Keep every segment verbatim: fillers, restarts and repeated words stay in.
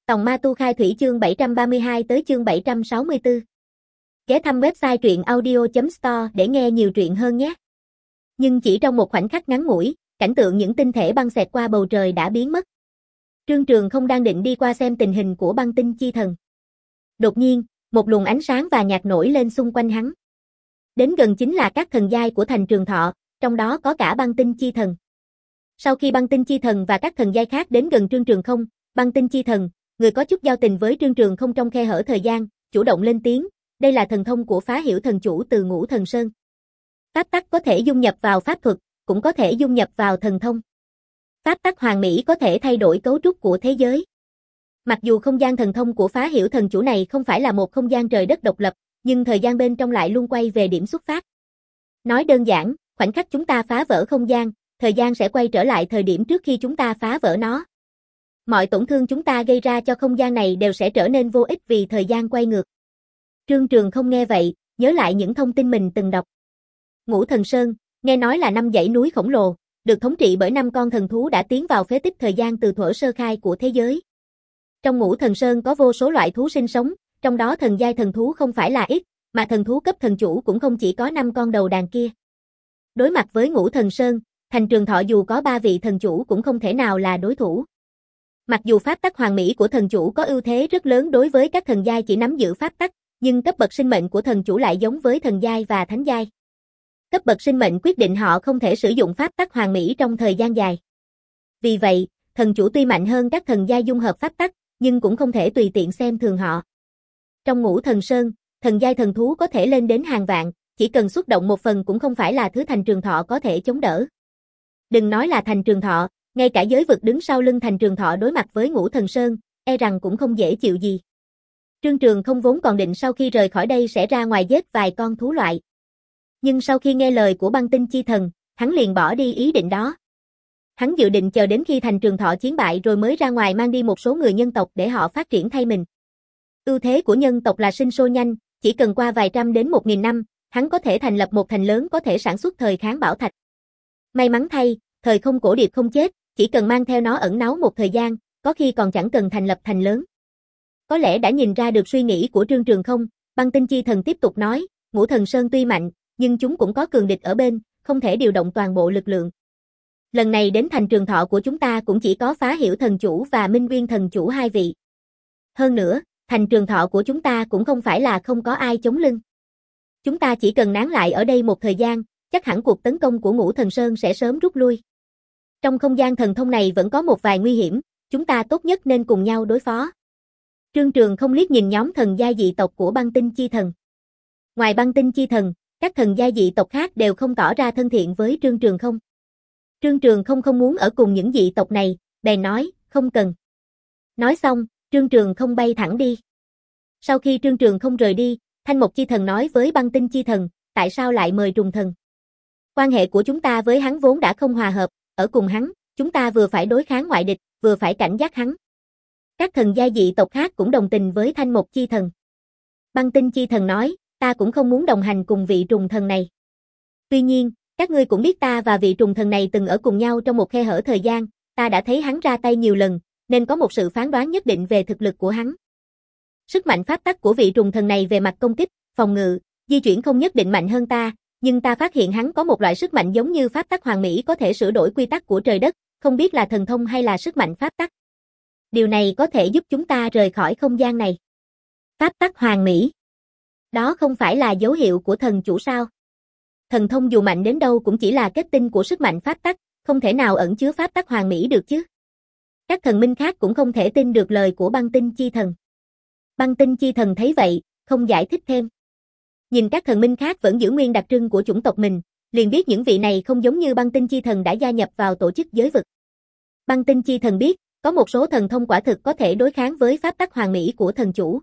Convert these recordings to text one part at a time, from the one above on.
Tòng Ma Tu Khai Thủy chương bảy trăm ba mươi hai tới chương bảy trăm sáu mươi tư. Ghé thăm website truyện audio chấm store để nghe nhiều truyện hơn nhé. Nhưng chỉ trong một khoảnh khắc ngắn ngủi, cảnh tượng những tinh thể băng xẹt qua bầu trời đã biến mất. Trương Trường không đang định đi qua xem tình hình của băng tinh chi thần. Đột nhiên, một luồng ánh sáng và nhạt nổi lên xung quanh hắn. Đến gần chính là các thần giai của thành Trường Thọ, trong đó có cả băng tinh chi thần. Sau khi băng tinh chi thần và các thần giai khác đến gần Trương Trường không, băng tinh chi thần, người có chút giao tình với Trương Trường không trong khe hở thời gian, chủ động lên tiếng, đây là thần thông của Phá Hiểu Thần Chủ từ Ngũ Thần Sơn. Pháp tắc có thể dung nhập vào pháp thuật, cũng có thể dung nhập vào thần thông. Pháp tắc hoàn mỹ có thể thay đổi cấu trúc của thế giới. Mặc dù không gian thần thông của Phá Hiểu Thần Chủ này không phải là một không gian trời đất độc lập, nhưng thời gian bên trong lại luôn quay về điểm xuất phát. Nói đơn giản, khoảnh khắc chúng ta phá vỡ không gian, thời gian sẽ quay trở lại thời điểm trước khi chúng ta phá vỡ nó. Mọi tổn thương chúng ta gây ra cho không gian này đều sẽ trở nên vô ích vì thời gian quay ngược. Trương Trường không nghe vậy, nhớ lại những thông tin mình từng đọc. Ngũ Thần Sơn, nghe nói là năm dãy núi khổng lồ, được thống trị bởi năm con thần thú đã tiến vào phế tích thời gian từ thuở sơ khai của thế giới. Trong Ngũ Thần Sơn có vô số loại thú sinh sống, trong đó thần giai thần thú không phải là ít, mà thần thú cấp thần chủ cũng không chỉ có năm con đầu đàn kia. Đối mặt với Ngũ Thần Sơn, thành Trường Thọ dù có ba vị thần chủ cũng không thể nào là đối thủ. Mặc dù pháp tắc hoàn mỹ của thần chủ có ưu thế rất lớn đối với các thần giai chỉ nắm giữ pháp tắc, nhưng cấp bậc sinh mệnh của thần chủ lại giống với thần giai và thánh giai. Cấp bậc sinh mệnh quyết định họ không thể sử dụng pháp tắc hoàn mỹ trong thời gian dài. Vì vậy, thần chủ tuy mạnh hơn các thần giai dung hợp pháp tắc, nhưng cũng không thể tùy tiện xem thường họ. Trong Ngũ Thần Sơn, thần giai thần thú có thể lên đến hàng vạn, chỉ cần xuất động một phần cũng không phải là thứ thành Trường Thọ có thể chống đỡ. Đừng nói là thành Trường Thọ, ngay cả giới vực đứng sau lưng thành Trường Thọ đối mặt với Ngũ Thần Sơn, e rằng cũng không dễ chịu gì. Trương Trường không vốn còn định sau khi rời khỏi đây sẽ ra ngoài giết vài con thú loại. Nhưng sau khi nghe lời của băng tinh chi thần, hắn liền bỏ đi ý định đó. Hắn dự định chờ đến khi thành Trường Thọ chiến bại rồi mới ra ngoài mang đi một số người nhân tộc để họ phát triển thay mình. Ưu thế của nhân tộc là sinh sôi nhanh, chỉ cần qua vài trăm đến một nghìn năm, hắn có thể thành lập một thành lớn có thể sản xuất thời kháng bảo thạch. May mắn thay, thời không cổ điệp không chết, chỉ cần mang theo nó ẩn náu một thời gian, có khi còn chẳng cần thành lập thành lớn. Có lẽ đã nhìn ra được suy nghĩ của Trương Trường không, băng tinh chi thần tiếp tục nói, Ngũ Thần Sơn tuy mạnh, nhưng chúng cũng có cường địch ở bên, không thể điều động toàn bộ lực lượng. Lần này đến thành Trường Thọ của chúng ta cũng chỉ có Phá Hiểu Thần Chủ và Minh Nguyên Thần Chủ hai vị. Hơn nữa, thành Trường Thọ của chúng ta cũng không phải là không có ai chống lưng. Chúng ta chỉ cần nán lại ở đây một thời gian, chắc hẳn cuộc tấn công của Ngũ Thần Sơn sẽ sớm rút lui. Trong không gian thần thông này vẫn có một vài nguy hiểm, chúng ta tốt nhất nên cùng nhau đối phó. Trương Trường không liếc nhìn nhóm thần gia dị tộc của băng tinh chi thần. Ngoài băng tinh chi thần, các thần gia dị tộc khác đều không tỏ ra thân thiện với Trương Trường không. Trương Trường không không muốn ở cùng những dị tộc này, bèn nói, không cần. Nói xong, Trương Trường không bay thẳng đi. Sau khi Trương Trường không rời đi, Thanh Mộc chi thần nói với băng tinh chi thần, tại sao lại mời trùng thần? Quan hệ của chúng ta với hắn vốn đã không hòa hợp, ở cùng hắn, chúng ta vừa phải đối kháng ngoại địch, vừa phải cảnh giác hắn. Các thần gia dị tộc khác cũng đồng tình với Thanh Mộc chi thần. Băng tinh chi thần nói, ta cũng không muốn đồng hành cùng vị trùng thần này. Tuy nhiên, các ngươi cũng biết ta và vị trùng thần này từng ở cùng nhau trong một khe hở thời gian, ta đã thấy hắn ra tay nhiều lần, nên có một sự phán đoán nhất định về thực lực của hắn. Sức mạnh pháp tắc của vị trùng thần này về mặt công kích, phòng ngự, di chuyển không nhất định mạnh hơn ta, nhưng ta phát hiện hắn có một loại sức mạnh giống như pháp tắc hoàn mỹ có thể sửa đổi quy tắc của trời đất, không biết là thần thông hay là sức mạnh pháp tắc. Điều này có thể giúp chúng ta rời khỏi không gian này. Pháp tắc hoàn mỹ. Đó không phải là dấu hiệu của thần chủ sao? Thần thông dù mạnh đến đâu cũng chỉ là kết tinh của sức mạnh pháp tắc, không thể nào ẩn chứa pháp tắc hoàn mỹ được chứ. Các thần minh khác cũng không thể tin được lời của băng tinh chi thần. Băng tinh chi thần thấy vậy, không giải thích thêm. Nhìn các thần minh khác vẫn giữ nguyên đặc trưng của chủng tộc mình, liền biết những vị này không giống như băng tinh chi thần đã gia nhập vào tổ chức giới vực. Băng tinh chi thần biết, có một số thần thông quả thực có thể đối kháng với pháp tắc hoàn mỹ của thần chủ.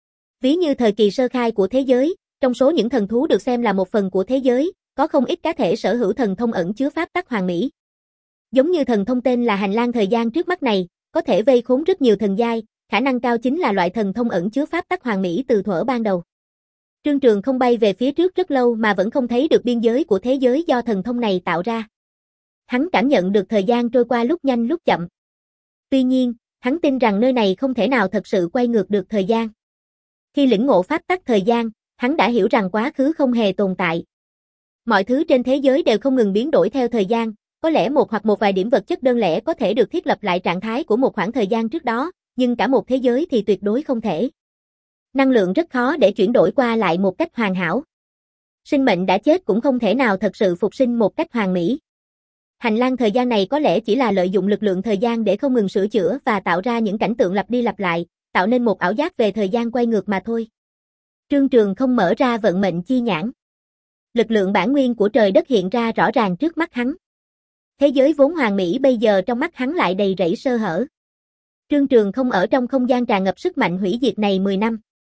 Ví như thời kỳ sơ khai của thế giới, trong số những thần thú được xem là một phần của thế giới, có không ít cá thể sở hữu thần thông ẩn chứa pháp tắc hoàn mỹ. Giống như thần thông tên là hành lang thời gian trước mắt này, có thể vây khốn rất nhiều thần giai, khả năng cao chính là loại thần thông ẩn chứa pháp tắc hoàn mỹ từ thuở ban đầu. Trương Trường không bay về phía trước rất lâu mà vẫn không thấy được biên giới của thế giới do thần thông này tạo ra. Hắn cảm nhận được thời gian trôi qua lúc nhanh lúc chậm. Tuy nhiên, Hắn tin rằng nơi này không thể nào thật sự quay ngược được thời gian. Khi lĩnh ngộ pháp tắc thời gian, hắn đã hiểu rằng quá khứ không hề tồn tại. Mọi thứ trên thế giới đều không ngừng biến đổi theo thời gian, có lẽ một hoặc một vài điểm vật chất đơn lẻ có thể được thiết lập lại trạng thái của một khoảng thời gian trước đó, nhưng cả một thế giới thì tuyệt đối không thể. Năng lượng rất khó để chuyển đổi qua lại một cách hoàn hảo. Sinh mệnh đã chết cũng không thể nào thật sự phục sinh một cách hoàn mỹ. Hành lang thời gian này có lẽ chỉ là lợi dụng lực lượng thời gian để không ngừng sửa chữa và tạo ra những cảnh tượng lặp đi lặp lại, tạo nên một ảo giác về thời gian quay ngược mà thôi. Trương Trường không mở ra vận mệnh chi nhãn. Lực lượng bản nguyên của trời đất hiện ra rõ ràng trước mắt hắn. Thế giới vốn hoàn mỹ bây giờ trong mắt hắn lại đầy rẫy sơ hở. Trương Trường không ở trong không gian tràn ngập sức mạnh hủy diệt này mười năm.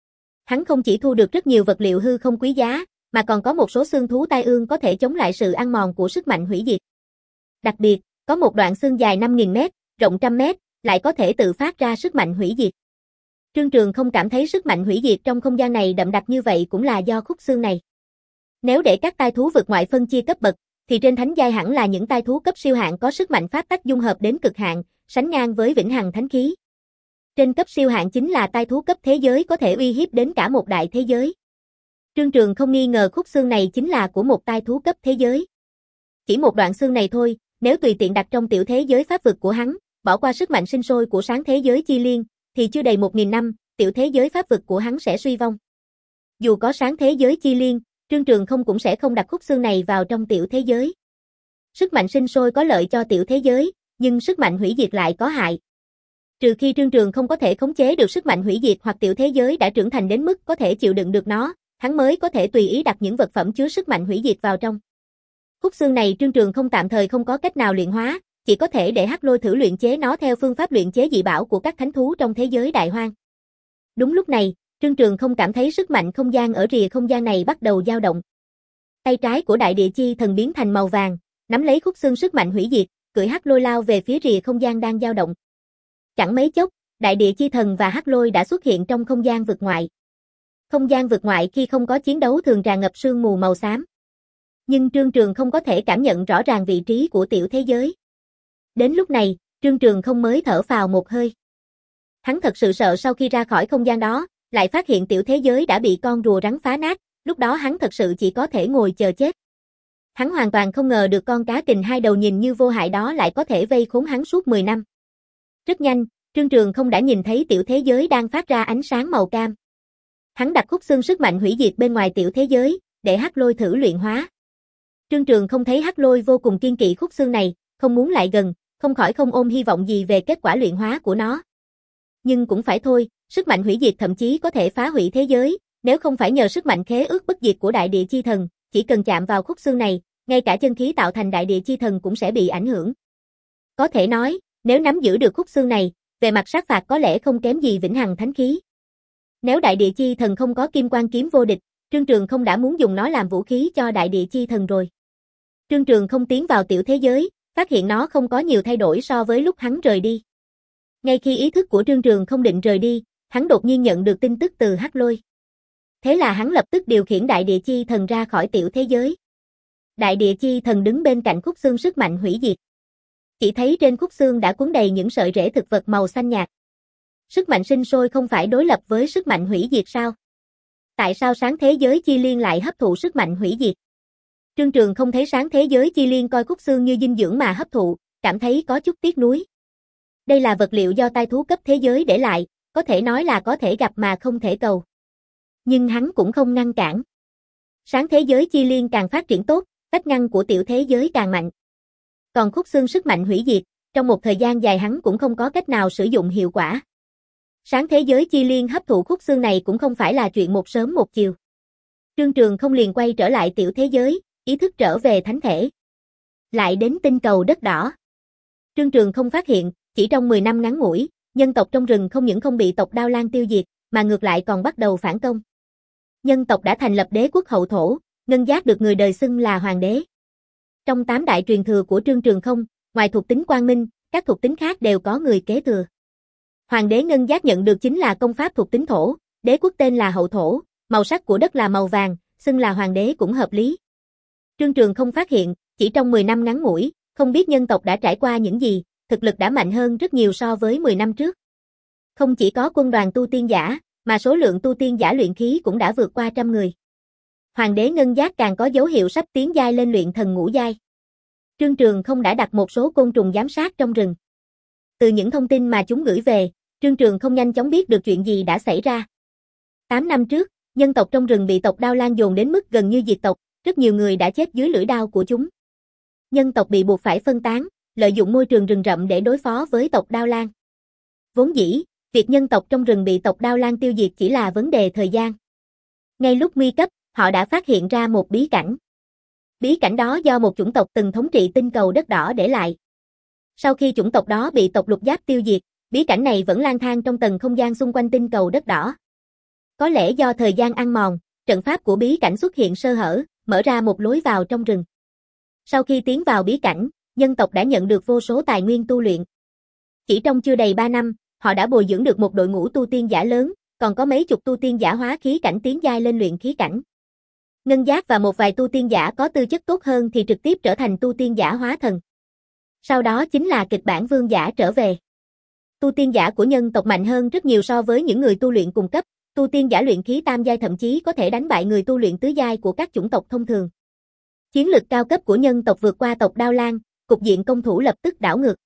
Hắn không chỉ thu được rất nhiều vật liệu hư không quý giá, mà còn có một số xương thú tai ương có thể chống lại sự ăn mòn của sức mạnh hủy diệt. Đặc biệt, có một đoạn xương dài năm nghìn mét, rộng trăm mét, lại có thể tự phát ra sức mạnh hủy diệt. Trương Trường không cảm thấy sức mạnh hủy diệt trong không gian này đậm đặc như vậy cũng là do khúc xương này. Nếu để các tai thú vượt ngoại phân chia cấp bậc, thì trên thánh giai hẳn là những tai thú cấp siêu hạng có sức mạnh pháp tắc dung hợp đến cực hạn, sánh ngang với vĩnh hằng thánh khí. Trên cấp siêu hạng chính là tai thú cấp thế giới có thể uy hiếp đến cả một đại thế giới. Trương Trường không nghi ngờ khúc xương này chính là của một tai thú cấp thế giới. Chỉ một đoạn xương này thôi, nếu tùy tiện đặt trong tiểu thế giới pháp vực của hắn, bỏ qua sức mạnh sinh sôi của sáng thế giới chi liên, thì chưa đầy một nghìn năm, tiểu thế giới pháp vực của hắn sẽ suy vong. Dù có sáng thế giới chi liên, Trương Trường không cũng sẽ không đặt khúc xương này vào trong tiểu thế giới. Sức mạnh sinh sôi có lợi cho tiểu thế giới, nhưng sức mạnh hủy diệt lại có hại. Trừ khi Trương Trường không có thể khống chế được sức mạnh hủy diệt hoặc tiểu thế giới đã trưởng thành đến mức có thể chịu đựng được nó, hắn mới có thể tùy ý đặt những vật phẩm chứa sức mạnh hủy diệt vào trong. Khúc xương này Trương Trường không tạm thời không có cách nào luyện hóa, chỉ có thể để Hắc Lôi thử luyện chế nó theo phương pháp luyện chế dị bảo của các thánh thú trong thế giới đại hoang. Đúng lúc này, Trương Trường không cảm thấy sức mạnh không gian ở rìa không gian này bắt đầu dao động. Tay trái của Đại Địa Chi Thần biến thành màu vàng, nắm lấy khúc xương sức mạnh hủy diệt, cưỡi Hắc Lôi lao về phía rìa không gian đang dao động. Chẳng mấy chốc, Đại Địa Chi Thần và Hắc Lôi đã xuất hiện trong không gian vực ngoại. Không gian vực ngoại khi không có chiến đấu thường tràn ngập sương mù màu xám. Nhưng Trương Trường không có thể cảm nhận rõ ràng vị trí của tiểu thế giới. Đến lúc này, Trương Trường không mới thở phào một hơi. Hắn thật sự sợ sau khi ra khỏi không gian đó, lại phát hiện tiểu thế giới đã bị con rùa rắn phá nát, lúc đó hắn thật sự chỉ có thể ngồi chờ chết. Hắn hoàn toàn không ngờ được con cá kình hai đầu nhìn như vô hại đó lại có thể vây khốn hắn suốt mười năm. Rất nhanh, Trương Trường không đã nhìn thấy tiểu thế giới đang phát ra ánh sáng màu cam. Hắn đặt khúc xương sức mạnh hủy diệt bên ngoài tiểu thế giới, để Hắc Lôi thử luyện hóa. Trương Trường không thấy Hắc Lôi vô cùng kiên kỵ khúc xương này, không muốn lại gần, không khỏi không ôm hy vọng gì về kết quả luyện hóa của nó. Nhưng cũng phải thôi, sức mạnh hủy diệt thậm chí có thể phá hủy thế giới, nếu không phải nhờ sức mạnh khế ước bất diệt của Đại Địa Chi Thần, chỉ cần chạm vào khúc xương này, ngay cả chân khí tạo thành Đại Địa Chi Thần cũng sẽ bị ảnh hưởng. Có thể nói, nếu nắm giữ được khúc xương này, về mặt sát phạt có lẽ không kém gì vĩnh hằng thánh khí. Nếu Đại Địa Chi Thần không có kim quan kiếm vô địch, Trương Trường không đã muốn dùng nó làm vũ khí cho Đại Địa Chi Thần rồi. Trương Trường không tiến vào tiểu thế giới, phát hiện nó không có nhiều thay đổi so với lúc hắn rời đi. Ngay khi ý thức của Trương Trường không định rời đi, hắn đột nhiên nhận được tin tức từ Hắc Lôi. Thế là hắn lập tức điều khiển Đại Địa Chi Thần ra khỏi tiểu thế giới. Đại Địa Chi Thần đứng bên cạnh khúc xương sức mạnh hủy diệt. Chỉ thấy trên khúc xương đã cuốn đầy những sợi rễ thực vật màu xanh nhạt. Sức mạnh sinh sôi không phải đối lập với sức mạnh hủy diệt sao? Tại sao sáng thế giới chi liên lại hấp thụ sức mạnh hủy diệt? Trương Trường không thấy sáng thế giới chi liên coi khúc xương như dinh dưỡng mà hấp thụ, cảm thấy có chút tiếc nuối. Đây là vật liệu do tai thú cấp thế giới để lại, có thể nói là có thể gặp mà không thể cầu. Nhưng hắn cũng không ngăn cản. Sáng thế giới chi liên càng phát triển tốt, vách ngăn của tiểu thế giới càng mạnh. Còn khúc xương sức mạnh hủy diệt, trong một thời gian dài hắn cũng không có cách nào sử dụng hiệu quả. Sáng thế giới chi liên hấp thụ khúc xương này cũng không phải là chuyện một sớm một chiều. Trương Trường không liền quay trở lại tiểu thế giới, ý thức trở về thánh thể. Lại đến tinh cầu đất đỏ. Trương Trường không phát hiện, chỉ trong mười năm ngắn ngủi, nhân tộc trong rừng không những không bị tộc Đao Lang tiêu diệt, mà ngược lại còn bắt đầu phản công. Nhân tộc đã thành lập đế quốc hậu thổ, Ngân Giác được người đời xưng là hoàng đế. Trong tám đại truyền thừa của Trương Trường không, ngoài thuộc tính quang minh, các thuộc tính khác đều có người kế thừa. Hoàng đế Ngân Giác nhận được chính là công pháp thuộc tính thổ, đế quốc tên là hậu thổ, màu sắc của đất là màu vàng, xưng là hoàng đế cũng hợp lý. Trương Trường không phát hiện, chỉ trong mười năm ngắn ngủi, không biết nhân tộc đã trải qua những gì, thực lực đã mạnh hơn rất nhiều so với mười năm trước. Không chỉ có quân đoàn tu tiên giả, mà số lượng tu tiên giả luyện khí cũng đã vượt qua trăm người. Hoàng đế Ngân Giác càng có dấu hiệu sắp tiến giai lên luyện thần ngũ giai. Trương Trường không đã đặt một số côn trùng giám sát trong rừng. Từ những thông tin mà chúng gửi về, Trương Trường không nhanh chóng biết được chuyện gì đã xảy ra. Tám năm trước, nhân tộc trong rừng bị tộc Đao Lang dồn đến mức gần như diệt tộc, rất nhiều người đã chết dưới lưỡi đao của chúng. Nhân tộc bị buộc phải phân tán, lợi dụng môi trường rừng rậm để đối phó với tộc Đao Lang. Vốn dĩ, việc nhân tộc trong rừng bị tộc Đao Lang tiêu diệt chỉ là vấn đề thời gian. Ngay lúc nguy cấp, họ đã phát hiện ra một bí cảnh. Bí cảnh đó do một chủng tộc từng thống trị tinh cầu đất đỏ để lại. Sau khi chủng tộc đó bị tộc Lục Giáp tiêu diệt, bí cảnh này vẫn lang thang trong tầng không gian xung quanh tinh cầu đất đỏ. Có lẽ do thời gian ăn mòn, trận pháp của bí cảnh xuất hiện sơ hở, mở ra một lối vào trong rừng. Sau khi tiến vào bí cảnh, nhân tộc đã nhận được vô số tài nguyên tu luyện. Chỉ trong chưa đầy ba năm, họ đã bồi dưỡng được một đội ngũ tu tiên giả lớn, còn có mấy chục tu tiên giả hóa khí cảnh tiến giai lên luyện khí cảnh. Ngân Giác và một vài tu tiên giả có tư chất tốt hơn thì trực tiếp trở thành tu tiên giả hóa thần. Sau đó chính là kịch bản vương giả trở về. Tu tiên giả của nhân tộc mạnh hơn rất nhiều so với những người tu luyện cùng cấp, tu tiên giả luyện khí tam giai thậm chí có thể đánh bại người tu luyện tứ giai của các chủng tộc thông thường. Chiến lực cao cấp của nhân tộc vượt qua tộc Đao Lang, cục diện công thủ lập tức đảo ngược.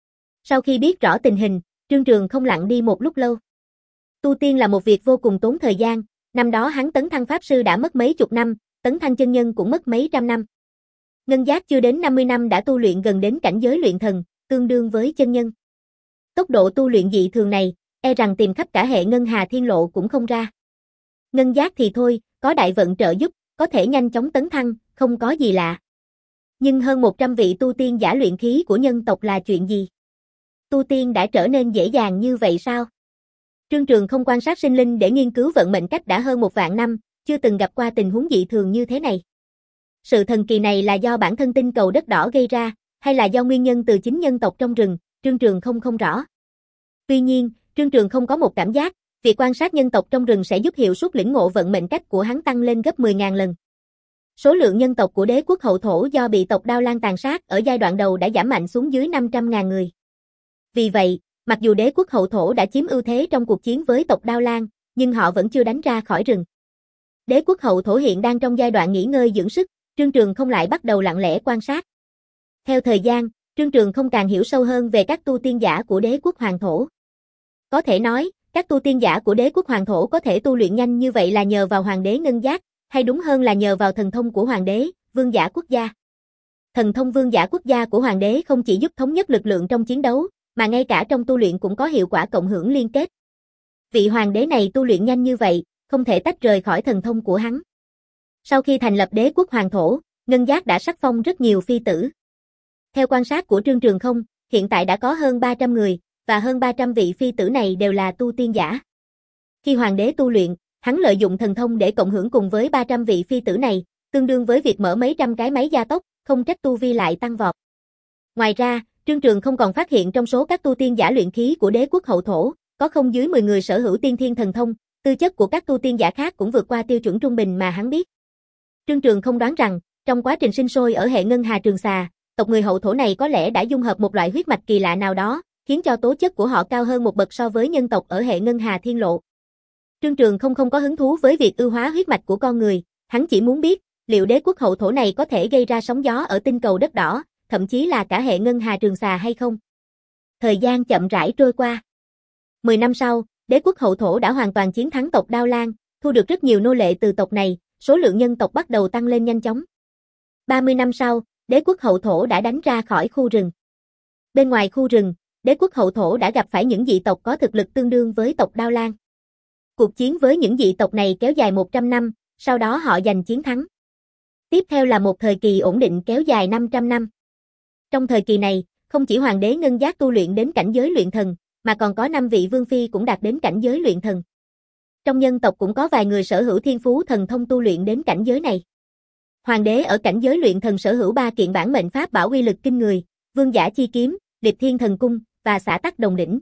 Sau khi biết rõ tình hình, Trương Trường không lặng đi một lúc lâu. Tu tiên là một việc vô cùng tốn thời gian, năm đó hắn tấn thăng pháp sư đã mất mấy chục năm, tấn thăng chân nhân cũng mất mấy trăm năm. Ngân Giác chưa đến năm mươi năm đã tu luyện gần đến cảnh giới luyện thần, tương đương với chân nhân. Tốc độ tu luyện dị thường này, e rằng tìm khắp cả hệ Ngân Hà Thiên Lộ cũng không ra. Ngân Giác thì thôi, có đại vận trợ giúp, có thể nhanh chóng tấn thăng, không có gì lạ. Nhưng hơn một trăm vị tu tiên giả luyện khí của nhân tộc là chuyện gì? Tu tiên đã trở nên dễ dàng như vậy sao? Trương Trường không quan sát sinh linh để nghiên cứu vận mệnh cách đã hơn một vạn năm, chưa từng gặp qua tình huống dị thường như thế này. Sự thần kỳ này là do bản thân tinh cầu đất đỏ gây ra, hay là do nguyên nhân từ chính nhân tộc trong rừng, Trương Trường không không rõ. Tuy nhiên, Trương Trường không có một cảm giác, việc quan sát nhân tộc trong rừng sẽ giúp hiệu suất lĩnh ngộ vận mệnh cách của hắn tăng lên gấp mười nghìn lần. Số lượng nhân tộc của đế quốc hậu thổ do bị tộc Đao Lang tàn sát ở giai đoạn đầu đã giảm mạnh xuống dưới năm trăm nghìn người. Vì vậy, mặc dù đế quốc hậu thổ đã chiếm ưu thế trong cuộc chiến với tộc Đao Lang, nhưng họ vẫn chưa đánh ra khỏi rừng. Đế quốc hậu thổ hiện đang trong giai đoạn nghỉ ngơi dưỡng sức, Trương Trường không lại bắt đầu lặng lẽ quan sát. Theo thời gian, Trương Trường không càng hiểu sâu hơn về các tu tiên giả của đế quốc hoàng thổ. Có thể nói, các tu tiên giả của đế quốc hoàng thổ có thể tu luyện nhanh như vậy là nhờ vào hoàng đế Ngân Giác, hay đúng hơn là nhờ vào thần thông của hoàng đế, vương giả quốc gia. Thần thông vương giả quốc gia của hoàng đế không chỉ giúp thống nhất lực lượng trong chiến đấu, mà ngay cả trong tu luyện cũng có hiệu quả cộng hưởng liên kết. Vị hoàng đế này tu luyện nhanh như vậy, không thể tách rời khỏi thần thông của hắn. Sau khi thành lập đế quốc hoàng thổ, Ngân Giác đã sắc phong rất nhiều phi tử. Theo quan sát của Trương Trường không, hiện tại đã có hơn ba trăm người, và hơn ba trăm vị phi tử này đều là tu tiên giả. Khi hoàng đế tu luyện, hắn lợi dụng thần thông để cộng hưởng cùng với ba trăm vị phi tử này, tương đương với việc mở mấy trăm cái máy gia tốc, không trách tu vi lại tăng vọt. Ngoài ra, Trương Trường không còn phát hiện trong số các tu tiên giả luyện khí của đế quốc hậu thổ, có không dưới mười người sở hữu tiên thiên thần thông, tư chất của các tu tiên giả khác cũng vượt qua tiêu chuẩn trung bình mà hắn biết. Trương Trường không đoán rằng, trong quá trình sinh sôi ở hệ Ngân Hà Trường Xà, tộc người hậu thổ này có lẽ đã dung hợp một loại huyết mạch kỳ lạ nào đó, khiến cho tố chất của họ cao hơn một bậc so với nhân tộc ở hệ Ngân Hà Thiên Lộ. Trương Trường không không có hứng thú với việc ưu hóa huyết mạch của con người, hắn chỉ muốn biết, liệu đế quốc hậu thổ này có thể gây ra sóng gió ở tinh cầu đất đỏ, thậm chí là cả hệ Ngân Hà Trường Xà hay không. Thời gian chậm rãi trôi qua. Mười năm sau, đế quốc hậu thổ đã hoàn toàn chiến thắng tộc Đao Lang, thu được rất nhiều nô lệ từ tộc này, số lượng nhân tộc bắt đầu tăng lên nhanh chóng. ba mươi năm sau, đế quốc hậu thổ đã đánh ra khỏi khu rừng. Bên ngoài khu rừng, đế quốc hậu thổ đã gặp phải những dị tộc có thực lực tương đương với tộc Đao Lang. Cuộc chiến với những dị tộc này kéo dài một trăm năm, sau đó họ giành chiến thắng. Tiếp theo là một thời kỳ ổn định kéo dài năm trăm năm. Trong thời kỳ này, không chỉ hoàng đế Ngân Giác tu luyện đến cảnh giới luyện thần, mà còn có năm vị vương phi cũng đạt đến cảnh giới luyện thần. Trong nhân tộc cũng có vài người sở hữu thiên phú thần thông tu luyện đến cảnh giới này. Hoàng đế ở cảnh giới luyện thần sở hữu ba kiện bản mệnh pháp bảo uy lực kinh người, Vương Giả Chi Kiếm, Liệt Thiên Thần Cung và Xả Tắc Đồng Đỉnh.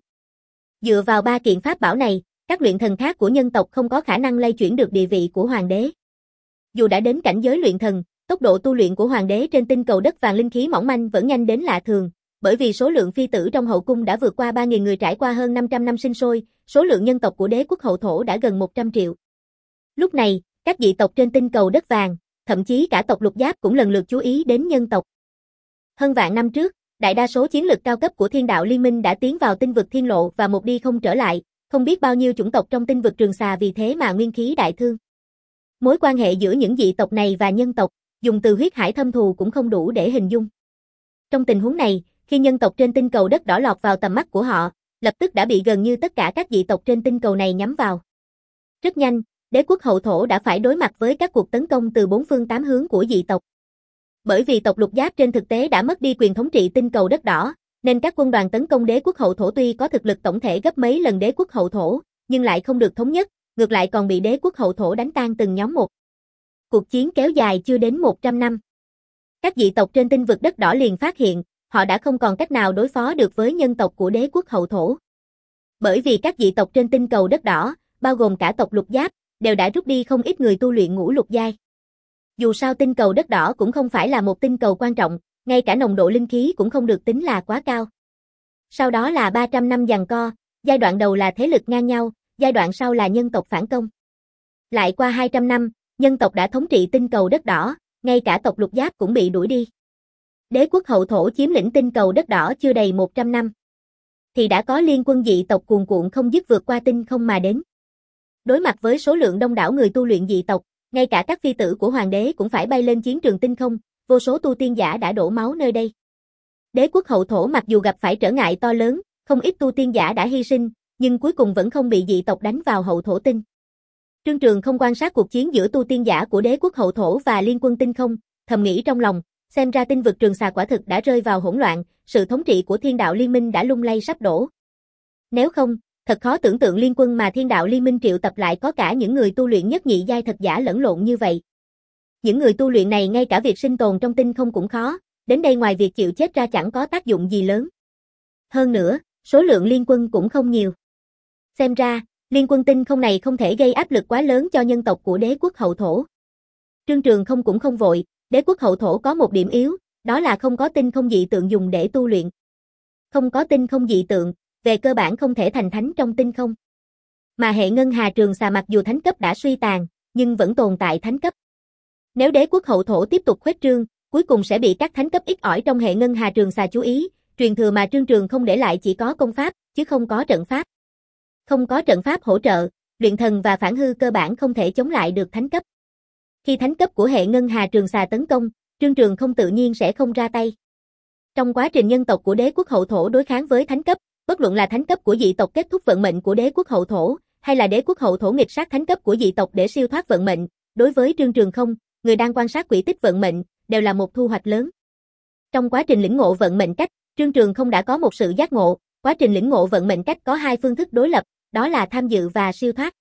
Dựa vào ba kiện pháp bảo này, các luyện thần khác của nhân tộc không có khả năng lay chuyển được địa vị của hoàng đế. Dù đã đến cảnh giới luyện thần, tốc độ tu luyện của hoàng đế trên tinh cầu đất vàng linh khí mỏng manh vẫn nhanh đến lạ thường, Bởi vì số lượng phi tử trong hậu cung đã vượt qua ba nghìn người trải qua hơn năm trăm năm sinh sôi, số lượng nhân tộc của đế quốc hậu thổ đã gần một trăm triệu. Lúc này, các dị tộc trên tinh cầu đất vàng, thậm chí cả tộc lục giáp cũng lần lượt chú ý đến nhân tộc. Hơn vạn năm trước, đại đa số chiến lực cao cấp của thiên đạo liên minh đã tiến vào tinh vực thiên lộ và một đi không trở lại, không biết bao nhiêu chủng tộc trong tinh vực Trường Xà vì thế mà nguyên khí đại thương. Mối quan hệ giữa những dị tộc này và nhân tộc, dùng từ huyết hải thâm thù cũng không đủ để hình dung. Trong tình huống này, khi nhân tộc trên tinh cầu đất đỏ lọt vào tầm mắt của họ, lập tức đã bị gần như tất cả các dị tộc trên tinh cầu này nhắm vào. Rất nhanh, đế quốc hậu thổ đã phải đối mặt với các cuộc tấn công từ bốn phương tám hướng của dị tộc. Bởi vì tộc lục giáp trên thực tế đã mất đi quyền thống trị tinh cầu đất đỏ, nên các quân đoàn tấn công đế quốc hậu thổ tuy có thực lực tổng thể gấp mấy lần đế quốc hậu thổ, nhưng lại không được thống nhất, ngược lại còn bị đế quốc hậu thổ đánh tan từng nhóm một. Cuộc chiến kéo dài chưa đến một trăm năm. Các dị tộc trên tinh vực đất đỏ liền phát hiện, họ đã không còn cách nào đối phó được với nhân tộc của đế quốc hậu thổ. Bởi vì các dị tộc trên tinh cầu đất đỏ, bao gồm cả tộc lục giáp, đều đã rút đi không ít người tu luyện ngũ lục giai. Dù sao tinh cầu đất đỏ cũng không phải là một tinh cầu quan trọng, ngay cả nồng độ linh khí cũng không được tính là quá cao. Sau đó là ba trăm năm giằng co, giai đoạn đầu là thế lực ngang nhau, giai đoạn sau là nhân tộc phản công. Lại qua hai trăm năm, nhân tộc đã thống trị tinh cầu đất đỏ, ngay cả tộc lục giáp cũng bị đuổi đi. Đế quốc hậu thổ chiếm lĩnh tinh cầu đất đỏ chưa đầy một trăm năm. Thì đã có liên quân dị tộc cuồn cuộn không dứt vượt qua tinh không mà đến. Đối mặt với số lượng đông đảo người tu luyện dị tộc, ngay cả các phi tử của hoàng đế cũng phải bay lên chiến trường tinh không, vô số tu tiên giả đã đổ máu nơi đây. Đế quốc hậu thổ mặc dù gặp phải trở ngại to lớn, không ít tu tiên giả đã hy sinh, nhưng cuối cùng vẫn không bị dị tộc đánh vào hậu thổ tinh. Trương Trường không quan sát cuộc chiến giữa tu tiên giả của đế quốc hậu thổ và liên quân tinh không, thầm nghĩ trong lòng, xem ra tinh vực Trường Xà quả thực đã rơi vào hỗn loạn, sự thống trị của thiên đạo liên minh đã lung lay sắp đổ. Nếu không, thật khó tưởng tượng liên quân mà thiên đạo liên minh triệu tập lại có cả những người tu luyện nhất nhị giai thật giả lẫn lộn như vậy. Những người tu luyện này ngay cả việc sinh tồn trong tinh không cũng khó, đến đây ngoài việc chịu chết ra chẳng có tác dụng gì lớn. Hơn nữa, số lượng liên quân cũng không nhiều. Xem ra, liên quân tinh không này không thể gây áp lực quá lớn cho nhân tộc của đế quốc hậu thổ. Trương Trường không cũng không vội, đế quốc hậu thổ có một điểm yếu, đó là không có tinh không dị tượng dùng để tu luyện. Không có tinh không dị tượng, về cơ bản không thể thành thánh trong tinh không. Mà hệ ngân hà Trường Xà mặc dù thánh cấp đã suy tàn, nhưng vẫn tồn tại thánh cấp. Nếu đế quốc hậu thổ tiếp tục khuếch trương, cuối cùng sẽ bị các thánh cấp ít ỏi trong hệ ngân hà Trường Xà chú ý, truyền thừa mà Trương Trường không để lại chỉ có công pháp, chứ không có trận pháp. Không có trận pháp hỗ trợ, luyện thần và phản hư cơ bản không thể chống lại được thánh cấp. Khi thánh cấp của hệ ngân hà Trường Xà tấn công, Trương Trường không tự nhiên sẽ không ra tay. Trong quá trình nhân tộc của đế quốc hậu thổ đối kháng với thánh cấp, bất luận là thánh cấp của dị tộc kết thúc vận mệnh của đế quốc hậu thổ, hay là đế quốc hậu thổ nghịch sát thánh cấp của dị tộc để siêu thoát vận mệnh, đối với Trương Trường không, người đang quan sát quỹ tích vận mệnh, đều là một thu hoạch lớn. Trong quá trình lĩnh ngộ vận mệnh cách, Trương Trường không đã có một sự giác ngộ, quá trình lĩnh ngộ vận mệnh cách có hai phương thức đối lập, đó là tham dự và siêu thoát.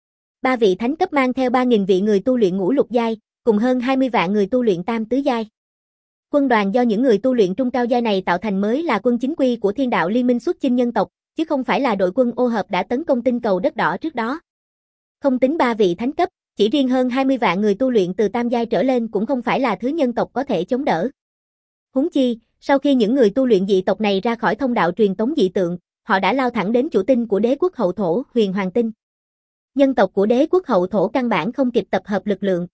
Ba vị thánh cấp mang theo ba nghìn vị người tu luyện ngũ lục giai, cùng hơn hai mươi vạn người tu luyện tam tứ giai. Quân đoàn do những người tu luyện trung cao giai này tạo thành mới là quân chính quy của thiên đạo liên minh xuất chinh nhân tộc, chứ không phải là đội quân ô hợp đã tấn công tinh cầu đất đỏ trước đó. Không tính ba vị thánh cấp, chỉ riêng hơn hai mươi vạn người tu luyện từ tam giai trở lên cũng không phải là thứ nhân tộc có thể chống đỡ. Huống chi, sau khi những người tu luyện dị tộc này ra khỏi thông đạo truyền tống dị tượng, họ đã lao thẳng đến chủ tinh của đế quốc hậu thổ, Huyền Hoàng Tinh. Nhân tộc của đế quốc hậu thổ căn bản không kịp tập hợp lực lượng.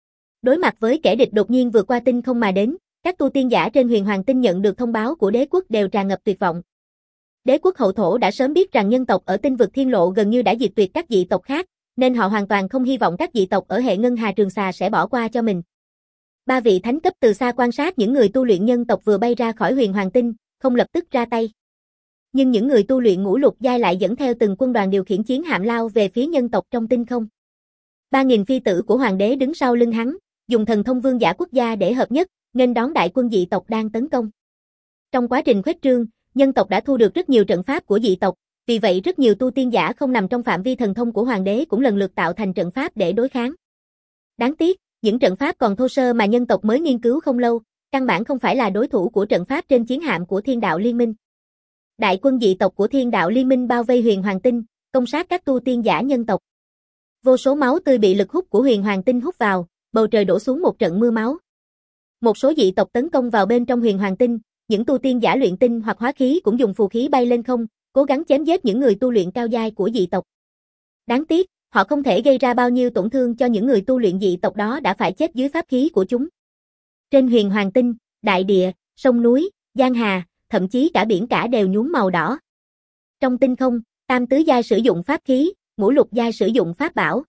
Đối mặt với kẻ địch đột nhiên vượt qua tinh không mà đến, các tu tiên giả trên Huyền Hoàng Tinh nhận được thông báo của đế quốc đều tràn ngập tuyệt vọng. Đế quốc hậu thổ đã sớm biết rằng nhân tộc ở tinh vực thiên lộ gần như đã diệt tuyệt các dị tộc khác, nên họ hoàn toàn không hy vọng các dị tộc ở hệ ngân hà Trường Xà sẽ bỏ qua cho mình. Ba vị thánh cấp từ xa quan sát những người tu luyện nhân tộc vừa bay ra khỏi Huyền Hoàng Tinh, không lập tức ra tay. Nhưng những người tu luyện ngũ lục giai lại dẫn theo từng quân đoàn điều khiển chiến hạm lao về phía nhân tộc trong tinh không. Ba nghìn phi tử của hoàng đế đứng sau lưng hắn, dùng thần thông vương giả quốc gia để hợp nhất, nên đón đại quân dị tộc đang tấn công. Trong quá trình khuếch trương, nhân tộc đã thu được rất nhiều trận pháp của dị tộc, vì vậy rất nhiều tu tiên giả không nằm trong phạm vi thần thông của hoàng đế cũng lần lượt tạo thành trận pháp để đối kháng. Đáng tiếc, những trận pháp còn thô sơ mà nhân tộc mới nghiên cứu không lâu, căn bản không phải là đối thủ của trận pháp trên chiến hạm của thiên đạo liên minh. Đại quân dị tộc của thiên đạo liên minh bao vây Huyền Hoàng Tinh, công sát các tu tiên giả nhân tộc. Vô số máu tươi bị lực hút của Huyền Hoàng Tinh hút vào, bầu trời đổ xuống một trận mưa máu. Một số dị tộc tấn công vào bên trong Huyền Hoàng Tinh, những tu tiên giả luyện tinh hoặc hóa khí cũng dùng phù khí bay lên không, cố gắng chém giết những người tu luyện cao giai của dị tộc. Đáng tiếc, họ không thể gây ra bao nhiêu tổn thương cho những người tu luyện dị tộc đó đã phải chết dưới pháp khí của chúng. Trên huyền hoàng tinh, đại địa, sông núi, giang hà, thậm chí cả biển cả đều nhuốm màu đỏ. Trong tinh không, tam tứ giai sử dụng pháp khí, ngũ lục giai sử dụng pháp bảo.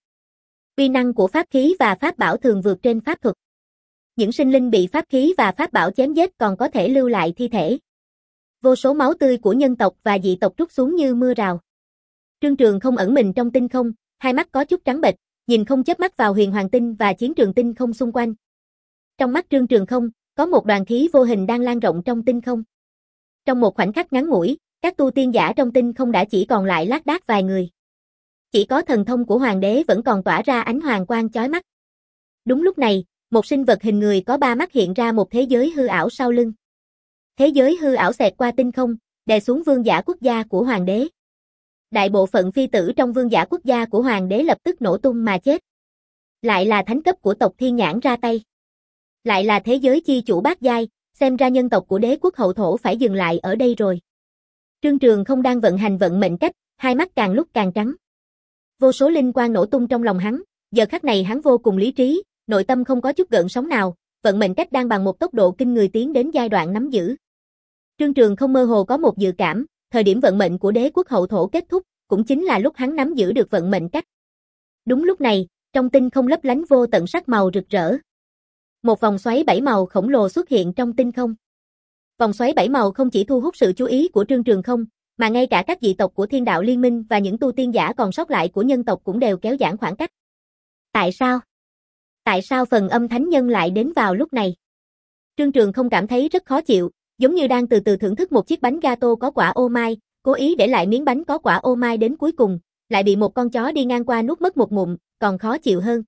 Uy năng của pháp khí và pháp bảo thường vượt trên pháp thuật. Những sinh linh bị pháp khí và pháp bảo chém giết còn có thể lưu lại thi thể. Vô số máu tươi của nhân tộc và dị tộc trút xuống như mưa rào. Trương Trường không ẩn mình trong tinh không, hai mắt có chút trắng bệch, nhìn không chớp mắt vào huyền hoàng tinh và chiến trường tinh không xung quanh. Trong mắt Trương Trường không, có một đoàn khí vô hình đang lan rộng trong tinh không. Trong một khoảnh khắc ngắn ngủi, các tu tiên giả trong tinh không đã chỉ còn lại lác đác vài người. Chỉ có thần thông của hoàng đế vẫn còn tỏa ra ánh hoàng quang chói mắt. Đúng lúc này, một sinh vật hình người có ba mắt hiện ra một thế giới hư ảo sau lưng. Thế giới hư ảo xẹt qua tinh không, đè xuống vương giả quốc gia của hoàng đế. Đại bộ phận phi tử trong vương giả quốc gia của hoàng đế lập tức nổ tung mà chết. Lại là thánh cấp của tộc Thiên Nhãn ra tay. Lại là thế giới chi chủ bát giai, xem ra nhân tộc của đế quốc hậu thổ phải dừng lại ở đây rồi. Trương Trường không đang vận hành vận mệnh cách, hai mắt càng lúc càng trắng. Vô số linh quang nổ tung trong lòng hắn, giờ khắc này hắn vô cùng lý trí, nội tâm không có chút gợn sóng nào, vận mệnh cách đang bằng một tốc độ kinh người tiến đến giai đoạn nắm giữ. Trương Trường không mơ hồ có một dự cảm, thời điểm vận mệnh của đế quốc hậu thổ kết thúc, cũng chính là lúc hắn nắm giữ được vận mệnh cách. Đúng lúc này, trong tinh không lấp lánh vô tận sắc màu rực rỡ. Một vòng xoáy bảy màu khổng lồ xuất hiện trong tinh không. Vòng xoáy bảy màu không chỉ thu hút sự chú ý của Trương Trường không, mà ngay cả các dị tộc của Thiên Đạo Liên Minh và những tu tiên giả còn sót lại của nhân tộc cũng đều kéo giãn khoảng cách. Tại sao? Tại sao phần âm thánh nhân lại đến vào lúc này? Trương Trường không cảm thấy rất khó chịu, giống như đang từ từ thưởng thức một chiếc bánh gato có quả ô mai, cố ý để lại miếng bánh có quả ô mai đến cuối cùng, lại bị một con chó đi ngang qua nuốt mất một ngụm, còn khó chịu hơn.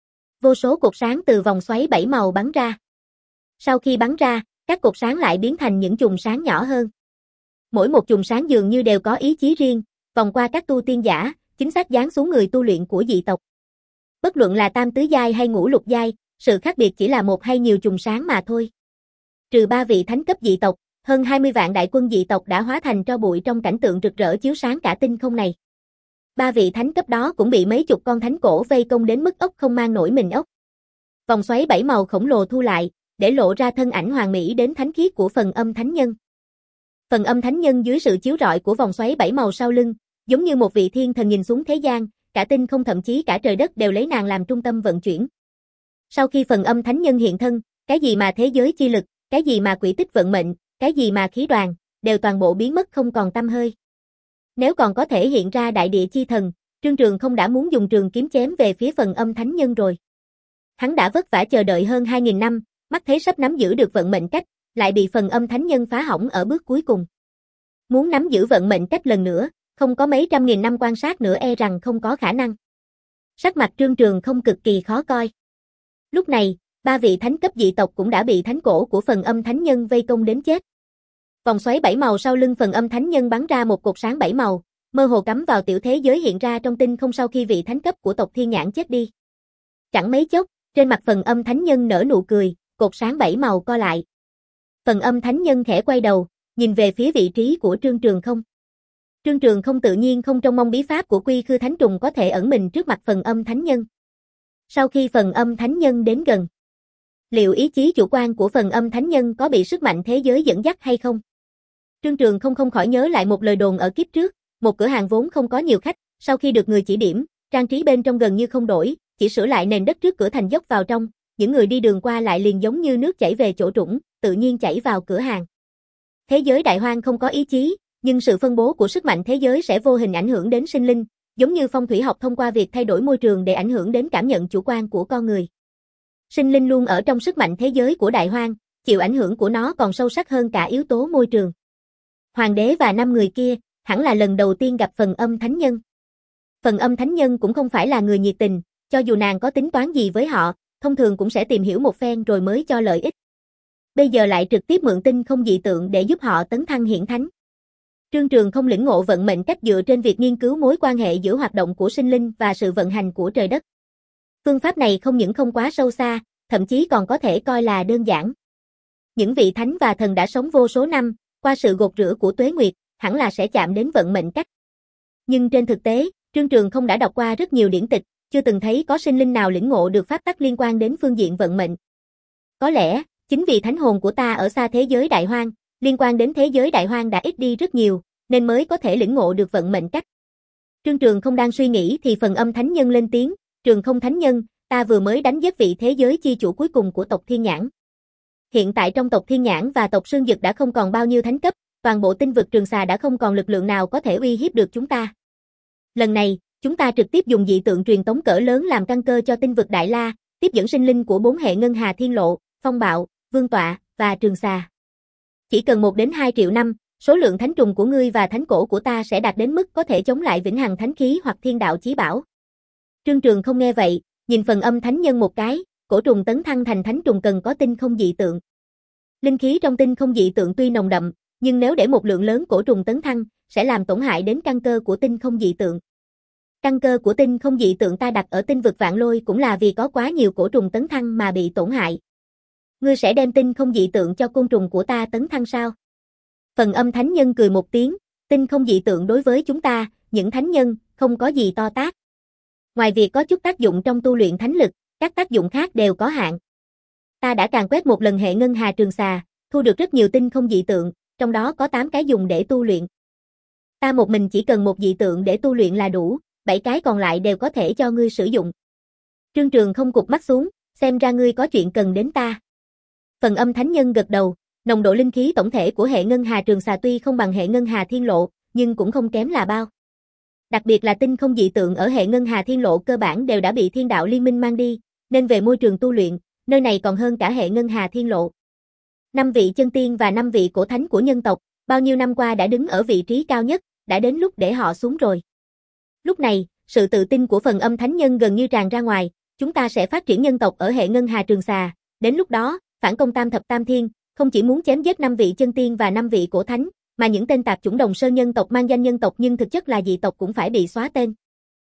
Vô số cột sáng từ vòng xoáy bảy màu bắn ra. Sau khi bắn ra, các cột sáng lại biến thành những chùm sáng nhỏ hơn. Mỗi một chùm sáng dường như đều có ý chí riêng, vòng qua các tu tiên giả, chính xác giáng xuống người tu luyện của dị tộc. Bất luận là tam tứ giai hay ngũ lục giai, sự khác biệt chỉ là một hay nhiều chùm sáng mà thôi. Trừ ba vị thánh cấp dị tộc, hơn hai mươi vạn đại quân dị tộc đã hóa thành tro bụi trong cảnh tượng rực rỡ chiếu sáng cả tinh không này. Ba vị thánh cấp đó cũng bị mấy chục con thánh cổ vây công đến mức ốc không mang nổi mình ốc. Vòng xoáy bảy màu khổng lồ thu lại, để lộ ra thân ảnh hoàn mỹ đến thánh khiết của phần âm thánh nhân. Phần âm thánh nhân dưới sự chiếu rọi của vòng xoáy bảy màu sau lưng, giống như một vị thiên thần nhìn xuống thế gian, cả tinh không thậm chí cả trời đất đều lấy nàng làm trung tâm vận chuyển. Sau khi phần âm thánh nhân hiện thân, cái gì mà thế giới chi lực, cái gì mà quỹ tích vận mệnh, cái gì mà khí đoàn, đều toàn bộ biến mất không còn tăm hơi. Nếu còn có thể hiện ra đại địa chi thần, Trương Trường không đã muốn dùng trường kiếm chém về phía phần âm thánh nhân rồi. Hắn đã vất vả chờ đợi hơn hai nghìn năm, mắt thấy sắp nắm giữ được vận mệnh cách, lại bị phần âm thánh nhân phá hỏng ở bước cuối cùng. Muốn nắm giữ vận mệnh cách lần nữa, không có mấy trăm nghìn năm quan sát nữa e rằng không có khả năng. Sắc mặt Trương Trường không cực kỳ khó coi. Lúc này, ba vị thánh cấp dị tộc cũng đã bị thánh cổ của phần âm thánh nhân vây công đến chết. Vòng xoáy bảy màu sau lưng phần âm thánh nhân bắn ra một cột sáng bảy màu, mơ hồ cắm vào tiểu thế giới hiện ra trong tinh không sau khi vị thánh cấp của tộc Thiên Nhãn chết đi. Chẳng mấy chốc, trên mặt phần âm thánh nhân nở nụ cười, cột sáng bảy màu co lại. Phần âm thánh nhân khẽ quay đầu, nhìn về phía vị trí của Trương Trường không. Trương Trường không tự nhiên không trông mong bí pháp của Quy Khư Thánh Trùng có thể ẩn mình trước mặt phần âm thánh nhân. Sau khi phần âm thánh nhân đến gần, liệu ý chí chủ quan của phần âm thánh nhân có bị sức mạnh thế giới dẫn dắt hay không? Trương Trường không không khỏi nhớ lại một lời đồn ở kiếp trước, một cửa hàng vốn không có nhiều khách, sau khi được người chỉ điểm, trang trí bên trong gần như không đổi, chỉ sửa lại nền đất trước cửa thành dốc vào trong, những người đi đường qua lại liền giống như nước chảy về chỗ trũng, tự nhiên chảy vào cửa hàng. Thế giới đại hoang không có ý chí, nhưng sự phân bố của sức mạnh thế giới sẽ vô hình ảnh hưởng đến sinh linh, giống như phong thủy học thông qua việc thay đổi môi trường để ảnh hưởng đến cảm nhận chủ quan của con người. Sinh linh luôn ở trong sức mạnh thế giới của đại hoang, chịu ảnh hưởng của nó còn sâu sắc hơn cả yếu tố môi trường. Hoàng đế và năm người kia, hẳn là lần đầu tiên gặp phần âm thánh nhân. Phần âm thánh nhân cũng không phải là người nhiệt tình, cho dù nàng có tính toán gì với họ, thông thường cũng sẽ tìm hiểu một phen rồi mới cho lợi ích. Bây giờ lại trực tiếp mượn tinh không dị tượng để giúp họ tấn thăng hiển thánh. Trương Trường không lĩnh ngộ vận mệnh cách dựa trên việc nghiên cứu mối quan hệ giữa hoạt động của sinh linh và sự vận hành của trời đất. Phương pháp này không những không quá sâu xa, thậm chí còn có thể coi là đơn giản. những vị thánh và thần đã sống vô số năm, qua sự gột rửa của tuế nguyệt, hẳn là sẽ chạm đến vận mệnh cách. Nhưng trên thực tế, Trương Trường không đã đọc qua rất nhiều điển tịch, chưa từng thấy có sinh linh nào lĩnh ngộ được pháp tắc liên quan đến phương diện vận mệnh. Có lẽ, chính vì thánh hồn của ta ở xa thế giới đại hoang, liên quan đến thế giới đại hoang đã ít đi rất nhiều, nên mới có thể lĩnh ngộ được vận mệnh cách. Trương Trường không đang suy nghĩ thì phần âm thánh nhân lên tiếng, Trường không thánh nhân, ta vừa mới đánh giết vị thế giới chi chủ cuối cùng của tộc Thiên Nhãn. Hiện tại trong tộc Thiên Nhãn và tộc Sương Dực đã không còn bao nhiêu thánh cấp, toàn bộ tinh vực Trường Xà đã không còn lực lượng nào có thể uy hiếp được chúng ta. Lần này, chúng ta trực tiếp dùng dị tượng truyền tống cỡ lớn làm căn cơ cho tinh vực Đại La, tiếp dẫn sinh linh của bốn hệ ngân hà thiên lộ, phong bạo, vương tọa và Trường Xà. Chỉ cần một đến hai triệu năm, số lượng thánh trùng của ngươi và thánh cổ của ta sẽ đạt đến mức có thể chống lại vĩnh hằng thánh khí hoặc thiên đạo chí bảo. Trương Trường không nghe vậy, nhìn phần âm thánh nhân một cái, cổ trùng tấn thăng thành thánh trùng cần có tinh không dị tượng. Linh khí trong tinh không dị tượng tuy nồng đậm, nhưng nếu để một lượng lớn cổ trùng tấn thăng, sẽ làm tổn hại đến căn cơ của tinh không dị tượng. Căn cơ của tinh không dị tượng ta đặt ở tinh vực vạn lôi cũng là vì có quá nhiều cổ trùng tấn thăng mà bị tổn hại. Ngươi sẽ đem tinh không dị tượng cho côn trùng của ta tấn thăng sao? Phần âm thánh nhân cười một tiếng, tinh không dị tượng đối với chúng ta, những thánh nhân, không có gì to tát. Ngoài việc có chút tác dụng trong tu luyện thánh lực, các tác dụng khác đều có hạn. Ta đã càn quét một lần hệ ngân hà Trường Xà, thu được rất nhiều tinh không dị tượng, trong đó có tám cái dùng để tu luyện. Ta một mình chỉ cần một dị tượng để tu luyện là đủ, bảy cái còn lại đều có thể cho ngươi sử dụng. Trương Trường không cụp mắt xuống, xem ra ngươi có chuyện cần đến ta. Phần âm thánh nhân gật đầu, nồng độ linh khí tổng thể của hệ ngân hà Trường Xà tuy không bằng hệ ngân hà thiên lộ, nhưng cũng không kém là bao. Đặc biệt là tinh không dị tượng ở hệ ngân hà thiên lộ cơ bản đều đã bị thiên đạo liên minh mang đi, nên về môi trường tu luyện, nơi này còn hơn cả hệ ngân hà thiên lộ. Năm vị chân tiên và năm vị cổ thánh của nhân tộc, bao nhiêu năm qua đã đứng ở vị trí cao nhất, đã đến lúc để họ xuống rồi. Lúc này, sự tự tin của phần âm thánh nhân gần như tràn ra ngoài, chúng ta sẽ phát triển nhân tộc ở hệ ngân hà Trường Xà, đến lúc đó, phản công tam thập tam thiên, không chỉ muốn chém giết năm vị chân tiên và năm vị cổ thánh, mà những tên tạp chủng đồng sơn nhân tộc mang danh nhân tộc nhưng thực chất là dị tộc cũng phải bị xóa tên.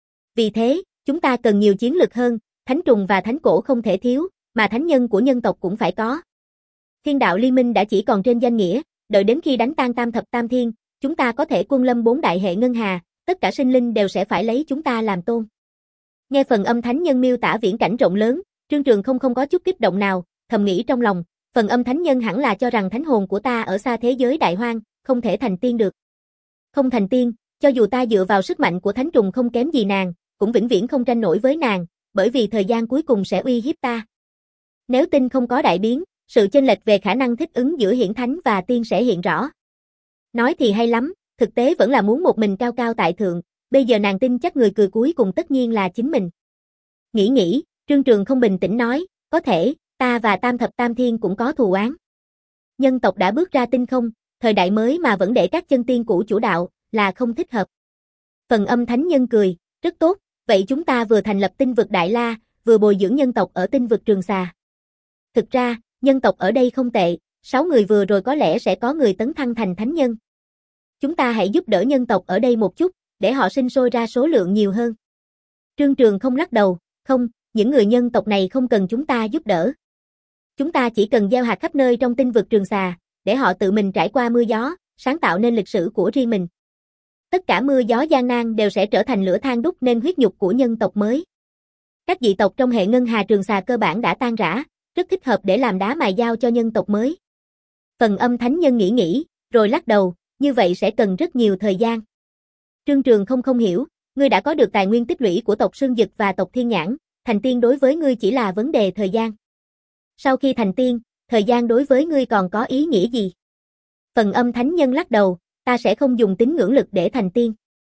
Vì thế, chúng ta cần nhiều chiến lực hơn, thánh trùng và thánh cổ không thể thiếu, mà thánh nhân của nhân tộc cũng phải có. Thiên đạo liên minh đã chỉ còn trên danh nghĩa, đợi đến khi đánh tan tam thập tam thiên, chúng ta có thể quân lâm bốn đại hệ ngân hà, tất cả sinh linh đều sẽ phải lấy chúng ta làm tôn. Nghe phần âm thánh nhân miêu tả viễn cảnh rộng lớn, Trương Trường không không có chút kích động nào, thầm nghĩ trong lòng, phần âm thánh nhân hẳn là cho rằng thánh hồn của ta ở xa thế giới đại hoang, không thể thành tiên được. Không thành tiên, cho dù ta dựa vào sức mạnh của thánh trùng không kém gì nàng, cũng vĩnh viễn không tranh nổi với nàng, bởi vì thời gian cuối cùng sẽ uy hiếp ta. Nếu tinh không có đại biến, sự chênh lệch về khả năng thích ứng giữa hiển thánh và tiên sẽ hiện rõ. Nói thì hay lắm, thực tế vẫn là muốn một mình cao cao tại thượng, bây giờ nàng tin chắc người cười cuối cùng tất nhiên là chính mình. Nghĩ nghĩ, Trương Trường không bình tĩnh nói, có thể, ta và tam thập tam thiên cũng có thù oán. Nhân tộc đã bước ra tinh không, thời đại mới mà vẫn để các chân tiên cũ chủ đạo, là không thích hợp. Phần âm thánh nhân cười, rất tốt, vậy chúng ta vừa thành lập tinh vực Đại La, vừa bồi dưỡng nhân tộc ở tinh vực Trường Xà. Thực ra, nhân tộc ở đây không tệ, sáu người vừa rồi có lẽ sẽ có người tấn thăng thành thánh nhân. Chúng ta hãy giúp đỡ nhân tộc ở đây một chút, để họ sinh sôi ra số lượng nhiều hơn. Trương Trường không lắc đầu, không, những người nhân tộc này không cần chúng ta giúp đỡ. Chúng ta chỉ cần gieo hạt khắp nơi trong tinh vực Trường Xà, để họ tự mình trải qua mưa gió, sáng tạo nên lịch sử của riêng mình. Tất cả mưa gió gian nan đều sẽ trở thành lửa than đúc nên huyết nhục của nhân tộc mới. Các dị tộc trong hệ ngân hà Trường Xà cơ bản đã tan rã, rất thích hợp để làm đá mài dao cho nhân tộc mới. Phần âm thánh nhân nghĩ nghĩ, rồi lắc đầu, như vậy sẽ cần rất nhiều thời gian. Trương Trường không không hiểu, ngươi đã có được tài nguyên tích lũy của tộc Sương Dực và tộc Thiên Nhãn, thành tiên đối với ngươi chỉ là vấn đề thời gian. Sau khi thành tiên, thời gian đối với ngươi còn có ý nghĩa gì? Phần âm thánh nhân lắc đầu, ta sẽ không dùng tín ngưỡng lực để thành tiên.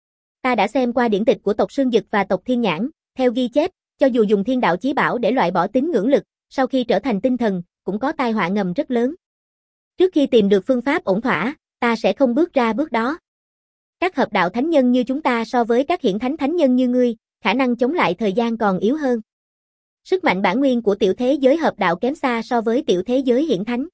Ta đã xem qua điển tịch của tộc Sương Dực và tộc Thiên Nhãn, theo ghi chép, cho dù dùng thiên đạo chí bảo để loại bỏ tín ngưỡng lực, sau khi trở thành tinh thần, cũng có tai họa ngầm rất lớn. Trước khi tìm được phương pháp ổn thỏa, ta sẽ không bước ra bước đó. Các hợp đạo thánh nhân như chúng ta so với các hiển thánh thánh nhân như ngươi, khả năng chống lại thời gian còn yếu hơn. Sức mạnh bản nguyên của tiểu thế giới hợp đạo kém xa so với tiểu thế giới hiển thánh.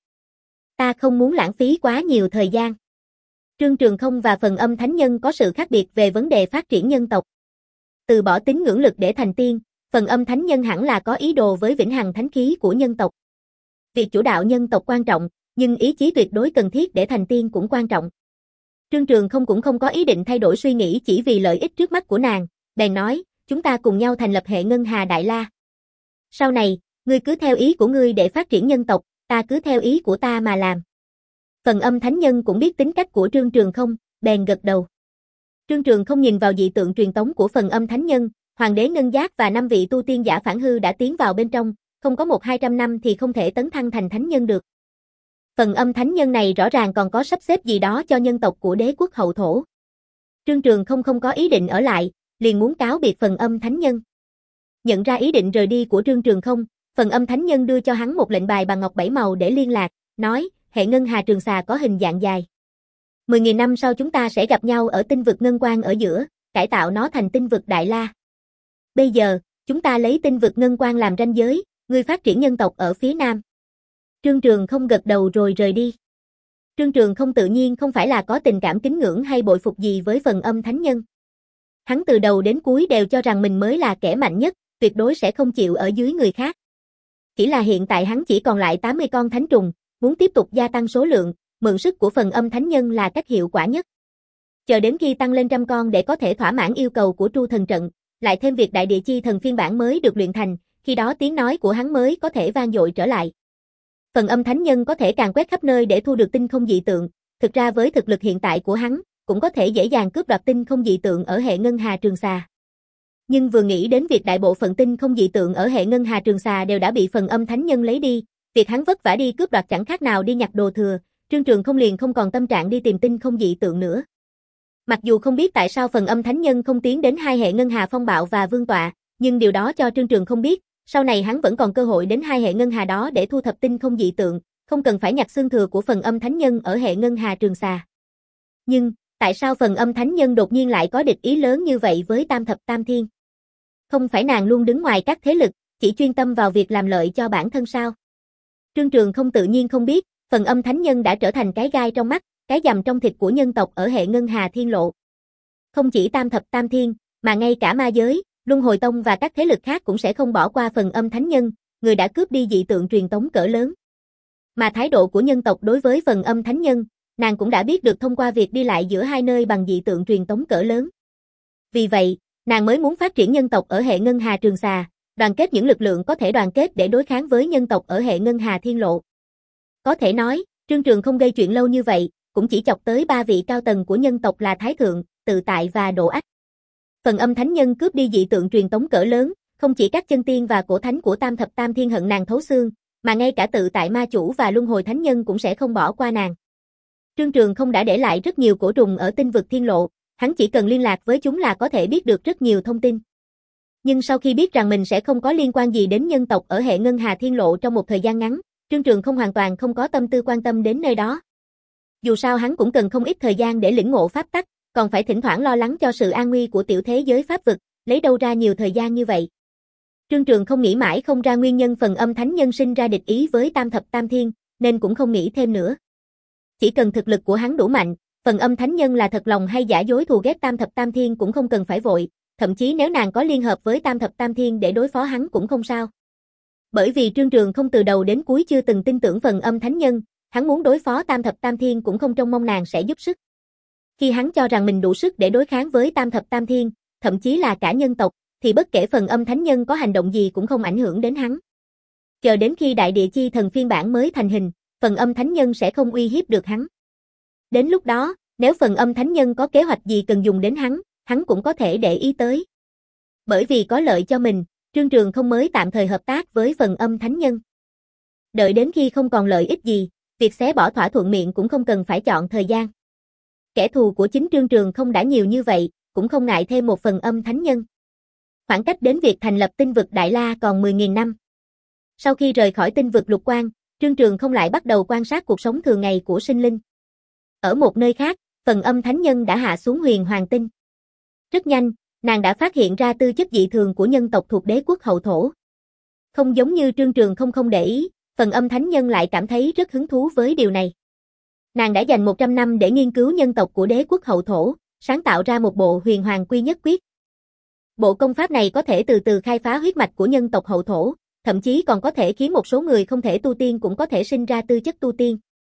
Ta không muốn lãng phí quá nhiều thời gian. Trương Trường không và phần âm thánh nhân có sự khác biệt về vấn đề phát triển nhân tộc. Từ bỏ tín ngưỡng lực để thành tiên, phần âm thánh nhân hẳn là có ý đồ với vĩnh hằng thánh khí của nhân tộc. Việc chủ đạo nhân tộc quan trọng, Nhưng ý chí tuyệt đối cần thiết để thành tiên cũng quan trọng. Trương Trường Không cũng không có ý định thay đổi suy nghĩ chỉ vì lợi ích trước mắt của nàng, bèn nói, chúng ta cùng nhau thành lập hệ Ngân Hà Đại La. Sau này, ngươi cứ theo ý của ngươi để phát triển nhân tộc, ta cứ theo ý của ta mà làm. Phần Âm Thánh Nhân cũng biết tính cách của Trương Trường Không, bèn gật đầu. Trương Trường Không nhìn vào dị tượng truyền tống của Phần Âm Thánh Nhân, Hoàng đế Ngân Giác và năm vị tu tiên giả phản hư đã tiến vào bên trong, không có một hai trăm năm thì không thể tấn thăng thành thánh nhân được. Phần Âm Thánh Nhân này rõ ràng còn có sắp xếp gì đó cho nhân tộc của đế quốc hậu thổ. Trương Trường Không không có ý định ở lại, liền muốn cáo biệt Phần Âm Thánh Nhân. Nhận ra ý định rời đi của Trương Trường Không, Phần Âm Thánh Nhân đưa cho hắn một lệnh bài bằng ngọc bảy màu để liên lạc, nói, hệ Ngân Hà Trường Xà có hình dạng dài. mười nghìn năm sau chúng ta sẽ gặp nhau ở tinh vực Ngân Quang ở giữa, cải tạo nó thành tinh vực Đại La. Bây giờ, chúng ta lấy tinh vực Ngân Quang làm ranh giới, ngươi phát triển nhân tộc ở phía nam. Trương Trường Không gật đầu rồi rời đi. Trương Trường Không tự nhiên không phải là có tình cảm kính ngưỡng hay bội phục gì với Phần Âm Thánh Nhân. Hắn từ đầu đến cuối đều cho rằng mình mới là kẻ mạnh nhất, tuyệt đối sẽ không chịu ở dưới người khác. Chỉ là hiện tại hắn chỉ còn lại tám mươi con thánh trùng, muốn tiếp tục gia tăng số lượng, mượn sức của Phần Âm Thánh Nhân là cách hiệu quả nhất. Chờ đến khi tăng lên trăm con để có thể thỏa mãn yêu cầu của Tru Thần Trận, lại thêm việc Đại Địa Chi Thần phiên bản mới được luyện thành, khi đó tiếng nói của hắn mới có thể vang dội trở lại. Phần Âm Thánh Nhân có thể càn quét khắp nơi để thu được tinh không dị tượng, thực ra với thực lực hiện tại của hắn, cũng có thể dễ dàng cướp đoạt tinh không dị tượng ở hệ Ngân Hà Trường Xà. Nhưng vừa nghĩ đến việc đại bộ phận tinh không dị tượng ở hệ Ngân Hà Trường Xà đều đã bị Phần Âm Thánh Nhân lấy đi, việc hắn vất vả đi cướp đoạt chẳng khác nào đi nhặt đồ thừa, Trương Trường Không liền không còn tâm trạng đi tìm tinh không dị tượng nữa. Mặc dù không biết tại sao Phần Âm Thánh Nhân không tiến đến hai hệ Ngân Hà Phong Bạo và Vương Tọa, nhưng điều đó cho Trương Trường Không biết, sau này hắn vẫn còn cơ hội đến hai hệ Ngân Hà đó để thu thập tinh không dị tượng, không cần phải nhặt xương thừa của Phần Âm Thánh Nhân ở hệ Ngân Hà Trường Xà. Nhưng, tại sao Phần Âm Thánh Nhân đột nhiên lại có địch ý lớn như vậy với Tam Thập Tam Thiên? Không phải nàng luôn đứng ngoài các thế lực, chỉ chuyên tâm vào việc làm lợi cho bản thân sao? Trương Trường Không tự nhiên không biết, Phần Âm Thánh Nhân đã trở thành cái gai trong mắt, cái dầm trong thịt của nhân tộc ở hệ Ngân Hà Thiên Lộ. Không chỉ Tam Thập Tam Thiên, mà ngay cả ma giới, Luân Hồi Tông và các thế lực khác cũng sẽ không bỏ qua Phần Âm Thánh Nhân, người đã cướp đi dị tượng truyền tống cỡ lớn. Mà thái độ của nhân tộc đối với Phần Âm Thánh Nhân, nàng cũng đã biết được thông qua việc đi lại giữa hai nơi bằng dị tượng truyền tống cỡ lớn. Vì vậy, nàng mới muốn phát triển nhân tộc ở hệ Ngân Hà Trường Xà, đoàn kết những lực lượng có thể đoàn kết để đối kháng với nhân tộc ở hệ Ngân Hà Thiên Lộ. Có thể nói, Trương Trường Không gây chuyện lâu như vậy, cũng chỉ chọc tới ba vị cao tầng của nhân tộc là Thái Thượng, Tự Tại và Độ Ách. Phần Âm Thánh Nhân cướp đi dị tượng truyền tống cỡ lớn, không chỉ các chân tiên và cổ thánh của Tam Thập Tam Thiên hận nàng thấu xương, mà ngay cả Tự Tại Ma Chủ và Luân Hồi Thánh Nhân cũng sẽ không bỏ qua nàng. Trương Trường Không đã để lại rất nhiều cổ trùng ở tinh vực Thiên Lộ, hắn chỉ cần liên lạc với chúng là có thể biết được rất nhiều thông tin. Nhưng sau khi biết rằng mình sẽ không có liên quan gì đến nhân tộc ở hệ Ngân Hà Thiên Lộ trong một thời gian ngắn, Trương Trường Không hoàn toàn không có tâm tư quan tâm đến nơi đó. Dù sao hắn cũng cần không ít thời gian để lĩnh ngộ pháp tắc, còn phải thỉnh thoảng lo lắng cho sự an nguy của tiểu thế giới pháp vực, lấy đâu ra nhiều thời gian như vậy. Trương Trường Không nghĩ mãi không ra nguyên nhân Phần Âm Thánh Nhân sinh ra địch ý với Tam Thập Tam Thiên, nên cũng không nghĩ thêm nữa. Chỉ cần thực lực của hắn đủ mạnh, Phần Âm Thánh Nhân là thật lòng hay giả dối thù ghét Tam Thập Tam Thiên cũng không cần phải vội, thậm chí nếu nàng có liên hợp với Tam Thập Tam Thiên để đối phó hắn cũng không sao. Bởi vì Trương Trường Không từ đầu đến cuối chưa từng tin tưởng Phần Âm Thánh Nhân, hắn muốn đối phó Tam Thập Tam Thiên cũng không trông mong nàng sẽ giúp sức. Khi hắn cho rằng mình đủ sức để đối kháng với Tam Thập Tam Thiên, thậm chí là cả nhân tộc, thì bất kể Phần Âm Thánh Nhân có hành động gì cũng không ảnh hưởng đến hắn. Chờ đến khi Đại Địa Chi Thần phiên bản mới thành hình, Phần Âm Thánh Nhân sẽ không uy hiếp được hắn. Đến lúc đó, nếu Phần Âm Thánh Nhân có kế hoạch gì cần dùng đến hắn, hắn cũng có thể để ý tới. Bởi vì có lợi cho mình, Trương Trường Không mới tạm thời hợp tác với Phần Âm Thánh Nhân. Đợi đến khi không còn lợi ích gì, việc xé bỏ thỏa thuận miệng cũng không cần phải chọn thời gian. Kẻ thù của chính Trương Trường Không đã nhiều như vậy, cũng không ngại thêm một Phần Âm Thánh Nhân. Khoảng cách đến việc thành lập tinh vực Đại La còn mười nghìn năm. Sau khi rời khỏi tinh vực Lục Quang, Trương Trường Không lại bắt đầu quan sát cuộc sống thường ngày của sinh linh. Ở một nơi khác, Phần Âm Thánh Nhân đã hạ xuống Huyền Hoàng Tinh. Rất nhanh, nàng đã phát hiện ra tư chất dị thường của nhân tộc thuộc đế quốc hậu thổ. Không giống như Trương Trường Không không để ý, Phần Âm Thánh Nhân lại cảm thấy rất hứng thú với điều này. Nàng đã dành một trăm năm để nghiên cứu nhân tộc của đế quốc hậu thổ, sáng tạo ra một bộ Huyền Hoàng Quy Nhất Quyết. Bộ công pháp này có thể từ từ khai phá huyết mạch của nhân tộc hậu thổ, thậm chí còn có thể khiến một số người không thể tu tiên cũng có thể sinh ra tư chất tu tiên.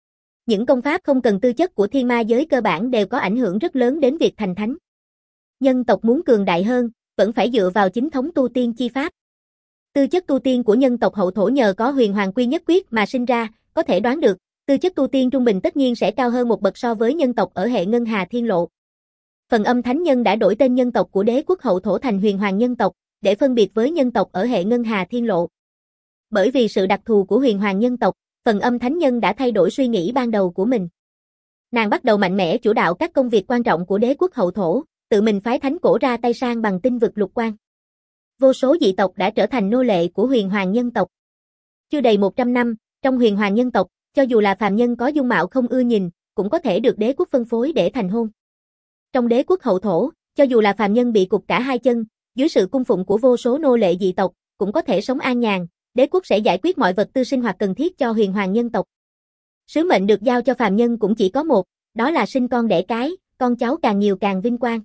Những công pháp không cần tư chất của thiên ma giới cơ bản đều có ảnh hưởng rất lớn đến việc thành thánh. Nhân tộc muốn cường đại hơn, vẫn phải dựa vào chính thống tu tiên chi pháp. Tư chất tu tiên của nhân tộc hậu thổ nhờ có huyền hoàng quy nhất quyết mà sinh ra, có thể đoán được, tư chất tu tiên trung bình tất nhiên sẽ cao hơn một bậc so với nhân tộc ở hệ Ngân Hà Thiên Lộ. Phần Âm Thánh Nhân đã đổi tên nhân tộc của đế quốc hậu thổ thành huyền hoàng nhân tộc, để phân biệt với nhân tộc ở hệ Ngân Hà Thiên Lộ. Bởi vì sự đặc thù của huyền hoàng nhân tộc, Phần Âm Thánh Nhân đã thay đổi suy nghĩ ban đầu của mình. Nàng bắt đầu mạnh mẽ chủ đạo các công việc quan trọng của đế quốc hậu thổ, tự mình phái thánh cổ ra tay sang bằng tinh vực lục quan. Vô số dị tộc đã trở thành nô lệ của huyền hoàng nhân tộc. Chưa đầy một trăm năm, trong huyền hoàng nhân tộc, cho dù là phàm nhân có dung mạo không ưa nhìn, cũng có thể được đế quốc phân phối để thành hôn. Trong đế quốc hậu thổ, cho dù là phàm nhân bị cụt cả hai chân, dưới sự cung phụng của vô số nô lệ dị tộc, cũng có thể sống an nhàn, đế quốc sẽ giải quyết mọi vật tư sinh hoạt cần thiết cho huyền hoàng nhân tộc. Sứ mệnh được giao cho phàm nhân cũng chỉ có một, đó là sinh con đẻ cái, con cháu càng nhiều càng vinh quang.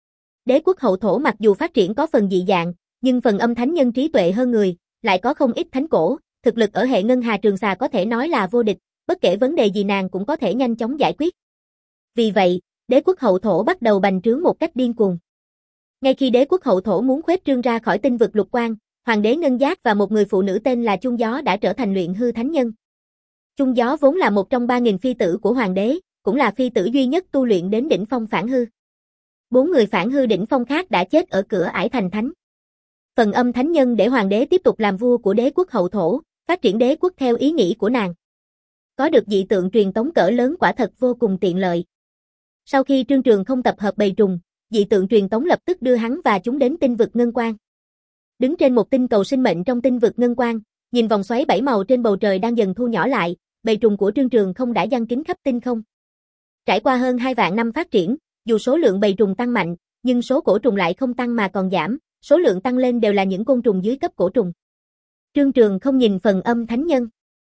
Đế quốc hậu thổ mặc dù phát triển có phần dị dạng, nhưng Phần Âm Thánh Nhân trí tuệ hơn người, lại có không ít thánh cổ, thực lực ở hệ Ngân Hà Trường Xà có thể nói là vô địch, bất kể vấn đề gì nàng cũng có thể nhanh chóng giải quyết. Vì vậy, đế quốc hậu thổ bắt đầu bành trướng một cách điên cuồng. Ngay khi đế quốc hậu thổ muốn khuếch trương ra khỏi tinh vực lục quan, hoàng đế Ngân Giác và một người phụ nữ tên là Chung Gió đã trở thành luyện hư thánh nhân. Chung Gió vốn là một trong ba nghìn phi tử của hoàng đế, cũng là phi tử duy nhất tu luyện đến đỉnh phong phản hư. Bốn người phản hư đỉnh phong khác đã chết ở cửa ải thành thánh. Phần Âm Thánh Nhân để hoàng đế tiếp tục làm vua của đế quốc hậu thổ, phát triển đế quốc theo ý nghĩ của nàng. Có được dị tượng truyền tống cỡ lớn quả thật vô cùng tiện lợi. Sau khi Trương Trường không tập hợp bầy trùng, dị tượng truyền tống lập tức đưa hắn và chúng đến tinh vực Ngân Quang. Đứng trên một tinh cầu sinh mệnh trong tinh vực Ngân Quang, nhìn vòng xoáy bảy màu trên bầu trời đang dần thu nhỏ lại, bầy trùng của Trương Trường không đã giăng kín khắp tinh không. Trải qua hơn hai vạn năm phát triển, dù số lượng bầy trùng tăng mạnh, nhưng số cổ trùng lại không tăng mà còn giảm, số lượng tăng lên đều là những côn trùng dưới cấp cổ trùng. Trương Trường không nhìn Phần Âm Thánh Nhân.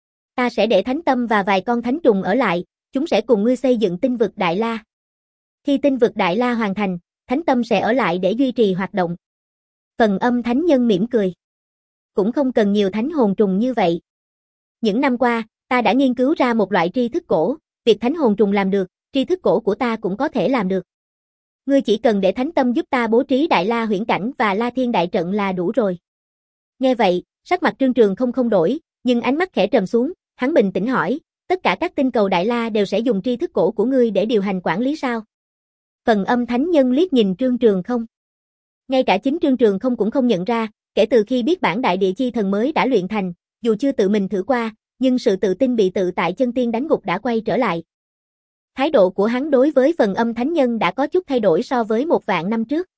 Ta sẽ để Thánh Tâm và vài con thánh trùng ở lại, chúng sẽ cùng ngươi xây dựng tinh vực Đại La. Khi tinh vực Đại La hoàn thành, Thánh Tâm sẽ ở lại để duy trì hoạt động. Phần Âm Thánh Nhân mỉm cười. Cũng không cần nhiều thánh hồn trùng như vậy. Những năm qua, ta đã nghiên cứu ra một loại tri thức cổ, việc thánh hồn trùng làm được, tri thức cổ của ta cũng có thể làm được. Ngươi chỉ cần để Thánh Tâm giúp ta bố trí Đại La huyễn cảnh và La Thiên đại trận là đủ rồi. Nghe vậy, sắc mặt Trương Trường không không đổi, nhưng ánh mắt khẽ trầm xuống, hắn bình tĩnh hỏi, tất cả các tinh cầu Đại La đều sẽ dùng tri thức cổ của ngươi để điều hành quản lý sao? Phần Âm Thánh Nhân liếc nhìn Trương Trường không. Ngay cả chính Trương Trường không cũng không nhận ra, kể từ khi biết bản đại địa chi thần mới đã luyện thành, dù chưa tự mình thử qua, nhưng sự tự tin bị tự tại chân tiên đánh gục đã quay trở lại. Thái độ của hắn đối với Phần Âm Thánh Nhân đã có chút thay đổi so với một vạn năm trước.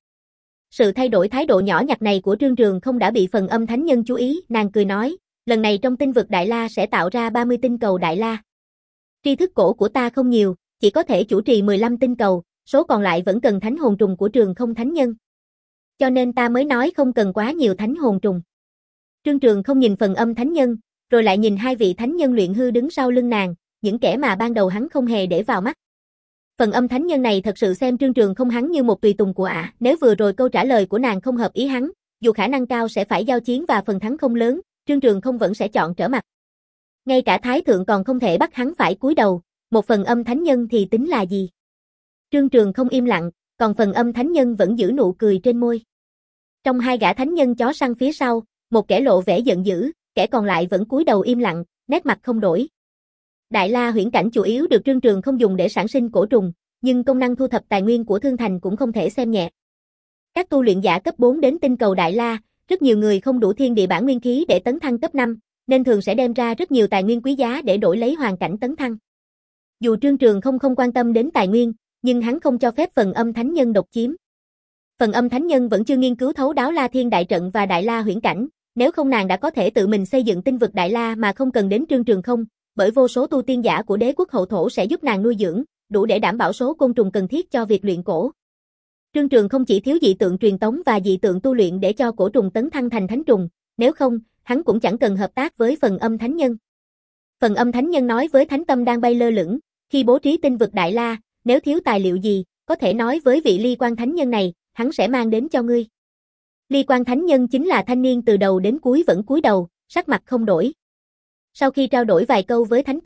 Sự thay đổi thái độ nhỏ nhặt này của Trương Trường không đã bị Phần Âm Thánh Nhân chú ý, nàng cười nói, lần này trong tinh vực Đại La sẽ tạo ra ba mươi tinh cầu Đại La. Tri thức cổ của ta không nhiều, chỉ có thể chủ trì mười lăm tinh cầu, số còn lại vẫn cần thánh hồn trùng của Trường không Thánh Nhân. Cho nên ta mới nói không cần quá nhiều thánh hồn trùng. Trương Trường không nhìn Phần Âm Thánh Nhân, rồi lại nhìn hai vị thánh nhân luyện hư đứng sau lưng nàng, những kẻ mà ban đầu hắn không hề để vào mắt. Phần Âm Thánh Nhân này thật sự xem Trương Trường không hắn như một tùy tùng của ả, nếu vừa rồi câu trả lời của nàng không hợp ý hắn, dù khả năng cao sẽ phải giao chiến và phần thắng không lớn, Trương Trường không vẫn sẽ chọn trở mặt. Ngay cả Thái Thượng còn không thể bắt hắn phải cúi đầu, một Phần Âm Thánh Nhân thì tính là gì? Trương Trường không im lặng, còn Phần Âm Thánh Nhân vẫn giữ nụ cười trên môi. Trong hai gã thánh nhân chó săn phía sau, một kẻ lộ vẻ giận dữ, kẻ còn lại vẫn cúi đầu im lặng, nét mặt không đổi. Đại La huyễn cảnh chủ yếu được Trương Trường không dùng để sản sinh cổ trùng, nhưng công năng thu thập tài nguyên của Thương Thành cũng không thể xem nhẹ. Các tu luyện giả cấp bốn đến tinh cầu Đại La, rất nhiều người không đủ thiên địa bản nguyên khí để tấn thăng cấp năm, nên thường sẽ đem ra rất nhiều tài nguyên quý giá để đổi lấy hoàn cảnh tấn thăng. Dù Trương Trường không không quan tâm đến tài nguyên, nhưng hắn không cho phép Phần Âm Thánh Nhân độc chiếm. Phần Âm Thánh Nhân vẫn chưa nghiên cứu thấu đáo La Thiên đại trận và Đại La huyễn cảnh, nếu không nàng đã có thể tự mình xây dựng tinh vực Đại La mà không cần đến Trương Trường không, bởi vô số tu tiên giả của đế quốc hậu thổ sẽ giúp nàng nuôi dưỡng, đủ để đảm bảo số côn trùng cần thiết cho việc luyện cổ. Trương Trường không chỉ thiếu dị tượng truyền tống và dị tượng tu luyện để cho cổ trùng tấn thăng thành thánh trùng, nếu không, hắn cũng chẳng cần hợp tác với Phần Âm Thánh Nhân. Phần Âm Thánh Nhân nói với Thánh Tâm đang bay lơ lửng, khi bố trí tinh vực Đại La, nếu thiếu tài liệu gì, có thể nói với vị Ly Quan Thánh Nhân này, hắn sẽ mang đến cho ngươi. Ly Quan Thánh Nhân chính là thanh niên từ đầu đến cuối vẫn cúi đầu, sắc mặt không đổi. Sau khi trao đổi vài câu với Thánh Tâm,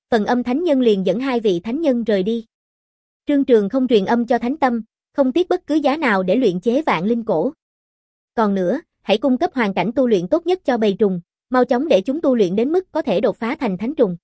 Phần Âm Thánh Nhân liền dẫn hai vị thánh nhân rời đi. Trương Trường không truyền âm cho Thánh Tâm, không tiếc bất cứ giá nào để luyện chế vạn linh cổ. Còn nữa, hãy cung cấp hoàn cảnh tu luyện tốt nhất cho bầy trùng, mau chóng để chúng tu luyện đến mức có thể đột phá thành thánh trùng.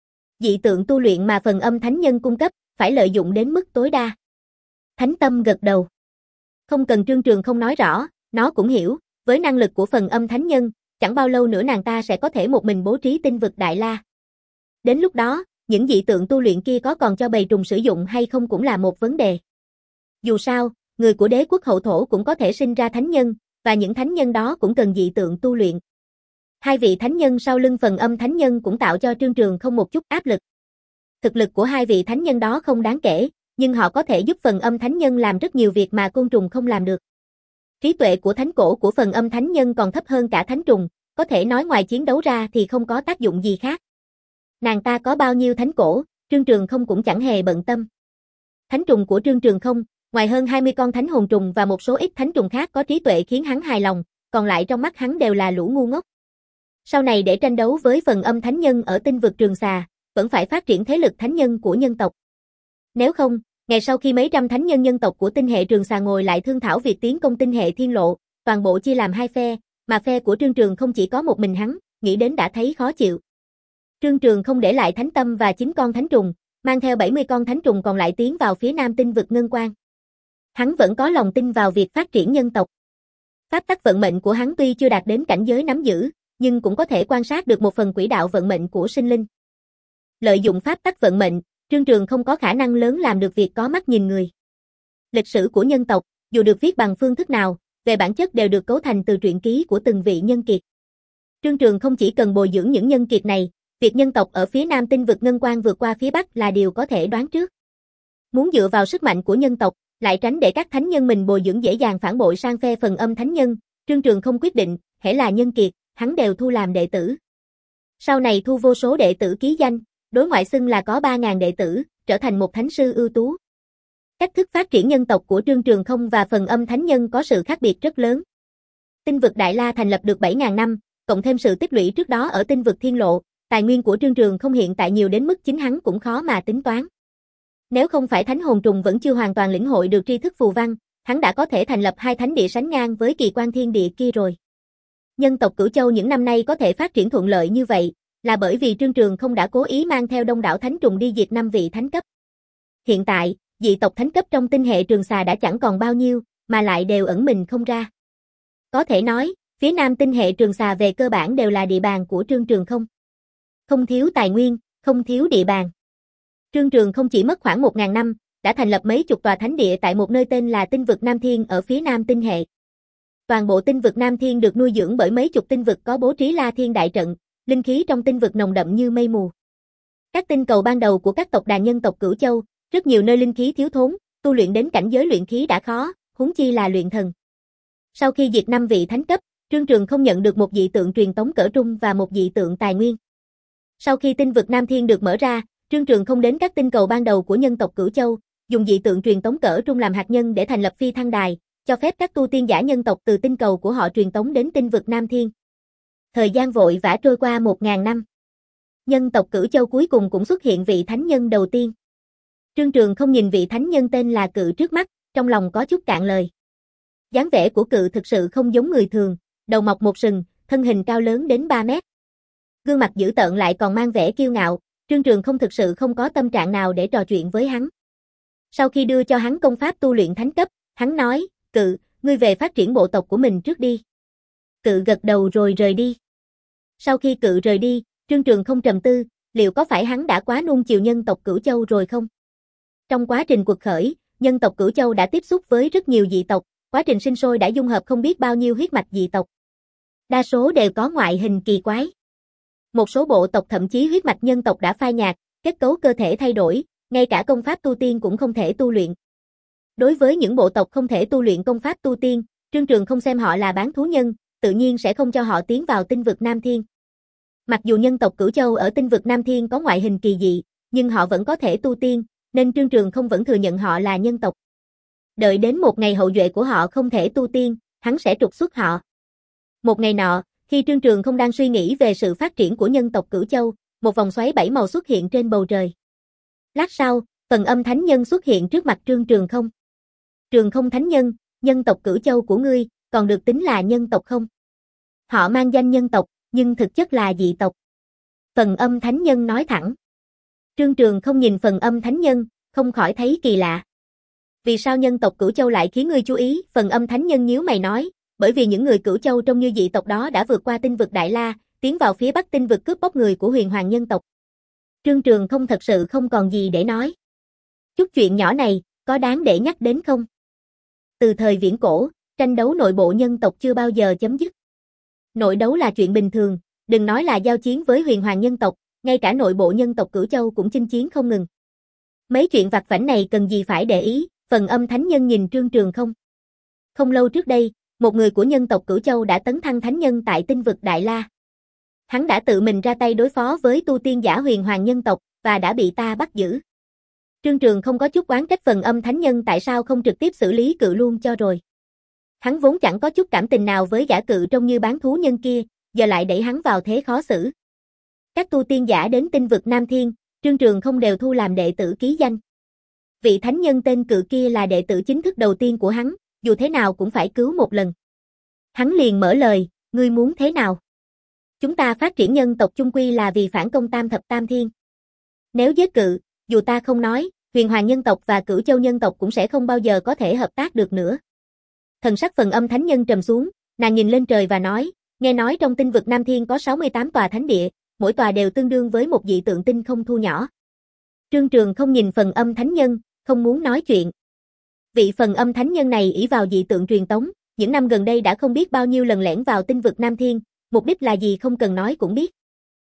Dị tượng tu luyện mà Phần Âm Thánh Nhân cung cấp, phải lợi dụng đến mức tối đa. Thánh Tâm gật đầu. Không cần Trương Trường không nói rõ, nó cũng hiểu, với năng lực của Phần Âm Thánh Nhân, chẳng bao lâu nữa nàng ta sẽ có thể một mình bố trí tinh vực Đại La. Đến lúc đó, những dị tượng tu luyện kia có còn cho bầy trùng sử dụng hay không cũng là một vấn đề. Dù sao, người của đế quốc hậu thổ cũng có thể sinh ra thánh nhân, và những thánh nhân đó cũng cần dị tượng tu luyện. Hai vị thánh nhân sau lưng Phần Âm Thánh Nhân cũng tạo cho Trương Trường không một chút áp lực. Thực lực của hai vị thánh nhân đó không đáng kể, nhưng họ có thể giúp Phần Âm Thánh Nhân làm rất nhiều việc mà côn trùng không làm được. Trí tuệ của thánh cổ của Phần Âm Thánh Nhân còn thấp hơn cả thánh trùng, có thể nói ngoài chiến đấu ra thì không có tác dụng gì khác. Nàng ta có bao nhiêu thánh cổ, Trương Trường không cũng chẳng hề bận tâm. Thánh trùng của Trương Trường không, ngoài hơn hai mươi con thánh hồn trùng và một số ít thánh trùng khác có trí tuệ khiến hắn hài lòng, còn lại trong mắt hắn đều là lũ ngu ngốc. Sau này để tranh đấu với Phần Âm Thánh Nhân ở tinh vực Trường Xà, vẫn phải phát triển thế lực thánh nhân của nhân tộc. Nếu không, ngày sau khi mấy trăm thánh nhân nhân tộc của tinh hệ Trường Xà ngồi lại thương thảo việc tiến công tinh hệ Thiên Lộ, toàn bộ chia làm hai phe, mà phe của Trương Trường không chỉ có một mình hắn, nghĩ đến đã thấy khó chịu. Trương Trường không để lại Thánh Tâm và chín con thánh trùng, mang theo bảy mươi con thánh trùng còn lại tiến vào phía nam tinh vực Ngân Quang. Hắn vẫn có lòng tin vào việc phát triển nhân tộc. Pháp tắc vận mệnh của hắn tuy chưa đạt đến cảnh giới nắm giữ, nhưng cũng có thể quan sát được một phần quỹ đạo vận mệnh của sinh linh. Lợi dụng pháp tắc vận mệnh, Trương Trường không có khả năng lớn làm được việc có mắt nhìn người. Lịch sử của nhân tộc, dù được viết bằng phương thức nào, về bản chất đều được cấu thành từ truyện ký của từng vị nhân kiệt. Trương Trường không chỉ cần bồi dưỡng những nhân kiệt này, việc nhân tộc ở phía nam tinh vực Ngân Quang vượt qua phía bắc là điều có thể đoán trước. Muốn dựa vào sức mạnh của nhân tộc, lại tránh để các thánh nhân mình bồi dưỡng dễ dàng phản bội sang phe Phần Âm Thánh Nhân, Trương Trường không quyết định, hễ là nhân kiệt, hắn đều thu làm đệ tử. Sau này thu vô số đệ tử ký danh, đối ngoại xưng là có ba nghìn đệ tử, trở thành một thánh sư ưu tú. Cách thức phát triển nhân tộc của Trương Trường không và Phần Âm Thánh Nhân có sự khác biệt rất lớn. Tinh vực Đại La thành lập được bảy nghìn năm, cộng thêm sự tích lũy trước đó ở tinh vực Thiên Lộ, tài nguyên của Trương Trường không hiện tại nhiều đến mức chính hắn cũng khó mà tính toán. Nếu không phải thánh hồn trùng vẫn chưa hoàn toàn lĩnh hội được tri thức phù văn, hắn đã có thể thành lập hai thánh địa sánh ngang với Kỳ Quan Thiên Địa kia rồi. Nhân tộc Cửu Châu những năm nay có thể phát triển thuận lợi như vậy, là bởi vì Trương Trường không đã cố ý mang theo đông đảo thánh trùng đi diệt năm vị thánh cấp. Hiện tại, dị tộc thánh cấp trong tinh hệ Trường Xà đã chẳng còn bao nhiêu, mà lại đều ẩn mình không ra. Có thể nói, phía nam tinh hệ Trường Xà về cơ bản đều là địa bàn của Trương Trường không. Không thiếu tài nguyên, không thiếu địa bàn. Trương Trường không chỉ mất khoảng một nghìn năm, đã thành lập mấy chục tòa thánh địa tại một nơi tên là tinh vực Nam Thiên ở phía nam tinh hệ. Toàn bộ tinh vực Nam Thiên được nuôi dưỡng bởi mấy chục tinh vực có bố trí La Thiên đại trận, linh khí trong tinh vực nồng đậm như mây mù. Các tinh cầu ban đầu của các tộc đàn nhân tộc Cửu Châu, rất nhiều nơi linh khí thiếu thốn, tu luyện đến cảnh giới luyện khí đã khó, huống chi là luyện thần. Sau khi diệt năm vị thánh cấp, Trương Trường không nhận được một dị tượng truyền tống cỡ trung và một dị tượng tài nguyên. Sau khi tinh vực Nam Thiên được mở ra, Trương Trường không đến các tinh cầu ban đầu của nhân tộc Cửu Châu, dùng dị tượng truyền tống cỡ trung làm hạt nhân để thành lập phi thăng đài, cho phép các tu tiên giả nhân tộc từ tinh cầu của họ truyền tống đến tinh vực Nam Thiên. Thời gian vội vã trôi qua một nghìn năm. Nhân tộc Cửu Châu cuối cùng cũng xuất hiện vị thánh nhân đầu tiên. Trương Trường không nhìn vị thánh nhân tên là Cự trước mắt, trong lòng có chút cạn lời. Dáng vẻ của Cự thực sự không giống người thường, đầu mọc một sừng, thân hình cao lớn đến ba mét. Gương mặt dữ tợn lại còn mang vẻ kiêu ngạo, Trương Trường không thực sự không có tâm trạng nào để trò chuyện với hắn. Sau khi đưa cho hắn công pháp tu luyện thánh cấp, hắn nói, Cự, ngươi về phát triển bộ tộc của mình trước đi. Cự gật đầu rồi rời đi. Sau khi Cự rời đi, Trương Trường không trầm tư, liệu có phải hắn đã quá nuông chiều nhân tộc Cửu Châu rồi không? Trong quá trình cuộc khởi, nhân tộc Cửu Châu đã tiếp xúc với rất nhiều dị tộc, quá trình sinh sôi đã dung hợp không biết bao nhiêu huyết mạch dị tộc. Đa số đều có ngoại hình kỳ quái. Một số bộ tộc thậm chí huyết mạch nhân tộc đã phai nhạt, kết cấu cơ thể thay đổi, ngay cả công pháp tu tiên cũng không thể tu luyện. Đối với những bộ tộc không thể tu luyện công pháp tu tiên, Trương Trường không xem họ là bán thú nhân, tự nhiên sẽ không cho họ tiến vào tinh vực Nam Thiên. Mặc dù nhân tộc Cửu Châu ở tinh vực Nam Thiên có ngoại hình kỳ dị, nhưng họ vẫn có thể tu tiên, nên Trương Trường không vẫn thừa nhận họ là nhân tộc. Đợi đến một ngày hậu duệ của họ không thể tu tiên, hắn sẽ trục xuất họ. Một ngày nọ, khi Trương Trường không đang suy nghĩ về sự phát triển của nhân tộc Cửu Châu, một vòng xoáy bảy màu xuất hiện trên bầu trời. Lát sau, phần âm thánh nhân xuất hiện trước mặt Trương Trường Không. Trường Không thánh nhân, nhân tộc Cửu Châu của ngươi, còn được tính là nhân tộc không? Họ mang danh nhân tộc, nhưng thực chất là dị tộc. Phần âm thánh nhân nói thẳng. Trương Trường Không nhìn phần âm thánh nhân, không khỏi thấy kỳ lạ. Vì sao nhân tộc Cửu Châu lại khiến ngươi chú ý? Phần âm thánh nhân nhíu mày nói, bởi vì những người Cửu Châu trông như dị tộc đó đã vượt qua tinh vực Đại La, tiến vào phía bắc tinh vực cướp bóc người của huyền hoàng nhân tộc. Trương Trường Không thật sự không còn gì để nói. Chút chuyện nhỏ này, có đáng để nhắc đến không? Từ thời viễn cổ, tranh đấu nội bộ nhân tộc chưa bao giờ chấm dứt. Nội đấu là chuyện bình thường, đừng nói là giao chiến với huyền hoàng nhân tộc, ngay cả nội bộ nhân tộc Cửu Châu cũng chinh chiến không ngừng. Mấy chuyện vặt vãnh này cần gì phải để ý? Phần âm thánh nhân nhìn Trương Trường Không. Không lâu trước đây, một người của nhân tộc Cửu Châu đã tấn thăng thánh nhân tại tinh vực Đại La. Hắn đã tự mình ra tay đối phó với tu tiên giả huyền hoàng nhân tộc, và đã bị ta bắt giữ. Trương Trường không có chút oán trách phần âm thánh nhân tại sao không trực tiếp xử lý cự luôn cho rồi. Hắn vốn chẳng có chút cảm tình nào với gã cự trông như bán thú nhân kia, giờ lại đẩy hắn vào thế khó xử. Các tu tiên giả đến tinh vực Nam Thiên, Trương Trường không đều thu làm đệ tử ký danh. Vị thánh nhân tên cự kia là đệ tử chính thức đầu tiên của hắn, dù thế nào cũng phải cứu một lần. Hắn liền mở lời, ngươi muốn thế nào? Chúng ta phát triển nhân tộc chung quy là vì phản công tam thập tam thiên. Nếu giết cự, dù ta không nói, huyền hoàng nhân tộc và Cửu Châu nhân tộc cũng sẽ không bao giờ có thể hợp tác được nữa. Thần sắc phần âm thánh nhân trầm xuống, nàng nhìn lên trời và nói, nghe nói trong tinh vực Nam Thiên có sáu mươi tám tòa thánh địa, mỗi tòa đều tương đương với một dị tượng tinh không thu nhỏ. Trương Trường không nhìn phần âm thánh nhân, không muốn nói chuyện. Vị phần âm thánh nhân này ỷ vào dị tượng truyền tống, những năm gần đây đã không biết bao nhiêu lần lẻn vào tinh vực Nam Thiên, mục đích là gì không cần nói cũng biết.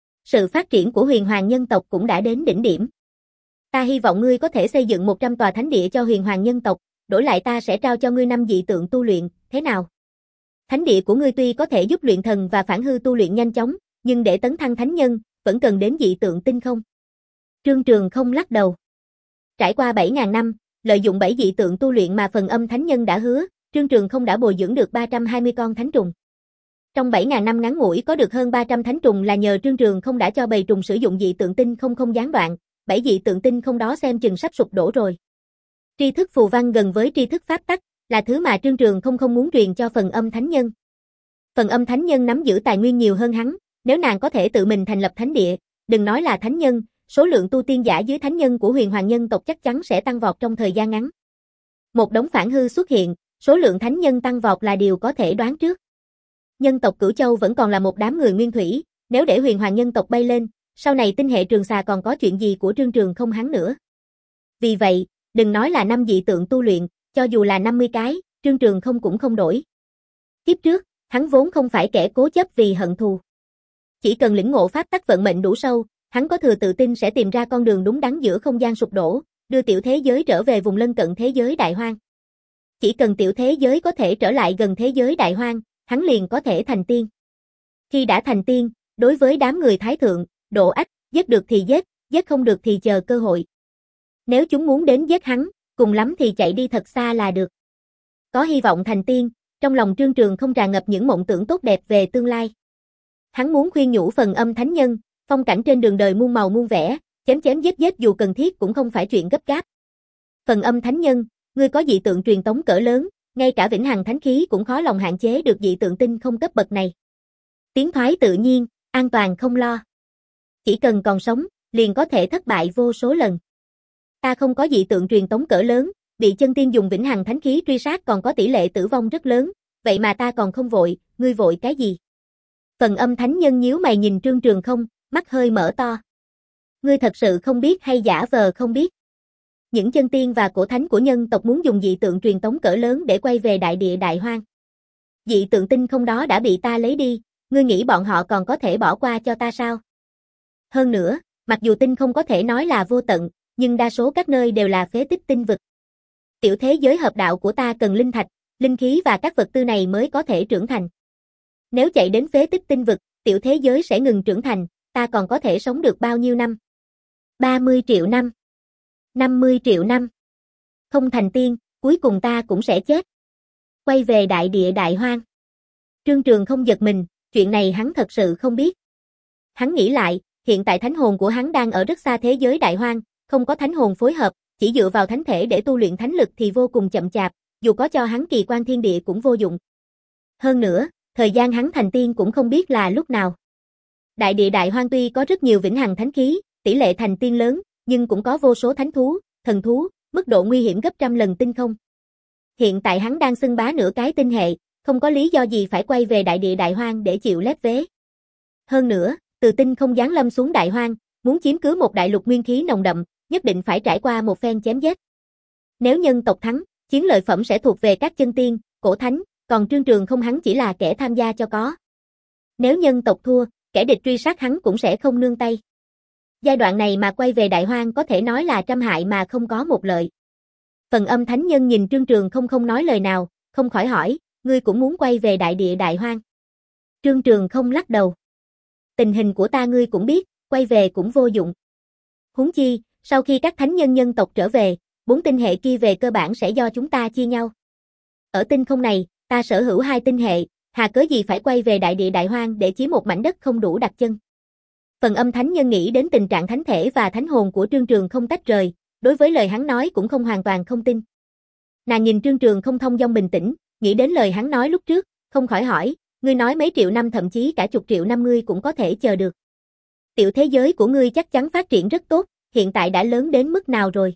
Sự phát triển của huyền hoàng nhân tộc cũng đã đến đỉnh điểm. Ta hy vọng ngươi có thể xây dựng một trăm tòa thánh địa cho huyền hoàng nhân tộc, đổi lại ta sẽ trao cho ngươi năm dị tượng tu luyện, thế nào? Thánh địa của ngươi tuy có thể giúp luyện thần và phản hư tu luyện nhanh chóng, nhưng để tấn thăng thánh nhân, vẫn cần đến dị tượng tinh không. Trương Trường không lắc đầu. Trải qua bảy nghìn năm, lợi dụng bảy dị tượng tu luyện mà phần âm thánh nhân đã hứa, Trương Trường không đã bồi dưỡng được ba trăm hai mươi con thánh trùng. Trong bảy nghìn năm ngắn ngủi có được hơn ba trăm thánh trùng là nhờ Trương Trường không đã cho bầy trùng sử dụng dị tượng tinh không không gián đoạn, bảy dị tượng tinh không đó xem chừng sắp sụp đổ rồi. Tri thức phù văn gần với tri thức pháp tắc, là thứ mà Trương Trường không không muốn truyền cho phần âm thánh nhân. Phần âm thánh nhân nắm giữ tài nguyên nhiều hơn hắn, nếu nàng có thể tự mình thành lập thánh địa, đừng nói là thánh nhân, số lượng tu tiên giả dưới thánh nhân của huyền hoàng nhân tộc chắc chắn sẽ tăng vọt trong thời gian ngắn. Một đống phản hư xuất hiện, số lượng thánh nhân tăng vọt là điều có thể đoán trước. Nhân tộc Cửu Châu vẫn còn là một đám người nguyên thủy, nếu để huyền hoàng nhân tộc bay lên, sau này tinh hệ Trường Xà còn có chuyện gì của Trương Trường không hắn nữa. Vì vậy, đừng nói là năm dị tượng tu luyện, cho dù là năm mươi cái, Trương Trường không cũng không đổi. Kiếp trước, hắn vốn không phải kẻ cố chấp vì hận thù. Chỉ cần lĩnh ngộ pháp tắc vận mệnh đủ sâu, hắn có thừa tự tin sẽ tìm ra con đường đúng đắn giữa không gian sụp đổ, đưa tiểu thế giới trở về vùng lân cận thế giới đại hoang. Chỉ cần tiểu thế giới có thể trở lại gần thế giới đại hoang, hắn liền có thể thành tiên. Khi đã thành tiên, đối với đám người thái thượng, độ ách, giết được thì giết, giết không được thì chờ cơ hội. Nếu chúng muốn đến giết hắn, cùng lắm thì chạy đi thật xa là được. Có hy vọng thành tiên, trong lòng Trương Trường không tràn ngập những mộng tưởng tốt đẹp về tương lai. Hắn muốn khuyên nhủ phần âm thánh nhân, phong cảnh trên đường đời muôn màu muôn vẻ, chém chém giết giết dù cần thiết cũng không phải chuyện gấp gáp. Phần âm thánh nhân, ngươi có dị tượng truyền tống cỡ lớn, ngay cả vĩnh hằng thánh khí cũng khó lòng hạn chế được dị tượng tinh không cấp bậc này. Tiến thoái tự nhiên, an toàn không lo. Chỉ cần còn sống, liền có thể thất bại vô số lần. Ta không có dị tượng truyền tống cỡ lớn, bị chân tiên dùng vĩnh hằng thánh khí truy sát còn có tỷ lệ tử vong rất lớn, vậy mà ta còn không vội, ngươi vội cái gì? Phần âm thánh nhân nhíu mày nhìn Trương Trường không, mắt hơi mở to. Ngươi thật sự không biết hay giả vờ không biết? Những chân tiên và cổ thánh của nhân tộc muốn dùng dị tượng truyền tống cỡ lớn để quay về đại địa đại hoang. Dị tượng tinh không đó đã bị ta lấy đi, ngươi nghĩ bọn họ còn có thể bỏ qua cho ta sao? Hơn nữa, mặc dù tinh không có thể nói là vô tận, nhưng đa số các nơi đều là phế tích tinh vực. Tiểu thế giới hợp đạo của ta cần linh thạch, linh khí và các vật tư này mới có thể trưởng thành. Nếu chạy đến phế tích tinh vực, tiểu thế giới sẽ ngừng trưởng thành, ta còn có thể sống được bao nhiêu năm? ba mươi triệu năm. năm mươi triệu năm. Không thành tiên, cuối cùng ta cũng sẽ chết. Quay về đại địa đại hoang. Trương Trường không giật mình, chuyện này hắn thật sự không biết. Hắn nghĩ lại, hiện tại thánh hồn của hắn đang ở rất xa thế giới đại hoang, không có thánh hồn phối hợp, chỉ dựa vào thánh thể để tu luyện thánh lực thì vô cùng chậm chạp, dù có cho hắn kỳ quan thiên địa cũng vô dụng. Hơn nữa, thời gian hắn thành tiên cũng không biết là lúc nào. Đại địa đại hoang tuy có rất nhiều vĩnh hằng thánh khí, tỷ lệ thành tiên lớn, nhưng cũng có vô số thánh thú, thần thú, mức độ nguy hiểm gấp trăm lần tinh không. Hiện tại hắn đang xưng bá nửa cái tinh hệ, không có lý do gì phải quay về đại địa đại hoang để chịu lép vế. Hơn nữa, từ tinh không giáng lâm xuống đại hoang, muốn chiếm cứ một đại lục nguyên khí nồng đậm, nhất định phải trải qua một phen chém giết. Nếu nhân tộc thắng, chiến lợi phẩm sẽ thuộc về các chân tiên, cổ thánh, còn Trương Trường Không hắn chỉ là kẻ tham gia cho có. Nếu nhân tộc thua, kẻ địch truy sát hắn cũng sẽ không nương tay. Giai đoạn này mà quay về đại hoang có thể nói là trăm hại mà không có một lợi. Phần Âm thánh nhân nhìn Trương Trường Không không nói lời nào, không khỏi hỏi, ngươi cũng muốn quay về đại địa đại hoang. Trương Trường Không lắc đầu. Tình hình của ta ngươi cũng biết, quay về cũng vô dụng. Huống chi, sau khi các thánh nhân nhân tộc trở về, bốn tinh hệ kia về cơ bản sẽ do chúng ta chia nhau. Ở tinh không này, ta sở hữu hai tinh hệ, hà cớ gì phải quay về đại địa đại hoang để chiếm một mảnh đất không đủ đặt chân. Phần Âm thánh nhân nghĩ đến tình trạng thánh thể và thánh hồn của Trương Trường Không tách rời, đối với lời hắn nói cũng không hoàn toàn không tin. Nàng nhìn Trương Trường Không thông dong bình tĩnh, nghĩ đến lời hắn nói lúc trước, không khỏi hỏi, ngươi nói mấy triệu năm thậm chí cả chục triệu năm ngươi cũng có thể chờ được. Tiểu thế giới của ngươi chắc chắn phát triển rất tốt, hiện tại đã lớn đến mức nào rồi?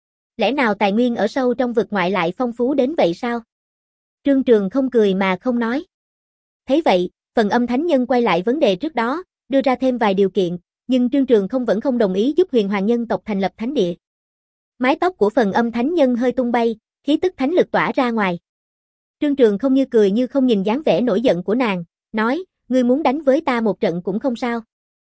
Lẽ nào tài nguyên ở sâu trong vực ngoại lại phong phú đến vậy sao? Trương Trường Không cười mà không nói. Thấy vậy, Phần Âm thánh nhân quay lại vấn đề trước đó, đưa ra thêm vài điều kiện, nhưng Trương Trường Không vẫn không đồng ý giúp Huyền Hoàng nhân tộc thành lập thánh địa. Mái tóc của Phần Âm thánh nhân hơi tung bay, khí tức thánh lực tỏa ra ngoài. Trương Trường Không như cười như không nhìn dáng vẻ nổi giận của nàng, nói, ngươi muốn đánh với ta một trận cũng không sao.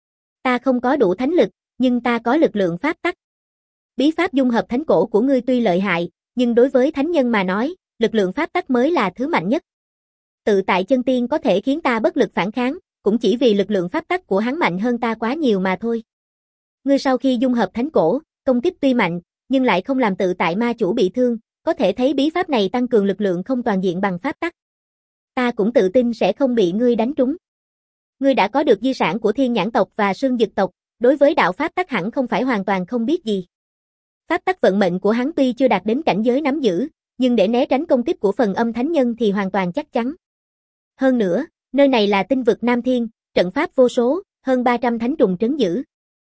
Ta không có đủ thánh lực, nhưng ta có lực lượng pháp tắc. Bí pháp dung hợp thánh cổ của ngươi tuy lợi hại, nhưng đối với thánh nhân mà nói, lực lượng pháp tắc mới là thứ mạnh nhất. Tự tại chân tiên có thể khiến ta bất lực phản kháng, cũng chỉ vì lực lượng pháp tắc của hắn mạnh hơn ta quá nhiều mà thôi. Ngươi sau khi dung hợp thánh cổ, công kích tuy mạnh, nhưng lại không làm tự tại ma chủ bị thương, có thể thấy bí pháp này tăng cường lực lượng không toàn diện bằng pháp tắc. Ta cũng tự tin sẽ không bị ngươi đánh trúng. Ngươi đã có được di sản của Thiên Nhãn tộc và Sương Dực tộc, đối với đạo pháp tắc hẳn không phải hoàn toàn không biết gì. Pháp tắc vận mệnh của hắn tuy chưa đạt đến cảnh giới nắm giữ, nhưng để né tránh công kích của Phần Âm thánh nhân thì hoàn toàn chắc chắn. Hơn nữa, nơi này là tinh vực Nam Thiên, trận pháp vô số, hơn ba trăm thánh trùng trấn giữ.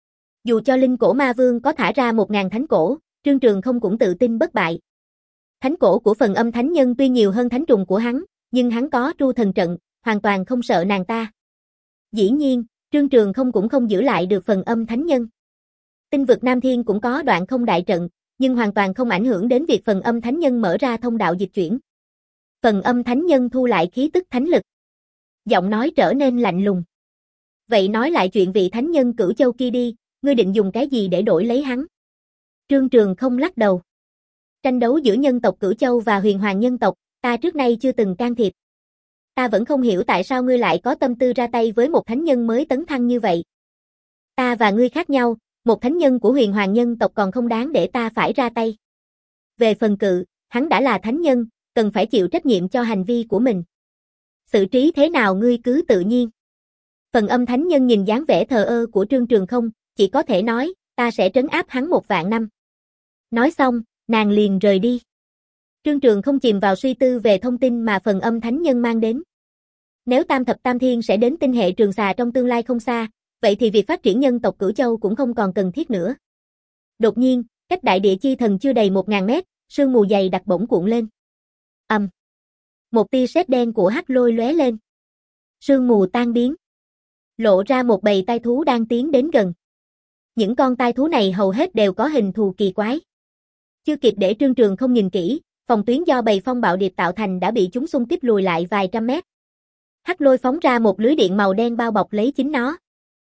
Dù cho linh cổ ma vương có thả ra một ngàn thánh cổ, Trương Trường Không cũng tự tin bất bại. Thánh cổ của Phần Âm thánh nhân tuy nhiều hơn thánh trùng của hắn, nhưng hắn có tru thần trận, hoàn toàn không sợ nàng ta. Dĩ nhiên, Trương Trường Không cũng không giữ lại được Phần Âm thánh nhân. Tinh vực Nam Thiên cũng có đoạn không đại trận, nhưng hoàn toàn không ảnh hưởng đến việc Phần Âm thánh nhân mở ra thông đạo dịch chuyển. Phần Âm thánh nhân thu lại khí tức thánh lực. Giọng nói trở nên lạnh lùng. Vậy nói lại chuyện vị thánh nhân Cửu Châu kia đi, ngươi định dùng cái gì để đổi lấy hắn? Trương Trường Không lắc đầu. Tranh đấu giữa nhân tộc Cửu Châu và Huyền Hoàng nhân tộc, ta trước nay chưa từng can thiệp. Ta vẫn không hiểu tại sao ngươi lại có tâm tư ra tay với một thánh nhân mới tấn thăng như vậy. Ta và ngươi khác nhau, một thánh nhân của Huyền Hoàng nhân tộc còn không đáng để ta phải ra tay. Về phần Cự, hắn đã là thánh nhân, cần phải chịu trách nhiệm cho hành vi của mình. Xử trí thế nào ngươi cứ tự nhiên. Phần Âm thánh nhân nhìn dáng vẻ thờ ơ của Trương Trường Không, chỉ có thể nói, ta sẽ trấn áp hắn một vạn năm. Nói xong, nàng liền rời đi. Trương Trường Không chìm vào suy tư về thông tin mà Phần Âm thánh nhân mang đến. Nếu Tam Thập Tam Thiên sẽ đến tinh hệ Trường Xà trong tương lai không xa, vậy thì việc phát triển nhân tộc Cửu Châu cũng không còn cần thiết nữa. Đột nhiên, cách đại địa chi thần chưa đầy một ngàn mét, sương mù dày đặc bỗng cuộn lên. Ầm. Um. Một tia sét đen của hắc lôi lóe lên. Sương mù tan biến. Lộ ra một bầy tai thú đang tiến đến gần. Những con tai thú này hầu hết đều có hình thù kỳ quái. Chưa kịp để Trương Trường Không nhìn kỹ, phòng tuyến do bầy phong bạo điệp tạo thành đã bị chúng xung kích lùi lại vài trăm mét. Hắc lôi phóng ra một lưới điện màu đen bao bọc lấy chính nó.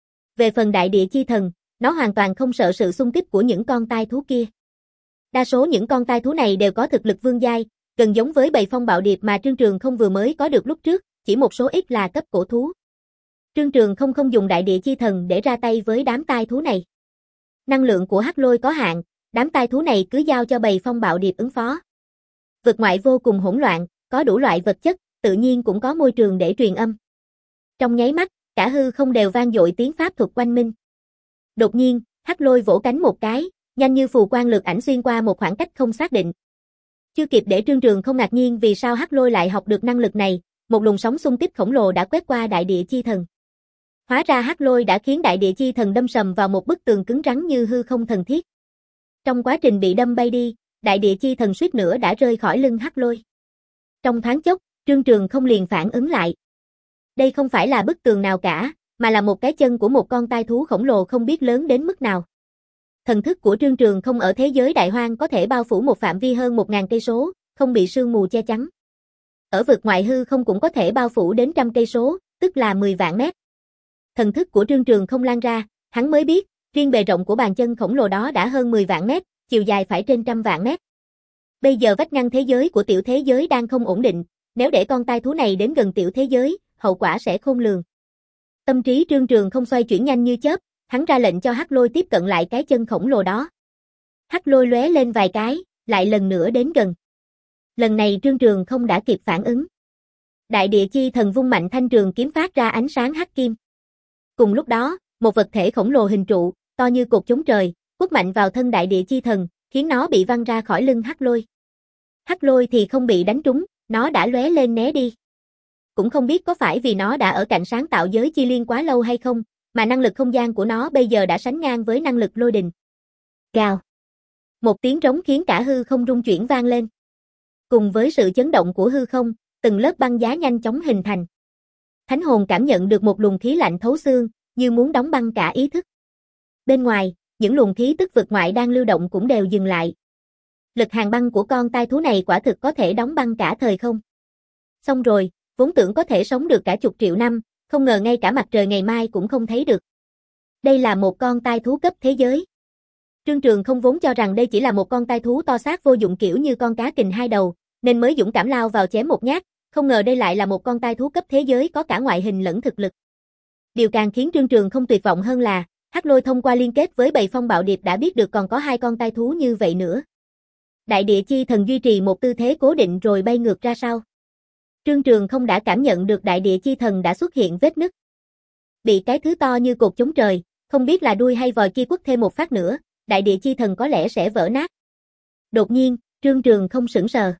Về phần đại địa chi thần, nó hoàn toàn không sợ sự xung kích của những con tai thú kia. Đa số những con tai thú này đều có thực lực vương giai, gần giống với bầy phong bạo điệp mà Trương Trường Không vừa mới có được lúc trước, chỉ một số ít là cấp cổ thú. Trương Trường Không không dùng đại địa chi thần để ra tay với đám tai thú này. Năng lượng của hắc lôi có hạn, đám tai thú này cứ giao cho bầy phong bạo điệp ứng phó. Vực ngoại vô cùng hỗn loạn, có đủ loại vật chất, tự nhiên cũng có môi trường để truyền âm. Trong nháy mắt, cả hư không đều vang dội tiếng pháp thuật oanh minh. Đột nhiên, Hắc Lôi vỗ cánh một cái, nhanh như phù quang lược ảnh xuyên qua một khoảng cách không xác định. Chưa kịp để Trương Trường không ngạc nhiên vì sao Hắc Lôi lại học được năng lực này, một luồng sóng xung kích khổng lồ đã quét qua đại địa chi thần. Hóa ra Hắc Lôi đã khiến đại địa chi thần đâm sầm vào một bức tường cứng rắn như hư không thần thiết. Trong quá trình bị đâm bay đi, đại địa chi thần suýt nữa đã rơi khỏi lưng Hắc Lôi. Trong thoáng chốc, Trương Trường không liền phản ứng lại. Đây không phải là bức tường nào cả, mà là một cái chân của một con tai thú khổng lồ không biết lớn đến mức nào. Thần thức của Trương Trường không ở thế giới đại hoang có thể bao phủ một phạm vi hơn một nghìn cây số, không bị sương mù che chắn. Ở vực ngoại hư không cũng có thể bao phủ đến trăm cây số, tức là mười vạn mét. Thần thức của Trương Trường không lan ra, hắn mới biết, riêng bề rộng của bàn chân khổng lồ đó đã hơn mười vạn mét, chiều dài phải trên trăm vạn mét. Bây giờ vách ngăn thế giới của tiểu thế giới đang không ổn định, nếu để con tai thú này đến gần tiểu thế giới, hậu quả sẽ khôn lường. Tâm trí Trương Trường không xoay chuyển nhanh như chớp, hắn ra lệnh cho Hắc Lôi tiếp cận lại cái chân khổng lồ đó. Hắc Lôi lóe lên vài cái, lại lần nữa đến gần. Lần này Trương Trường không đã kịp phản ứng. Đại địa chi thần vung mạnh thanh trường kiếm phát ra ánh sáng hắc kim. Cùng lúc đó, một vật thể khổng lồ hình trụ, to như cột chống trời, quất mạnh vào thân đại địa chi thần, khiến nó bị văng ra khỏi lưng Hắc Lôi. Hắc Lôi thì không bị đánh trúng, nó đã lóe lên né đi. Cũng không biết có phải vì nó đã ở cạnh sáng tạo giới chi liên quá lâu hay không, mà năng lực không gian của nó bây giờ đã sánh ngang với năng lực lôi đình. Gào. Một tiếng trống khiến cả hư không rung chuyển vang lên. Cùng với sự chấn động của hư không, từng lớp băng giá nhanh chóng hình thành. Thánh hồn cảm nhận được một luồng khí lạnh thấu xương, như muốn đóng băng cả ý thức. Bên ngoài, những luồng khí tức vực ngoại đang lưu động cũng đều dừng lại. Lực hàn băng của con tai thú này quả thực có thể đóng băng cả thời không. Xong rồi, vốn tưởng có thể sống được cả chục triệu năm, không ngờ ngay cả mặt trời ngày mai cũng không thấy được. Đây là một con tai thú cấp thế giới. Trương Trường không vốn cho rằng đây chỉ là một con tai thú to xác vô dụng kiểu như con cá kình hai đầu, nên mới dũng cảm lao vào chém một nhát, không ngờ đây lại là một con tai thú cấp thế giới có cả ngoại hình lẫn thực lực. Điều càng khiến Trương Trường không tuyệt vọng hơn là, Hắc Lôi thông qua liên kết với bầy phong bạo điệp đã biết được còn có hai con tai thú như vậy nữa. Đại địa chi thần duy trì một tư thế cố định rồi bay ngược ra sau. Trương Trường không đã cảm nhận được đại địa chi thần đã xuất hiện vết nứt. Bị cái thứ to như cột chống trời, không biết là đuôi hay vòi kia quất thêm một phát nữa, đại địa chi thần có lẽ sẽ vỡ nát. Đột nhiên, Trương Trường không sững sờ.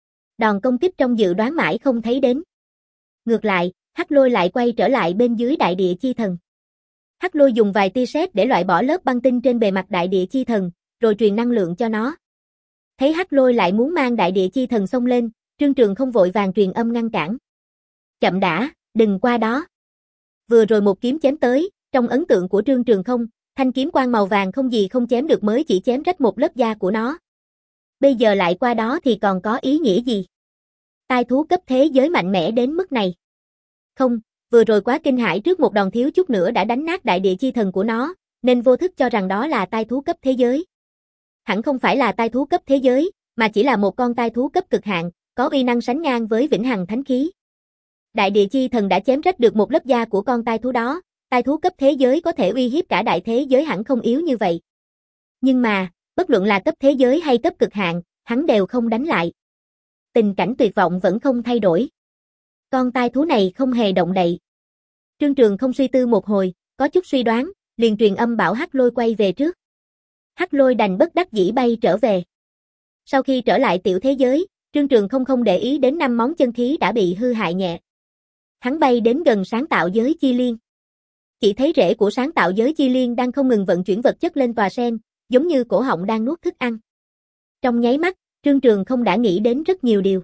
Đòn công kích trong dự đoán mãi không thấy đến. Ngược lại, Hắc Lôi lại quay trở lại bên dưới đại địa chi thần. Hắc Lôi dùng vài tia sét để loại bỏ lớp băng tinh trên bề mặt đại địa chi thần, rồi truyền năng lượng cho nó. Thấy Hắc Lôi lại muốn mang đại địa chi thần xông lên, Trương Trường không vội vàng truyền âm ngăn cản. Chậm đã, đừng qua đó. Vừa rồi một kiếm chém tới, trong ấn tượng của Trương Trường không, thanh kiếm quang màu vàng không gì không chém được mới chỉ chém rách một lớp da của nó. Bây giờ lại qua đó thì còn có ý nghĩa gì? Tai thú cấp thế giới mạnh mẽ đến mức này. Không, vừa rồi quá kinh hãi trước một đòn thiếu chút nữa đã đánh nát đại địa chi thần của nó, nên vô thức cho rằng đó là tai thú cấp thế giới. Hẳn không phải là tai thú cấp thế giới, mà chỉ là một con tai thú cấp cực hạn, có uy năng sánh ngang với vĩnh hằng thánh khí. Đại địa chi thần đã chém rách được một lớp da của con tai thú đó, tai thú cấp thế giới có thể uy hiếp cả đại thế giới hẳn không yếu như vậy. Nhưng mà, bất luận là cấp thế giới hay cấp cực hạn, hắn đều không đánh lại. Tình cảnh tuyệt vọng vẫn không thay đổi. Con tai thú này không hề động đậy. Trương Trường không suy tư một hồi, có chút suy đoán, liền truyền âm bảo Hắc Lôi quay về trước. Hắc Lôi đành bất đắc dĩ bay trở về. Sau khi trở lại tiểu thế giới, Trương Trường không không để ý đến năm món chân khí đã bị hư hại nhẹ. Hắn bay đến gần sáng tạo giới chi liên. Chỉ thấy rễ của sáng tạo giới chi liên đang không ngừng vận chuyển vật chất lên tòa sen, giống như cổ họng đang nuốt thức ăn. Trong nháy mắt, Trương Trường không đã nghĩ đến rất nhiều điều.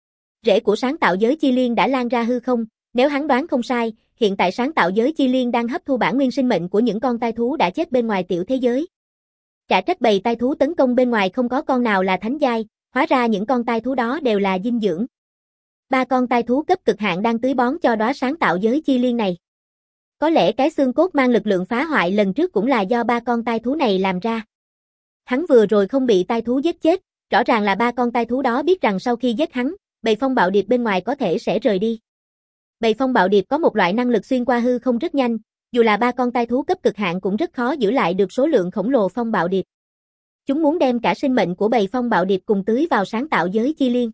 Rễ của sáng tạo giới chi liên đã lan ra hư không, nếu hắn đoán không sai, hiện tại sáng tạo giới chi liên đang hấp thu bản nguyên sinh mệnh của những con tai thú đã chết bên ngoài tiểu thế giới. Chả trách bầy tai thú tấn công bên ngoài không có con nào là thánh giai, hóa ra những con tai thú đó đều là dinh dưỡng. Ba con tai thú cấp cực hạn đang tưới bón cho đóa sáng tạo giới chi liên này. Có lẽ cái xương cốt mang lực lượng phá hoại lần trước cũng là do ba con tai thú này làm ra. Hắn vừa rồi không bị tai thú giết chết, rõ ràng là ba con tai thú đó biết rằng sau khi giết hắn, bầy phong bạo điệp bên ngoài có thể sẽ rời đi. Bầy phong bạo điệp có một loại năng lực xuyên qua hư không rất nhanh, dù là ba con tai thú cấp cực hạn cũng rất khó giữ lại được số lượng khổng lồ phong bạo điệp. Chúng muốn đem cả sinh mệnh của bầy phong bạo điệp cùng tưới vào sáng tạo giới chi liên.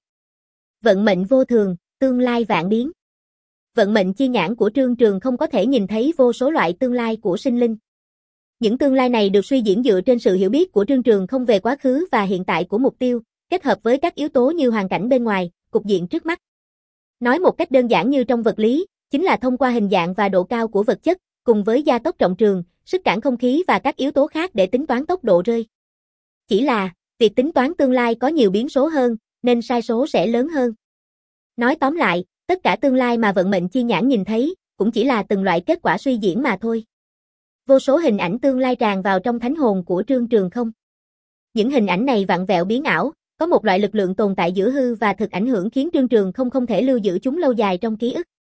Vận mệnh vô thường, tương lai vạn biến. Vận mệnh chi nhãn của Trương Trường không có thể nhìn thấy vô số loại tương lai của sinh linh. Những tương lai này được suy diễn dựa trên sự hiểu biết của Trương Trường Không về quá khứ và hiện tại của mục tiêu, kết hợp với các yếu tố như hoàn cảnh bên ngoài, cục diện trước mắt. Nói một cách đơn giản như trong vật lý, chính là thông qua hình dạng và độ cao của vật chất, cùng với gia tốc trọng trường, sức cản không khí và các yếu tố khác để tính toán tốc độ rơi. Chỉ là, việc tính toán tương lai có nhiều biến số hơn, nên sai số sẽ lớn hơn. Nói tóm lại, tất cả tương lai mà vận mệnh chi nhãn nhìn thấy, cũng chỉ là từng loại kết quả suy diễn mà thôi. Vô số hình ảnh tương lai tràn vào trong thánh hồn của Trương Trường Không. Những hình ảnh này vặn vẹo biến ảo, có một loại lực lượng tồn tại giữa hư và thực ảnh hưởng khiến Trương Trường Không không thể lưu giữ chúng lâu dài trong ký ức.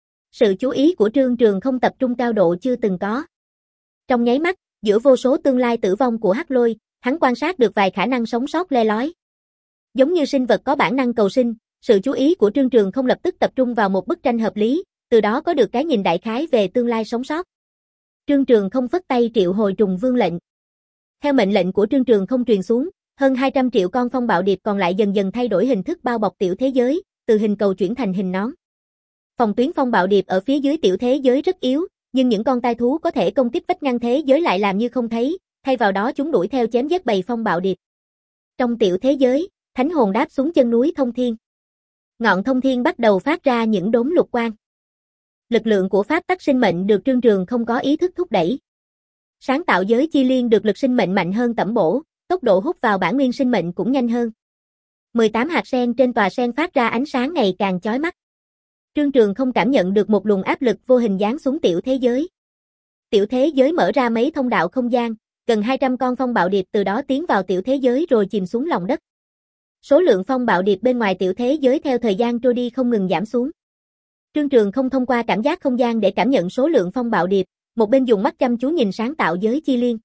Sự chú ý của Trương Trường Không tập trung cao độ chưa từng có. Trong nháy mắt, giữa vô số tương lai tử vong của Hắc Lôi, hắn quan sát được vài khả năng sống sót le lói. Giống như sinh vật có bản năng cầu sinh, sự chú ý của Trương Trường Không lập tức tập trung vào một bức tranh hợp lý, từ đó có được cái nhìn đại khái về tương lai sống sót. Trương Trường Không phất tay triệu hồi trùng vương lệnh. Theo mệnh lệnh của Trương Trường Không truyền xuống, hơn hai trăm triệu con phong bạo điệp còn lại dần dần thay đổi hình thức bao bọc tiểu thế giới, từ hình cầu chuyển thành hình nón. Phòng tuyến phong bạo điệp ở phía dưới tiểu thế giới rất yếu, nhưng những con tai thú có thể công kích vách ngăn thế giới lại làm như không thấy, thay vào đó chúng đuổi theo chém giết bầy phong bạo điệp. Trong tiểu thế giới, thánh hồn đáp xuống chân núi Thông Thiên. Ngọn Thông Thiên bắt đầu phát ra những đốm lục quang. Lực lượng của pháp tắc sinh mệnh được Trương Trường Không có ý thức thúc đẩy. Sáng tạo giới chi liên được lực sinh mệnh mạnh hơn tẩm bổ, tốc độ hút vào bản nguyên sinh mệnh cũng nhanh hơn. mười tám hạt sen trên tòa sen phát ra ánh sáng ngày càng chói mắt. Trương Trường Không cảm nhận được một luồng áp lực vô hình giáng xuống tiểu thế giới. Tiểu thế giới mở ra mấy thông đạo không gian, gần hai trăm con phong bạo điệp từ đó tiến vào tiểu thế giới rồi chìm xuống lòng đất. Số lượng phong bạo điệp bên ngoài tiểu thế giới theo thời gian trôi đi không ngừng giảm xuống. Trương Trường Không thông qua cảm giác không gian để cảm nhận số lượng phong bạo điệp, một bên dùng mắt chăm chú nhìn sáng tạo giới chi liên.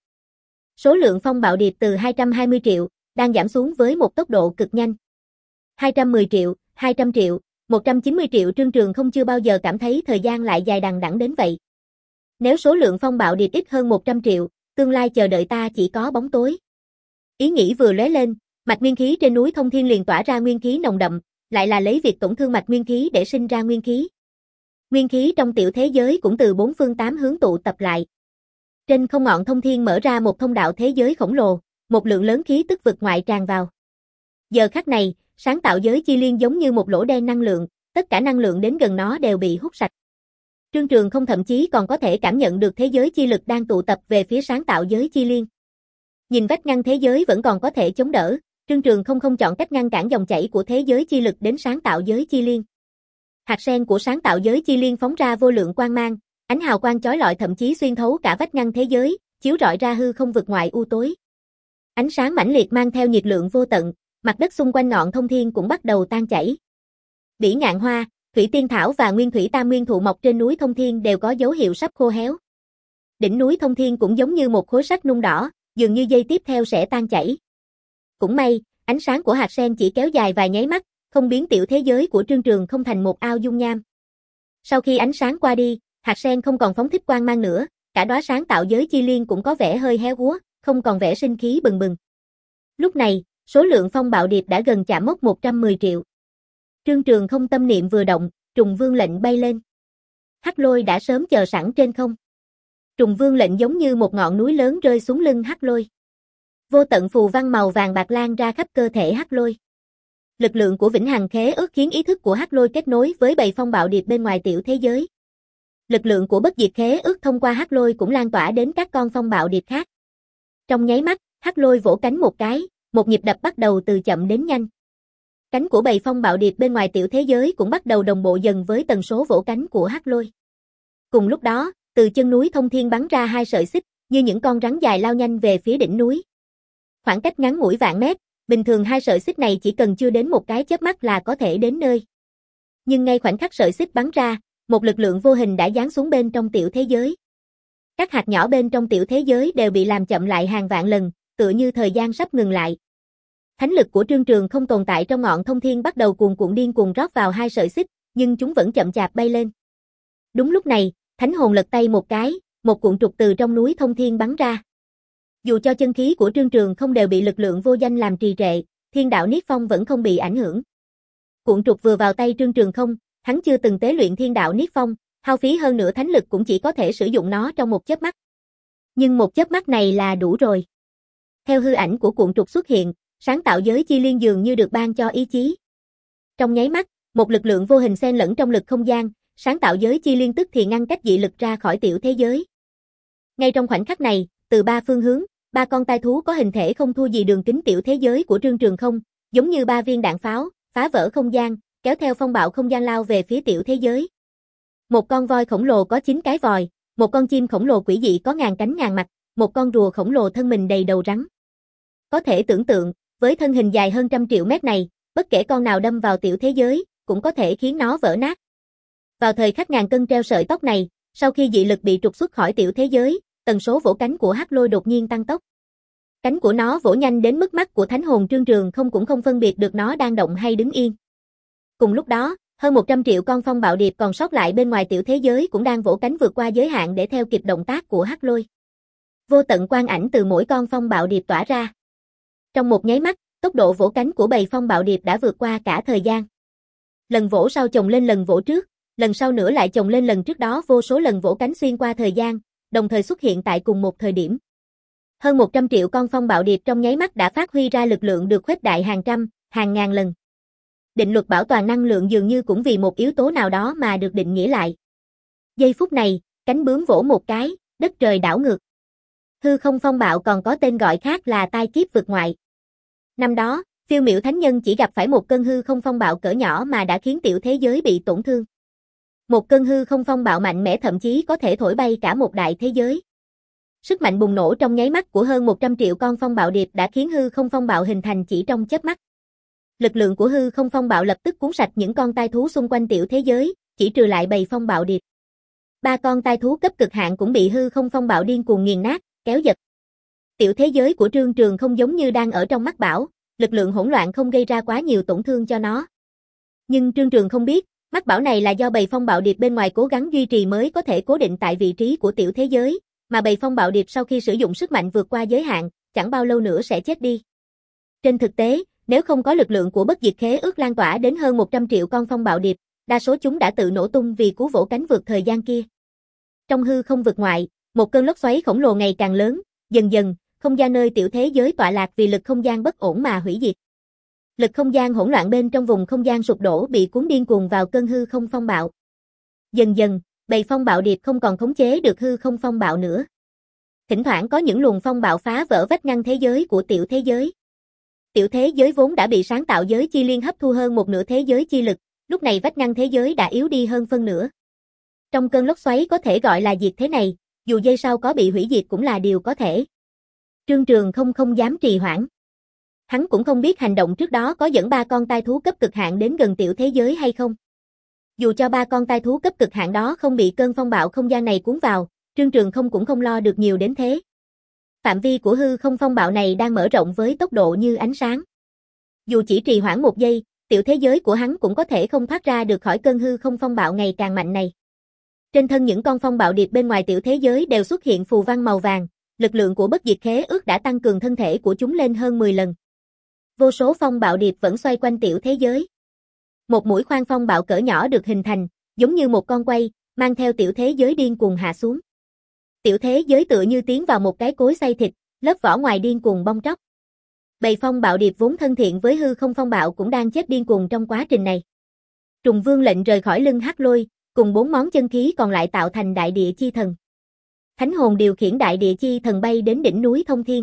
Số lượng phong bạo điệp từ hai trăm hai mươi triệu, đang giảm xuống với một tốc độ cực nhanh. hai trăm mười triệu, hai trăm triệu, một trăm chín mươi triệu. Trương Trường Không chưa bao giờ cảm thấy thời gian lại dài đằng đẵng đến vậy. Nếu số lượng phong bạo điệp ít hơn một trăm triệu, tương lai chờ đợi ta chỉ có bóng tối. Ý nghĩ vừa lóe lên, mạch nguyên khí trên núi Thông Thiên liền tỏa ra nguyên khí nồng đậm, lại là lấy việc tổn thương mạch nguyên khí để sinh ra nguyên khí. Nguyên khí trong tiểu thế giới cũng từ bốn phương tám hướng tụ tập lại. Trên không ngọn Thông Thiên mở ra một thông đạo thế giới khổng lồ, một lượng lớn khí tức vực ngoại tràn vào. Giờ khắc này, sáng tạo giới chi liên giống như một lỗ đen năng lượng, tất cả năng lượng đến gần nó đều bị hút sạch. Trương Trường Không thậm chí còn có thể cảm nhận được thế giới chi lực đang tụ tập về phía sáng tạo giới chi liên. Nhìn vách ngăn thế giới vẫn còn có thể chống đỡ, Trương Trường Không không chọn cách ngăn cản dòng chảy của thế giới chi lực đến sáng tạo giới chi liên. Hạt sen của sáng tạo giới chi liên phóng ra vô lượng quang mang, ánh hào quang chói lọi thậm chí xuyên thấu cả vách ngăn thế giới, chiếu rọi ra hư không vực ngoại u tối. Ánh sáng mãnh liệt mang theo nhiệt lượng vô tận, mặt đất xung quanh ngọn Thông Thiên cũng bắt đầu tan chảy. Bỉ ngạn hoa, thủy tiên thảo và nguyên thủy tam nguyên thụ mọc trên núi Thông Thiên đều có dấu hiệu sắp khô héo. Đỉnh núi Thông Thiên cũng giống như một khối sắt nung đỏ, dường như giây tiếp theo sẽ tan chảy. Cũng may, ánh sáng của hạt sen chỉ kéo dài vài nháy mắt, không biến tiểu thế giới của Trương Trường Không thành một ao dung nham. Sau khi ánh sáng qua đi, hạt sen không còn phóng thích quang mang nữa, cả đóa sáng tạo giới chi liên cũng có vẻ hơi héo úa, không còn vẻ sinh khí bừng bừng. Lúc này, số lượng phong bạo điệp đã gần chạm mốc một trăm mười triệu. Trương Trường Không tâm niệm vừa động, trùng vương lệnh bay lên. Hắc Lôi đã sớm chờ sẵn trên không. Trùng vương lệnh giống như một ngọn núi lớn rơi xuống lưng Hắc Lôi. Vô tận phù văn màu vàng bạc lan ra khắp cơ thể Hắc Lôi. Lực lượng của vĩnh hằng khế ước khiến ý thức của Hắc Lôi kết nối với bầy phong bạo điệp bên ngoài tiểu thế giới. Lực lượng của bất diệt khế ước thông qua Hắc Lôi cũng lan tỏa đến các con phong bạo điệp khác. Trong nháy mắt, Hắc Lôi vỗ cánh một cái, một nhịp đập bắt đầu từ chậm đến nhanh. Cánh của bầy phong bạo điệp bên ngoài tiểu thế giới cũng bắt đầu đồng bộ dần với tần số vỗ cánh của Hắc Lôi. Cùng lúc đó, từ chân núi Thông Thiên bắn ra hai sợi xích, như những con rắn dài lao nhanh về phía đỉnh núi. Khoảng cách ngắn ngủi vạn mét, bình thường hai sợi xích này chỉ cần chưa đến một cái chớp mắt là có thể đến nơi. Nhưng ngay khoảnh khắc sợi xích bắn ra, một lực lượng vô hình đã giáng xuống bên trong tiểu thế giới. Các hạt nhỏ bên trong tiểu thế giới đều bị làm chậm lại hàng vạn lần, tựa như thời gian sắp ngừng lại. Thánh lực của Trương Trường Không tồn tại trong ngọn Thông Thiên bắt đầu cuồn cuộn điên cuồng rót vào hai sợi xích, nhưng chúng vẫn chậm chạp bay lên. Đúng lúc này, thánh hồn lật tay một cái, một cuộn trục từ trong núi Thông Thiên bắn ra. Dù cho chân khí của Trương Trường Không đều bị lực lượng vô danh làm trì trệ, thiên đạo Niết Phong vẫn không bị ảnh hưởng. Cuộn trục vừa vào tay Trương Trường Không, hắn chưa từng tế luyện thiên đạo Niết Phong, hao phí hơn nửa thánh lực cũng chỉ có thể sử dụng nó trong một chớp mắt. Nhưng một chớp mắt này là đủ rồi. Theo hư ảnh của cuộn trục xuất hiện, sáng tạo giới chi liên dường như được ban cho ý chí. Trong nháy mắt, một lực lượng vô hình xen lẫn trong lực không gian, sáng tạo giới chi liên tức thì ngăn cách dị lực ra khỏi tiểu thế giới. Ngay trong khoảnh khắc này, từ ba phương hướng, ba con tai thú có hình thể không thua gì đường kính tiểu thế giới của Trương Trường Không, giống như ba viên đạn pháo, phá vỡ không gian, kéo theo phong bạo không gian lao về phía tiểu thế giới. Một con voi khổng lồ có chín cái vòi, một con chim khổng lồ quỷ dị có ngàn cánh ngàn mặt, một con rùa khổng lồ thân mình đầy đầu rắn. Có thể tưởng tượng, với thân hình dài hơn trăm triệu mét này, bất kể con nào đâm vào tiểu thế giới, cũng có thể khiến nó vỡ nát. Vào thời khắc ngàn cân treo sợi tóc này, sau khi dị lực bị trục xuất khỏi tiểu thế giới, tần số vỗ cánh của Hắc Lôi đột nhiên tăng tốc. Cánh của nó vỗ nhanh đến mức mắt của thánh hồn Trương Trường Không cũng không phân biệt được nó đang động hay đứng yên. Cùng lúc đó, hơn một trăm triệu con phong bạo điệp còn sót lại bên ngoài tiểu thế giới cũng đang vỗ cánh vượt qua giới hạn để theo kịp động tác của Hắc Lôi. Vô tận quang ảnh từ mỗi con phong bạo điệp tỏa ra. Trong một nháy mắt, tốc độ vỗ cánh của bầy phong bạo điệp đã vượt qua cả thời gian. Lần vỗ sau chồng lên lần vỗ trước, lần sau nữa lại chồng lên lần trước đó, vô số lần vỗ cánh xuyên qua thời gian, đồng thời xuất hiện tại cùng một thời điểm. Hơn một trăm triệu con phong bạo điệp trong nháy mắt đã phát huy ra lực lượng được khuếch đại hàng trăm, hàng ngàn lần. Định luật bảo toàn năng lượng dường như cũng vì một yếu tố nào đó mà được định nghĩa lại. Giây phút này, cánh bướm vỗ một cái, đất trời đảo ngược. Hư không phong bạo còn có tên gọi khác là tai kiếp vực ngoại. Năm đó, phiêu miểu thánh nhân chỉ gặp phải một cơn hư không phong bạo cỡ nhỏ mà đã khiến tiểu thế giới bị tổn thương. Một cơn hư không phong bạo mạnh mẽ thậm chí có thể thổi bay cả một đại thế giới. Sức mạnh bùng nổ trong nháy mắt của hơn một trăm triệu con phong bạo điệp đã khiến hư không phong bạo hình thành chỉ trong chớp mắt. Lực lượng của hư không phong bạo lập tức cuốn sạch những con tai thú xung quanh tiểu thế giới, chỉ trừ lại bầy phong bạo điệp. Ba con tai thú cấp cực hạn cũng bị hư không phong bạo điên cuồng nghiền nát, kéo giật. Tiểu thế giới của Trương Trường Không giống như đang ở trong mắt bão, lực lượng hỗn loạn không gây ra quá nhiều tổn thương cho nó. Nhưng Trương Trường không biết, mắt bão này là do bầy phong bạo điệp bên ngoài cố gắng duy trì mới có thể cố định tại vị trí của tiểu thế giới, mà bầy phong bạo điệp sau khi sử dụng sức mạnh vượt qua giới hạn, chẳng bao lâu nữa sẽ chết đi. Trên thực tế, nếu không có lực lượng của bất diệt khế ước lan tỏa đến hơn một trăm triệu con phong bạo điệp, đa số chúng đã tự nổ tung vì cú vỗ cánh vượt thời gian kia. Trong hư không vực ngoại, một cơn lốc xoáy khổng lồ ngày càng lớn, dần dần, không gian nơi tiểu thế giới tọa lạc vì lực không gian bất ổn mà hủy diệt. Lực không gian hỗn loạn bên trong vùng không gian sụp đổ bị cuốn điên cuồng vào cơn hư không phong bạo. Dần dần, bầy phong bạo điệp không còn khống chế được hư không phong bạo nữa. Thỉnh thoảng có những luồng phong bạo phá vỡ vách ngăn thế giới của tiểu thế giới. Tiểu thế giới vốn đã bị sáng tạo giới chi liên hấp thu hơn một nửa thế giới chi lực, lúc này vách ngăn thế giới đã yếu đi hơn phân nửa. Trong cơn lốc xoáy có thể gọi là diệt thế này, dù giây sau có bị hủy diệt cũng là điều có thể. Trương Trường không không dám trì hoãn. Hắn cũng không biết hành động trước đó có dẫn ba con tai thú cấp cực hạn đến gần tiểu thế giới hay không. Dù cho ba con tai thú cấp cực hạn đó không bị cơn phong bạo không gian này cuốn vào, Trương Trường không cũng không lo được nhiều đến thế. Phạm vi của hư không phong bạo này đang mở rộng với tốc độ như ánh sáng. Dù chỉ trì hoãn một giây, tiểu thế giới của hắn cũng có thể không thoát ra được khỏi cơn hư không phong bạo ngày càng mạnh này. Trên thân những con phong bạo điệp bên ngoài tiểu thế giới đều xuất hiện phù văn màu vàng, lực lượng của bất diệt khế ước đã tăng cường thân thể của chúng lên hơn mười lần. Vô số phong bạo điệp vẫn xoay quanh tiểu thế giới. Một mũi khoan phong bạo cỡ nhỏ được hình thành, giống như một con quay, mang theo tiểu thế giới điên cuồng hạ xuống. Tiểu thế giới tựa như tiến vào một cái cối xay thịt, lớp vỏ ngoài điên cuồng bong tróc. Bầy phong bạo điệp vốn thân thiện với hư không phong bạo cũng đang chết điên cuồng trong quá trình này. Trùng Vương lệnh rời khỏi lưng Hắc Lôi, cùng bốn món chân khí còn lại tạo thành đại địa chi thần. Thánh hồn điều khiển đại địa chi thần bay đến đỉnh núi Thông Thiên.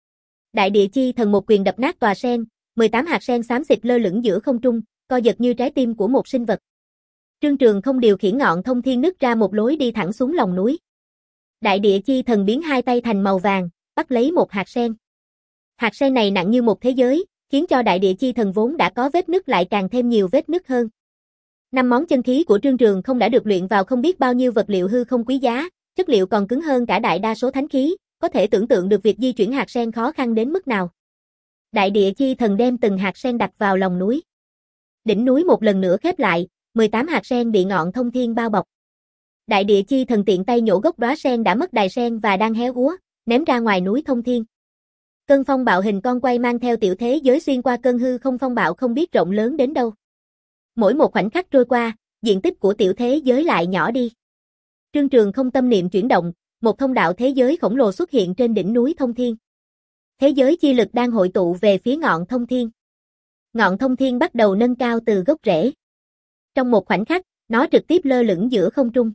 Đại địa chi thần một quyền đập nát tòa sen, mười tám hạt sen xám xịt lơ lửng giữa không trung, co giật như trái tim của một sinh vật. Trương Trường không điều khiển ngọn Thông Thiên nứt ra một lối đi thẳng xuống lòng núi. Đại địa chi thần biến hai tay thành màu vàng, bắt lấy một hạt sen. Hạt sen này nặng như một thế giới, khiến cho đại địa chi thần vốn đã có vết nứt lại càng thêm nhiều vết nứt hơn. Năm món chân khí của Trương Trường không đã được luyện vào không biết bao nhiêu vật liệu hư không quý giá, chất liệu còn cứng hơn cả đại đa số thánh khí, có thể tưởng tượng được việc di chuyển hạt sen khó khăn đến mức nào. Đại địa chi thần đem từng hạt sen đặt vào lòng núi. Đỉnh núi một lần nữa khép lại, mười tám hạt sen bị ngọn Thông Thiên bao bọc. Đại địa chi thần tiện tay nhổ gốc đóa sen đã mất đài sen và đang héo úa, ném ra ngoài núi Thông Thiên. Cơn phong bạo hình con quay mang theo tiểu thế giới xuyên qua cơn hư không phong bạo không biết rộng lớn đến đâu. Mỗi một khoảnh khắc trôi qua, diện tích của tiểu thế giới lại nhỏ đi. Trương Trường không tâm niệm chuyển động, một thông đạo thế giới khổng lồ xuất hiện trên đỉnh núi Thông Thiên. Thế giới chi lực đang hội tụ về phía ngọn Thông Thiên. Ngọn Thông Thiên bắt đầu nâng cao từ gốc rễ. Trong một khoảnh khắc, nó trực tiếp lơ lửng giữa không trung.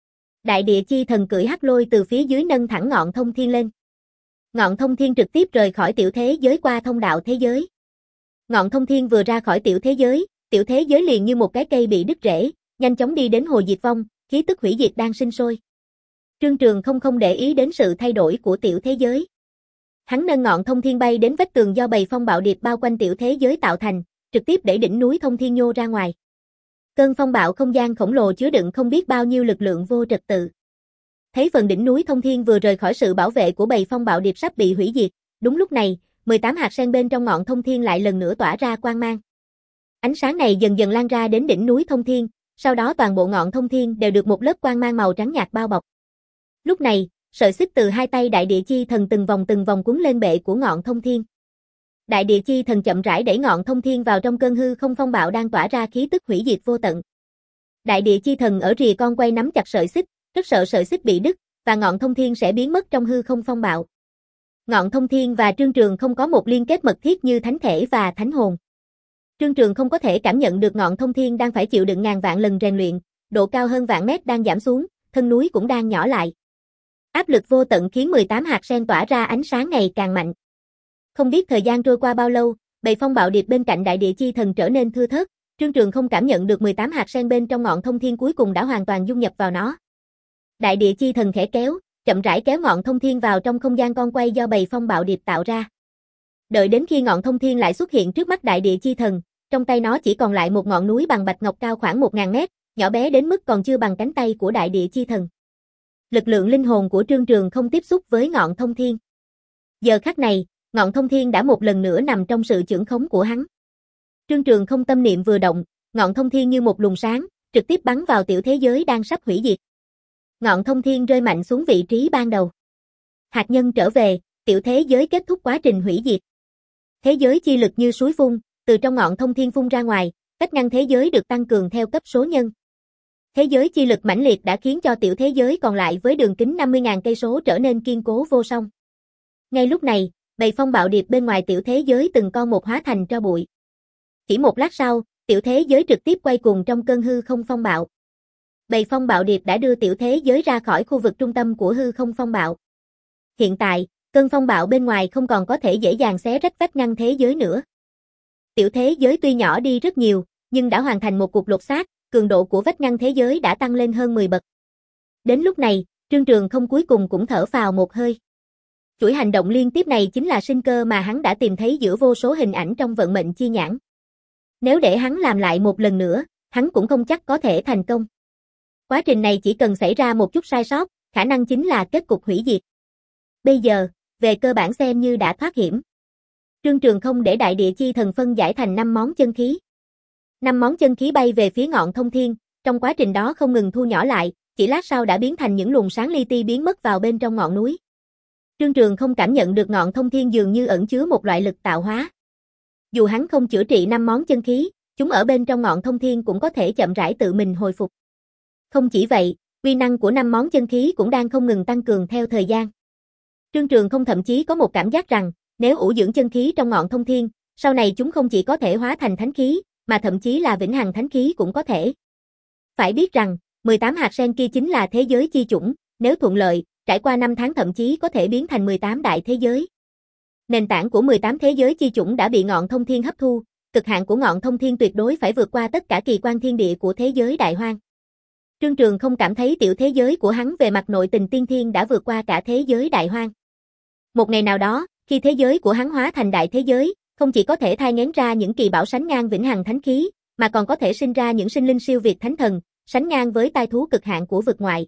Đại địa chi thần cưỡi hắc lôi từ phía dưới nâng thẳng ngọn Thông Thiên lên. Ngọn Thông Thiên trực tiếp rời khỏi tiểu thế giới qua thông đạo thế giới. Ngọn Thông Thiên vừa ra khỏi tiểu thế giới, tiểu thế giới liền như một cái cây bị đứt rễ, nhanh chóng đi đến hồ diệt vong, khí tức hủy diệt đang sinh sôi. Trương Trường không không để ý đến sự thay đổi của tiểu thế giới. Hắn nâng ngọn Thông Thiên bay đến vách tường do bầy phong bạo điệp bao quanh tiểu thế giới tạo thành, trực tiếp để đỉnh núi Thông Thiên nhô ra ngoài. Cơn phong bạo không gian khổng lồ chứa đựng không biết bao nhiêu lực lượng vô trật tự. Thấy phần đỉnh núi Thông Thiên vừa rời khỏi sự bảo vệ của bầy phong bạo điệp sắp bị hủy diệt, đúng lúc này, mười tám hạt sen bên trong ngọn Thông Thiên lại lần nữa tỏa ra quang mang. Ánh sáng này dần dần lan ra đến đỉnh núi Thông Thiên, sau đó toàn bộ ngọn Thông Thiên đều được một lớp quang mang màu trắng nhạt bao bọc. Lúc này, sợi xích từ hai tay đại địa chi thần từng vòng từng vòng cuốn lên bệ của ngọn Thông Thiên. Đại địa chi thần chậm rãi đẩy ngọn Thông Thiên vào trong cơn hư không phong bạo đang tỏa ra khí tức hủy diệt vô tận. Đại địa chi thần ở rìa con quay nắm chặt sợi xích, rất sợ sợi xích bị đứt và ngọn Thông Thiên sẽ biến mất trong hư không phong bạo. Ngọn Thông Thiên và Trương Trường không có một liên kết mật thiết như thánh thể và thánh hồn. Trương Trường không có thể cảm nhận được ngọn Thông Thiên đang phải chịu đựng ngàn vạn lần rèn luyện, độ cao hơn vạn mét đang giảm xuống, thân núi cũng đang nhỏ lại. Áp lực vô tận khiến mười tám hạt sen tỏa ra ánh sáng ngày càng mạnh. Không biết thời gian trôi qua bao lâu, bầy phong bạo điệp bên cạnh đại địa chi thần trở nên thưa thớt, Trương Trường không cảm nhận được mười tám hạt sen bên trong ngọn Thông Thiên cuối cùng đã hoàn toàn dung nhập vào nó. Đại địa chi thần khẽ kéo, chậm rãi kéo ngọn Thông Thiên vào trong không gian con quay do bầy phong bạo điệp tạo ra. Đợi đến khi ngọn Thông Thiên lại xuất hiện trước mắt đại địa chi thần, trong tay nó chỉ còn lại một ngọn núi bằng bạch ngọc cao khoảng một nghìn mét, nhỏ bé đến mức còn chưa bằng cánh tay của đại địa chi thần. Lực lượng linh hồn của Trương Trường không tiếp xúc với ngọn Thông Thiên. Giờ khắc này, ngọn Thông Thiên đã một lần nữa nằm trong sự chưởng khống của hắn. Trương Trường không tâm niệm vừa động, ngọn Thông Thiên như một luồng sáng, trực tiếp bắn vào tiểu thế giới đang sắp hủy diệt. Ngọn Thông Thiên rơi mạnh xuống vị trí ban đầu. Hạt nhân trở về, tiểu thế giới kết thúc quá trình hủy diệt. Thế giới chi lực như suối phun, từ trong ngọn Thông Thiên phun ra ngoài, cách ngăn thế giới được tăng cường theo cấp số nhân. Thế giới chi lực mãnh liệt đã khiến cho tiểu thế giới còn lại với đường kính năm mươi nghìn cây số trở nên kiên cố vô song. Ngay lúc này, bầy phong bạo điệp bên ngoài tiểu thế giới từng con một hóa thành tro bụi. Chỉ một lát sau, tiểu thế giới trực tiếp quay cuồng trong cơn hư không phong bạo. Bầy phong bạo điệp đã đưa tiểu thế giới ra khỏi khu vực trung tâm của hư không phong bạo. Hiện tại, cơn phong bạo bên ngoài không còn có thể dễ dàng xé rách vách ngăn thế giới nữa. Tiểu thế giới tuy nhỏ đi rất nhiều, nhưng đã hoàn thành một cuộc lột xác, cường độ của vách ngăn thế giới đã tăng lên hơn mười bậc. Đến lúc này, Trương Trường không cuối cùng cũng thở phào một hơi. Chuỗi hành động liên tiếp này chính là sinh cơ mà hắn đã tìm thấy giữa vô số hình ảnh trong vận mệnh chi nhãn. Nếu để hắn làm lại một lần nữa, hắn cũng không chắc có thể thành công. Quá trình này chỉ cần xảy ra một chút sai sót, khả năng chính là kết cục hủy diệt. Bây giờ, về cơ bản xem như đã thoát hiểm. Trương Trường không để đại địa chi thần phân giải thành năm món chân khí. Năm món chân khí bay về phía ngọn Thông Thiên, trong quá trình đó không ngừng thu nhỏ lại, chỉ lát sau đã biến thành những luồng sáng li ti biến mất vào bên trong ngọn núi. Trương Trường không cảm nhận được ngọn Thông Thiên dường như ẩn chứa một loại lực tạo hóa. Dù hắn không chữa trị năm món chân khí, chúng ở bên trong ngọn Thông Thiên cũng có thể chậm rãi tự mình hồi phục. Không chỉ vậy, uy năng của năm món chân khí cũng đang không ngừng tăng cường theo thời gian. Trương Trường không thậm chí có một cảm giác rằng, nếu ủ dưỡng chân khí trong ngọn Thông Thiên, sau này chúng không chỉ có thể hóa thành thánh khí, mà thậm chí là vĩnh hằng thánh khí cũng có thể. Phải biết rằng, mười tám hạt sen kia chính là thế giới chi chủng, nếu thuận lợi, trải qua năm tháng thậm chí có thể biến thành mười tám đại thế giới. Nền tảng của mười tám thế giới chi chủng đã bị ngọn Thông Thiên hấp thu, cực hạn của ngọn Thông Thiên tuyệt đối phải vượt qua tất cả kỳ quan thiên địa của thế giới đại hoang. Trương Trường không cảm thấy tiểu thế giới của hắn về mặt nội tình tiên thiên đã vượt qua cả thế giới đại hoang. Một ngày nào đó, khi thế giới của hắn hóa thành đại thế giới, không chỉ có thể thai nghén ra những kỳ bảo sánh ngang vĩnh hằng thánh khí, mà còn có thể sinh ra những sinh linh siêu việt thánh thần, sánh ngang với tai thú cực hạn của vực ngoại.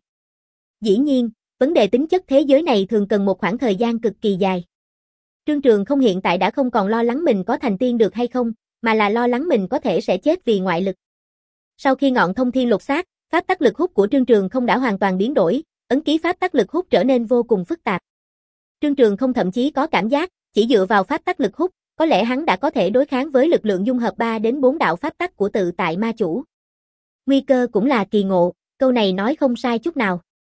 Dĩ nhiên, vấn đề tính chất thế giới này thường cần một khoảng thời gian cực kỳ dài. Trương Trường không hiện tại đã không còn lo lắng mình có thành tiên được hay không, mà là lo lắng mình có thể sẽ chết vì ngoại lực. Sau khi ngọn Thông Thiên lột xác, pháp tắc lực hút của Trương Trường không đã hoàn toàn biến đổi, ấn ký pháp tắc lực hút trở nên vô cùng phức tạp. Trương Trường không thậm chí có cảm giác, chỉ dựa vào pháp tắc lực hút, có lẽ hắn đã có thể đối kháng với lực lượng dung hợp ba đến bốn đạo pháp tắc của tự tại ma chủ. Nguy cơ cũng là kỳ ngộ, câu này nói không sai chút nào.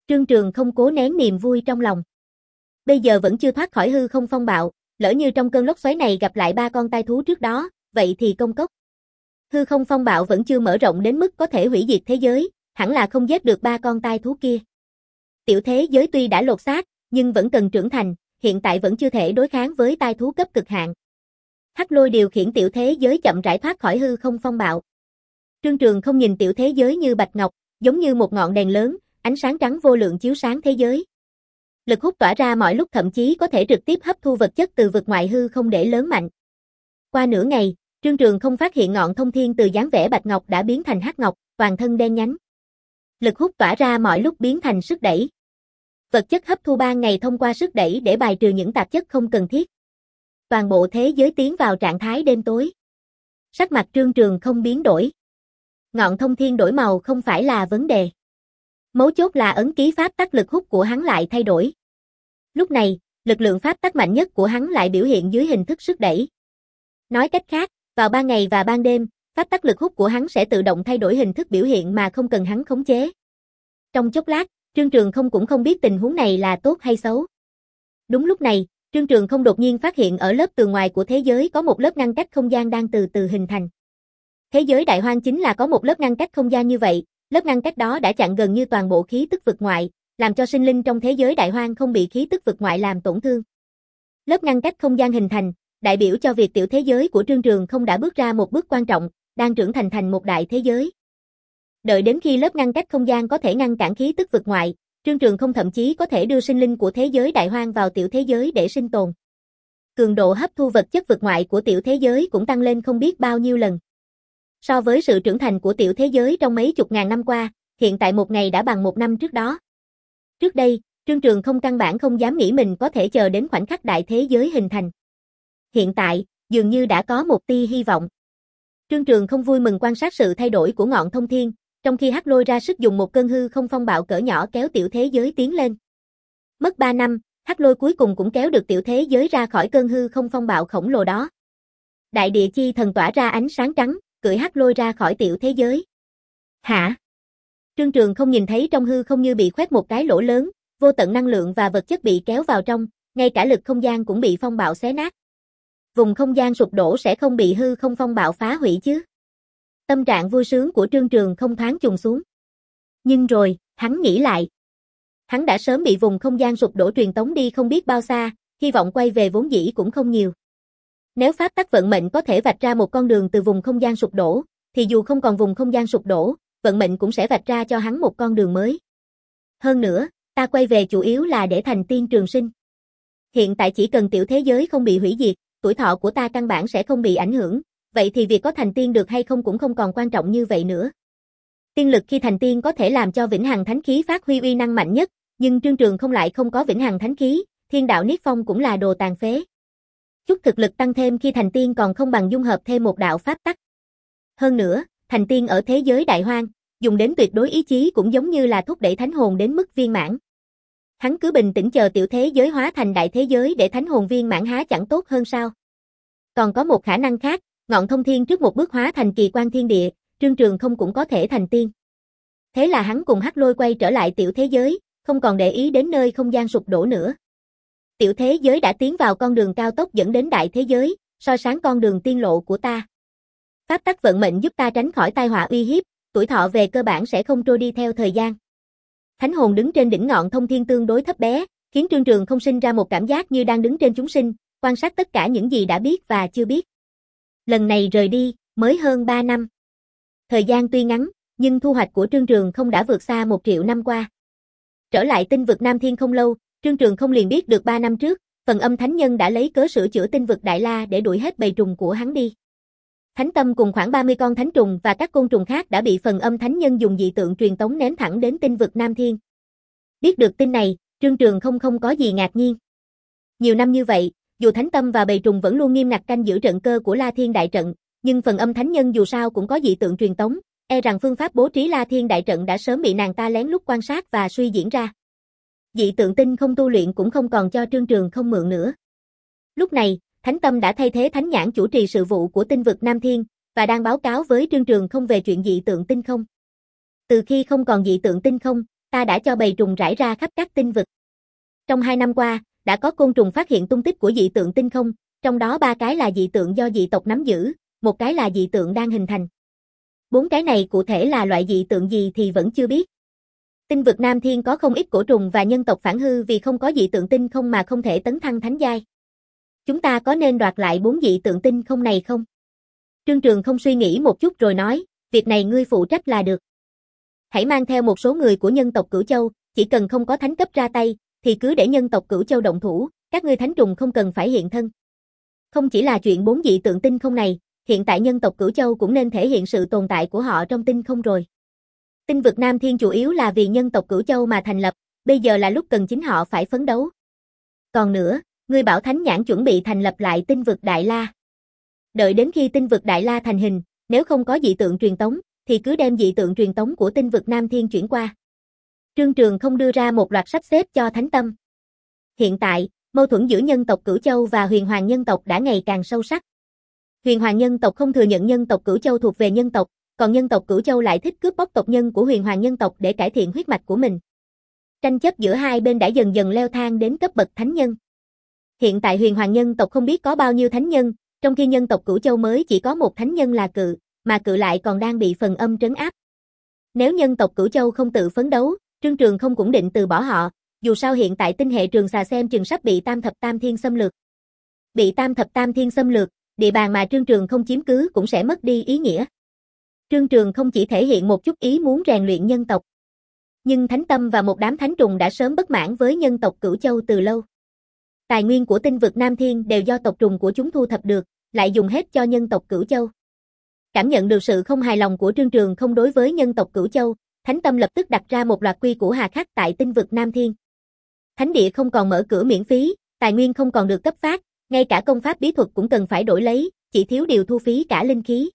Trương Trường không cố nén niềm vui trong lòng. Bây giờ vẫn chưa thoát khỏi hư không phong bạo, lỡ như trong cơn lốc xoáy này gặp lại ba con tai thú trước đó, vậy thì công cốc. Hư không phong bạo vẫn chưa mở rộng đến mức có thể hủy diệt thế giới, hẳn là không giết được ba con tai thú kia. Tiểu thế giới tuy đã lột xác, nhưng vẫn cần trưởng thành, hiện tại vẫn chưa thể đối kháng với tai thú cấp cực hạn. Hắc Lôi điều khiển tiểu thế giới chậm rãi thoát khỏi hư không phong bạo. Trương Trường không nhìn tiểu thế giới như bạch ngọc, giống như một ngọn đèn lớn, ánh sáng trắng vô lượng chiếu sáng thế giới. Lực hút tỏa ra mọi lúc thậm chí có thể trực tiếp hấp thu vật chất từ vực ngoại hư không để lớn mạnh. Qua nửa ngày, Trương Trường không phát hiện ngọn thông thiên từ dáng vẻ bạch ngọc đã biến thành hắc ngọc, toàn thân đen nhánh. Lực hút tỏa ra mọi lúc biến thành sức đẩy. Vật chất hấp thu ban ngày thông qua sức đẩy để bài trừ những tạp chất không cần thiết. Toàn bộ thế giới tiến vào trạng thái đêm tối. Sắc mặt Trương Trường không biến đổi. Ngọn thông thiên đổi màu không phải là vấn đề. Mấu chốt là ấn ký pháp tắc lực hút của hắn lại thay đổi. Lúc này, lực lượng pháp tắc mạnh nhất của hắn lại biểu hiện dưới hình thức sức đẩy. Nói cách khác, vào ban ngày và ban đêm, pháp tắc lực hút của hắn sẽ tự động thay đổi hình thức biểu hiện mà không cần hắn khống chế. Trong chốc lát, Trương Trường không cũng không biết tình huống này là tốt hay xấu. Đúng lúc này, Trương Trường không đột nhiên phát hiện ở lớp tường ngoài của thế giới có một lớp ngăn cách không gian đang từ từ hình thành. Thế giới đại hoang chính là có một lớp ngăn cách không gian như vậy, lớp ngăn cách đó đã chặn gần như toàn bộ khí tức vực ngoại, làm cho sinh linh trong thế giới đại hoang không bị khí tức vực ngoại làm tổn thương. Lớp ngăn cách không gian hình thành, đại biểu cho việc tiểu thế giới của Trương Trường không đã bước ra một bước quan trọng, đang trưởng thành thành một đại thế giới. Đợi đến khi lớp ngăn cách không gian có thể ngăn cản khí tức vực ngoại, Trương Trường không thậm chí có thể đưa sinh linh của thế giới đại hoang vào tiểu thế giới để sinh tồn. Cường độ hấp thu vật chất vực ngoại của tiểu thế giới cũng tăng lên không biết bao nhiêu lần. So với sự trưởng thành của tiểu thế giới trong mấy chục ngàn năm qua, hiện tại một ngày đã bằng một năm trước đó. Trước đây, Trương Trường không căn bản không dám nghĩ mình có thể chờ đến khoảnh khắc đại thế giới hình thành. Hiện tại, dường như đã có một tia hy vọng. Trương Trường không vui mừng quan sát sự thay đổi của ngọn thông thiên, trong khi Hắc Lôi ra sức dùng một cơn hư không phong bạo cỡ nhỏ kéo tiểu thế giới tiến lên. Mất ba năm, Hắc Lôi cuối cùng cũng kéo được tiểu thế giới ra khỏi cơn hư không phong bạo khổng lồ đó. Đại địa chi thần tỏa ra ánh sáng trắng, cưỡi Hắc Lôi ra khỏi tiểu thế giới. Hả? Trương Trường không nhìn thấy trong hư không như bị khoét một cái lỗ lớn, vô tận năng lượng và vật chất bị kéo vào trong, ngay cả lực không gian cũng bị phong bạo xé nát. Vùng không gian sụp đổ sẽ không bị hư không phong bạo phá hủy chứ? Tâm trạng vui sướng của Trương Trường không thoáng trùng xuống. Nhưng rồi, hắn nghĩ lại. Hắn đã sớm bị vùng không gian sụp đổ truyền tống đi không biết bao xa, hy vọng quay về vốn dĩ cũng không nhiều. Nếu pháp tắc vận mệnh có thể vạch ra một con đường từ vùng không gian sụp đổ, thì dù không còn vùng không gian sụp đổ, vận mệnh cũng sẽ vạch ra cho hắn một con đường mới. Hơn nữa, ta quay về chủ yếu là để thành tiên trường sinh. Hiện tại chỉ cần tiểu thế giới không bị hủy diệt, tuổi thọ của ta căn bản sẽ không bị ảnh hưởng, vậy thì việc có thành tiên được hay không cũng không còn quan trọng như vậy nữa. Tiên lực khi thành tiên có thể làm cho vĩnh hằng thánh khí phát huy uy năng mạnh nhất, nhưng Trương Trường không lại không có vĩnh hằng thánh khí, thiên đạo niết phong cũng là đồ tàn phế. Chút thực lực tăng thêm khi thành tiên còn không bằng dung hợp thêm một đạo pháp tắc. Hơn nữa, thành tiên ở thế giới đại hoang, dùng đến tuyệt đối ý chí cũng giống như là thúc đẩy thánh hồn đến mức viên mãn. Hắn cứ bình tĩnh chờ tiểu thế giới hóa thành đại thế giới để thánh hồn viên mãn há chẳng tốt hơn sao? Còn có một khả năng khác, ngọn thông thiên trước một bước hóa thành kỳ quan thiên địa, Trương Trường không cũng có thể thành tiên. Thế là hắn cùng Hắc Lôi quay trở lại tiểu thế giới, không còn để ý đến nơi không gian sụp đổ nữa. Tiểu thế giới đã tiến vào con đường cao tốc dẫn đến đại thế giới, soi sáng con đường tiên lộ của ta. Pháp tắc vận mệnh giúp ta tránh khỏi tai họa uy hiếp, tuổi thọ về cơ bản sẽ không trôi đi theo thời gian. Thánh hồn đứng trên đỉnh ngọn thông thiên tương đối thấp bé, khiến Trương Trường không sinh ra một cảm giác như đang đứng trên chúng sinh, quan sát tất cả những gì đã biết và chưa biết. Lần này rời đi, mới hơn ba năm. Thời gian tuy ngắn, nhưng thu hoạch của Trương Trường không đã vượt xa một triệu năm qua. Trở lại tinh vực Nam Thiên không lâu, Trương Trường không liền biết được ba năm trước, Phần Âm Thánh Nhân đã lấy cớ sửa chữa tinh vực Đại La để đuổi hết bầy trùng của hắn đi. Thánh Tâm cùng khoảng ba mươi con thánh trùng và các côn trùng khác đã bị Phần Âm Thánh Nhân dùng dị tượng truyền tống ném thẳng đến tinh vực Nam Thiên. Biết được tin này, Trương Trường không không có gì ngạc nhiên. Nhiều năm như vậy, dù Thánh Tâm và bầy trùng vẫn luôn nghiêm ngặt canh giữ trận cơ của La Thiên đại trận, nhưng Phần Âm Thánh Nhân dù sao cũng có dị tượng truyền tống, e rằng phương pháp bố trí La Thiên đại trận đã sớm bị nàng ta lén lút quan sát và suy diễn ra. Dị tượng tinh không tu luyện cũng không còn cho Trương Trường không mượn nữa. Lúc này, Thánh Tâm đã thay thế Thánh Nhãn chủ trì sự vụ của tinh vực Nam Thiên, và đang báo cáo với Trương Trường không về chuyện dị tượng tinh không. Từ khi không còn dị tượng tinh không, ta đã cho bầy trùng rải ra khắp các tinh vực. Trong hai năm qua, đã có côn trùng phát hiện tung tích của dị tượng tinh không, trong đó ba cái là dị tượng do dị tộc nắm giữ, một cái là dị tượng đang hình thành. Bốn cái này cụ thể là loại dị tượng gì thì vẫn chưa biết. Tinh vực Nam Thiên có không ít cổ trùng và nhân tộc phản hư vì không có dị tượng tinh không mà không thể tấn thăng thánh giai. Chúng ta có nên đoạt lại bốn dị tượng tinh không này không? Trương Trường không suy nghĩ một chút rồi nói, việc này ngươi phụ trách là được. Hãy mang theo một số người của nhân tộc Cửu Châu, chỉ cần không có thánh cấp ra tay, thì cứ để nhân tộc Cửu Châu động thủ, các ngươi thánh trùng không cần phải hiện thân. Không chỉ là chuyện bốn dị tượng tinh không này, hiện tại nhân tộc Cửu Châu cũng nên thể hiện sự tồn tại của họ trong tinh không rồi. Tinh vực Nam Thiên chủ yếu là vì nhân tộc Cửu Châu mà thành lập, bây giờ là lúc cần chính họ phải phấn đấu. Còn nữa, ngươi bảo Thánh Nhãn chuẩn bị thành lập lại tinh vực Đại La. Đợi đến khi tinh vực Đại La thành hình, nếu không có dị tượng truyền tống, thì cứ đem dị tượng truyền tống của tinh vực Nam Thiên chuyển qua. Trương Trường không đưa ra một loạt sắp xếp cho Thánh Tâm. Hiện tại, mâu thuẫn giữa nhân tộc Cửu Châu và Huyền Hoàng nhân tộc đã ngày càng sâu sắc. Huyền Hoàng nhân tộc không thừa nhận nhân tộc Cửu Châu thuộc về nhân tộc, còn nhân tộc Cửu Châu lại thích cướp bóc tộc nhân của Huyền Hoàng nhân tộc để cải thiện huyết mạch của mình. Tranh chấp giữa hai bên đã dần dần leo thang đến cấp bậc thánh nhân. Hiện tại Huyền Hoàng nhân tộc không biết có bao nhiêu thánh nhân, trong khi nhân tộc Cửu Châu mới chỉ có một thánh nhân là Cự, mà Cự lại còn đang bị phần âm trấn áp. Nếu nhân tộc Cửu Châu không tự phấn đấu, Trương Trường không cũng định từ bỏ họ, dù sao hiện tại tinh hệ Trường Xà xem chừng sắp bị Tam Thập Tam Thiên xâm lược. Bị Tam Thập Tam Thiên xâm lược, địa bàn mà Trương Trường không chiếm cứ cũng sẽ mất đi ý nghĩa. Trương Trường không chỉ thể hiện một chút ý muốn rèn luyện nhân tộc. Nhưng Thánh Tâm và một đám thánh trùng đã sớm bất mãn với nhân tộc Cửu Châu từ lâu. Tài nguyên của tinh vực Nam Thiên đều do tộc trùng của chúng thu thập được, lại dùng hết cho nhân tộc Cửu Châu. Cảm nhận được sự không hài lòng của Trương Trường không đối với nhân tộc Cửu Châu, Thánh Tâm lập tức đặt ra một loạt quy củ hà khắc tại tinh vực Nam Thiên. Thánh địa không còn mở cửa miễn phí, tài nguyên không còn được cấp phát, ngay cả công pháp bí thuật cũng cần phải đổi lấy, chỉ thiếu điều thu phí cả linh khí.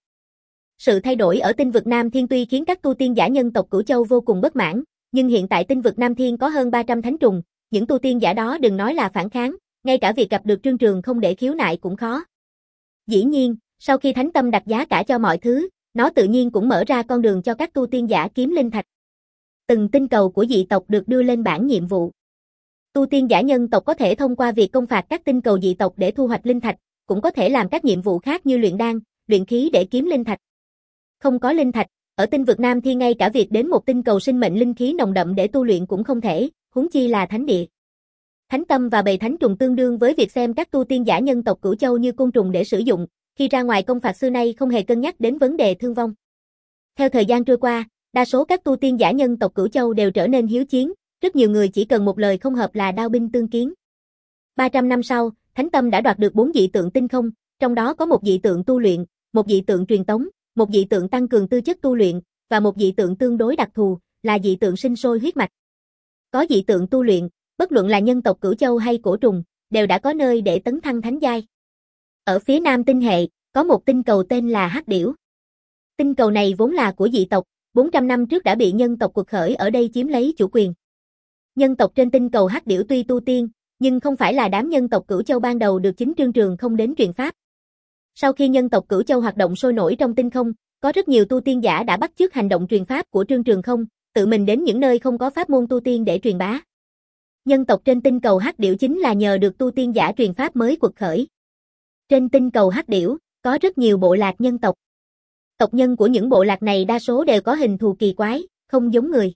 Sự thay đổi ở tinh vực Nam Thiên tuy khiến các tu tiên giả nhân tộc Cửu Châu vô cùng bất mãn, nhưng hiện tại tinh vực Nam Thiên có hơn ba trăm thánh trùng, những tu tiên giả đó đừng nói là phản kháng, ngay cả việc gặp được Trương Trường không để khiếu nại cũng khó. Dĩ nhiên, sau khi Thánh Tâm đặt giá cả cho mọi thứ, nó tự nhiên cũng mở ra con đường cho các tu tiên giả kiếm linh thạch. Từng tinh cầu của dị tộc được đưa lên bảng nhiệm vụ. Tu tiên giả nhân tộc có thể thông qua việc công phạt các tinh cầu dị tộc để thu hoạch linh thạch, cũng có thể làm các nhiệm vụ khác như luyện đan, luyện khí để kiếm linh thạch. Không có linh thạch, ở tinh vực Nam Thiên ngay cả việc đến một tinh cầu sinh mệnh linh khí nồng đậm để tu luyện cũng không thể, huống chi là thánh địa. Thánh Tâm và bầy thánh trùng tương đương với việc xem các tu tiên giả nhân tộc Cửu Châu như côn trùng để sử dụng, khi ra ngoài công phạt xưa nay không hề cân nhắc đến vấn đề thương vong. Theo thời gian trôi qua, đa số các tu tiên giả nhân tộc Cửu Châu đều trở nên hiếu chiến, rất nhiều người chỉ cần một lời không hợp là đao binh tương kiến. ba trăm năm sau, Thánh Tâm đã đoạt được bốn dị tượng tinh không, trong đó có một dị tượng tu luyện, một dị tượng truyền tống, một dị tượng tăng cường tư chất tu luyện, và một dị tượng tương đối đặc thù, là dị tượng sinh sôi huyết mạch. Có dị tượng tu luyện, bất luận là nhân tộc Cửu Châu hay cổ trùng, đều đã có nơi để tấn thăng thánh giai. Ở phía nam tinh hệ, có một tinh cầu tên là Hắc Điểu. Tinh cầu này vốn là của dị tộc, bốn trăm năm trước đã bị nhân tộc quật khởi ở đây chiếm lấy chủ quyền. Nhân tộc trên tinh cầu Hắc Điểu tuy tu tiên, nhưng không phải là đám nhân tộc Cửu Châu ban đầu được chính Trương Trường không đến truyền pháp. Sau khi nhân tộc Cửu Châu hoạt động sôi nổi trong tinh không, có rất nhiều tu tiên giả đã bắt chước hành động truyền pháp của Trương Trường không, tự mình đến những nơi không có pháp môn tu tiên để truyền bá. Nhân tộc trên tinh cầu Hắc Điểu chính là nhờ được tu tiên giả truyền pháp mới quật khởi. Trên tinh cầu Hắc Điểu, có rất nhiều bộ lạc nhân tộc. Tộc nhân của những bộ lạc này đa số đều có hình thù kỳ quái, không giống người.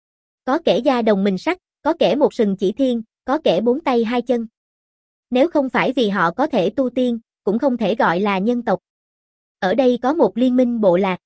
Có kẻ da đồng mình sắc, có kẻ một sừng chỉ thiên, có kẻ bốn tay hai chân. Nếu không phải vì họ có thể tu tiên, cũng không thể gọi là nhân tộc. Ở đây có một liên minh bộ lạc.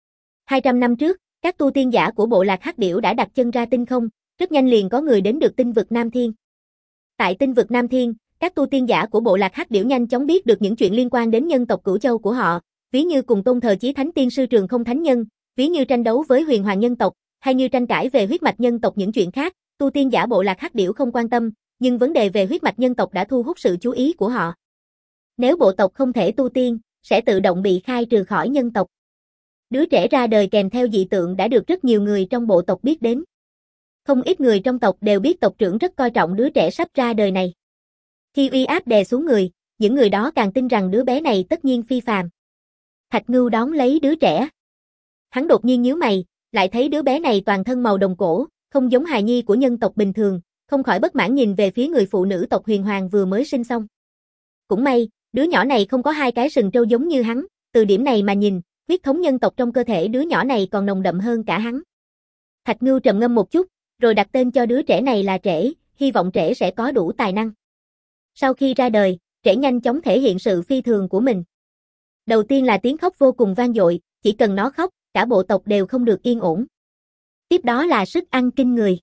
hai trăm năm trước, các tu tiên giả của bộ lạc Hắc Điểu đã đặt chân ra tinh không, rất nhanh liền có người đến được tinh vực Nam Thiên. Tại tinh vực Nam Thiên, các tu tiên giả của bộ lạc Hắc Điểu nhanh chóng biết được những chuyện liên quan đến nhân tộc Cửu Châu của họ, ví như cùng tôn thờ chí thánh tiên sư Trường Không thánh nhân, ví như tranh đấu với Huyền Hoàng nhân tộc, hay như tranh cãi về huyết mạch nhân tộc những chuyện khác, tu tiên giả bộ lạc Hắc Điểu không quan tâm, nhưng vấn đề về huyết mạch nhân tộc đã thu hút sự chú ý của họ. Nếu bộ tộc không thể tu tiên, sẽ tự động bị khai trừ khỏi nhân tộc. Đứa trẻ ra đời kèm theo dị tượng đã được rất nhiều người trong bộ tộc biết đến. Không ít người trong tộc đều biết tộc trưởng rất coi trọng đứa trẻ sắp ra đời này. Khi uy áp đè xuống người, những người đó càng tin rằng đứa bé này tất nhiên phi phàm. Thạch Ngưu đón lấy đứa trẻ. Hắn đột nhiên nhíu mày, lại thấy đứa bé này toàn thân màu đồng cổ, không giống hài nhi của nhân tộc bình thường, không khỏi bất mãn nhìn về phía người phụ nữ tộc Huyền Hoàng vừa mới sinh xong. Cũng may, đứa nhỏ này không có hai cái sừng trâu giống như hắn, từ điểm này mà nhìn, huyết thống nhân tộc trong cơ thể đứa nhỏ này còn nồng đậm hơn cả hắn. Thạch Ngưu trầm ngâm một chút, rồi đặt tên cho đứa trẻ này là Trễ, hy vọng Trễ sẽ có đủ tài năng. Sau khi ra đời, Trễ nhanh chóng thể hiện sự phi thường của mình. Đầu tiên là tiếng khóc vô cùng vang dội, chỉ cần nó khóc, cả bộ tộc đều không được yên ổn. Tiếp đó là sức ăn kinh người.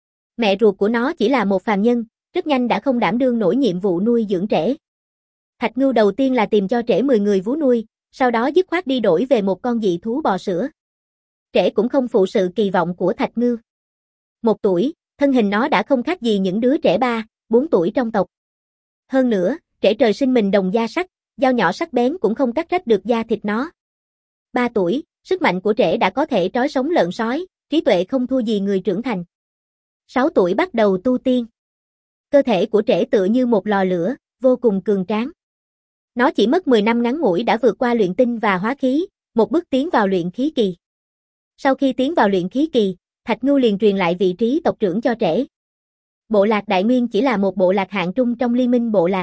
Mẹ ruột của nó chỉ là một phàm nhân, rất nhanh đã không đảm đương nổi nhiệm vụ nuôi dưỡng Trễ. Thạch Ngưu đầu tiên là tìm cho Trễ mười người vú nuôi, sau đó dứt khoát đi đổi về một con dị thú bò sữa. Trễ cũng không phụ sự kỳ vọng của Thạch Ngưu. Một tuổi, thân hình nó đã không khác gì những đứa trẻ ba, bốn tuổi trong tộc. Hơn nữa, Trễ trời sinh mình đồng da sắc, dao nhỏ sắc bén cũng không cắt rách được da thịt nó. Ba tuổi, sức mạnh của Trễ đã có thể trói sống lợn sói, trí tuệ không thua gì người trưởng thành. Sáu tuổi bắt đầu tu tiên. Cơ thể của Trễ tựa như một lò lửa, vô cùng cường tráng. Nó chỉ mất mười năm ngắn ngủi đã vượt qua luyện tinh và hóa khí, một bước tiến vào luyện khí kỳ. Sau khi tiến vào luyện khí kỳ, Thạch Ngưu liền truyền lại vị trí tộc trưởng cho Trễ. Bộ lạc Đại Nguyên chỉ là một bộ lạc hạng trung trong liên minh bộ lạc.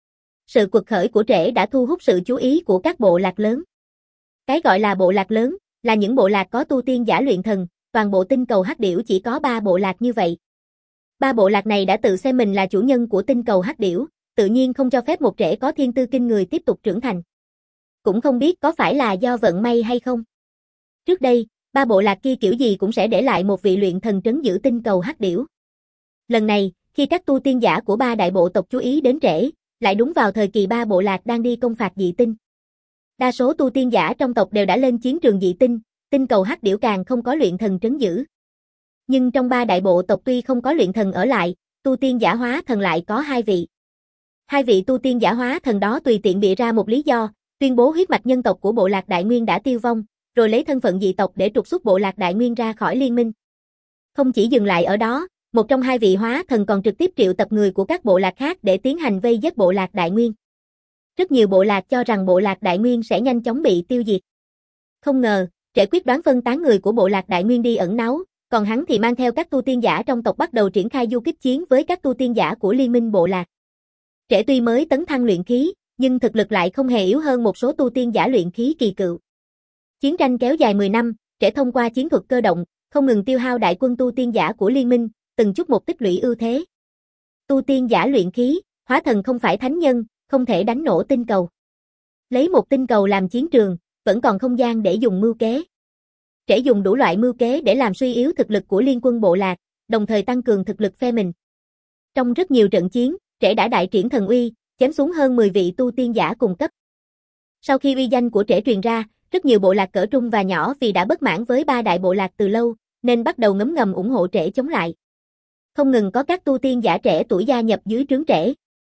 Sự quật khởi của Trễ đã thu hút sự chú ý của các bộ lạc lớn. Cái gọi là bộ lạc lớn, là những bộ lạc có tu tiên giả luyện thần, toàn bộ tinh cầu Hắc Điểu chỉ có ba bộ lạc như vậy. Ba bộ lạc này đã tự xem mình là chủ nhân của tinh cầu Hắc Điểu, tự nhiên không cho phép một Trễ có thiên tư kinh người tiếp tục trưởng thành. Cũng không biết có phải là do vận may hay không. Trước đây, ba bộ lạc kia kiểu gì cũng sẽ để lại một vị luyện thần trấn giữ tinh cầu Hắc Điểu. Lần này, khi các tu tiên giả của ba đại bộ tộc chú ý đến Trễ, lại đúng vào thời kỳ ba bộ lạc đang đi công phạt dị tinh. Đa số tu tiên giả trong tộc đều đã lên chiến trường dị tinh, tinh cầu Hắc Điểu càng không có luyện thần trấn giữ. Nhưng trong ba đại bộ tộc tuy không có luyện thần ở lại, tu tiên giả hóa thần lại có hai vị. Hai vị tu tiên giả hóa thần đó tùy tiện bịa ra một lý do, tuyên bố huyết mạch nhân tộc của bộ lạc Đại Nguyên đã tiêu vong, rồi lấy thân phận dị tộc để trục xuất bộ lạc Đại Nguyên ra khỏi liên minh. Không chỉ dừng lại ở đó, một trong hai vị hóa thần còn trực tiếp triệu tập người của các bộ lạc khác để tiến hành vây giết bộ lạc Đại Nguyên. Rất nhiều bộ lạc cho rằng bộ lạc Đại Nguyên sẽ nhanh chóng bị tiêu diệt. Không ngờ, Trễ quyết đoán phân tán người của bộ lạc Đại Nguyên đi ẩn náu, còn hắn thì mang theo các tu tiên giả trong tộc bắt đầu triển khai du kích chiến với các tu tiên giả của liên minh bộ lạc. Trễ tuy mới tấn thăng luyện khí, nhưng thực lực lại không hề yếu hơn một số tu tiên giả luyện khí kỳ cựu. Chiến tranh kéo dài mười năm, Trễ thông qua chiến thuật cơ động, không ngừng tiêu hao đại quân tu tiên giả của liên minh, từng chút một tích lũy ưu thế. Tu tiên giả luyện khí, hóa thần không phải thánh nhân, không thể đánh nổ tinh cầu. Lấy một tinh cầu làm chiến trường, vẫn còn không gian để dùng mưu kế. Trễ dùng đủ loại mưu kế để làm suy yếu thực lực của liên quân bộ lạc, đồng thời tăng cường thực lực phe mình. Trong rất nhiều trận chiến, Trễ đã đại triển thần uy, chém xuống hơn mười vị tu tiên giả cùng cấp. Sau khi uy danh của Trễ truyền ra, rất nhiều bộ lạc cỡ trung và nhỏ vì đã bất mãn với ba đại bộ lạc từ lâu, nên bắt đầu ngấm ngầm ủng hộ Trễ chống lại. Không ngừng có các tu tiên giả trẻ tuổi gia nhập dưới trướng Trễ.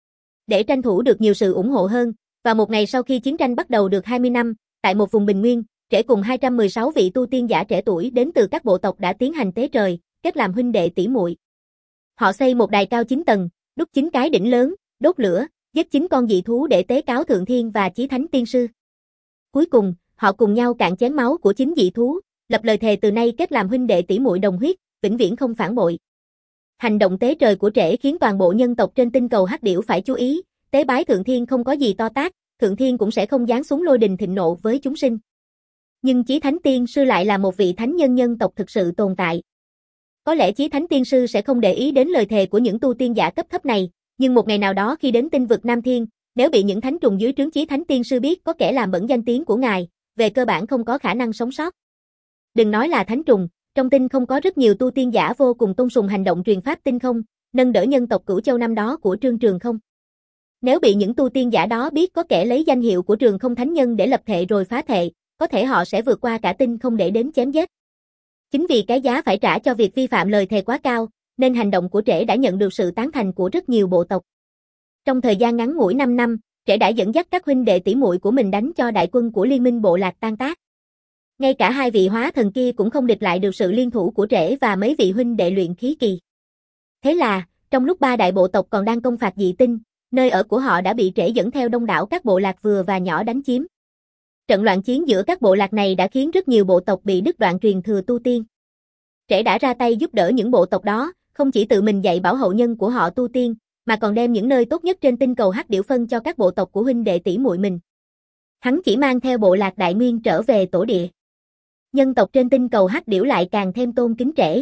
Để tranh thủ được nhiều sự ủng hộ hơn, và một ngày sau khi chiến tranh bắt đầu được hai mươi năm, tại một vùng bình nguyên, Trễ cùng hai trăm mười sáu vị tu tiên giả trẻ tuổi đến từ các bộ tộc đã tiến hành tế trời, kết làm huynh đệ tỷ muội. Họ xây một đài cao chín tầng, đúc chín cái đỉnh lớn, đốt lửa, giết chín con dị thú để tế cáo thượng thiên và chí thánh tiên sư. Cuối cùng, họ cùng nhau cạn chén máu của chín dị thú, lập lời thề từ nay kết làm huynh đệ tỷ muội đồng huyết, vĩnh viễn không phản bội. Hành động tế trời của Trễ khiến toàn bộ nhân tộc trên tinh cầu Hắc Điểu phải chú ý, tế bái thượng thiên không có gì to tát, thượng thiên cũng sẽ không giáng xuống lôi đình thịnh nộ với chúng sinh. Nhưng chí thánh tiên sư lại là một vị thánh nhân nhân tộc thực sự tồn tại. Có lẽ chí thánh tiên sư sẽ không để ý đến lời thề của những tu tiên giả cấp thấp này, nhưng một ngày nào đó khi đến tinh vực Nam Thiên, nếu bị những thánh trùng dưới trướng chí thánh tiên sư biết có kẻ làm bẩn danh tiếng của ngài, về cơ bản không có khả năng sống sót. Đừng nói là thánh trùng, trong tinh không có rất nhiều tu tiên giả vô cùng tôn sùng hành động truyền pháp tinh không, nâng đỡ nhân tộc Cửu Châu năm đó của Trương Trường Không. Nếu bị những tu tiên giả đó biết có kẻ lấy danh hiệu của Trường Không thánh nhân để lập thệ rồi phá thệ, có thể họ sẽ vượt qua cả tinh không để đến chém giết. Chính vì cái giá phải trả cho việc vi phạm lời thề quá cao, nên hành động của Trễ đã nhận được sự tán thành của rất nhiều bộ tộc. Trong thời gian ngắn ngủi năm năm, Trễ đã dẫn dắt các huynh đệ tỷ muội của mình đánh cho đại quân của liên minh bộ lạc tan tác. Ngay cả hai vị hóa thần kia cũng không địch lại được sự liên thủ của Trễ và mấy vị huynh đệ luyện khí kỳ. Thế là, trong lúc ba đại bộ tộc còn đang công phạt dị tinh, nơi ở của họ đã bị Trễ dẫn theo đông đảo các bộ lạc vừa và nhỏ đánh chiếm. Trận loạn chiến giữa các bộ lạc này đã khiến rất nhiều bộ tộc bị đứt đoạn truyền thừa tu tiên. Trễ đã ra tay giúp đỡ những bộ tộc đó, không chỉ tự mình dạy bảo hậu nhân của họ tu tiên, mà còn đem những nơi tốt nhất trên tinh cầu Hắc Điểu phân cho các bộ tộc của huynh đệ tỷ muội mình. Hắn chỉ mang theo bộ lạc Đại Nguyên trở về tổ địa. Nhân tộc trên tinh cầu Hắc Điểu lại càng thêm tôn kính Trễ.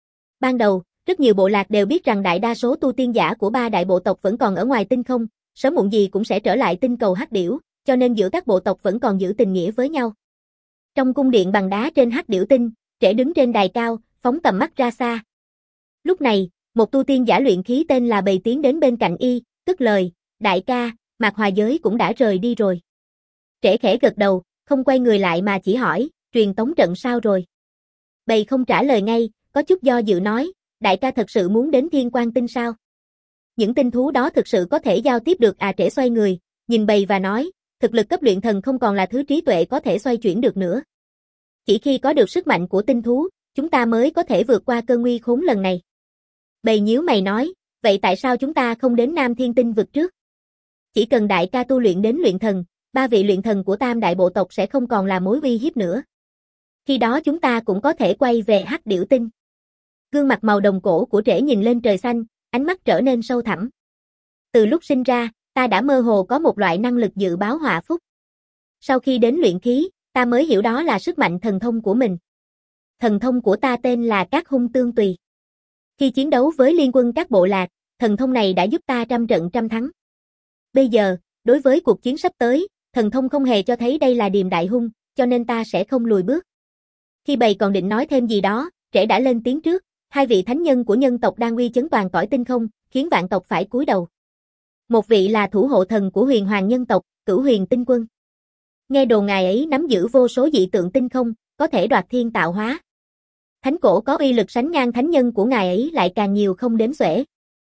Ban đầu, rất nhiều bộ lạc đều biết rằng đại đa số tu tiên giả của ba đại bộ tộc vẫn còn ở ngoài tinh không, sớm muộn gì cũng sẽ trở lại tinh cầu Hắc Điểu, cho nên giữa các bộ tộc vẫn còn giữ tình nghĩa với nhau. Trong cung điện bằng đá trên Hắc Điểu tinh, Trễ đứng trên đài cao, phóng tầm mắt ra xa. Lúc này, một tu tiên giả luyện khí tên là Bầy tiến đến bên cạnh y, cất lời, đại ca, Mạc Hòa Giới cũng đã rời đi rồi. Trễ khẽ gật đầu, không quay người lại mà chỉ hỏi, truyền tống trận sao rồi? Bầy không trả lời ngay, có chút do dự nói, đại ca thật sự muốn đến Thiên Quang Tinh sao? Những tinh thú đó thực sự có thể giao tiếp được à? Trễ xoay người, nhìn Bầy và nói, thực lực cấp luyện thần không còn là thứ trí tuệ có thể xoay chuyển được nữa. Chỉ khi có được sức mạnh của tinh thú, chúng ta mới có thể vượt qua cơn nguy khốn lần này. Bầy nhíu mày nói, vậy tại sao chúng ta không đến Nam Thiên Tinh vực trước? Chỉ cần đại ca tu luyện đến luyện thần, ba vị luyện thần của tam đại bộ tộc sẽ không còn là mối uy hiếp nữa. Khi đó chúng ta cũng có thể quay về Hắc Điểu Tinh. Gương mặt màu đồng cổ của Trễ nhìn lên trời xanh, ánh mắt trở nên sâu thẳm. Từ lúc sinh ra, ta đã mơ hồ có một loại năng lực dự báo họa phúc. Sau khi đến luyện khí, ta mới hiểu đó là sức mạnh thần thông của mình. Thần thông của ta tên là Các Hung Tương Tùy. Khi chiến đấu với liên quân các bộ lạc, thần thông này đã giúp ta trăm trận trăm thắng. Bây giờ, đối với cuộc chiến sắp tới, thần thông không hề cho thấy đây là điềm đại hung, cho nên ta sẽ không lùi bước. Khi Bầy còn định nói thêm gì đó, Trễ đã lên tiếng trước, hai vị thánh nhân của nhân tộc đang uy chấn toàn cõi tinh không, khiến vạn tộc phải cúi đầu. Một vị là thủ hộ thần của huyền hoàng nhân tộc, Cửu Huyền Tinh Quân. Nghe đồn ngài ấy nắm giữ vô số dị tượng tinh không, có thể đoạt thiên tạo hóa. Thánh cổ có uy lực sánh ngang thánh nhân của ngài ấy lại càng nhiều không đếm xuể.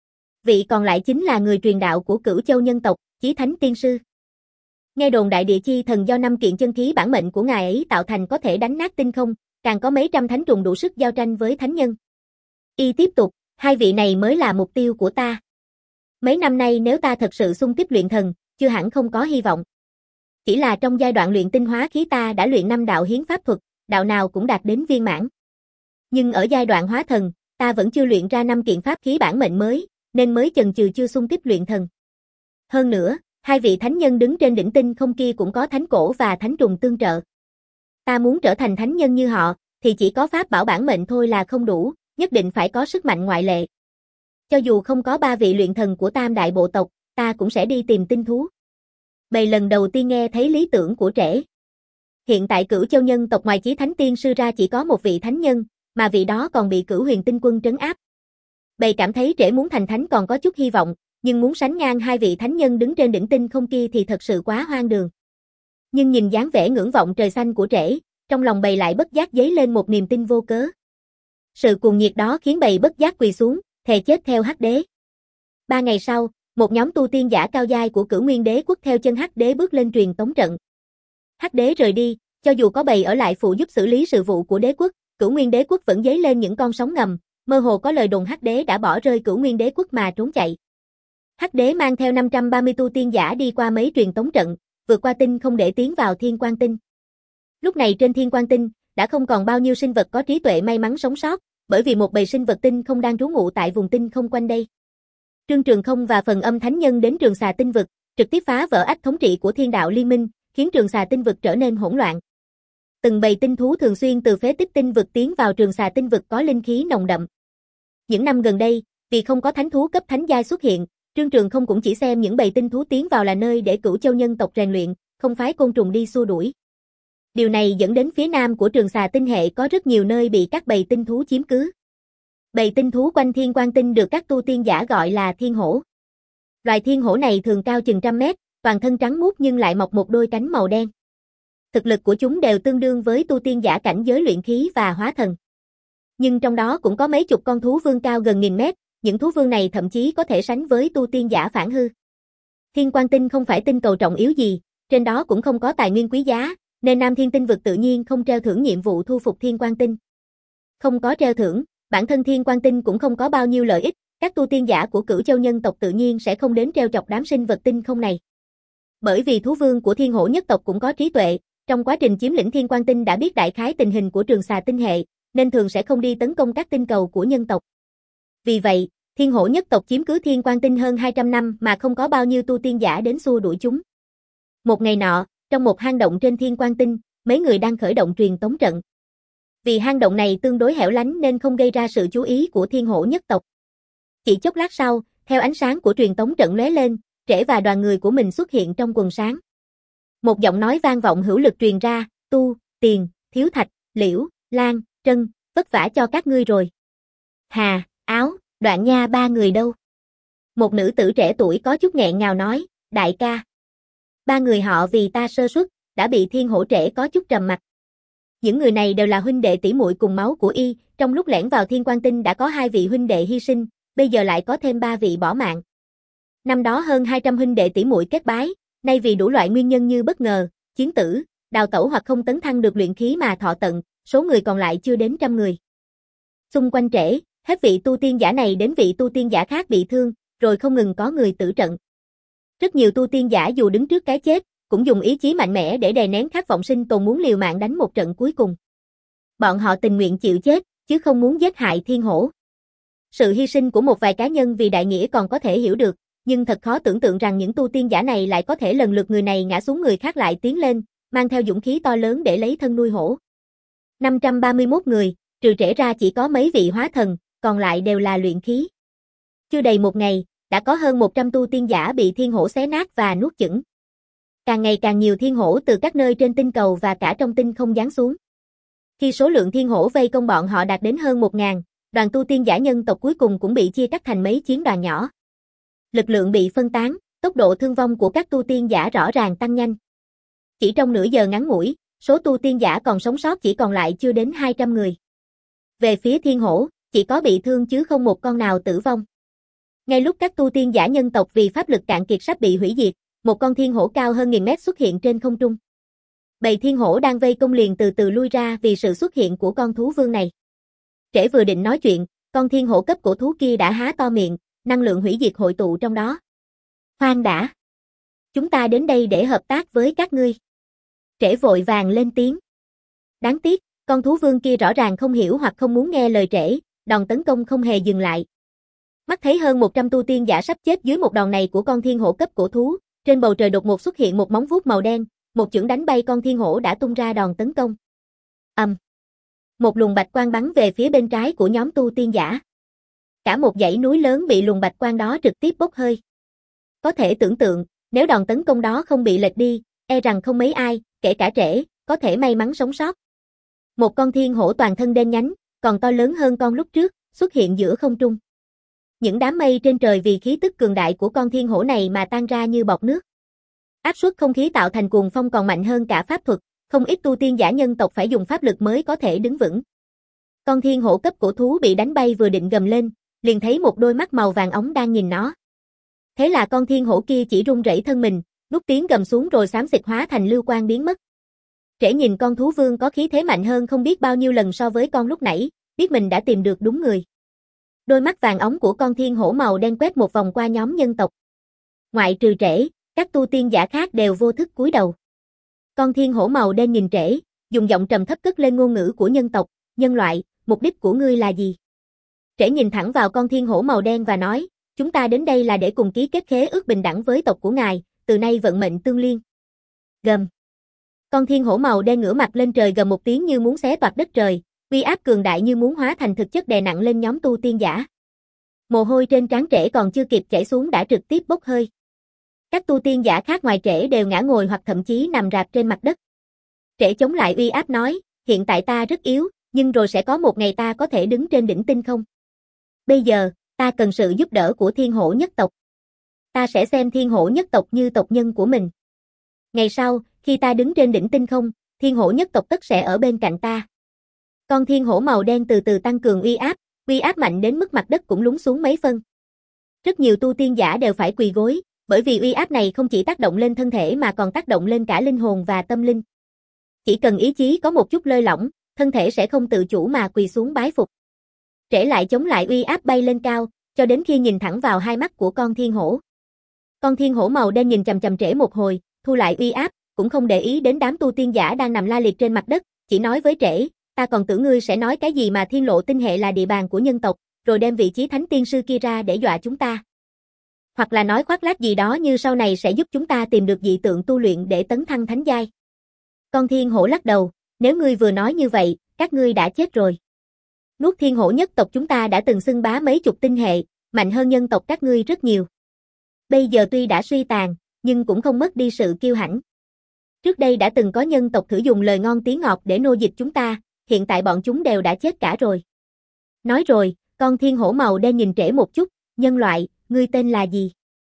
Vị còn lại chính là người truyền đạo của Cửu Châu nhân tộc, Chí Thánh Tiên Sư. Nghe đồn đại địa chi thần do năm kiện chân khí bản mệnh của ngài ấy tạo thành có thể đánh nát tinh không, càng có mấy trăm thánh trùng đủ sức giao tranh với thánh nhân. Y tiếp tục, hai vị này mới là mục tiêu của ta. Mấy năm nay nếu ta thật sự xung kích luyện thần, chưa hẳn không có hy vọng. Chỉ là trong giai đoạn luyện tinh hóa khí ta đã luyện năm đạo hiến pháp thuật, đạo nào cũng đạt đến viên mãn. Nhưng ở giai đoạn hóa thần, ta vẫn chưa luyện ra năm kiện pháp khí bản mệnh mới, nên mới chần chừ chưa xung kích luyện thần. Hơn nữa, hai vị thánh nhân đứng trên đỉnh tinh không kia cũng có thánh cổ và thánh trùng tương trợ. Ta muốn trở thành thánh nhân như họ, thì chỉ có pháp bảo bản mệnh thôi là không đủ, nhất định phải có sức mạnh ngoại lệ. Cho dù không có ba vị luyện thần của tam đại bộ tộc, ta cũng sẽ đi tìm tinh thú. Bầy lần đầu tiên nghe thấy lý tưởng của Trễ. Hiện tại Cửu Châu nhân tộc ngoài Chí Thánh Tiên Sư ra chỉ có một vị thánh nhân, mà vị đó còn bị Cửu Huyền Tinh Quân trấn áp. Bầy cảm thấy Trễ muốn thành thánh còn có chút hy vọng, nhưng muốn sánh ngang hai vị thánh nhân đứng trên đỉnh tinh không kia thì thật sự quá hoang đường. Nhưng nhìn dáng vẻ ngưỡng vọng trời xanh của Trễ, trong lòng bầy lại bất giác dấy lên một niềm tin vô cớ. Sự cuồng nhiệt đó khiến bầy bất giác quỳ xuống, thề chết theo Hắc Đế. Ba ngày sau, một nhóm tu tiên giả cao giai của Cửu Nguyên Đế quốc theo chân Hắc Đế bước lên truyền tống trận. Hắc Đế rời đi, cho dù có bầy ở lại phụ giúp xử lý sự vụ của đế quốc, Cửu Nguyên Đế quốc vẫn dấy lên những con sóng ngầm, mơ hồ có lời đồn Hắc Đế đã bỏ rơi Cửu Nguyên Đế quốc mà trốn chạy. Hắc Đế mang theo năm trăm ba mươi tu tiên giả đi qua mấy truyền tống trận, vượt qua tinh không để tiến vào Thiên Quang Tinh. Lúc này trên Thiên Quang Tinh, đã không còn bao nhiêu sinh vật có trí tuệ may mắn sống sót, bởi vì một bầy sinh vật tinh không đang trú ngụ tại vùng tinh không quanh đây. Trương Trường Không và Phần Âm Thánh Nhân đến Trường Xà Tinh vực, trực tiếp phá vỡ ách thống trị của Thiên Đạo Liên Minh, khiến Trường Xà Tinh vực trở nên hỗn loạn. Từng bầy tinh thú thường xuyên từ phế tích tinh vực tiến vào Trường Xà Tinh vực có linh khí nồng đậm. Những năm gần đây, vì không có thánh thú cấp thánh giai xuất hiện, Trương Trường Không cũng chỉ xem những bầy tinh thú tiến vào là nơi để Cửu Châu nhân tộc rèn luyện, không phái côn trùng đi xua đuổi. Điều này dẫn đến phía nam của Trường Xà Tinh hệ có rất nhiều nơi bị các bầy tinh thú chiếm cứ. Bầy tinh thú quanh Thiên Quang Tinh được các tu tiên giả gọi là thiên hổ. Loài thiên hổ này thường cao chừng trăm mét, toàn thân trắng muốt nhưng lại mọc một đôi cánh màu đen. Thực lực của chúng đều tương đương với tu tiên giả cảnh giới luyện khí và hóa thần. Nhưng trong đó cũng có mấy chục con thú vương cao gần nghìn mét, những thú vương này thậm chí có thể sánh với tu tiên giả phản hư. Thiên Quang Tinh không phải tinh cầu trọng yếu gì, trên đó cũng không có tài nguyên quý giá, nên Nam Thiên Tinh vực tự nhiên không treo thưởng nhiệm vụ thu phục Thiên Quang Tinh. Không có treo thưởng, bản thân Thiên Quang Tinh cũng không có bao nhiêu lợi ích, các tu tiên giả của Cửu Châu nhân tộc tự nhiên sẽ không đến treo chọc đám sinh vật tinh không này. Bởi vì thú vương của Thiên Hổ nhất tộc cũng có trí tuệ, trong quá trình chiếm lĩnh Thiên Quang Tinh đã biết đại khái tình hình của Trường Xà Tinh hệ, nên thường sẽ không đi tấn công các tinh cầu của nhân tộc. Vì vậy, thiên hổ nhất tộc chiếm cứ thiên quan tinh hơn hai trăm năm mà không có bao nhiêu tu tiên giả đến xua đuổi chúng. Một ngày nọ, trong một hang động trên thiên quan tinh, mấy người đang khởi động truyền tống trận. Vì hang động này tương đối hẻo lánh nên không gây ra sự chú ý của thiên hổ nhất tộc. Chỉ chốc lát sau, theo ánh sáng của truyền tống trận lóe lên, Trễ và đoàn người của mình xuất hiện trong quần sáng. Một giọng nói vang vọng hữu lực truyền ra, Tu, Tiền, Thiếu Thạch, Liễu, Lan, Trân, vất vả cho các ngươi rồi. Hà, Áo, Đoạn Nha ba người đâu? Một nữ tử trẻ tuổi có chút nghẹn ngào nói, đại ca. Ba người họ vì ta sơ suất, đã bị thiên hổ Trễ có chút trầm mặc. Những người này đều là huynh đệ tỷ muội cùng máu của y, trong lúc lẻn vào thiên quan tinh đã có hai vị huynh đệ hy sinh, bây giờ lại có thêm ba vị bỏ mạng. Năm đó hơn hai trăm huynh đệ tỷ muội kết bái, nay vì đủ loại nguyên nhân như bất ngờ, chiến tử, đào tẩu hoặc không tấn thăng được luyện khí mà thọ tận, số người còn lại chưa đến trăm người. Xung quanh Trễ, hết vị tu tiên giả này đến vị tu tiên giả khác bị thương, rồi không ngừng có người tử trận. Rất nhiều tu tiên giả dù đứng trước cái chết, cũng dùng ý chí mạnh mẽ để đè nén khát vọng sinh tồn muốn liều mạng đánh một trận cuối cùng. Bọn họ tình nguyện chịu chết, chứ không muốn giết hại thiên hổ. Sự hy sinh của một vài cá nhân vì đại nghĩa còn có thể hiểu được, nhưng thật khó tưởng tượng rằng những tu tiên giả này lại có thể lần lượt người này ngã xuống người khác lại tiến lên, mang theo dũng khí to lớn để lấy thân nuôi hổ. năm trăm ba mươi mốt người, trừ Trễ ra chỉ có mấy vị hóa thần, còn lại đều là luyện khí. Chưa đầy một ngày, đã có hơn một trăm tu tiên giả bị thiên hổ xé nát và nuốt chửng. Càng ngày càng nhiều thiên hổ từ các nơi trên tinh cầu và cả trong tinh không giáng xuống. Khi số lượng thiên hổ vây công bọn họ đạt đến hơn một ngàn, đoàn tu tiên giả nhân tộc cuối cùng cũng bị chia cắt thành mấy chiến đoàn nhỏ. Lực lượng bị phân tán, tốc độ thương vong của các tu tiên giả rõ ràng tăng nhanh. Chỉ trong nửa giờ ngắn ngủi, số tu tiên giả còn sống sót chỉ còn lại chưa đến hai trăm người. Về phía thiên hổ, chỉ có bị thương chứ không một con nào tử vong. Ngay lúc các tu tiên giả nhân tộc vì pháp lực cạn kiệt sắp bị hủy diệt, một con thiên hổ cao hơn nghìn mét xuất hiện trên không trung. Bầy thiên hổ đang vây công liền từ từ lui ra vì sự xuất hiện của con thú vương này. Trễ vừa định nói chuyện, con thiên hổ cấp cổ thú kia đã há to miệng, năng lượng hủy diệt hội tụ trong đó. Khoan đã! Chúng ta đến đây để hợp tác với các ngươi. Trễ vội vàng lên tiếng. Đáng tiếc, con thú vương kia rõ ràng không hiểu hoặc không muốn nghe lời Trễ, đòn tấn công không hề dừng lại. Mắt thấy hơn một trăm tu tiên giả sắp chết dưới một đòn này của con thiên hổ cấp cổ thú, trên bầu trời đột ngột xuất hiện một móng vuốt màu đen, một chưởng đánh bay con thiên hổ đã tung ra đòn tấn công. Ầm. Um. Một luồng bạch quang bắn về phía bên trái của nhóm tu tiên giả. Cả một dãy núi lớn bị luồng bạch quang đó trực tiếp bốc hơi. Có thể tưởng tượng, nếu đòn tấn công đó không bị lệch đi, e rằng không mấy ai, kể cả Trễ, có thể may mắn sống sót. Một con thiên hổ toàn thân đen nhánh, còn to lớn hơn con lúc trước, xuất hiện giữa không trung. Những đám mây trên trời vì khí tức cường đại của con thiên hổ này mà tan ra như bọt nước. Áp suất không khí tạo thành cuồng phong còn mạnh hơn cả pháp thuật, không ít tu tiên giả nhân tộc phải dùng pháp lực mới có thể đứng vững. Con thiên hổ cấp cổ thú bị đánh bay vừa định gầm lên, liền thấy một đôi mắt màu vàng óng đang nhìn nó. Thế là con thiên hổ kia chỉ run rẩy thân mình, nuốt tiếng gầm xuống rồi xám xịt hóa thành lưu quang biến mất. Trễ nhìn con thú vương có khí thế mạnh hơn không biết bao nhiêu lần so với con lúc nãy, biết mình đã tìm được đúng người. Đôi mắt vàng óng của con thiên hổ màu đen quét một vòng qua nhóm nhân tộc. Ngoại trừ Trễ, các tu tiên giả khác đều vô thức cúi đầu. Con thiên hổ màu đen nhìn Trễ, dùng giọng trầm thấp cất lên ngôn ngữ của nhân tộc, nhân loại, mục đích của ngươi là gì? Trễ nhìn thẳng vào con thiên hổ màu đen và nói, chúng ta đến đây là để cùng ký kết khế ước bình đẳng với tộc của ngài, từ nay vận mệnh tương liên. Gầm. Con thiên hổ màu đen ngửa mặt lên trời gầm một tiếng như muốn xé toạc đất trời, uy áp cường đại như muốn hóa thành thực chất đè nặng lên nhóm tu tiên giả. Mồ hôi trên trán Trễ còn chưa kịp chảy xuống đã trực tiếp bốc hơi. Các tu tiên giả khác ngoài Trễ đều ngã ngồi hoặc thậm chí nằm rạp trên mặt đất. Trễ chống lại uy áp nói, hiện tại ta rất yếu, nhưng rồi sẽ có một ngày ta có thể đứng trên đỉnh tinh không. Bây giờ, ta cần sự giúp đỡ của thiên hổ nhất tộc. Ta sẽ xem thiên hổ nhất tộc như tộc nhân của mình. Ngày sau, khi ta đứng trên đỉnh tinh không, thiên hổ nhất tộc tất sẽ ở bên cạnh ta. Con thiên hổ màu đen từ từ tăng cường uy áp, uy áp mạnh đến mức mặt đất cũng lún xuống mấy phân. Rất nhiều tu tiên giả đều phải quỳ gối, bởi vì uy áp này không chỉ tác động lên thân thể mà còn tác động lên cả linh hồn và tâm linh. Chỉ cần ý chí có một chút lơi lỏng, thân thể sẽ không tự chủ mà quỳ xuống bái phục. Trễ lại chống lại uy áp bay lên cao, cho đến khi nhìn thẳng vào hai mắt của con thiên hổ. Con thiên hổ màu đen nhìn chằm chằm Trễ một hồi, thu lại uy áp, cũng không để ý đến đám tu tiên giả đang nằm la liệt trên mặt đất, chỉ nói với Trễ, ta còn tưởng ngươi sẽ nói cái gì mà thiên lộ tinh hệ là địa bàn của nhân tộc, rồi đem vị chí thánh tiên sư kia ra để dọa chúng ta. Hoặc là nói khoác lác gì đó như sau này sẽ giúp chúng ta tìm được dị tượng tu luyện để tấn thăng thánh giai. Con thiên hổ lắc đầu, nếu ngươi vừa nói như vậy, các ngươi đã chết rồi. Nuốt thiên hổ nhất tộc chúng ta đã từng xưng bá mấy chục tinh hệ, mạnh hơn nhân tộc các ngươi rất nhiều. Bây giờ tuy đã suy tàn, nhưng cũng không mất đi sự kiêu hãnh. Trước đây đã từng có nhân tộc thử dùng lời ngon tiếng ngọt để nô dịch chúng ta, hiện tại bọn chúng đều đã chết cả rồi. Nói rồi, con thiên hổ màu đen nhìn Trễ một chút, nhân loại, ngươi tên là gì?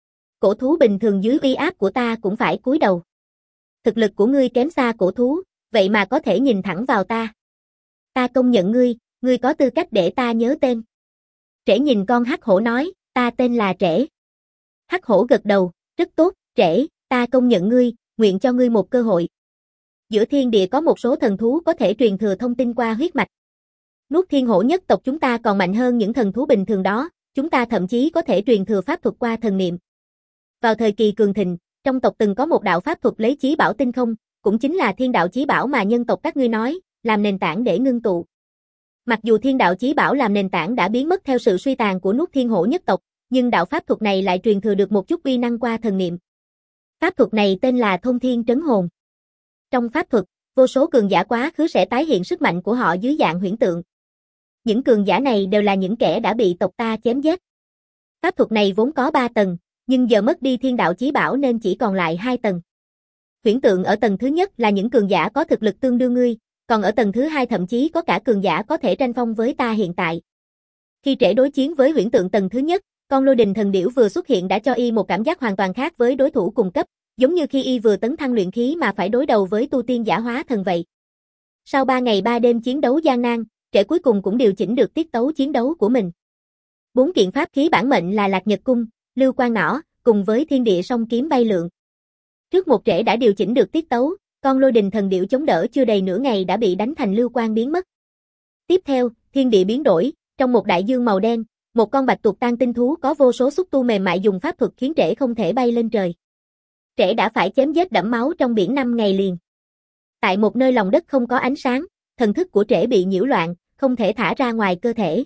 Cổ thú bình thường dưới uy áp của ta cũng phải cúi đầu. Thực lực của ngươi kém xa cổ thú, vậy mà có thể nhìn thẳng vào ta. Ta công nhận ngươi, ngươi có tư cách để ta nhớ tên. Trễ nhìn con hắc hổ nói, ta tên là Trễ. Hắc hổ gật đầu, rất tốt, Trễ, ta công nhận ngươi, nguyện cho ngươi một cơ hội. Giữa thiên địa có một số thần thú có thể truyền thừa thông tin qua huyết mạch. Nuốt thiên hổ nhất tộc chúng ta còn mạnh hơn những thần thú bình thường đó, chúng ta thậm chí có thể truyền thừa pháp thuật qua thần niệm. Vào thời kỳ cường thịnh, trong tộc từng có một đạo pháp thuật lấy chí bảo tinh không, cũng chính là thiên đạo chí bảo mà nhân tộc các ngươi nói, làm nền tảng để ngưng tụ. Mặc dù thiên đạo chí bảo làm nền tảng đã biến mất theo sự suy tàn của nuốt thiên hổ nhất tộc, nhưng đạo pháp thuật này lại truyền thừa được một chút uy năng qua thần niệm. Pháp thuật này tên là Thông Thiên Trấn Hồn. Trong pháp thuật, vô số cường giả quá khứ sẽ tái hiện sức mạnh của họ dưới dạng huyễn tượng. Những cường giả này đều là những kẻ đã bị tộc ta chém giết. Pháp thuật này vốn có ba tầng, nhưng giờ mất đi thiên đạo chí bảo nên chỉ còn lại hai tầng. Huyễn tượng ở tầng thứ nhất là những cường giả có thực lực tương đương ngươi, còn ở tầng thứ hai thậm chí có cả cường giả có thể tranh phong với ta hiện tại. Khi Trễ đối chiến với huyễn tượng tầng thứ nhất, con lôi đình thần điểu vừa xuất hiện đã cho y một cảm giác hoàn toàn khác với đối thủ cùng cấp, giống như khi y vừa tấn thăng luyện khí mà phải đối đầu với tu tiên giả hóa thần vậy. Sau ba ngày ba đêm chiến đấu gian nan, Trễ cuối cùng cũng điều chỉnh được tiết tấu chiến đấu của mình. Bốn kiện pháp khí bản mệnh là Lạc Nhật Cung, Lưu Quang Nỏ, cùng với Thiên Địa Song Kiếm bay lượn. Trước một Trễ đã điều chỉnh được tiết tấu, con lôi đình thần điểu chống đỡ chưa đầy nửa ngày đã bị đánh thành lưu quang biến mất. Tiếp theo, thiên địa biến đổi, trong một đại dương màu đen, một con bạch tuộc tan tinh thú có vô số xúc tu mềm mại dùng pháp thuật khiến Trễ không thể bay lên trời. Trễ đã phải chém giết đẫm máu trong biển năm ngày liền. Tại một nơi lòng đất không có ánh sáng, thần thức của Trễ bị nhiễu loạn, không thể thả ra ngoài cơ thể.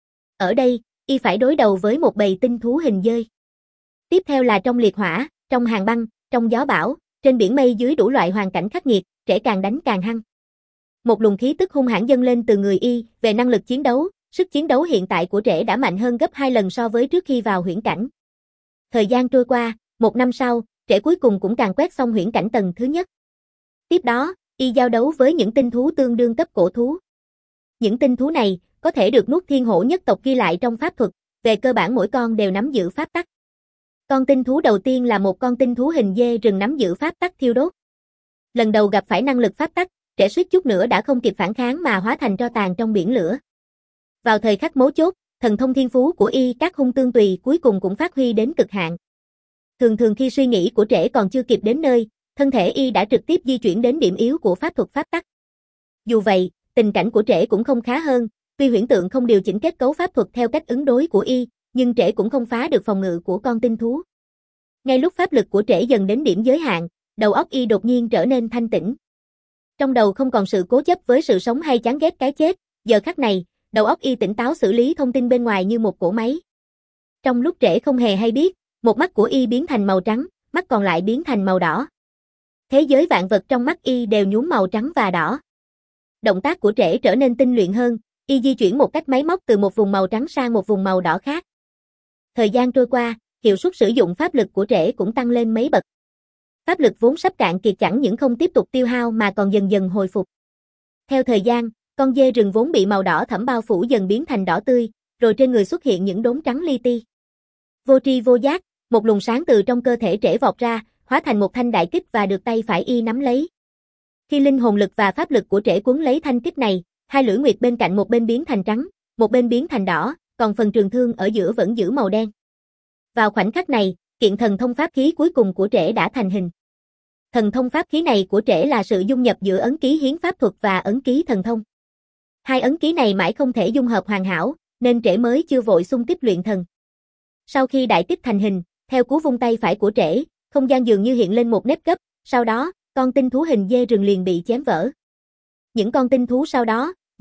Ở đây, y phải đối đầu với một bầy tinh thú hình dơi. Tiếp theo là trong liệt hỏa, trong hàng băng, trong gió bão, trên biển mây dưới đủ loại hoàn cảnh khắc nghiệt, Trễ càng đánh càng hăng. Một luồng khí tức hung hãn dâng lên từ người y, về năng lực chiến đấu, sức chiến đấu hiện tại của Trễ đã mạnh hơn gấp hai lần so với trước khi vào huyễn cảnh. Thời gian trôi qua, một năm sau, Trễ cuối cùng cũng càng quét xong huyễn cảnh tầng thứ nhất. Tiếp đó, y giao đấu với những tinh thú tương đương cấp cổ thú. Những tinh thú này có thể được nuốt thiên hổ nhất tộc ghi lại trong pháp thuật, về cơ bản mỗi con đều nắm giữ pháp tắc. Con tinh thú đầu tiên là một con tinh thú hình dê rừng nắm giữ pháp tắc thiêu đốt. Lần đầu gặp phải năng lực pháp tắc, Trễ suýt chút nữa đã không kịp phản kháng mà hóa thành tro tàn trong biển lửa. Vào thời khắc mấu chốt, thần thông thiên phú của y các hung tương tùy cuối cùng cũng phát huy đến cực hạn. Thường thường khi suy nghĩ của Trễ còn chưa kịp đến nơi, thân thể y đã trực tiếp di chuyển đến điểm yếu của pháp thuật pháp tắc. Dù vậy, tình cảnh của Trễ cũng không khá hơn, tuy huyễn tượng không điều chỉnh kết cấu pháp thuật theo cách ứng đối của y, nhưng Trễ cũng không phá được phòng ngự của con tinh thú. Ngay lúc pháp lực của Trễ dần đến điểm giới hạn, đầu óc y đột nhiên trở nên thanh tĩnh. Trong đầu không còn sự cố chấp với sự sống hay chán ghét cái chết, giờ khắc này, đầu óc y tỉnh táo xử lý thông tin bên ngoài như một cỗ máy. Trong lúc Trễ không hề hay biết, một mắt của y biến thành màu trắng, mắt còn lại biến thành màu đỏ. Thế giới vạn vật trong mắt y đều nhuốm màu trắng và đỏ. Động tác của Trễ trở nên tinh luyện hơn, y di chuyển một cách máy móc từ một vùng màu trắng sang một vùng màu đỏ khác. Thời gian trôi qua, hiệu suất sử dụng pháp lực của Trễ cũng tăng lên mấy bậc. Pháp lực vốn sắp cạn kiệt chẳng những không tiếp tục tiêu hao mà còn dần dần hồi phục. Theo thời gian, con dê rừng vốn bị màu đỏ thẫm bao phủ dần biến thành đỏ tươi, rồi trên người xuất hiện những đốm trắng li ti. Vô tri vô giác, một luồng sáng từ trong cơ thể Trễ vọt ra, hóa thành một thanh đại kích và được tay phải y nắm lấy. Khi linh hồn lực và pháp lực của Trễ cuốn lấy thanh kích này, hai lưỡi nguyệt bên cạnh một bên biến thành trắng, một bên biến thành đỏ, còn phần trường thương ở giữa vẫn giữ màu đen. Vào khoảnh khắc này, kiện thần thông pháp khí cuối cùng của Trễ đã thành hình. Thần thông pháp khí này của Trễ là sự dung nhập giữa ấn ký hiến pháp thuật và ấn ký thần thông. Hai ấn ký này mãi không thể dung hợp hoàn hảo, nên Trễ mới chưa vội xung kích luyện thần. Sau khi đại tích thành hình, theo cú vung tay phải của Trễ, không gian dường như hiện lên một nếp gấp, sau đó, con tinh thú hình dê rừng liền bị chém vỡ. Những con tinh thú sau đó,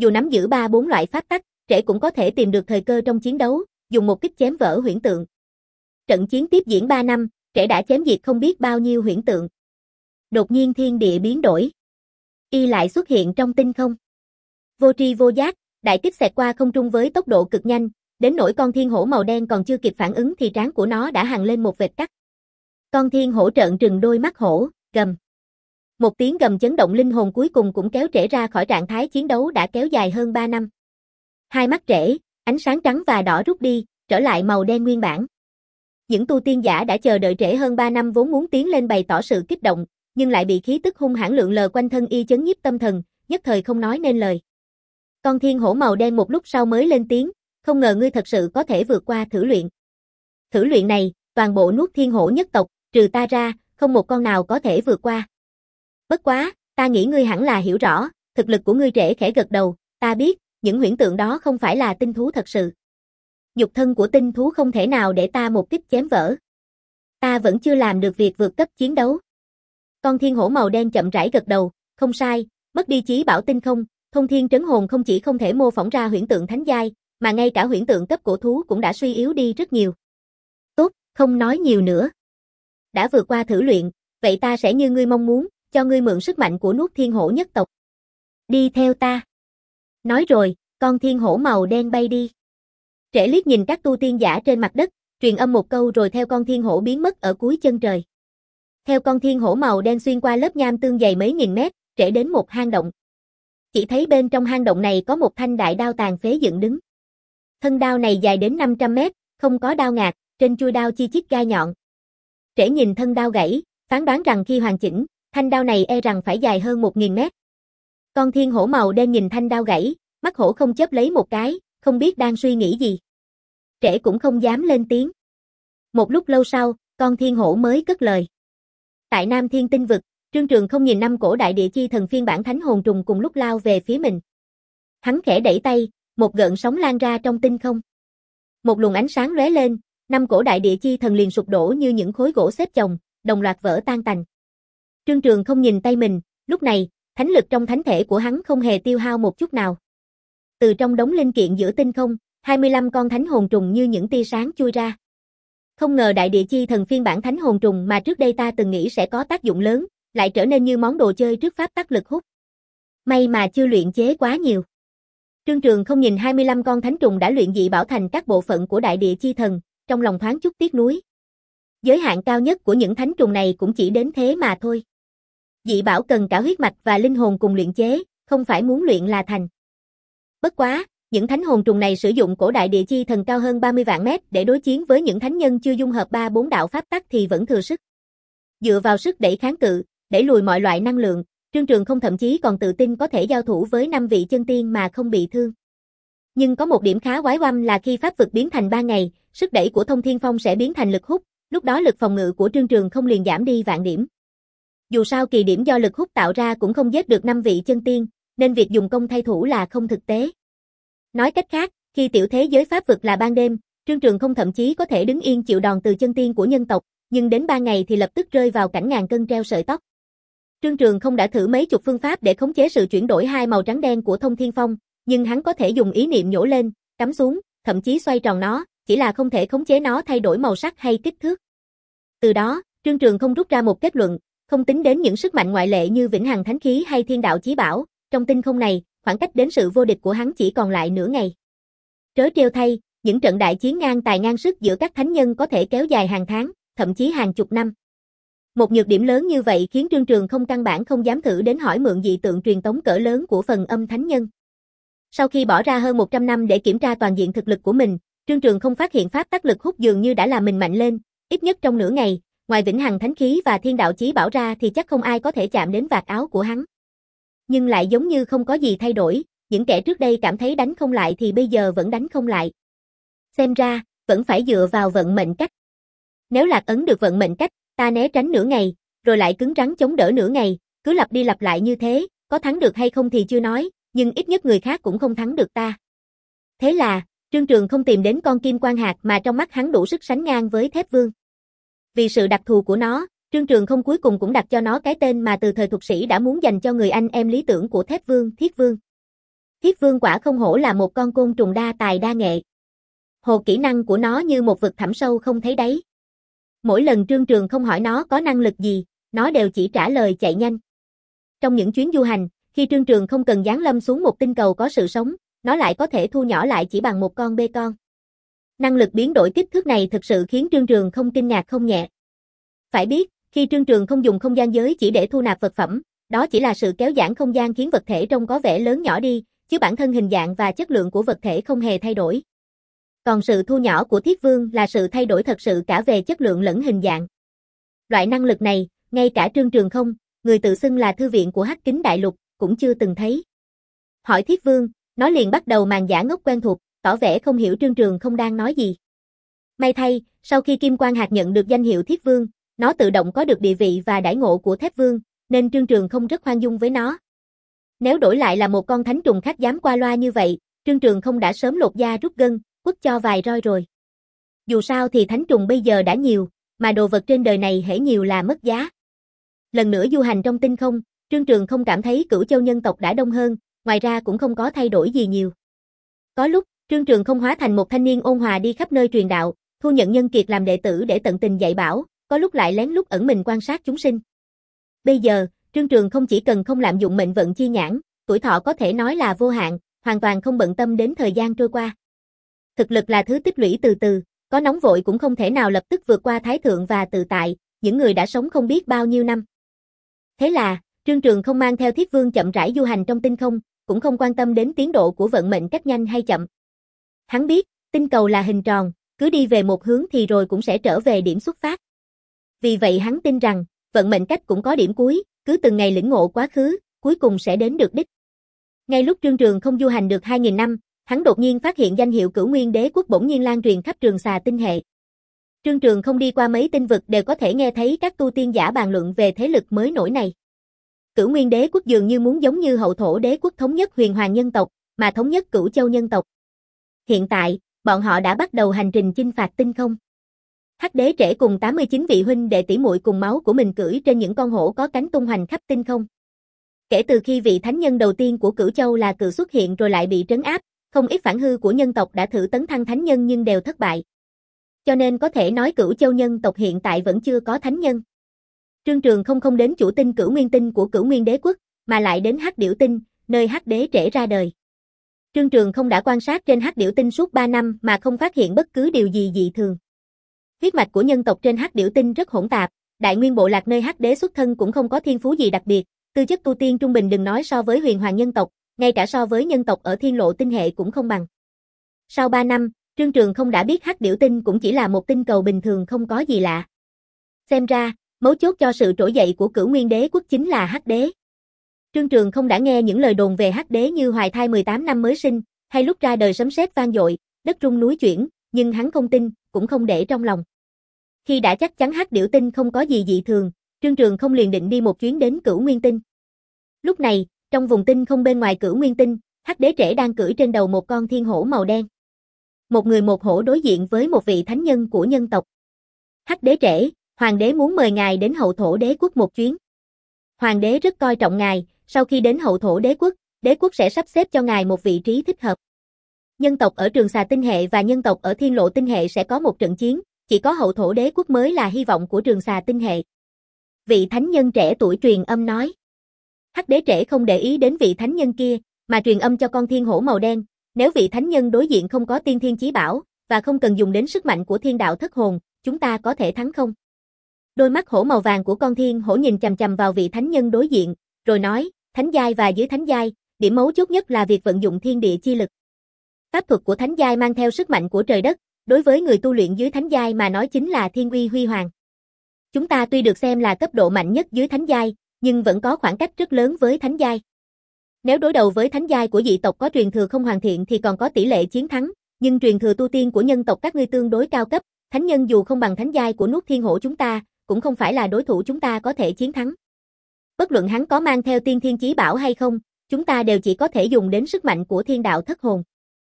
Dù nắm giữ ba bốn loại pháp tắc, Trễ cũng có thể tìm được thời cơ trong chiến đấu, dùng một kích chém vỡ huyễn tượng. Trận chiến tiếp diễn ba năm, Trễ đã chém diệt không biết bao nhiêu huyễn tượng. Đột nhiên thiên địa biến đổi. Y lại xuất hiện trong tinh không. Vô tri vô giác, đại kích xẹt qua không trung với tốc độ cực nhanh, đến nỗi con thiên hổ màu đen còn chưa kịp phản ứng thì trán của nó đã hằn lên một vệt cắt. Con thiên hổ trợn trừng đôi mắt hổ, gầm. Một tiếng gầm chấn động linh hồn cuối cùng cũng kéo Trễ ra khỏi trạng thái chiến đấu đã kéo dài hơn ba năm. Hai mắt Trễ, ánh sáng trắng và đỏ rút đi, trở lại màu đen nguyên bản. Những tu tiên giả đã chờ đợi Trễ hơn ba năm vốn muốn tiến lên bày tỏ sự kích động, nhưng lại bị khí tức hung hãn lượn lờ quanh thân y chấn nhiếp tâm thần, nhất thời không nói nên lời. Con thiên hổ màu đen một lúc sau mới lên tiếng, không ngờ ngươi thật sự có thể vượt qua thử luyện. Thử luyện này, toàn bộ nuốt thiên hổ nhất tộc, trừ ta ra, không một con nào có thể vượt qua. Bất quá, ta nghĩ ngươi hẳn là hiểu rõ, thực lực của ngươi. Trễ khẽ gật đầu, ta biết, những huyễn tượng đó không phải là tinh thú thật sự. Nhục thân của tinh thú không thể nào để ta một kích chém vỡ. Ta vẫn chưa làm được việc vượt cấp chiến đấu. Con thiên hổ màu đen chậm rãi gật đầu, không sai, mất đi chí bảo tinh không, thông thiên trấn hồn không chỉ không thể mô phỏng ra huyễn tượng thánh giai, mà ngay cả huyễn tượng cấp cổ thú cũng đã suy yếu đi rất nhiều. Tốt, không nói nhiều nữa. Đã vượt qua thử luyện, vậy ta sẽ như ngươi mong muốn, cho ngươi mượn sức mạnh của nuốt thiên hổ nhất tộc. Đi theo ta. Nói rồi, con thiên hổ màu đen bay đi. Trễ liếc nhìn các tu tiên giả trên mặt đất, truyền âm một câu rồi theo con thiên hổ biến mất ở cuối chân trời. Theo con thiên hổ màu đen xuyên qua lớp nham tương dày mấy nghìn mét, Trễ đến một hang động. Chỉ thấy bên trong hang động này có một thanh đại đao tàn phế dựng đứng. Thân đao này dài đến năm trăm mét, không có đao ngạc, trên chuôi đao chi chít gai nhọn. Trễ nhìn thân đao gãy, phán đoán rằng khi hoàn chỉnh, thanh đao này e rằng phải dài hơn một nghìn mét. Con thiên hổ màu đen nhìn thanh đao gãy, mắt hổ không chớp lấy một cái, không biết đang suy nghĩ gì. Trễ cũng không dám lên tiếng. Một lúc lâu sau, con thiên hổ mới cất lời. Tại Nam Thiên Tinh Vực, Trương Trường không nhìn năm cổ đại địa chi thần phiên bản thánh hồn trùng cùng lúc lao về phía mình. Hắn khẽ đẩy tay, một gợn sóng lan ra trong tinh không. Một luồng ánh sáng lóe lên, năm cổ đại địa chi thần liền sụp đổ như những khối gỗ xếp chồng, đồng loạt vỡ tan tành. Trương Trường không nhìn tay mình, lúc này, thánh lực trong thánh thể của hắn không hề tiêu hao một chút nào. Từ trong đống linh kiện giữa tinh không, hai mươi lăm con thánh hồn trùng như những tia sáng chui ra. Không ngờ đại địa chi thần phiên bản thánh hồn trùng mà trước đây ta từng nghĩ sẽ có tác dụng lớn, lại trở nên như món đồ chơi trước pháp tắc lực hút. May mà chưa luyện chế quá nhiều. Trương Trường không nhìn hai mươi lăm con thánh trùng đã luyện dị bảo thành các bộ phận của đại địa chi thần, trong lòng thoáng chút tiếc nuối. Giới hạn cao nhất của những thánh trùng này cũng chỉ đến thế mà thôi. Dị bảo cần cả huyết mạch và linh hồn cùng luyện chế, không phải muốn luyện là thành. Bất quá, những thánh hồn trùng này sử dụng cổ đại địa chi thần cao hơn ba mươi vạn mét để đối chiến với những thánh nhân chưa dung hợp ba bốn đạo pháp tắc thì vẫn thừa sức. Dựa vào sức đẩy kháng cự, đẩy lùi mọi loại năng lượng, Trương Trường không thậm chí còn tự tin có thể giao thủ với năm vị chân tiên mà không bị thương. Nhưng có một điểm khá quái oăm là khi pháp vực biến thành ban ngày, sức đẩy của Thông Thiên Phong sẽ biến thành lực hút, lúc đó lực phòng ngự của Trương Trường không liền giảm đi vạn điểm. Dù sao kỳ điểm do lực hút tạo ra cũng không giết được năm vị chân tiên, nên việc dùng công thay thủ là không thực tế. Nói cách khác, khi tiểu thế giới pháp vực là ban đêm, Trương Trường không thậm chí có thể đứng yên chịu đòn từ chân tiên của nhân tộc, nhưng đến ban ngày thì lập tức rơi vào cảnh ngàn cân treo sợi tóc. Trương Trường không đã thử mấy chục phương pháp để khống chế sự chuyển đổi hai màu trắng đen của Thông Thiên Phong, nhưng hắn có thể dùng ý niệm nhổ lên, cắm xuống, thậm chí xoay tròn nó, chỉ là không thể khống chế nó thay đổi màu sắc hay kích thước. Từ đó, Trương Trường không rút ra một kết luận, không tính đến những sức mạnh ngoại lệ như vĩnh hằng thánh khí hay thiên đạo chí bảo, trong tinh không này, khoảng cách đến sự vô địch của hắn chỉ còn lại nửa ngày. Trớ trêu thay, những trận đại chiến ngang tài ngang sức giữa các thánh nhân có thể kéo dài hàng tháng, thậm chí hàng chục năm. Một nhược điểm lớn như vậy khiến Trương Trường không căn bản không dám thử đến hỏi mượn dị tượng truyền tống cỡ lớn của phần âm thánh nhân. Sau khi bỏ ra hơn một trăm năm để kiểm tra toàn diện thực lực của mình, Trương Trường không phát hiện pháp tắc lực hút dường như đã làm mình mạnh lên, ít nhất trong nửa ngày, ngoài vĩnh hằng thánh khí và thiên đạo chí bảo ra thì chắc không ai có thể chạm đến vạt áo của hắn. Nhưng lại giống như không có gì thay đổi, những kẻ trước đây cảm thấy đánh không lại thì bây giờ vẫn đánh không lại. Xem ra, vẫn phải dựa vào vận mệnh cách. Nếu lạc ấn được vận mệnh cách, ta né tránh nửa ngày, rồi lại cứng rắn chống đỡ nửa ngày, cứ lặp đi lặp lại như thế, có thắng được hay không thì chưa nói, nhưng ít nhất người khác cũng không thắng được ta. Thế là, Trương Trường không tìm đến con kim quan hạt mà trong mắt hắn đủ sức sánh ngang với Thép Vương. Vì sự đặc thù của nó, Trương Trường không cuối cùng cũng đặt cho nó cái tên mà từ thời thuật sĩ đã muốn dành cho người anh em lý tưởng của Thép Vương, Thiết Vương. Thiết Vương quả không hổ là một con côn trùng đa tài đa nghệ. Hồ kỹ năng của nó như một vực thẳm sâu không thấy đáy. Mỗi lần Trương Trường không hỏi nó có năng lực gì, nó đều chỉ trả lời chạy nhanh. Trong những chuyến du hành, khi Trương Trường không cần giáng lâm xuống một tinh cầu có sự sống, nó lại có thể thu nhỏ lại chỉ bằng một con bê con. Năng lực biến đổi kích thước này thực sự khiến Trương Trường không kinh ngạc không nhẹ. Phải biết, khi Trương Trường không dùng không gian giới chỉ để thu nạp vật phẩm, đó chỉ là sự kéo giãn không gian khiến vật thể trông có vẻ lớn nhỏ đi, chứ bản thân hình dạng và chất lượng của vật thể không hề thay đổi. Còn sự thu nhỏ của Thiết Vương là sự thay đổi thật sự cả về chất lượng lẫn hình dạng. Loại năng lực này, ngay cả Trương Trường không, người tự xưng là thư viện của Hắc Kính Đại Lục, cũng chưa từng thấy. Hỏi Thiết Vương, nó liền bắt đầu màn giả ngốc quen thuộc, tỏ vẻ không hiểu Trương Trường không đang nói gì. May thay, sau khi Kim Quan Hạt nhận được danh hiệu Thiết Vương, nó tự động có được địa vị và đãi ngộ của Thép Vương, nên Trương Trường không rất khoan dung với nó. Nếu đổi lại là một con thánh trùng khác dám qua loa như vậy, Trương Trường không đã sớm lột da rút gân, quất cho vài roi rồi. Dù sao thì thánh trùng bây giờ đã nhiều, mà đồ vật trên đời này hễ nhiều là mất giá. Lần nữa du hành trong tinh không, Trương Trường không cảm thấy Cửu Châu nhân tộc đã đông hơn, ngoài ra cũng không có thay đổi gì nhiều. Có lúc, Trương Trường không hóa thành một thanh niên ôn hòa đi khắp nơi truyền đạo, thu nhận nhân kiệt làm đệ tử để tận tình dạy bảo, có lúc lại lén lút ẩn mình quan sát chúng sinh. Bây giờ, Trương Trường không chỉ cần không lạm dụng mệnh vận chi nhãn, tuổi thọ có thể nói là vô hạn, hoàn toàn không bận tâm đến thời gian trôi qua. Thực lực là thứ tích lũy từ từ, có nóng vội cũng không thể nào lập tức vượt qua thái thượng và tự tại, những người đã sống không biết bao nhiêu năm. Thế là, Trương Trường không mang theo Thiết Vương chậm rãi du hành trong tinh không, cũng không quan tâm đến tiến độ của vận mệnh cách nhanh hay chậm. Hắn biết, tinh cầu là hình tròn, cứ đi về một hướng thì rồi cũng sẽ trở về điểm xuất phát. Vì vậy hắn tin rằng, vận mệnh cách cũng có điểm cuối, cứ từng ngày lĩnh ngộ quá khứ, cuối cùng sẽ đến được đích. Ngay lúc Trương Trường không du hành được hai nghìn năm, hắn đột nhiên phát hiện danh hiệu Cửu Nguyên Đế Quốc bỗng nhiên lan truyền khắp Trường Xà tinh hệ. Trương Trường không đi qua mấy tinh vực đều có thể nghe thấy các tu tiên giả bàn luận về thế lực mới nổi này. Cửu Nguyên Đế Quốc dường như muốn giống như Hậu Thổ Đế Quốc thống nhất Huyền Hoàng nhân tộc, mà thống nhất Cửu Châu nhân tộc. Hiện tại, bọn họ đã bắt đầu hành trình chinh phạt tinh không. Hắc Đế Trễ cùng tám mươi chín vị huynh đệ tỷ muội cùng máu của mình cưỡi trên những con hổ có cánh tung hoành khắp tinh không. Kể từ khi vị thánh nhân đầu tiên của Cửu Châu là Cự xuất hiện rồi lại bị trấn áp, không ít phản hư của nhân tộc đã thử tấn thăng thánh nhân nhưng đều thất bại. Cho nên có thể nói Cửu Châu nhân tộc hiện tại vẫn chưa có thánh nhân. Trương Trường không không đến chủ tinh Cửu Nguyên tinh của Cửu Nguyên Đế Quốc, mà lại đến Hắc Điểu tinh, nơi Hắc Đế Trễ ra đời. Trương Trường không đã quan sát trên Hắc Điểu tinh suốt ba năm mà không phát hiện bất cứ điều gì dị thường. Huyết mạch của nhân tộc trên Hắc Điểu tinh rất hỗn tạp, Đại Nguyên bộ lạc nơi Hắc Đế xuất thân cũng không có thiên phú gì đặc biệt, tư chất tu tiên trung bình đừng nói so với Huyền Hoàng nhân tộc, ngay cả so với nhân tộc ở Thiên Lộ tinh hệ cũng không bằng. Sau ba năm, Trương Trường không đã biết Hắc Điểu tinh cũng chỉ là một tinh cầu bình thường không có gì lạ. Xem ra, mấu chốt cho sự trỗi dậy của Cửu Nguyên Đế Quốc chính là Hắc Đế. Trương Trường không đã nghe những lời đồn về Hắc Đế như hoài thai mười tám năm mới sinh, hay lúc ra đời sấm sét vang dội, đất rung núi chuyển, nhưng hắn không tin, cũng không để trong lòng. Khi đã chắc chắn Hắc Điểu tinh không có gì dị thường, Trương Trường không liền định đi một chuyến đến Cửu Nguyên tinh. Lúc này, trong vùng tinh không bên ngoài Cửu Nguyên tinh, Hắc Đế Trễ đang cưỡi trên đầu một con thiên hổ màu đen. Một người một hổ đối diện với một vị thánh nhân của nhân tộc. Hắc Đế Trễ, Hoàng đế muốn mời ngài đến Hậu Thổ Đế Quốc một chuyến. Hoàng đế rất coi trọng ngài, sau khi đến Hậu Thổ Đế Quốc, đế quốc sẽ sắp xếp cho ngài một vị trí thích hợp. Nhân tộc ở Trường Xà tinh hệ và nhân tộc ở Thiên Lộ tinh hệ sẽ có một trận chiến, chỉ có Hậu Thổ Đế Quốc mới là hy vọng của Trường Xà tinh hệ. Vị thánh nhân trẻ tuổi truyền âm nói. Hắc Đế Trễ không để ý đến vị thánh nhân kia, mà truyền âm cho con thiên hổ màu đen, nếu vị thánh nhân đối diện không có tiên thiên chí bảo, và không cần dùng đến sức mạnh của thiên đạo thất hồn, chúng ta có thể thắng không? Đôi mắt hổ màu vàng của con thiên hổ nhìn chằm chằm vào vị thánh nhân đối diện, rồi nói, thánh giai và dưới thánh giai, điểm mấu chốt nhất là việc vận dụng thiên địa chi lực. Pháp thuật của thánh giai mang theo sức mạnh của trời đất, đối với người tu luyện dưới thánh giai mà nói chính là thiên uy huy hoàng. Chúng ta tuy được xem là cấp độ mạnh nhất dưới thánh giai, nhưng vẫn có khoảng cách rất lớn với thánh giai. Nếu đối đầu với thánh giai của dị tộc có truyền thừa không hoàn thiện thì còn có tỷ lệ chiến thắng, nhưng truyền thừa tu tiên của nhân tộc các ngươi tương đối cao cấp, thánh nhân dù không bằng thánh giai của nuốt thiên hổ chúng ta, cũng không phải là đối thủ chúng ta có thể chiến thắng. Bất luận hắn có mang theo tiên thiên chí bảo hay không, chúng ta đều chỉ có thể dùng đến sức mạnh của thiên đạo thất hồn.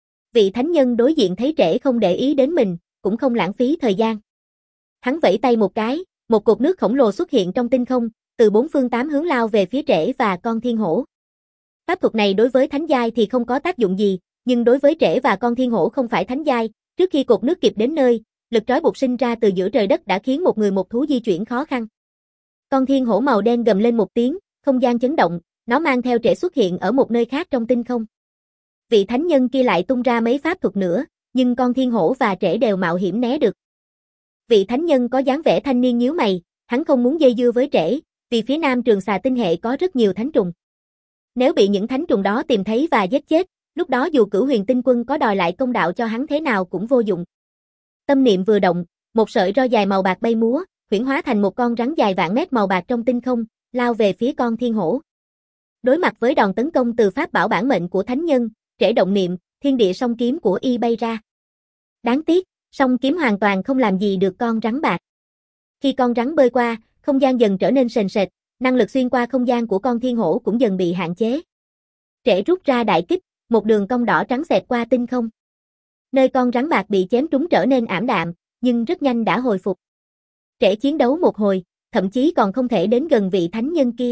Vị thánh nhân đối diện thấy Trễ không để ý đến mình, cũng không lãng phí thời gian. Hắn vẫy tay một cái, một cột nước khổng lồ xuất hiện trong tinh không, từ bốn phương tám hướng lao về phía Trễ và con thiên hổ. Pháp thuật này đối với thánh giai thì không có tác dụng gì, nhưng đối với Trễ và con thiên hổ không phải thánh giai, trước khi cột nước kịp đến nơi, lực trói buộc sinh ra từ giữa trời đất đã khiến một người một thú di chuyển khó khăn. Con thiên hổ màu đen gầm lên một tiếng, không gian chấn động, nó mang theo Trễ xuất hiện ở một nơi khác trong tinh không. Vị thánh nhân kia lại tung ra mấy pháp thuật nữa, nhưng con thiên hổ và Trễ đều mạo hiểm né được. Vị thánh nhân có dáng vẻ thanh niên nhíu mày, hắn không muốn dây dưa với Trễ, vì phía nam Trường Xà tinh hệ có rất nhiều thánh trùng. Nếu bị những thánh trùng đó tìm thấy và giết chết, lúc đó dù Cửu Huyền Tinh Quân có đòi lại công đạo cho hắn thế nào cũng vô dụng. Tâm niệm vừa động, một sợi roi dài màu bạc bay múa, huyễn hóa thành một con rắn dài vạn mét màu bạc trong tinh không, lao về phía con thiên hổ. Đối mặt với đòn tấn công từ pháp bảo bản mệnh của thánh nhân, Trễ động niệm, thiên địa song kiếm của y bay ra. Đáng tiếc, song kiếm hoàn toàn không làm gì được con rắn bạc. Khi con rắn bơi qua, không gian dần trở nên sền sệt, năng lực xuyên qua không gian của con thiên hổ cũng dần bị hạn chế. Trễ rút ra đại kích, một đường cong đỏ trắng xẹt qua tinh không. Nơi con rắn bạc bị chém trúng trở nên ảm đạm, nhưng rất nhanh đã hồi phục. Trễ chiến đấu một hồi, thậm chí còn không thể đến gần vị thánh nhân kia.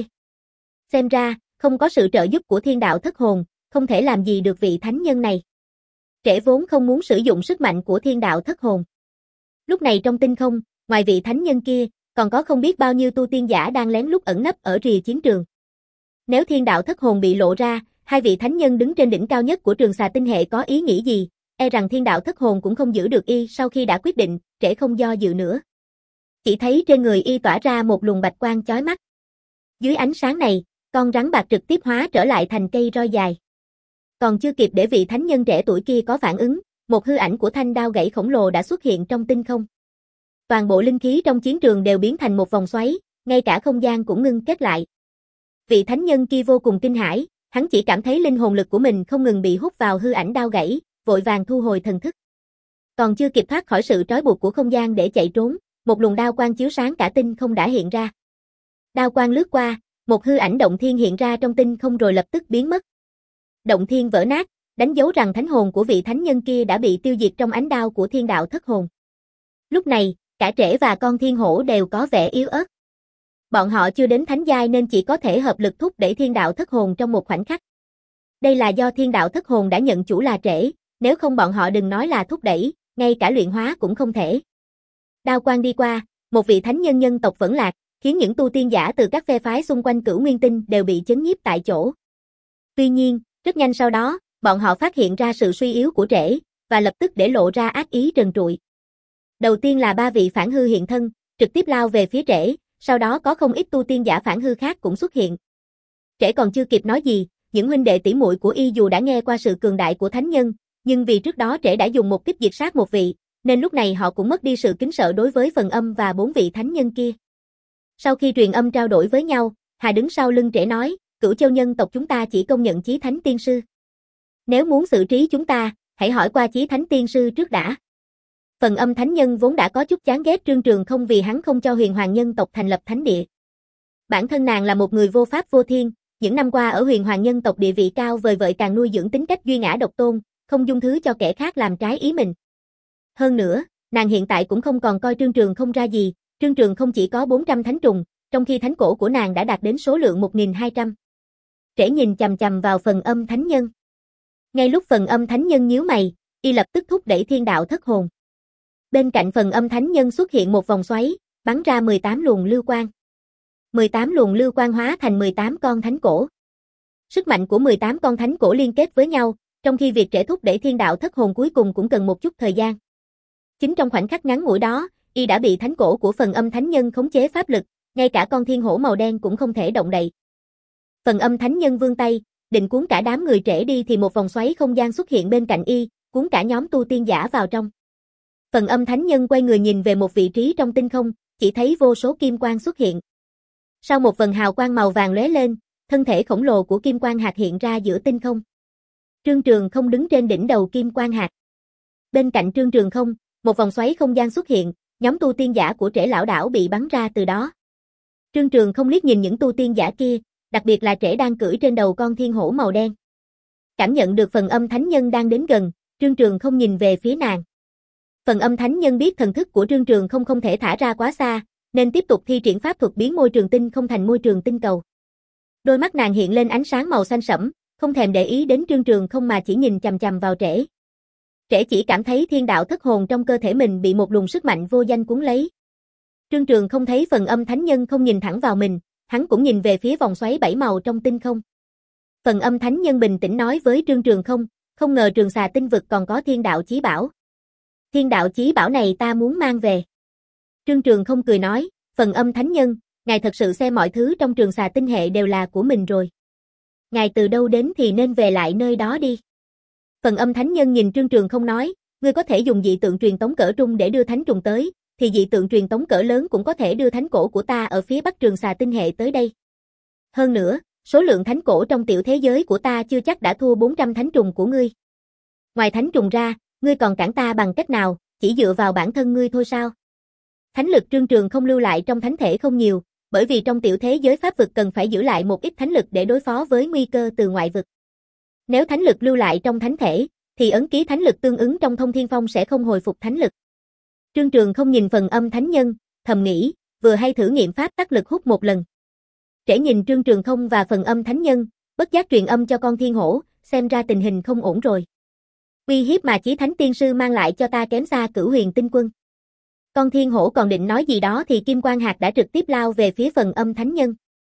Xem ra, không có sự trợ giúp của thiên đạo thất hồn, không thể làm gì được vị thánh nhân này. Trễ vốn không muốn sử dụng sức mạnh của thiên đạo thất hồn. Lúc này trong tinh không, ngoài vị thánh nhân kia, còn có không biết bao nhiêu tu tiên giả đang lén lút ẩn nấp ở rìa chiến trường. Nếu thiên đạo thất hồn bị lộ ra, hai vị thánh nhân đứng trên đỉnh cao nhất của Trường Xà tinh hệ có ý nghĩ gì, e rằng thiên đạo thất hồn cũng không giữ được y. Sau khi đã quyết định, Trễ không do dự nữa. Chỉ thấy trên người y tỏa ra một luồng bạch quang chói mắt. Dưới ánh sáng này, con rắn bạc trực tiếp hóa trở lại thành cây roi dài. Còn chưa kịp để vị thánh nhân trẻ tuổi kia có phản ứng, một hư ảnh của thanh đao gãy khổng lồ đã xuất hiện trong tinh không. Toàn bộ linh khí trong chiến trường đều biến thành một vòng xoáy, ngay cả không gian cũng ngưng kết lại. Vị thánh nhân kia vô cùng kinh hãi, hắn chỉ cảm thấy linh hồn lực của mình không ngừng bị hút vào hư ảnh đao gãy, vội vàng thu hồi thần thức. Còn chưa kịp thoát khỏi sự trói buộc của không gian để chạy trốn, một luồng đao quang chiếu sáng cả tinh không đã hiện ra. Đao quang lướt qua, một hư ảnh động thiên hiện ra trong tinh không rồi lập tức biến mất. Động thiên vỡ nát, đánh dấu rằng thánh hồn của vị thánh nhân kia đã bị tiêu diệt trong ánh đao của thiên đạo thất hồn. Lúc này, cả Trễ và con thiên hổ đều có vẻ yếu ớt. Bọn họ chưa đến thánh giai nên chỉ có thể hợp lực thúc đẩy thiên đạo thất hồn trong một khoảnh khắc. Đây là do thiên đạo thất hồn đã nhận chủ là Trễ, nếu không bọn họ đừng nói là thúc đẩy, ngay cả luyện hóa cũng không thể. Đao quang đi qua, một vị thánh nhân nhân tộc vẫn lạc, khiến những tu tiên giả từ các phe phái xung quanh Cửu Nguyên Tinh đều bị chấn nhiếp tại chỗ. Tuy nhiên, rất nhanh sau đó, bọn họ phát hiện ra sự suy yếu của Trễ, và lập tức để lộ ra ác ý trần trụi. Đầu tiên là ba vị phản hư hiện thân, trực tiếp lao về phía Trễ, sau đó có không ít tu tiên giả phản hư khác cũng xuất hiện. Trễ còn chưa kịp nói gì, những huynh đệ tỷ muội của y dù đã nghe qua sự cường đại của thánh nhân, nhưng vì trước đó Trễ đã dùng một kích diệt sát một vị, nên lúc này họ cũng mất đi sự kính sợ đối với Phần Âm và bốn vị thánh nhân kia. Sau khi truyền âm trao đổi với nhau, Hà đứng sau lưng Trễ nói, Cửu Châu nhân tộc chúng ta chỉ công nhận chí thánh tiên sư. Nếu muốn xử trí chúng ta, hãy hỏi qua chí thánh tiên sư trước đã. Phần Âm thánh nhân vốn đã có chút chán ghét Trương Trường Không vì hắn không cho Huyền Hoàng nhân tộc thành lập thánh địa. Bản thân nàng là một người vô pháp vô thiên, những năm qua ở Huyền Hoàng nhân tộc địa vị cao vời vợi càng nuôi dưỡng tính cách duy ngã độc tôn, không dung thứ cho kẻ khác làm trái ý mình. Hơn nữa, nàng hiện tại cũng không còn coi Trương Trường Không ra gì, Trương Trường Không chỉ có bốn trăm thánh trùng, trong khi thánh cổ của nàng đã đạt đến số lượng một nghìn hai trăm. Trễ nhìn chằm chằm vào Phần Âm thánh nhân. Ngay lúc Phần Âm thánh nhân nhíu mày, y lập tức thúc đẩy thiên đạo thất hồn. Bên cạnh Phần Âm thánh nhân xuất hiện một vòng xoáy, bắn ra mười tám luồng lưu quang. mười tám luồng lưu quang hóa thành mười tám con thánh cổ. Sức mạnh của mười tám con thánh cổ liên kết với nhau, trong khi việc Trễ thúc đẩy thiên đạo thất hồn cuối cùng cũng cần một chút thời gian. Chính trong khoảnh khắc ngắn ngủi đó, y đã bị thánh cổ của Phần Âm thánh nhân khống chế pháp lực, ngay cả con thiên hổ màu đen cũng không thể động đậy. Phần Âm thánh nhân vươn tay, định cuốn cả đám người Trễ đi thì một vòng xoáy không gian xuất hiện bên cạnh y, cuốn cả nhóm tu tiên giả vào trong. Phần Âm thánh nhân quay người nhìn về một vị trí trong tinh không, chỉ thấy vô số kim quang xuất hiện. Sau một vần hào quang màu vàng lóe lên, thân thể khổng lồ của kim quang hạt hiện ra giữa tinh không. Trương Trường Không đứng trên đỉnh đầu kim quang hạt. Bên cạnh Trương Trường Không, một vòng xoáy không gian xuất hiện, nhóm tu tiên giả của Trễ lão đảo bị bắn ra từ đó. Trương Trường Không liếc nhìn những tu tiên giả kia, đặc biệt là Trễ đang cưỡi trên đầu con thiên hổ màu đen. Cảm nhận được Phần Âm thánh nhân đang đến gần, Trương Trường Không nhìn về phía nàng. Phần Âm thánh nhân biết thần thức của Trương Trường Không không thể thả ra quá xa, nên tiếp tục thi triển pháp thuật biến môi trường tinh không thành môi trường tinh cầu. Đôi mắt nàng hiện lên ánh sáng màu xanh sẫm, không thèm để ý đến Trương Trường Không mà chỉ nhìn chằm chằm vào Trễ. Trễ chỉ cảm thấy thiên đạo thất hồn trong cơ thể mình bị một luồng sức mạnh vô danh cuốn lấy. Trương Trường Không thấy Phần Âm Thánh Nhân không nhìn thẳng vào mình, hắn cũng nhìn về phía vòng xoáy bảy màu trong tinh không. Phần Âm Thánh Nhân bình tĩnh nói với Trương Trường Không, không ngờ Trường Xà Tinh Vực còn có Thiên Đạo Chí Bảo. Thiên Đạo Chí Bảo này ta muốn mang về. Trương Trường Không cười nói, Phần Âm Thánh Nhân, ngài thật sự xem mọi thứ trong Trường Xà Tinh hệ đều là của mình rồi. Ngài từ đâu đến thì nên về lại nơi đó đi. Phần Âm Thánh Nhân nhìn Trương Trường Không nói, ngươi có thể dùng dị tượng truyền tống cỡ trung để đưa thánh trùng tới, thì dị tượng truyền tống cỡ lớn cũng có thể đưa thánh cổ của ta ở phía bắc Trường Xà Tinh hệ tới đây. Hơn nữa, số lượng thánh cổ trong tiểu thế giới của ta chưa chắc đã thua bốn trăm thánh trùng của ngươi. Ngoài thánh trùng ra, ngươi còn cản ta bằng cách nào, chỉ dựa vào bản thân ngươi thôi sao? Thánh lực Trương Trường Không lưu lại trong thánh thể không nhiều, bởi vì trong tiểu thế giới pháp vực cần phải giữ lại một ít thánh lực để đối phó với nguy cơ từ ngoại vực. Nếu thánh lực lưu lại trong thánh thể, thì ấn ký thánh lực tương ứng trong Thông Thiên Phong sẽ không hồi phục thánh lực. Trương Trường Không nhìn Phần Âm Thánh Nhân, thầm nghĩ, vừa hay thử nghiệm pháp tắc lực hút một lần. Trễ nhìn Trương Trường Không và Phần Âm Thánh Nhân, bất giác truyền âm cho con thiên hổ, xem ra tình hình không ổn rồi. Uy hiếp mà Chí Thánh Tiên Sư mang lại cho ta kém xa Cửu Huyền Tinh Quân. Con thiên hổ còn định nói gì đó thì Kim Quang Hạt đã trực tiếp lao về phía Phần Âm Thánh Nhân.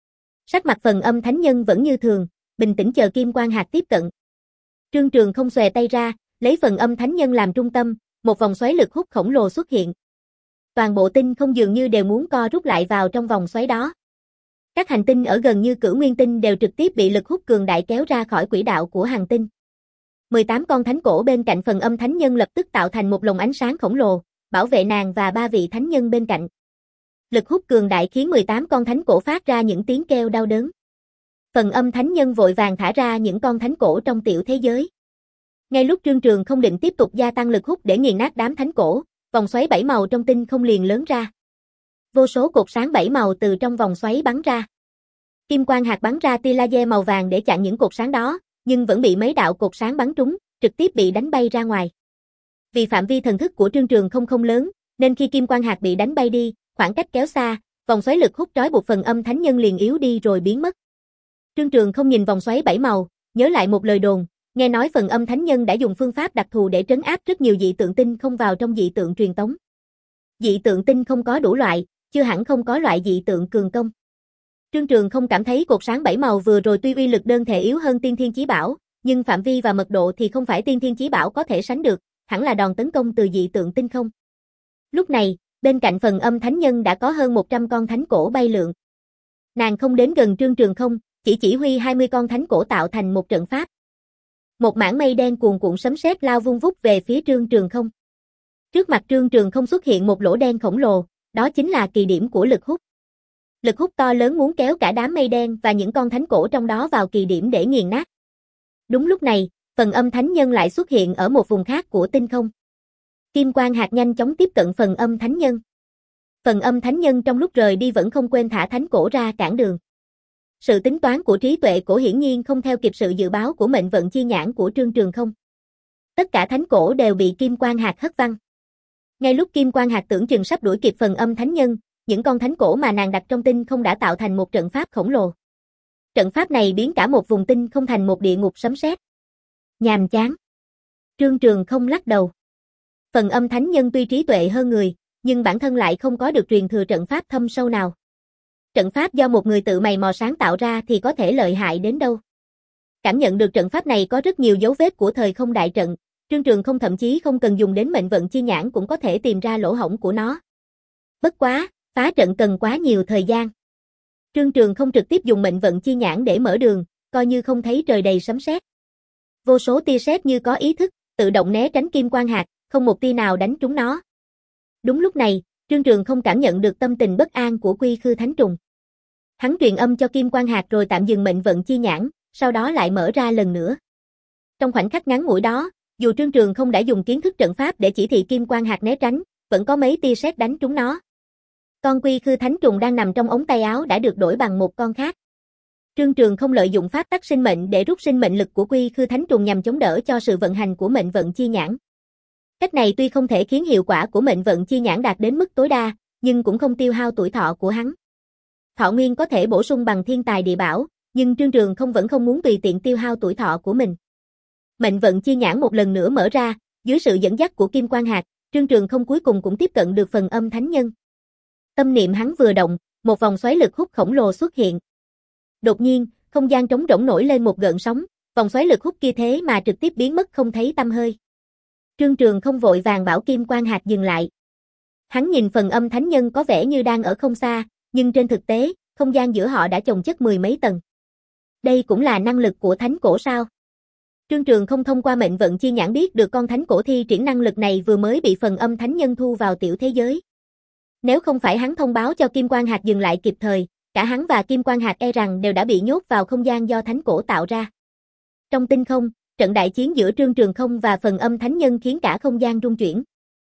Sắc mặt Phần Âm Thánh Nhân vẫn như thường, bình tĩnh chờ Kim Quang Hạt tiếp cận. Trương Trường Không xòe tay ra, lấy Phần Âm Thánh Nhân làm trung tâm, một vòng xoáy lực hút khổng lồ xuất hiện. Toàn bộ tinh không dường như đều muốn co rút lại vào trong vòng xoáy đó. Các hành tinh ở gần như Cửu Nguyên Tinh đều trực tiếp bị lực hút cường đại kéo ra khỏi quỹ đạo của hành tinh. mười tám con thánh cổ bên cạnh Phần Âm Thánh Nhân lập tức tạo thành một lồng ánh sáng khổng lồ, bảo vệ nàng và ba vị thánh nhân bên cạnh. Lực hút cường đại khiến mười tám con thánh cổ phát ra những tiếng kêu đau đớn. Phần Âm Thánh Nhân vội vàng thả ra những con thánh cổ trong tiểu thế giới. Ngay lúc Trương Trường không định tiếp tục gia tăng lực hút để nghiền nát đám thánh cổ, vòng xoáy bảy màu trong tinh không liền lớn ra. Vô số cột sáng bảy màu từ trong vòng xoáy bắn ra. Kim Quang Hạt bắn ra tia laser màu vàng để chặn những cột sáng đó, nhưng vẫn bị mấy đạo cột sáng bắn trúng, trực tiếp bị đánh bay ra ngoài. Vì phạm vi thần thức của Trương Trường không không lớn, nên khi Kim Quang Hạt bị đánh bay đi, khoảng cách kéo xa, vòng xoáy lực hút trói buộc Phần Âm Thánh Nhân liền yếu đi rồi biến mất. Trương Trường không nhìn vòng xoáy bảy màu, nhớ lại một lời đồn, nghe nói Phần Âm Thánh Nhân đã dùng phương pháp đặc thù để trấn áp rất nhiều dị tượng tinh không vào trong dị tượng truyền tống. Dị tượng tinh không có đủ loại, chưa hẳn không có loại dị tượng cường công. Trương Trường không cảm thấy cột sáng bảy màu vừa rồi tuy uy lực đơn thể yếu hơn Tiên Thiên Chí Bảo, nhưng phạm vi và mật độ thì không phải Tiên Thiên Chí Bảo có thể sánh được, hẳn là đòn tấn công từ dị tượng tinh không. Lúc này, bên cạnh Phần Âm Thánh Nhân đã có hơn một trăm con thánh cổ bay lượn. Nàng không đến gần Trương Trường không, chỉ chỉ huy hai mươi con thánh cổ tạo thành một trận pháp. Một mảng mây đen cuồn cuộn sấm sét lao vung vút về phía Trương Trường không. Trước mặt Trương Trường không xuất hiện một lỗ đen khổng lồ, đó chính là kỳ điểm của lực hút. Lực hút to lớn muốn kéo cả đám mây đen và những con thánh cổ trong đó vào kỳ điểm để nghiền nát. Đúng lúc này, Phần Âm Thánh Nhân lại xuất hiện ở một vùng khác của tinh không. Kim Quang Hạt nhanh chóng tiếp cận Phần Âm Thánh Nhân. Phần Âm Thánh Nhân trong lúc rời đi vẫn không quên thả thánh cổ ra cản đường. Sự tính toán của trí tuệ cổ hiển nhiên không theo kịp sự dự báo của mệnh vận chi nhãn của Trương Trường không. Tất cả thánh cổ đều bị Kim Quang Hạt hất văng. Ngay lúc Kim Quang Hạt tưởng chừng sắp đuổi kịp Phần Âm Thánh Nhân, những con thánh cổ mà nàng đặt trong tinh không đã tạo thành một trận pháp khổng lồ. Trận pháp này biến cả một vùng tinh không thành một địa ngục sấm sét. Nhàm chán. Trương Trường không lắc đầu. Phần Âm Thánh Nhân tuy trí tuệ hơn người, nhưng bản thân lại không có được truyền thừa trận pháp thâm sâu nào. Trận pháp do một người tự mày mò sáng tạo ra thì có thể lợi hại đến đâu. Cảm nhận được trận pháp này có rất nhiều dấu vết của thời không đại trận, Trương Trường không thậm chí không cần dùng đến mệnh vận chi nhãn cũng có thể tìm ra lỗ hổng của nó. Bất quá, phá trận cần quá nhiều thời gian. Trương Trường không trực tiếp dùng mệnh vận chi nhãn để mở đường, coi như không thấy trời đầy sấm sét. Vô số tia sét như có ý thức, tự động né tránh Kim Quang Hạt, không một tia nào đánh trúng nó. Đúng lúc này, Trương Trường không cảm nhận được tâm tình bất an của Quy Khư Thánh Trùng. Hắn truyền âm cho Kim Quang Hạt rồi tạm dừng mệnh vận chi nhãn, sau đó lại mở ra lần nữa. Trong khoảnh khắc ngắn ngủi đó, dù Trương Trường không đã dùng kiến thức trận pháp để chỉ thị Kim Quang Hạt né tránh, vẫn có mấy tia sét đánh trúng nó. Con Quy Khư Thánh Trùng đang nằm trong ống tay áo đã được đổi bằng một con khác. Trương Trường không lợi dụng pháp tắc sinh mệnh để rút sinh mệnh lực của Quy Khư Thánh Trùng nhằm chống đỡ cho sự vận hành của mệnh vận chi nhãn. Cách này tuy không thể khiến hiệu quả của mệnh vận chi nhãn đạt đến mức tối đa, nhưng cũng không tiêu hao tuổi thọ của hắn. Thọ nguyên có thể bổ sung bằng thiên tài địa bảo, nhưng Trương Trường không vẫn không muốn tùy tiện tiêu hao tuổi thọ của mình. Mệnh vận chi nhãn một lần nữa mở ra, dưới sự dẫn dắt của Kim Quang Hạt, Trương Trường không cuối cùng cũng tiếp cận được phần âm thánh nhân. Tâm niệm hắn vừa động, một vòng xoáy lực hút khổng lồ xuất hiện. Đột nhiên, không gian trống rỗng nổi lên một gợn sóng, vòng xoáy lực hút kia thế mà trực tiếp biến mất không thấy tăm hơi. Trương Trường không vội vàng bảo Kim Quang Hạt dừng lại. Hắn nhìn phần âm thánh nhân có vẻ như đang ở không xa, nhưng trên thực tế, không gian giữa họ đã chồng chất mười mấy tầng. Đây cũng là năng lực của thánh cổ sao? Trương Trường không thông qua mệnh vận chi nhãn biết được con thánh cổ thi triển năng lực này vừa mới bị phần âm thánh nhân thu vào tiểu thế giới. Nếu không phải hắn thông báo cho Kim Quang Hạt dừng lại kịp thời, cả hắn và Kim Quang Hạt e rằng đều đã bị nhốt vào không gian do thánh cổ tạo ra. Trong tinh không, trận đại chiến giữa Trương Trường không và phần âm thánh nhân khiến cả không gian rung chuyển.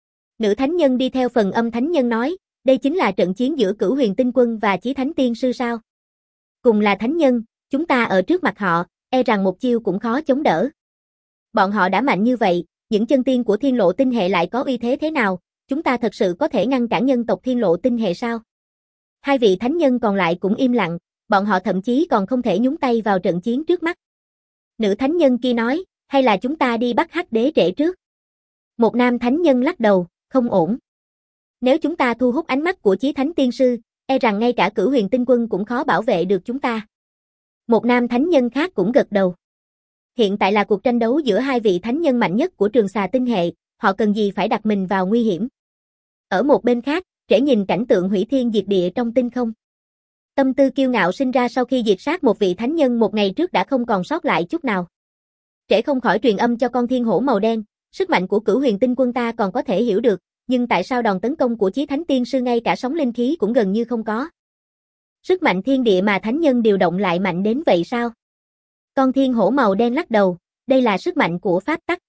Nữ thánh nhân đi theo phần âm thánh nhân nói, đây chính là trận chiến giữa Cửu Huyền Tinh Quân và Chí Thánh Tiên Sư sao? Cùng là thánh nhân, chúng ta ở trước mặt họ, e rằng một chiêu cũng khó chống đỡ. Bọn họ đã mạnh như vậy, những chân tiên của Thiên Lộ Tinh Hệ lại có uy thế thế nào, chúng ta thật sự có thể ngăn cản nhân tộc Thiên Lộ Tinh Hệ sao? Hai vị thánh nhân còn lại cũng im lặng, bọn họ thậm chí còn không thể nhúng tay vào trận chiến trước mắt. Nữ thánh nhân kia nói, hay là chúng ta đi bắt Hắc Đế Trễ trước? Một nam thánh nhân lắc đầu, không ổn. Nếu chúng ta thu hút ánh mắt của Chí Thánh Tiên Sư, e rằng ngay cả Cửu Huyền Tinh Quân cũng khó bảo vệ được chúng ta. Một nam thánh nhân khác cũng gật đầu. Hiện tại là cuộc tranh đấu giữa hai vị thánh nhân mạnh nhất của Trường Xà Tinh Hệ, họ cần gì phải đặt mình vào nguy hiểm. Ở một bên khác, Trễ nhìn cảnh tượng hủy thiên diệt địa trong tinh không. Tâm tư kiêu ngạo sinh ra sau khi diệt sát một vị thánh nhân một ngày trước đã không còn sót lại chút nào. Trễ không khỏi truyền âm cho con thiên hổ màu đen, sức mạnh của Cửu Huyền Tinh Quân ta còn có thể hiểu được, nhưng tại sao đòn tấn công của Chí Thánh Tiên Sư ngay cả sóng linh khí cũng gần như không có? Sức mạnh thiên địa mà thánh nhân điều động lại mạnh đến vậy sao? Con thiên hổ màu đen lắc đầu, đây là sức mạnh của pháp tắc.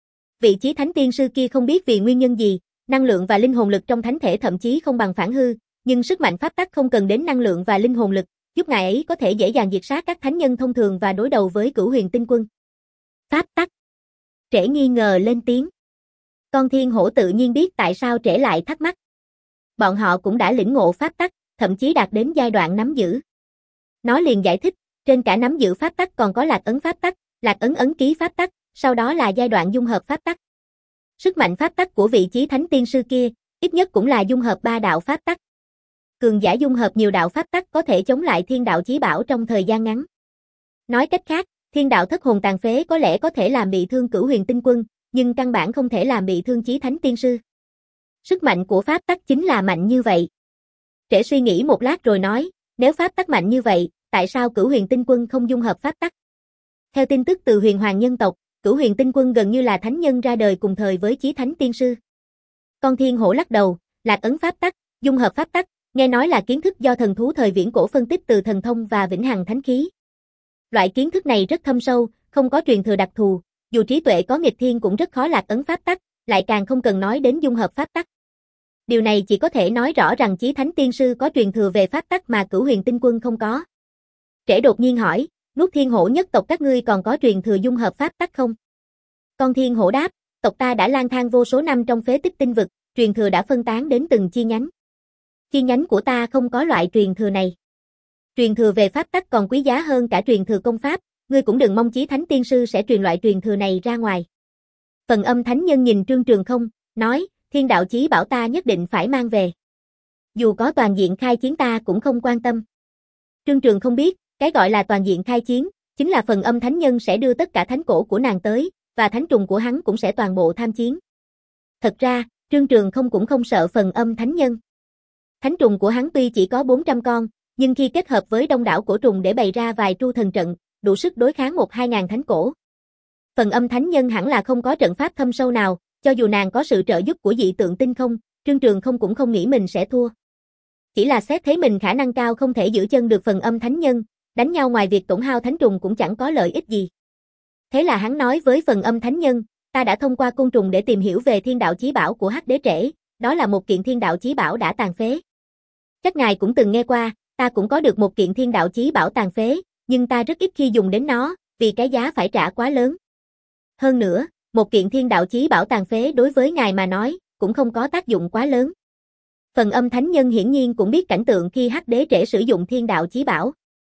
Vị Chí Thánh Tiên Sư kia không biết vì nguyên nhân gì, năng lượng và linh hồn lực trong thánh thể thậm chí không bằng phản hư, nhưng sức mạnh pháp tắc không cần đến năng lượng và linh hồn lực, giúp ngài ấy có thể dễ dàng diệt sát các thánh nhân thông thường và đối đầu với Cửu Huyền Tinh Quân. Pháp tắc. Trễ nghi ngờ lên tiếng. Con thiên hổ tự nhiên biết tại sao Trễ lại thắc mắc. Bọn họ cũng đã lĩnh ngộ pháp tắc, thậm chí đạt đến giai đoạn nắm giữ. Nó liền giải thích, trên cả nắm giữ pháp tắc còn có lạc ấn pháp tắc, lạc ấn ấn ký pháp tắc, sau đó là giai đoạn dung hợp pháp tắc. Sức mạnh pháp tắc của vị Chí Thánh Tiên Sư kia, ít nhất cũng là dung hợp ba đạo pháp tắc. Cường giả dung hợp nhiều đạo pháp tắc có thể chống lại thiên đạo chí bảo trong thời gian ngắn. Nói cách khác, thiên đạo thất hồn tàn phế có lẽ có thể làm bị thương Cửu Huyền Tinh Quân, nhưng căn bản không thể làm bị thương Chí Thánh Tiên Sư. Sức mạnh của pháp tắc chính là mạnh như vậy. Trễ suy nghĩ một lát rồi nói, nếu pháp tắc mạnh như vậy, tại sao Cửu Huyền Tinh Quân không dung hợp pháp tắc? Theo tin tức từ Huyền Hoàng nhân tộc, Cửu Huyền Tinh Quân gần như là thánh nhân ra đời cùng thời với Chí Thánh Tiên Sư. Con thiên hổ lắc đầu, lạc ấn pháp tắc, dung hợp pháp tắc, nghe nói là kiến thức do thần thú thời viễn cổ phân tích từ thần thông và vĩnh hằng thánh khí. Loại kiến thức này rất thâm sâu, không có truyền thừa đặc thù, dù trí tuệ có nghịch thiên cũng rất khó lạc ấn pháp tắc, lại càng không cần nói đến dung hợp pháp tắc. Điều này chỉ có thể nói rõ rằng Chí Thánh Tiên Sư có truyền thừa về pháp tắc mà Cửu Huyền Tinh Quân không có. Trễ đột nhiên hỏi, Nuốt Thiên Hổ nhất tộc các ngươi còn có truyền thừa dung hợp pháp tắc không? Con thiên hổ đáp, tộc ta đã lang thang vô số năm trong phế tích tinh vực, truyền thừa đã phân tán đến từng chi nhánh. Chi nhánh của ta không có loại truyền thừa này. Truyền thừa về pháp tắc còn quý giá hơn cả truyền thừa công pháp, ngươi cũng đừng mong Chí Thánh Tiên Sư sẽ truyền loại truyền thừa này ra ngoài. Phần âm thánh nhân nhìn Trương Trường không, nói, thiên đạo chí bảo ta nhất định phải mang về. Dù có toàn diện khai chiến ta cũng không quan tâm. Trương Trường không biết, cái gọi là toàn diện khai chiến, chính là phần âm thánh nhân sẽ đưa tất cả thánh cổ của nàng tới, và thánh trùng của hắn cũng sẽ toàn bộ tham chiến. Thật ra, Trương Trường không cũng không sợ phần âm thánh nhân. Thánh trùng của hắn tuy chỉ có bốn trăm con, nhưng khi kết hợp với đông đảo cổ trùng để bày ra vài tru thần trận, đủ sức đối kháng một hai ngàn thánh cổ. Phần âm thánh nhân hẳn là không có trận pháp thâm sâu nào, cho dù nàng có sự trợ giúp của dị tượng tinh không, Trương Trường không cũng không nghĩ mình sẽ thua. Chỉ là xét thấy mình khả năng cao không thể giữ chân được phần âm thánh nhân, đánh nhau ngoài việc tổn hao thánh trùng cũng chẳng có lợi ích gì. Thế là hắn nói với phần âm thánh nhân, ta đã thông qua côn trùng để tìm hiểu về thiên đạo chí bảo của Hắc Đế Trễ, đó là một kiện thiên đạo chí bảo đã tàn phế. Chắc ngài cũng từng nghe qua, ta cũng có được một kiện thiên đạo chí bảo tàn phế, nhưng ta rất ít khi dùng đến nó, vì cái giá phải trả quá lớn. Hơn nữa, một kiện thiên đạo chí bảo tàn phế đối với ngài mà nói, cũng không có tác dụng quá lớn. Phần âm thánh nhân hiển nhiên cũng biết cảnh tượng khi Hắc Đế Trễ sử dụng thiên đạo chí bảo.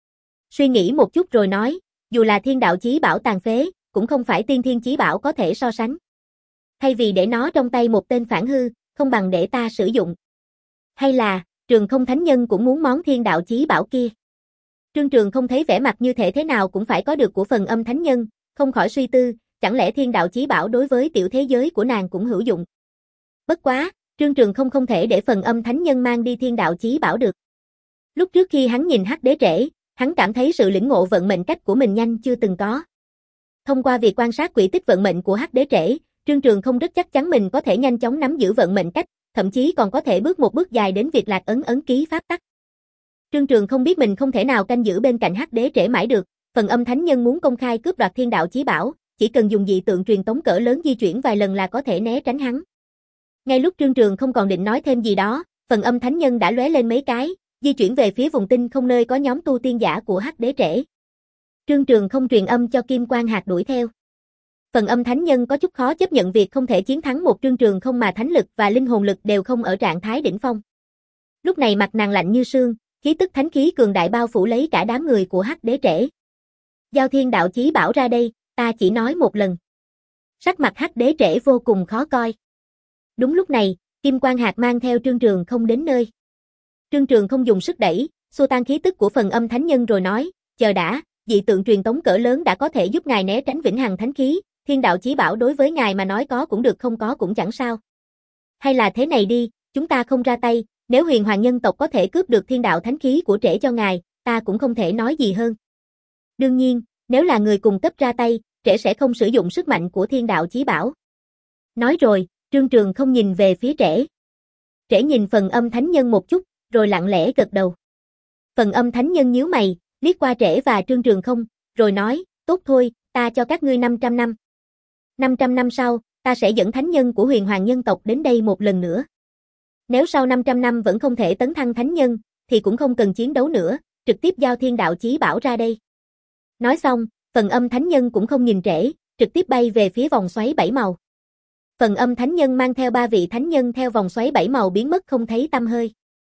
Suy nghĩ một chút rồi nói, dù là thiên đạo chí bảo tàn phế, cũng không phải tiên thiên chí bảo có thể so sánh. Thay vì để nó trong tay một tên phản hư, không bằng để ta sử dụng. Hay là, Trường Không thánh nhân cũng muốn món thiên đạo chí bảo kia. Trương Trường Không thấy vẻ mặt như thể thế nào cũng phải có được của Phần Âm thánh nhân, không khỏi suy tư, chẳng lẽ thiên đạo chí bảo đối với tiểu thế giới của nàng cũng hữu dụng. Bất quá, Trương Trường Không không thể để Phần Âm thánh nhân mang đi thiên đạo chí bảo được. Lúc trước khi hắn nhìn Hắc Đế Trễ, hắn cảm thấy sự lĩnh ngộ vận mệnh cách của mình nhanh chưa từng có. Thông qua việc quan sát quỹ tích vận mệnh của Hắc Đế Trễ, Trương Trường Không rất chắc chắn mình có thể nhanh chóng nắm giữ vận mệnh cách, thậm chí còn có thể bước một bước dài đến việc lạc ấn ấn ký pháp tắc. Trương Trường Không biết mình không thể nào canh giữ bên cạnh Hắc Đế Trễ mãi được, Phần Âm thánh nhân muốn công khai cướp đoạt thiên đạo chí bảo, chỉ cần dùng dị tượng truyền tống cỡ lớn di chuyển vài lần là có thể né tránh hắn. Ngay lúc Trương Trường không còn định nói thêm gì đó, Phần Âm thánh nhân đã lóe lên mấy cái, di chuyển về phía vùng tinh không nơi có nhóm tu tiên giả của Hắc Đế Trễ. Trương Trường không truyền âm cho Kim Quang Hạt đuổi theo. Phần Âm thánh nhân có chút khó chấp nhận việc không thể chiến thắng một Trương Trường không mà thánh lực và linh hồn lực đều không ở trạng thái đỉnh phong. Lúc này mặt nàng lạnh như sương, khí tức thánh khí cường đại bao phủ lấy cả đám người của Hắc Đế Trễ. Giao thiên đạo chí bảo ra đây, ta chỉ nói một lần. Sắc mặt Hắc Đế Trễ vô cùng khó coi. Đúng lúc này, Kim Quang Hạt mang theo Trương Trường không đến nơi. Trương Trường không dùng sức đẩy, xua tan khí tức của Phần Âm thánh nhân rồi nói, chờ đã, dị tượng truyền tống cỡ lớn đã có thể giúp ngài né tránh vĩnh hằng thánh khí, thiên đạo chí bảo đối với ngài mà nói có cũng được không có cũng chẳng sao. Hay là thế này đi, chúng ta không ra tay, nếu huyền hoàng nhân tộc có thể cướp được thiên đạo thánh khí của Trễ cho ngài, ta cũng không thể nói gì hơn. Đương nhiên, nếu là người cùng cấp ra tay, Trễ sẽ không sử dụng sức mạnh của thiên đạo chí bảo. Nói rồi, Trương Trường không nhìn về phía Trễ. Trễ nhìn Phần Âm thánh nhân một chút, rồi lặng lẽ gật đầu. Phần Âm thánh nhân nhíu mày, liếc qua Trễ và Trương Trường không, rồi nói, tốt thôi, ta cho các ngươi năm trăm năm. năm trăm năm sau, ta sẽ dẫn thánh nhân của huyền hoàng nhân tộc đến đây một lần nữa. Nếu sau năm trăm năm vẫn không thể tấn thăng thánh nhân, thì cũng không cần chiến đấu nữa, trực tiếp giao thiên đạo chí bảo ra đây. Nói xong, Phần Âm thánh nhân cũng không nhìn Trễ, trực tiếp bay về phía vòng xoáy bảy màu. Phần Âm thánh nhân mang theo ba vị thánh nhân theo vòng xoáy bảy màu biến mất không thấy tăm hơi.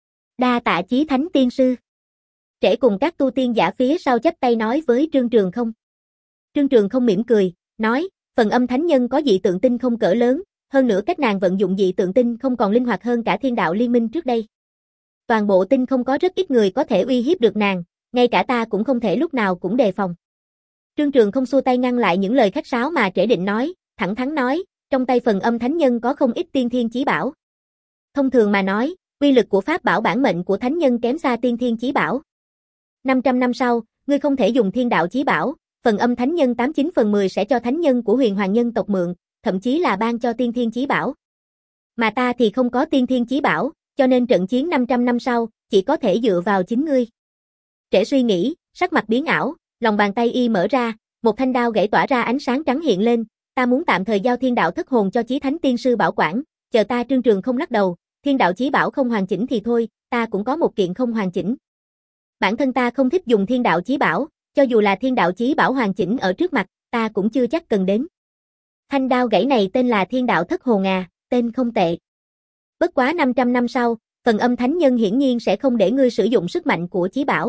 Đa tạ Chí Thánh tiên sư. Trễ cùng các tu tiên giả phía sau chắp tay nói với Trương Trường không. Trương Trường không mỉm cười, nói, Phần Âm thánh nhân có dị tượng tinh không cỡ lớn, hơn nữa cách nàng vận dụng dị tượng tinh không còn linh hoạt hơn cả thiên đạo liên minh trước đây. Toàn bộ tinh không có rất ít người có thể uy hiếp được nàng, ngay cả ta cũng không thể lúc nào cũng đề phòng. Trương Trường không xua tay ngăn lại những lời khách sáo mà Trễ định nói, thẳng thắn nói, trong tay Phần Âm thánh nhân có không ít tiên thiên chí bảo. Thông thường mà nói, uy lực của pháp bảo bản mệnh của thánh nhân kém xa tiên thiên chí bảo. năm trăm năm sau, ngươi không thể dùng thiên đạo chí bảo, Phần Âm thánh nhân tám mươi chín phần mười sẽ cho thánh nhân của huyền hoàng nhân tộc mượn, thậm chí là ban cho tiên thiên chí bảo. Mà ta thì không có tiên thiên chí bảo, cho nên trận chiến năm trăm năm sau, chỉ có thể dựa vào chính ngươi. Trễ suy nghĩ, sắc mặt biến ảo, lòng bàn tay y mở ra, một thanh đao gãy tỏa ra ánh sáng trắng hiện lên, ta muốn tạm thời giao thiên đạo thất hồn cho Chí Thánh tiên sư bảo quản, chờ ta. Trương Trường không lắc đầu, thiên đạo chí bảo không hoàn chỉnh thì thôi, ta cũng có một kiện không hoàn chỉnh. Bản thân ta không thích dùng thiên đạo chí bảo, cho dù là thiên đạo chí bảo hoàn chỉnh ở trước mặt, ta cũng chưa chắc cần đến. Thanh đao gãy này tên là thiên đạo thất hồn à, tên không tệ. Bất quá năm trăm năm sau, Phần Âm thánh nhân hiển nhiên sẽ không để ngươi sử dụng sức mạnh của chí bảo.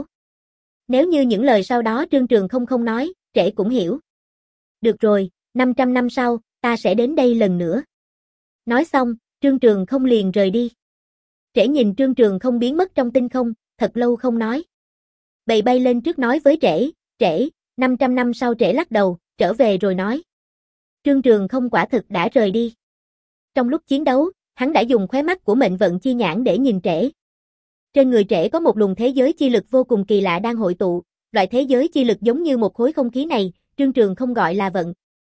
Nếu như những lời sau đó Trương Trường không không nói, Trễ cũng hiểu. Được rồi, năm trăm năm sau, ta sẽ đến đây lần nữa. Nói xong, Trương Trường không liền rời đi. Trễ nhìn Trương Trường không biến mất trong tinh không, thật lâu không nói. Bầy bay lên trước nói với Trễ, Trễ, năm trăm năm sau. Trễ lắc đầu, trở về rồi nói. Trương Trường không quả thực đã rời đi. Trong lúc chiến đấu, hắn đã dùng khóe mắt của mệnh vận chi nhãn để nhìn Trễ. Trên người Trễ có một luồng thế giới chi lực vô cùng kỳ lạ đang hội tụ, loại thế giới chi lực giống như một khối không khí này, Trương Trường không gọi là vận.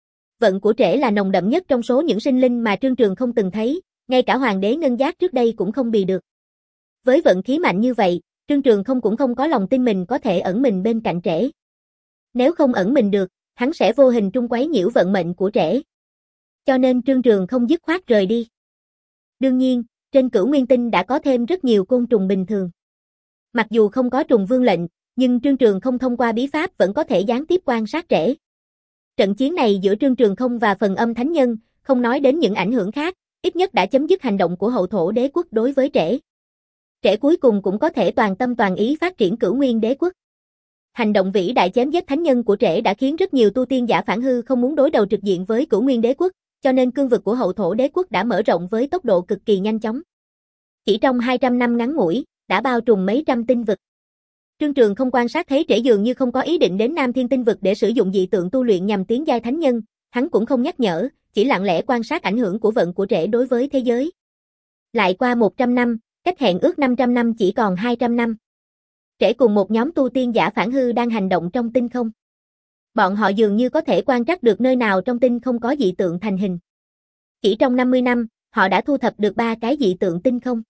Vận của Trễ là nồng đậm nhất trong số những sinh linh mà Trương Trường không từng thấy, ngay cả hoàng đế Ngân Giác trước đây cũng không bì được. Với vận khí mạnh như vậy, Trương Trường không cũng không có lòng tin mình có thể ẩn mình bên cạnh Trễ. Nếu không ẩn mình được, hắn sẽ vô hình trung quấy nhiễu vận mệnh của Trễ. Cho nên Trương Trường không dứt khoát rời đi. Đương nhiên, trên Cửu Nguyên Tinh đã có thêm rất nhiều côn trùng bình thường. Mặc dù không có trùng vương lệnh, nhưng Trương Trường không thông qua bí pháp vẫn có thể gián tiếp quan sát Trễ. Trận chiến này giữa Trương Trường không và Phần Âm thánh nhân, không nói đến những ảnh hưởng khác, ít nhất đã chấm dứt hành động của hậu thổ đế quốc đối với Trễ. Trễ cuối cùng cũng có thể toàn tâm toàn ý phát triển Cửu Nguyên đế quốc. Hành động vĩ đại chém giết thánh nhân của Trễ đã khiến rất nhiều tu tiên giả phản hư không muốn đối đầu trực diện với Cửu Nguyên Đế quốc, cho nên cương vực của Hậu Thổ Đế quốc đã mở rộng với tốc độ cực kỳ nhanh chóng. Chỉ trong hai trăm năm ngắn ngủi, đã bao trùm mấy trăm tinh vực. Trương Trường không quan sát thấy Trễ dường như không có ý định đến Nam Thiên tinh vực để sử dụng dị tượng tu luyện nhằm tiến giai thánh nhân, hắn cũng không nhắc nhở, chỉ lặng lẽ quan sát ảnh hưởng của vận của Trễ đối với thế giới. Lại qua một trăm năm, cách hẹn ước năm trăm năm chỉ còn hai trăm năm. Trễ cùng một nhóm tu tiên giả phản hư đang hành động trong tinh không. Bọn họ dường như có thể quan trắc được nơi nào trong tinh không có dị tượng thành hình. Chỉ trong năm mươi năm, họ đã thu thập được ba cái dị tượng tinh không.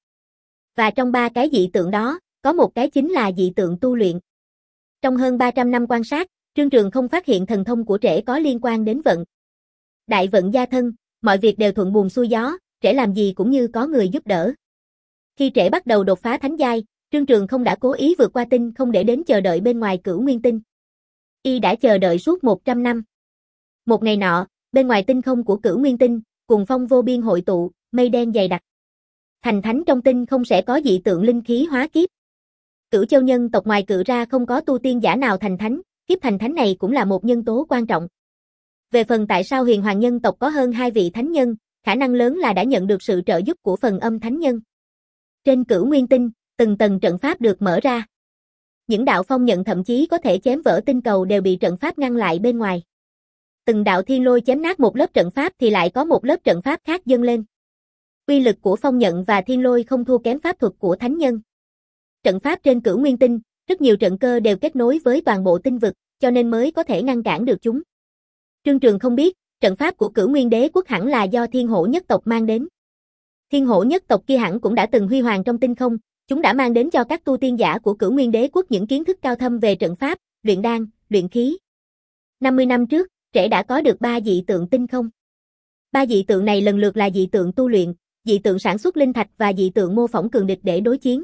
Và trong ba cái dị tượng đó, có một cái chính là dị tượng tu luyện. Trong hơn ba trăm năm quan sát, Trương Trường không phát hiện thần thông của Trễ có liên quan đến vận. Đại vận gia thân, mọi việc đều thuận buồm xuôi gió, Trễ làm gì cũng như có người giúp đỡ. Khi Trễ bắt đầu đột phá thánh giai, Trương Trường không đã cố ý vượt qua tinh không để đến chờ đợi bên ngoài Cửu Nguyên tinh. Y đã chờ đợi suốt một trăm năm. Một ngày nọ, bên ngoài tinh không của Cửu Nguyên tinh, cùng phong vô biên hội tụ, mây đen dày đặc. Thành thánh trong tinh không sẽ có dị tượng linh khí hóa kiếp. Cửu Châu nhân tộc ngoài Cự ra không có tu tiên giả nào thành thánh, kiếp thành thánh này cũng là một nhân tố quan trọng. Về phần tại sao Huyền Hoàng nhân tộc có hơn hai vị thánh nhân, khả năng lớn là đã nhận được sự trợ giúp của phần âm thánh nhân. Trên Cửu Nguyên tinh, từng tầng trận pháp được mở ra. Những đạo phong nhận thậm chí có thể chém vỡ tinh cầu đều bị trận pháp ngăn lại bên ngoài. Từng đạo thiên lôi chém nát một lớp trận pháp thì lại có một lớp trận pháp khác dâng lên. Uy lực của phong nhận và thiên lôi không thua kém pháp thuật của thánh nhân. Trận pháp trên Cửu Nguyên tinh, rất nhiều trận cơ đều kết nối với toàn bộ tinh vực, cho nên mới có thể ngăn cản được chúng. Trương Trường không biết, trận pháp của Cửu Nguyên Đế quốc hẳn là do Thiên Hổ nhất tộc mang đến. Thiên Hổ nhất tộc kia hẳn cũng đã từng huy hoàng trong tinh không, chúng đã mang đến cho các tu tiên giả của Cửu Nguyên Đế quốc những kiến thức cao thâm về trận pháp, luyện đan, luyện khí. năm mươi năm trước, Trễ đã có được ba dị tượng tinh không. Ba dị tượng này lần lượt là dị tượng tu luyện, dị tượng sản xuất linh thạch và dị tượng mô phỏng cường địch để đối chiến.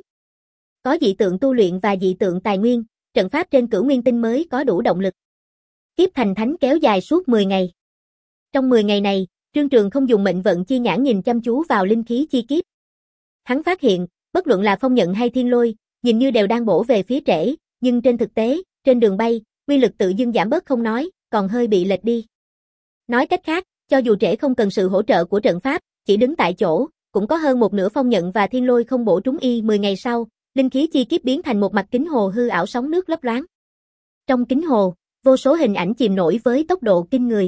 Có dị tượng tu luyện và dị tượng tài nguyên, trận pháp trên Cửu Nguyên tinh mới có đủ động lực. Kiếp thành thánh kéo dài suốt mười ngày. Trong mười ngày này, Trương Trường không dùng mệnh vận chi nhãn nhìn chăm chú vào linh khí chi kiếp. Hắn phát hiện, bất luận là phong nhận hay thiên lôi, nhìn như đều đang bổ về phía Trễ, nhưng trên thực tế, trên đường bay, uy lực tự dưng giảm bớt không nói, còn hơi bị lệch đi. Nói cách khác, cho dù Trễ không cần sự hỗ trợ của trận pháp, chỉ đứng tại chỗ, cũng có hơn một nửa phong nhận và thiên lôi không bổ trúng y. mười ngày sau, linh khí chi kiếp biến thành một mặt kính hồ hư ảo sóng nước lấp loáng. Trong kính hồ, vô số hình ảnh chìm nổi với tốc độ kinh người.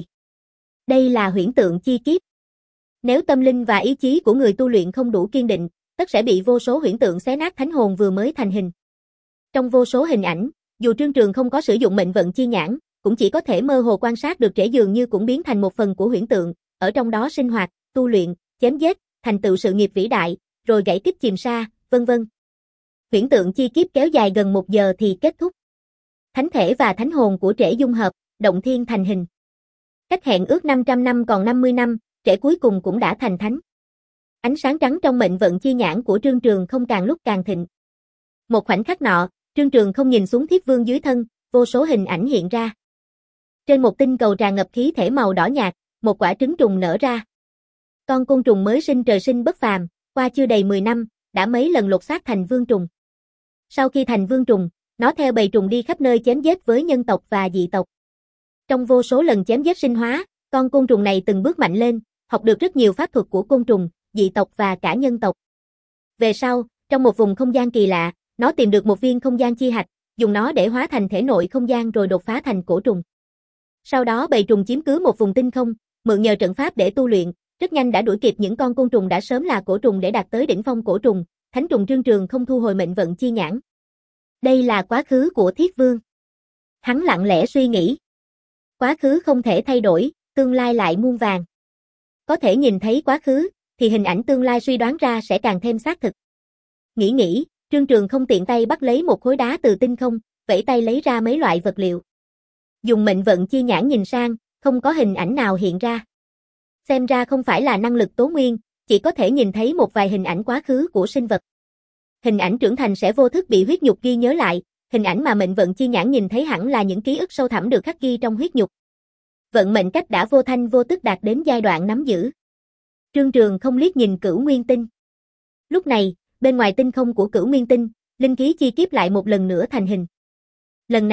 Đây là huyễn tượng chi kiếp. Nếu tâm linh và ý chí của người tu luyện không đủ kiên định, tất sẽ bị vô số huyễn tượng xé nát thánh hồn vừa mới thành hình. Trong vô số hình ảnh, dù Trương Trường không có sử dụng mệnh vận chi nhãn, cũng chỉ có thể mơ hồ quan sát được Trễ dường như cũng biến thành một phần của huyễn tượng, ở trong đó sinh hoạt, tu luyện, chém giết, thành tựu sự nghiệp vĩ đại, rồi gãy kích chìm sa, vân vân. Huyễn tượng chi kiếp kéo dài gần một giờ thì kết thúc. Thánh thể và thánh hồn của Trễ dung hợp, động thiên thành hình. Cách hẹn ước năm trăm năm còn năm mươi năm, Trễ cuối cùng cũng đã thành thánh. Ánh sáng trắng trong mệnh vận chi nhãn của Trương Trường không càng lúc càng thịnh. Một khoảnh khắc nọ, Trương Trường không nhìn xuống Thiết Vương dưới thân, vô số hình ảnh hiện ra. Trên một tinh cầu tràn ngập khí thể màu đỏ nhạt, một quả trứng trùng nở ra. Con côn trùng mới sinh trời sinh bất phàm, qua chưa đầy mười năm, đã mấy lần lột xác thành vương trùng. Sau khi thành vương trùng, nó theo bầy trùng đi khắp nơi chém giết với nhân tộc và dị tộc. Trong vô số lần chém giết sinh hóa, con côn trùng này từng bước mạnh lên, học được rất nhiều pháp thuật của côn trùng, dị tộc và cả nhân tộc. Về sau, trong một vùng không gian kỳ lạ, nó tìm được một viên không gian chi hạch, dùng nó để hóa thành thể nội không gian rồi đột phá thành cổ trùng. Sau đó bầy trùng chiếm cứ một vùng tinh không, mượn nhờ trận pháp để tu luyện, rất nhanh đã đuổi kịp những con côn trùng đã sớm là cổ trùng để đạt tới đỉnh phong cổ trùng. Thánh trùng Trương Trường không thu hồi mệnh vận chi nhãn. Đây là quá khứ của Thiết Vương. Hắn lặng lẽ suy nghĩ. Quá khứ không thể thay đổi, tương lai lại muôn vàn. Có thể nhìn thấy quá khứ, thì hình ảnh tương lai suy đoán ra sẽ càng thêm xác thực. Nghĩ nghĩ, Trương Trường không tiện tay bắt lấy một khối đá từ tinh không, vẫy tay lấy ra mấy loại vật liệu. Dùng mệnh vận chi nhãn nhìn sang, không có hình ảnh nào hiện ra. Xem ra không phải là năng lực tố nguyên, chỉ có thể nhìn thấy một vài hình ảnh quá khứ của sinh vật. Hình ảnh trưởng thành sẽ vô thức bị huyết nhục ghi nhớ lại, hình ảnh mà mệnh vận chi nhãn nhìn thấy hẳn là những ký ức sâu thẳm được khắc ghi trong huyết nhục. Vận mệnh cách đã vô thanh vô tức đạt đến giai đoạn nắm giữ. Trương Trường không liếc nhìn Cửu Nguyên tinh. Lúc này, bên ngoài tinh không của Cửu Nguyên tinh, linh khí chi kiếp lại một lần nữa thành hình. Lần này,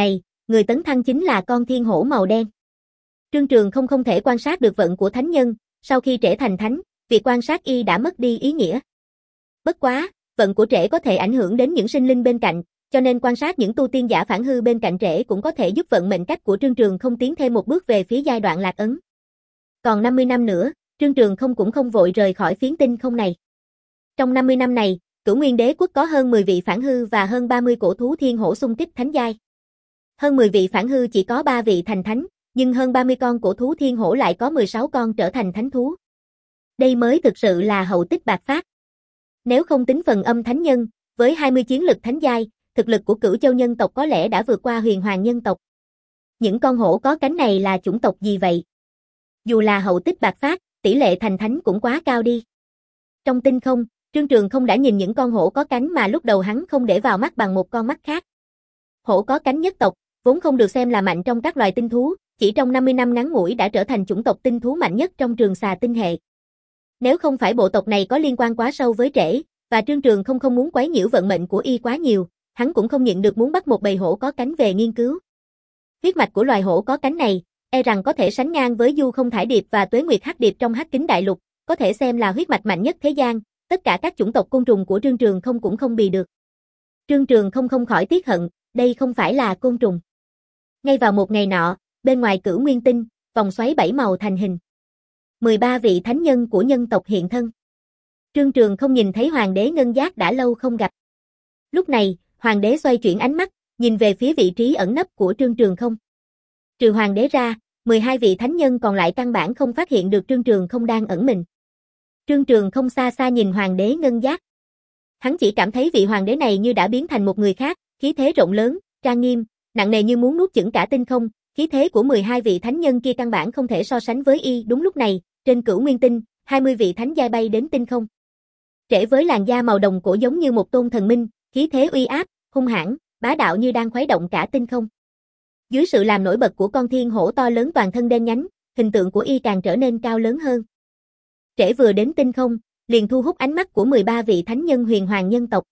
người tấn thăng chính là con thiên hổ màu đen. Trương Trường không không thể quan sát được vận của thánh nhân, sau khi trễ thành thánh, việc quan sát y đã mất đi ý nghĩa. Bất quá, vận của trễ có thể ảnh hưởng đến những sinh linh bên cạnh, cho nên quan sát những tu tiên giả phản hư bên cạnh trễ cũng có thể giúp vận mệnh cách của Trương Trường không tiến thêm một bước về phía giai đoạn lạc ấn. Còn năm mươi năm nữa, Trương Trường không cũng không vội rời khỏi phiến tinh không này. Trong năm mươi năm này, Cửu Nguyên Đế quốc có hơn mười vị phản hư và hơn ba mươi cổ thú thiên hổ xung kích thánh giai. Hơn mười vị phản hư chỉ có ba vị thành thánh, nhưng hơn ba mươi con cổ thú thiên hổ lại có mười sáu con trở thành thánh thú. Đây mới thực sự là hậu tích bạc phát. Nếu không tính phần âm thánh nhân, với hai mươi chiến lực thánh giai, thực lực của Cửu Châu nhân tộc có lẽ đã vượt qua Huyền Hoàng nhân tộc. Những con hổ có cánh này là chủng tộc gì vậy? Dù là hậu tích bạc phát, tỷ lệ thành thánh cũng quá cao đi. Trong tinh không, Trương Trường không đã nhìn những con hổ có cánh mà lúc đầu hắn không để vào mắt bằng một con mắt khác. Hổ có cánh nhất tộc, vốn không được xem là mạnh trong các loài tinh thú, chỉ trong năm mươi năm ngắn ngủi đã trở thành chủng tộc tinh thú mạnh nhất trong trường xà tinh hệ. Nếu không phải bộ tộc này có liên quan quá sâu với trễ, và Trương Trường không không muốn quấy nhiễu vận mệnh của y quá nhiều, hắn cũng không nhịn được muốn bắt một bầy hổ có cánh về nghiên cứu. Huyết mạch của loài hổ có cánh này, e rằng có thể sánh ngang với Du Không Thải Điệp và Tuế Nguyệt Hắc Điệp trong Hắc Kính Đại Lục, có thể xem là huyết mạch mạnh nhất thế gian, tất cả các chủng tộc côn trùng của Trương Trường không cũng không bì được. Trương Trường không không khỏi tiếc hận, đây không phải là côn trùng. Ngay vào một ngày nọ, bên ngoài Cửu Nguyên Tinh, vòng xoáy bảy màu thành hình. mười ba vị thánh nhân của nhân tộc hiện thân. Trương Trường không nhìn thấy Hoàng đế Ngân Giác đã lâu không gặp. Lúc này, Hoàng đế xoay chuyển ánh mắt, nhìn về phía vị trí ẩn nấp của Trương Trường không. Trừ Hoàng đế ra, mười hai vị thánh nhân còn lại căn bản không phát hiện được Trương Trường không đang ẩn mình. Trương Trường không xa xa nhìn Hoàng đế Ngân Giác. Hắn chỉ cảm thấy vị Hoàng đế này như đã biến thành một người khác, khí thế rộng lớn, trang nghiêm, nặng nề như muốn nuốt chửng cả tinh không, khí thế của mười hai vị thánh nhân kia căn bản không thể so sánh với y. Đúng lúc này, trên Cửu Nguyên Tinh, hai mươi vị thánh giai bay đến tinh không. Trễ với làn da màu đồng cổ giống như một tôn thần minh, khí thế uy áp, hung hãn, bá đạo như đang khuấy động cả tinh không. Dưới sự làm nổi bật của con thiên hổ to lớn toàn thân đen nhánh, hình tượng của y càng trở nên cao lớn hơn. Trễ vừa đến tinh không, liền thu hút ánh mắt của mười ba vị thánh nhân huyền hoàng nhân tộc.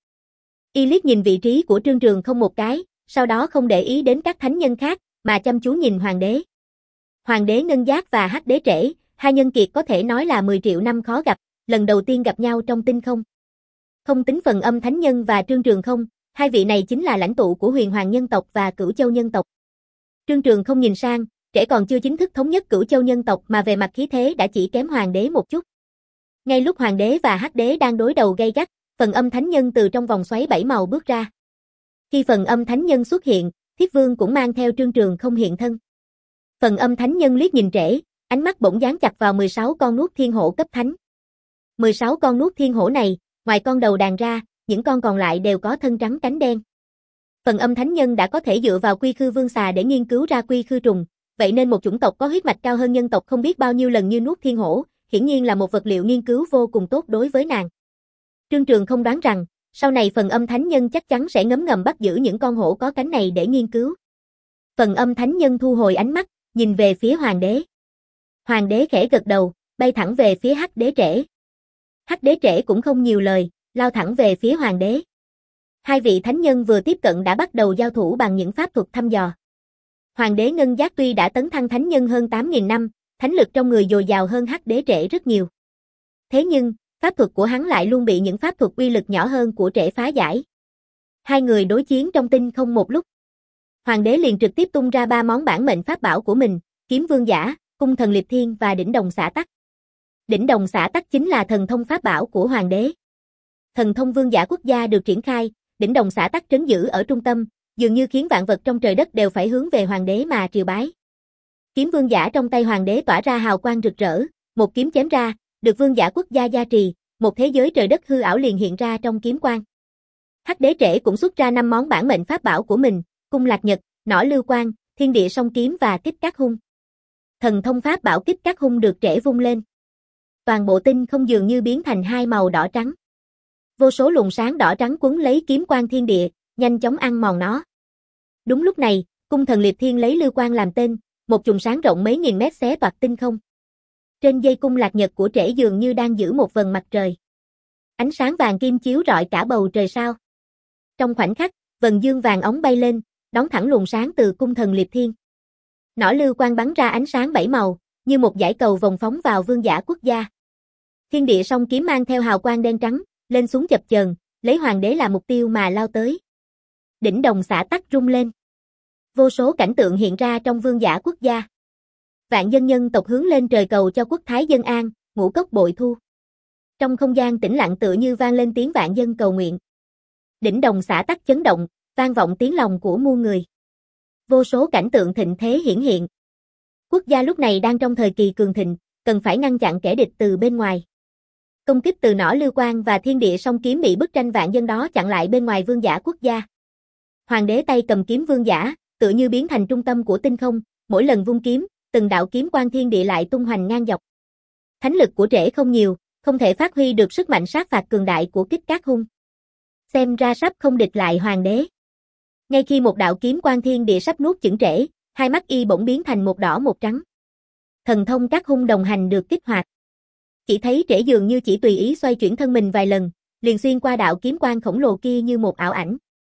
Y liếc nhìn vị trí của Trương Trường không một cái, sau đó không để ý đến các thánh nhân khác, mà chăm chú nhìn Hoàng đế. Hoàng đế Ngân Giác và Hắc đế Trễ, hai nhân kiệt có thể nói là mười triệu năm khó gặp, lần đầu tiên gặp nhau trong tinh không. Không tính phần âm thánh nhân và Trương Trường không, hai vị này chính là lãnh tụ của huyền hoàng nhân tộc và Cửu Châu nhân tộc. Trương Trường không nhìn sang, Trễ còn chưa chính thức thống nhất Cửu Châu nhân tộc mà về mặt khí thế đã chỉ kém Hoàng đế một chút. Ngay lúc Hoàng đế và Hắc đế đang đối đầu gay gắt, phần âm thánh nhân từ trong vòng xoáy bảy màu bước ra. Khi phần âm thánh nhân xuất hiện, Thiết Vương cũng mang theo Trương Trường không hiện thân. Phần âm thánh nhân liếc nhìn Trễ, ánh mắt bỗng dán chặt vào mười sáu con nuốt thiên hổ cấp thánh. mười sáu con nuốt thiên hổ này, ngoài con đầu đàn ra, những con còn lại đều có thân trắng cánh đen. Phần âm thánh nhân đã có thể dựa vào quy khư vương xà để nghiên cứu ra quy khư trùng, vậy nên một chủng tộc có huyết mạch cao hơn nhân tộc không biết bao nhiêu lần như nuốt thiên hổ, hiển nhiên là một vật liệu nghiên cứu vô cùng tốt đối với nàng. Trương Trường không đoán rằng, sau này phần âm thánh nhân chắc chắn sẽ ngấm ngầm bắt giữ những con hổ có cánh này để nghiên cứu. Phần âm thánh nhân thu hồi ánh mắt, nhìn về phía Hoàng đế. Hoàng đế khẽ gật đầu, bay thẳng về phía Hắc đế Trễ. Hắc đế Trễ cũng không nhiều lời, lao thẳng về phía Hoàng đế. Hai vị thánh nhân vừa tiếp cận đã bắt đầu giao thủ bằng những pháp thuật thăm dò. Hoàng đế Ngân Giác tuy đã tấn thăng thánh nhân hơn tám nghìn năm, thánh lực trong người dồi dào hơn Hắc đế Trễ rất nhiều. Thế nhưng, pháp thuật của hắn lại luôn bị những pháp thuật uy lực nhỏ hơn của Trễ phá giải. Hai người đối chiến trong tinh không một lúc. Hoàng đế liền trực tiếp tung ra ba món bản mệnh pháp bảo của mình, Kiếm Vương Giả, Cung Thần Liệp Thiên và Đỉnh Đồng Xả Tắc. Đỉnh Đồng Xả Tắc chính là thần thông pháp bảo của Hoàng đế. Thần thông vương giả quốc gia được triển khai, Đỉnh Đồng Xả Tắc trấn giữ ở trung tâm, dường như khiến vạn vật trong trời đất đều phải hướng về Hoàng đế mà triều bái. Kiếm Vương Giả trong tay Hoàng đế tỏa ra hào quang rực rỡ, một kiếm chém ra, được vương giả quốc gia gia trì, một thế giới trời đất hư ảo liền hiện ra trong kiếm quang. Hắc đế Trễ cũng xuất ra năm món bản mệnh pháp bảo của mình, Cung Lạc Nhật, Nỏ Lưu Quang, Thiên Địa Song Kiếm và Kích Cát Hung. Thần thông pháp bảo Kích Cát Hung được Trễ vung lên. Toàn bộ tinh không dường như biến thành hai màu đỏ trắng. Vô số luồng sáng đỏ trắng quấn lấy kiếm quang thiên địa, nhanh chóng ăn mòn nó. Đúng lúc này, Cung Thần Liệp Thiên lấy lưu quang làm tên, một chùm sáng rộng mấy nghìn mét xé toạc tinh không. Trên dây cung lạc nhật của Trễ dường như đang giữ một vầng mặt trời. Ánh sáng vàng kim chiếu rọi cả bầu trời sao. Trong khoảnh khắc, vầng dương vàng óng bay lên, đón thẳng luồng sáng từ cung thần liệt thiên. Nỏ lưu quang bắn ra ánh sáng bảy màu, như một dải cầu vòng phóng vào vương giả quốc gia. Thiên địa song kiếm mang theo hào quang đen trắng, lên xuống chập chờn, lấy hoàng đế là mục tiêu mà lao tới. Đỉnh đồng xả tắc rung lên. Vô số cảnh tượng hiện ra trong vương giả quốc gia. Vạn dân nhân tộc hướng lên trời cầu cho quốc thái dân an, ngũ cốc bội thu. Trong không gian tĩnh lặng tựa như vang lên tiếng vạn dân cầu nguyện. Đỉnh đồng xả tắc chấn động, vang vọng tiếng lòng của muôn người. Vô số cảnh tượng thịnh thế hiển hiện. Quốc gia lúc này đang trong thời kỳ cường thịnh, cần phải ngăn chặn kẻ địch từ bên ngoài. Công kích từ nỏ lưu quang và thiên địa song kiếm bị bức tranh vạn dân đó chặn lại bên ngoài vương giả quốc gia. Hoàng đế tay cầm kiếm vương giả, tựa như biến thành trung tâm của tinh không, mỗi lần vung kiếm, từng đạo kiếm quang thiên địa lại tung hoành ngang dọc. Thánh lực của trễ không nhiều, không thể phát huy được sức mạnh sát phạt cường đại của kích cát hung. Xem ra sắp không địch lại hoàng đế. Ngay khi một đạo kiếm quang thiên địa sắp nuốt chửng trễ, hai mắt y bỗng biến thành một đỏ một trắng. Thần thông các hung đồng hành được kích hoạt. Chỉ thấy trễ dường như chỉ tùy ý xoay chuyển thân mình vài lần, liền xuyên qua đạo kiếm quang khổng lồ kia như một ảo ảnh.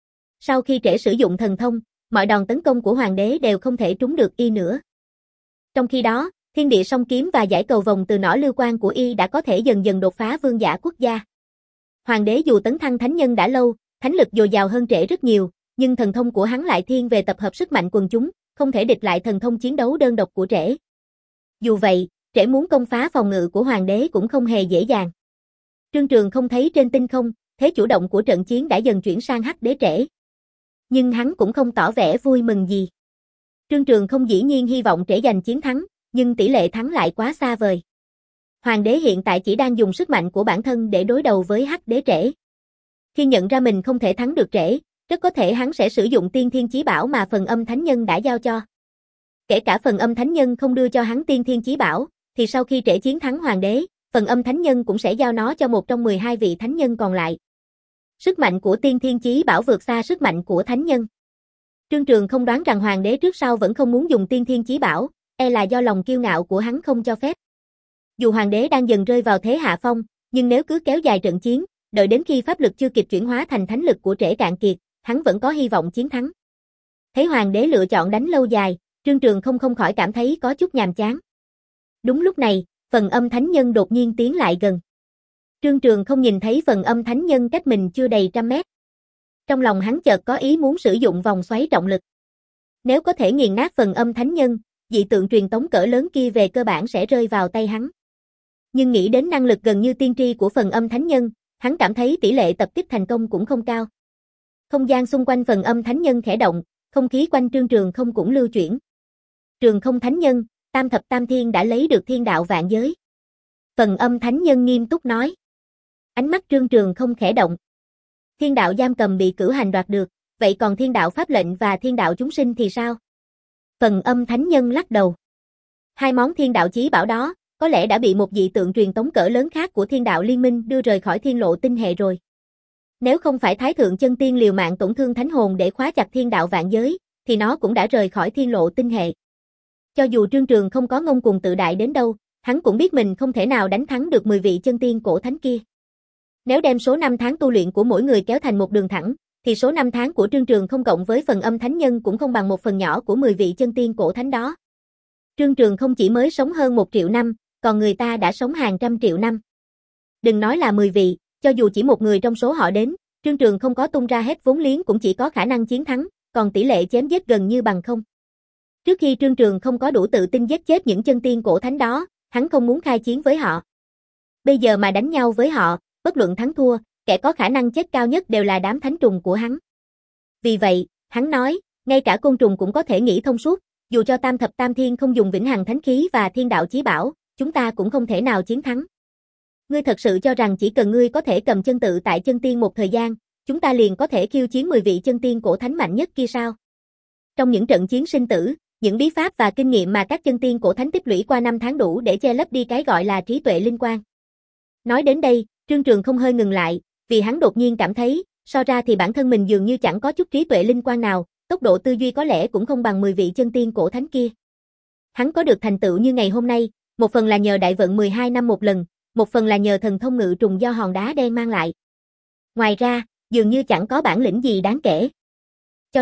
Sau khi trễ sử dụng thần thông, mọi đòn tấn công của hoàng đế đều không thể trúng được y nữa. Trong khi đó, thiên địa song kiếm và dải cầu vòng từ nỏ lưu quang của y đã có thể dần dần đột phá vương giả quốc gia. Hoàng đế dù tấn thăng thánh nhân đã lâu, thánh lực dồi dào hơn trễ rất nhiều, nhưng thần thông của hắn lại thiên về tập hợp sức mạnh quần chúng, không thể địch lại thần thông chiến đấu đơn độc của trễ. Dù vậy, trễ muốn công phá phòng ngự của hoàng đế cũng không hề dễ dàng. Trương Trường không thấy trên tinh không, thế chủ động của trận chiến đã dần chuyển sang hắc đế trễ. Nhưng hắn cũng không tỏ vẻ vui mừng gì. Trương Trường không dĩ nhiên hy vọng trễ giành chiến thắng, nhưng tỷ lệ thắng lại quá xa vời. Hoàng đế hiện tại chỉ đang dùng sức mạnh của bản thân để đối đầu với hắc đế trễ. Khi nhận ra mình không thể thắng được trễ, rất có thể hắn sẽ sử dụng tiên thiên chí bảo mà phần âm thánh nhân đã giao cho. Kể cả phần âm thánh nhân không đưa cho hắn tiên thiên chí bảo, thì sau khi trễ chiến thắng hoàng đế, phần âm thánh nhân cũng sẽ giao nó cho một trong mười hai vị thánh nhân còn lại. Sức mạnh của tiên thiên chí bảo vượt xa sức mạnh của thánh nhân. Trương Trường không đoán rằng hoàng đế trước sau vẫn không muốn dùng tiên thiên chí bảo, e là do lòng kiêu ngạo của hắn không cho phép. Dù hoàng đế đang dần rơi vào thế hạ phong, nhưng nếu cứ kéo dài trận chiến, đợi đến khi pháp lực chưa kịp chuyển hóa thành thánh lực của trễ cạn kiệt, hắn vẫn có hy vọng chiến thắng. Thấy hoàng đế lựa chọn đánh lâu dài, Trương Trường không không khỏi cảm thấy có chút nhàm chán. Đúng lúc này, phần âm thánh nhân đột nhiên tiến lại gần. Trương Trường không nhìn thấy phần âm thánh nhân cách mình chưa đầy trăm mét. Trong lòng hắn chợt có ý muốn sử dụng vòng xoáy trọng lực. Nếu có thể nghiền nát phần âm thánh nhân, dị tượng truyền tống cỡ lớn kia về cơ bản sẽ rơi vào tay hắn. Nhưng nghĩ đến năng lực gần như tiên tri của phần âm thánh nhân, hắn cảm thấy tỷ lệ tập kích thành công cũng không cao. Không gian xung quanh phần âm thánh nhân khẽ động, không khí quanh Trương Trường không cũng lưu chuyển. Trường không thánh nhân, tam thập tam thiên đã lấy được thiên đạo vạn giới. Phần âm thánh nhân nghiêm túc nói. Ánh mắt Trương Trường không khẽ động. Thiên đạo giam cầm bị cửu hành đoạt được, vậy còn thiên đạo pháp lệnh và thiên đạo chúng sinh thì sao? Phần âm thánh nhân lắc đầu. Hai món thiên đạo chí bảo đó, có lẽ đã bị một dị tượng truyền tống cỡ lớn khác của thiên đạo liên minh đưa rời khỏi thiên lộ tinh hệ rồi. Nếu không phải Thái Thượng Chân Tiên liều mạng tổn thương thánh hồn để khóa chặt thiên đạo vạn giới, thì nó cũng đã rời khỏi thiên lộ tinh hệ. Cho dù Trương Trường không có ngông cuồng tự đại đến đâu, hắn cũng biết mình không thể nào đánh thắng được mười vị chân tiên cổ thánh kia. Nếu đem số năm tháng tu luyện của mỗi người kéo thành một đường thẳng, thì số năm tháng của Trương Trường không cộng với phần âm thánh nhân cũng không bằng một phần nhỏ của mười vị chân tiên cổ thánh đó. Trương Trường không chỉ mới sống hơn một triệu năm, còn người ta đã sống hàng trăm triệu năm. Đừng nói là mười vị, cho dù chỉ một người trong số họ đến, Trương Trường không có tung ra hết vốn liếng cũng chỉ có khả năng chiến thắng, còn tỷ lệ chém giết gần như bằng không. Trước khi Trương Trường không có đủ tự tin giết chết những chân tiên cổ thánh đó, hắn không muốn khai chiến với họ. Bây giờ mà đánh nhau với họ, bất luận thắng thua, kẻ có khả năng chết cao nhất đều là đám thánh trùng của hắn. Vì vậy, hắn nói, ngay cả côn trùng cũng có thể nghĩ thông suốt, dù cho tam thập tam thiên không dùng vĩnh hằng thánh khí và thiên đạo chí bảo, chúng ta cũng không thể nào chiến thắng. Ngươi thật sự cho rằng chỉ cần ngươi có thể cầm chân tự tại chân tiên một thời gian, chúng ta liền có thể khiêu chiến mười vị chân tiên cổ thánh mạnh nhất kia sao? Trong những trận chiến sinh tử, những bí pháp và kinh nghiệm mà các chân tiên cổ thánh tích lũy qua năm tháng đủ để che lấp đi cái gọi là trí tuệ linh quan. Nói đến đây, Trương Trường không hơi ngừng lại, vì hắn đột nhiên cảm thấy, so ra thì bản thân mình dường như chẳng có chút trí tuệ linh quan nào, tốc độ tư duy có lẽ cũng không bằng mười vị chân tiên cổ thánh kia. Hắn có được thành tựu như ngày hôm nay, một phần là nhờ đại vận mười hai năm một lần, một phần là nhờ thần thông ngự trùng do hòn đá đen mang lại. Ngoài ra, dường như chẳng có bản lĩnh gì đáng kể. Cho nên,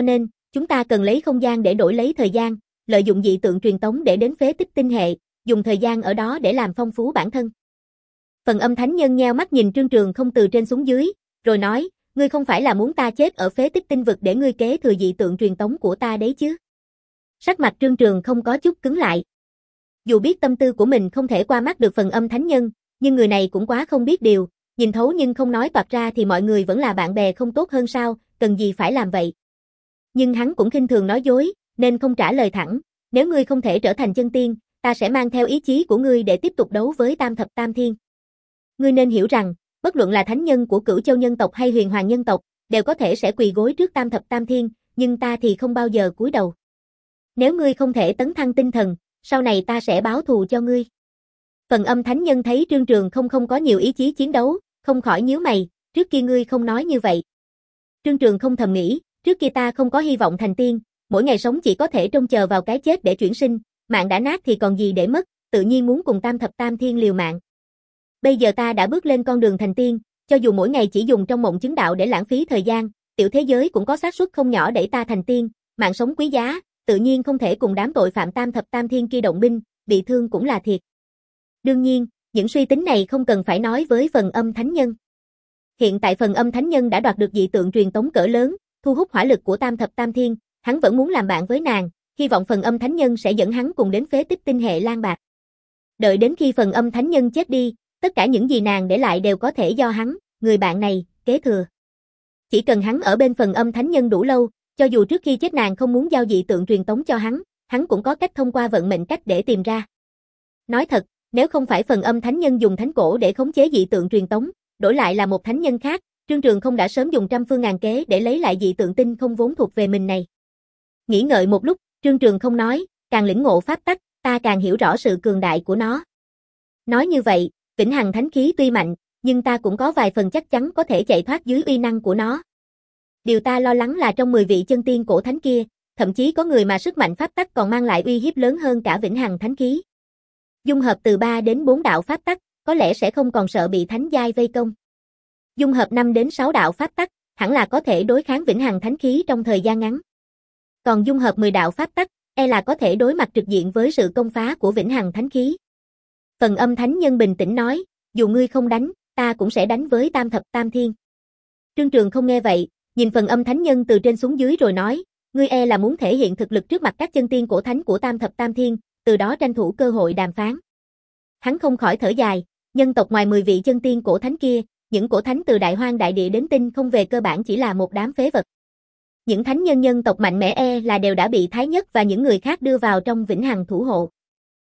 Chúng ta cần lấy không gian để đổi lấy thời gian, lợi dụng dị tượng truyền tống để đến phế tích tinh hệ, dùng thời gian ở đó để làm phong phú bản thân. Phần âm thánh nhân nheo mắt nhìn Trương Trường không từ trên xuống dưới, rồi nói, ngươi không phải là muốn ta chết ở phế tích tinh vực để ngươi kế thừa dị tượng truyền tống của ta đấy chứ? Sắc mặt Trương Trường không có chút cứng lại. Dù biết tâm tư của mình không thể qua mắt được phần âm thánh nhân, nhưng người này cũng quá không biết điều, nhìn thấu nhưng không nói toạc ra thì mọi người vẫn là bạn bè không tốt hơn sao, cần gì phải làm vậy. Nhưng hắn cũng khinh thường nói dối, nên không trả lời thẳng, nếu ngươi không thể trở thành chân tiên, ta sẽ mang theo ý chí của ngươi để tiếp tục đấu với Tam Thập Tam Thiên. Ngươi nên hiểu rằng, bất luận là thánh nhân của Cửu Châu nhân tộc hay Huyền Hoàng nhân tộc, đều có thể sẽ quỳ gối trước Tam Thập Tam Thiên, nhưng ta thì không bao giờ cúi đầu. Nếu ngươi không thể tấn thăng tinh thần, sau này ta sẽ báo thù cho ngươi. Phần âm thánh nhân thấy Trương Trường không không có nhiều ý chí chiến đấu, không khỏi nhíu mày, trước kia ngươi không nói như vậy. Trương Trường không thầm nghĩ, trước kia ta không có hy vọng thành tiên, mỗi ngày sống chỉ có thể trông chờ vào cái chết để chuyển sinh, mạng đã nát thì còn gì để mất, tự nhiên muốn cùng Tam Thập Tam Thiên liều mạng. Bây giờ ta đã bước lên con đường thành tiên, cho dù mỗi ngày chỉ dùng trong mộng chứng đạo để lãng phí thời gian, tiểu thế giới cũng có xác suất không nhỏ đẩy ta thành tiên, mạng sống quý giá, tự nhiên không thể cùng đám tội phạm Tam Thập Tam Thiên kia động binh, bị thương cũng là thiệt. Đương nhiên, những suy tính này không cần phải nói với phần âm thánh nhân. Hiện tại phần âm thánh nhân đã đoạt được dị tượng truyền tống cỡ lớn, thu hút hỏa lực của Tam Thập Tam Thiên, hắn vẫn muốn làm bạn với nàng, hy vọng phần âm thánh nhân sẽ dẫn hắn cùng đến phế tích tinh hệ Lan Bạc. Đợi đến khi phần âm thánh nhân chết đi, tất cả những gì nàng để lại đều có thể do hắn, người bạn này, kế thừa. Chỉ cần hắn ở bên phần âm thánh nhân đủ lâu, cho dù trước khi chết nàng không muốn giao dị tượng truyền tống cho hắn, hắn cũng có cách thông qua vận mệnh cách để tìm ra. Nói thật, nếu không phải phần âm thánh nhân dùng thánh cổ để khống chế dị tượng truyền tống, đổi lại là một thánh nhân khác, Trương Trường không đã sớm dùng trăm phương ngàn kế để lấy lại dị tượng tinh không vốn thuộc về mình này. Nghĩ ngợi một lúc, Trương Trường không nói, càng lĩnh ngộ pháp tắc, ta càng hiểu rõ sự cường đại của nó. Nói như vậy, vĩnh hằng thánh khí tuy mạnh, nhưng ta cũng có vài phần chắc chắn có thể chạy thoát dưới uy năng của nó. Điều ta lo lắng là trong mười vị chân tiên cổ thánh kia, thậm chí có người mà sức mạnh pháp tắc còn mang lại uy hiếp lớn hơn cả vĩnh hằng thánh khí. Dung hợp từ ba đến bốn đạo pháp tắc, có lẽ sẽ không còn sợ bị thánh giai vây công. Dung hợp năm đến sáu đạo pháp tắc, hẳn là có thể đối kháng vĩnh hằng thánh khí trong thời gian ngắn. Còn dung hợp mười đạo pháp tắc, e là có thể đối mặt trực diện với sự công phá của vĩnh hằng thánh khí. Phần âm thánh nhân bình tĩnh nói, dù ngươi không đánh, ta cũng sẽ đánh với Tam Thập Tam Thiên. Trương Trường không nghe vậy, nhìn phần âm thánh nhân từ trên xuống dưới rồi nói, ngươi e là muốn thể hiện thực lực trước mặt các chân tiên cổ thánh của Tam Thập Tam Thiên, từ đó tranh thủ cơ hội đàm phán. Hắn không khỏi thở dài, nhân tộc ngoài mười vị chân tiên cổ thánh kia, những cổ thánh từ đại hoang đại địa đến tinh không về cơ bản chỉ là một đám phế vật. Những thánh nhân nhân tộc mạnh mẽ e là đều đã bị Thái Nhất và những người khác đưa vào trong vĩnh hằng thủ hộ.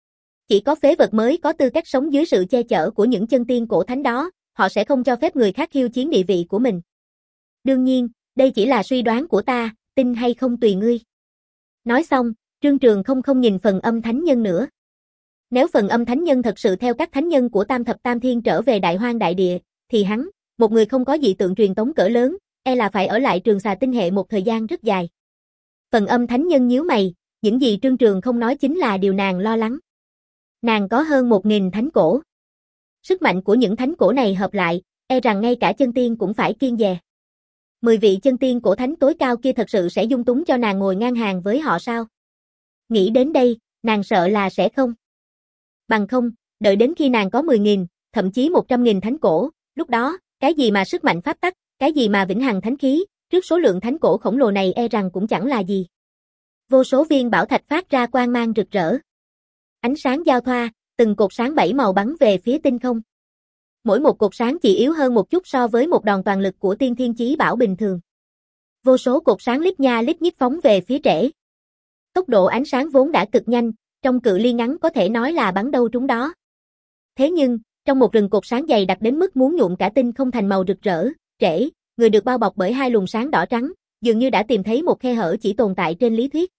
Chỉ có phế vật mới có tư cách sống dưới sự che chở của những chân tiên cổ thánh đó, họ sẽ không cho phép người khác khiêu chiến địa vị của mình. Đương nhiên, đây chỉ là suy đoán của ta, tin hay không tùy ngươi. Nói xong, Trương Trường không không nhìn phần âm thánh nhân nữa. Nếu phần âm thánh nhân thật sự theo các thánh nhân của Tam Thập Tam Thiên trở về đại hoang đại địa, thì hắn, một người không có dị tượng truyền tống cỡ lớn, e là phải ở lại Trường Xà tinh hệ một thời gian rất dài. Phần âm thánh nhân nhíu mày, những gì Trương Trường không nói chính là điều nàng lo lắng. Nàng có hơn một nghìn thánh cổ. Sức mạnh của những thánh cổ này hợp lại, e rằng ngay cả chân tiên cũng phải kiêng dè. Mười vị chân tiên cổ thánh tối cao kia thật sự sẽ dung túng cho nàng ngồi ngang hàng với họ sao? Nghĩ đến đây, nàng sợ là sẽ không. Bằng không, đợi đến khi nàng có mười nghìn, thậm chí một trăm nghìn thánh cổ, lúc đó, cái gì mà sức mạnh pháp tắc, cái gì mà vĩnh hằng thánh khí, trước số lượng thánh cổ khổng lồ này e rằng cũng chẳng là gì. Vô số viên bảo thạch phát ra quang mang rực rỡ. Ánh sáng giao thoa, từng cột sáng bảy màu bắn về phía tinh không. Mỗi một cột sáng chỉ yếu hơn một chút so với một đòn toàn lực của tiên thiên chí bảo bình thường. Vô số cột sáng lít nha lít nhít phóng về phía trễ. Tốc độ ánh sáng vốn đã cực nhanh, trong cự ly ngắn có thể nói là bắn đâu trúng đó. Thế nhưng, trong một rừng cột sáng dày đặc đến mức muốn nhuộm cả tinh không thành màu rực rỡ, trễ, người được bao bọc bởi hai luồng sáng đỏ trắng, dường như đã tìm thấy một khe hở chỉ tồn tại trên lý thuyết.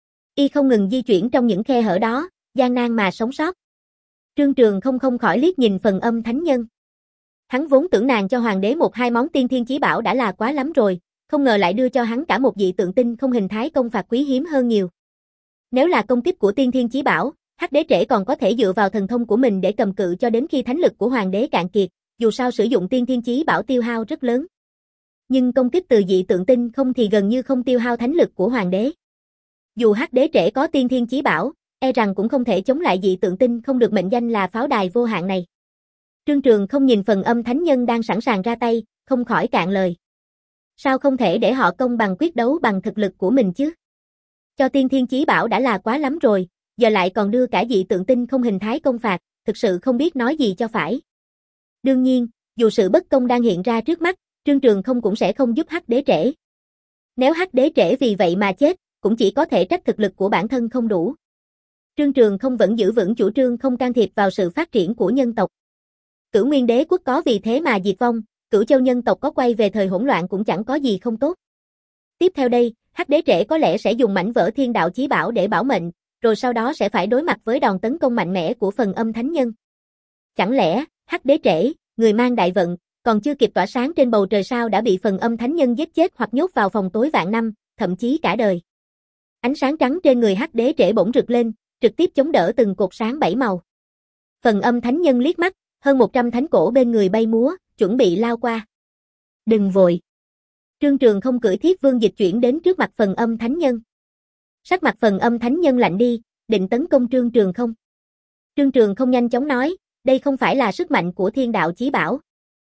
Y không ngừng di chuyển trong những khe hở đó, gian nan mà sống sót. Trương Trường không không khỏi liếc nhìn phần âm thánh nhân. Hắn vốn tưởng nàng cho hoàng đế một hai món tiên thiên chí bảo đã là quá lắm rồi, không ngờ lại đưa cho hắn cả một dị tượng tinh không hình thái công phạt quý hiếm hơn nhiều. Nếu là công kích của tiên thiên chí bảo, Hắc đế trễ còn có thể dựa vào thần thông của mình để cầm cự cho đến khi thánh lực của hoàng đế cạn kiệt, dù sao sử dụng tiên thiên chí bảo tiêu hao rất lớn. Nhưng công kích từ dị tượng tinh không thì gần như không tiêu hao thánh lực của hoàng đế. Dù hắc đế trễ có tiên thiên chí bảo, e rằng cũng không thể chống lại dị tượng tinh không được mệnh danh là pháo đài vô hạn này. Trương Trường không nhìn phần âm thánh nhân đang sẵn sàng ra tay, không khỏi cạn lời. Sao không thể để họ công bằng quyết đấu bằng thực lực của mình chứ? Cho tiên thiên chí bảo đã là quá lắm rồi, giờ lại còn đưa cả dị tượng tinh không hình thái công phạt, thực sự không biết nói gì cho phải. Đương nhiên, dù sự bất công đang hiện ra trước mắt, Trương Trường không cũng sẽ không giúp hắc đế trễ. Nếu hắc đế trễ vì vậy mà chết, cũng chỉ có thể trách thực lực của bản thân không đủ. Trương Trường không vẫn giữ vững chủ trương không can thiệp vào sự phát triển của nhân tộc. Cửu Nguyên Đế quốc có vì thế mà diệt vong, Cửu Châu nhân tộc có quay về thời hỗn loạn cũng chẳng có gì không tốt. Tiếp theo đây, hắc đế trễ có lẽ sẽ dùng mảnh vỡ thiên đạo chí bảo để bảo mệnh, rồi sau đó sẽ phải đối mặt với đòn tấn công mạnh mẽ của phần âm thánh nhân. Chẳng lẽ, hắc đế trễ, người mang đại vận, còn chưa kịp tỏa sáng trên bầu trời sao đã bị phần âm thánh nhân giết chết hoặc nhốt vào phòng tối vạn năm, thậm chí cả đời. Ánh sáng trắng trên người hắc đế trễ bỗng rực lên, trực tiếp chống đỡ từng cột sáng bảy màu. Phần âm thánh nhân liếc mắt, hơn một trăm thánh cổ bên người bay múa, chuẩn bị lao qua. Đừng vội. Trương Trường không cưỡi thiết vương dịch chuyển đến trước mặt phần âm thánh nhân. Sắc mặt phần âm thánh nhân lạnh đi, định tấn công Trương Trường không. Trương Trường không nhanh chóng nói, đây không phải là sức mạnh của thiên đạo chí bảo.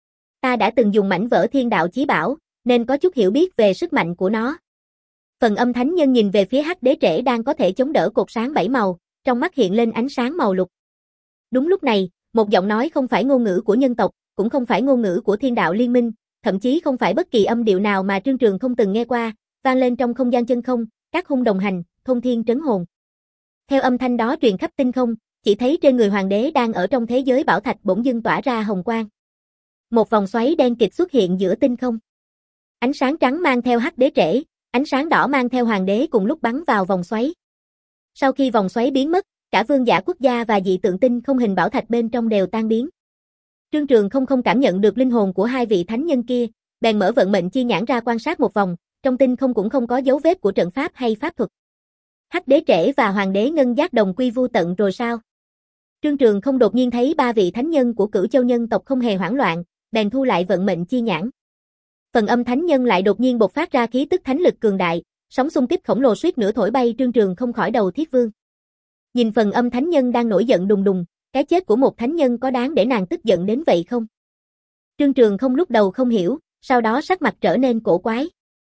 Ta đã từng dùng mảnh vỡ thiên đạo chí bảo, nên có chút hiểu biết về sức mạnh của nó. Phần âm thánh nhân nhìn về phía hắc đế trễ đang có thể chống đỡ cột sáng bảy màu, trong mắt hiện lên ánh sáng màu lục. Đúng lúc này, một giọng nói không phải ngôn ngữ của nhân tộc, cũng không phải ngôn ngữ của thiên đạo liên minh, thậm chí không phải bất kỳ âm điệu nào mà Trương Trường không từng nghe qua, vang lên trong không gian chân không, các hung đồng hành, thôn thiên trấn hồn. Theo âm thanh đó truyền khắp tinh không, chỉ thấy trên người hoàng đế đang ở trong thế giới bảo thạch bỗng dưng tỏa ra hồng quang. Một vòng xoáy đen kịt xuất hiện giữa tinh không. Ánh sáng trắng mang theo hắc đế trễ, ánh sáng đỏ mang theo hoàng đế cùng lúc bắn vào vòng xoáy. Sau khi vòng xoáy biến mất, cả vương giả quốc gia và dị tượng tinh không hình bảo thạch bên trong đều tan biến. Trương Trường không không cảm nhận được linh hồn của hai vị thánh nhân kia, bèn mở vận mệnh chi nhãn ra quan sát một vòng, trong tinh không cũng không có dấu vết của trận pháp hay pháp thuật. Hắc đế trễ và hoàng đế ngân giác đồng quy vu tận rồi sao? Trương Trường không đột nhiên thấy ba vị thánh nhân của Cửu Châu nhân tộc không hề hoảng loạn, bèn thu lại vận mệnh chi nhãn. Phần âm thánh nhân lại đột nhiên bộc phát ra khí tức thánh lực cường đại, sóng xung kích khổng lồ suýt nữa thổi bay Trương Trường không khỏi đầu thiết vương. Nhìn phần âm thánh nhân đang nổi giận đùng đùng, cái chết của một thánh nhân có đáng để nàng tức giận đến vậy không? Trương Trường không lúc đầu không hiểu, sau đó sắc mặt trở nên cổ quái.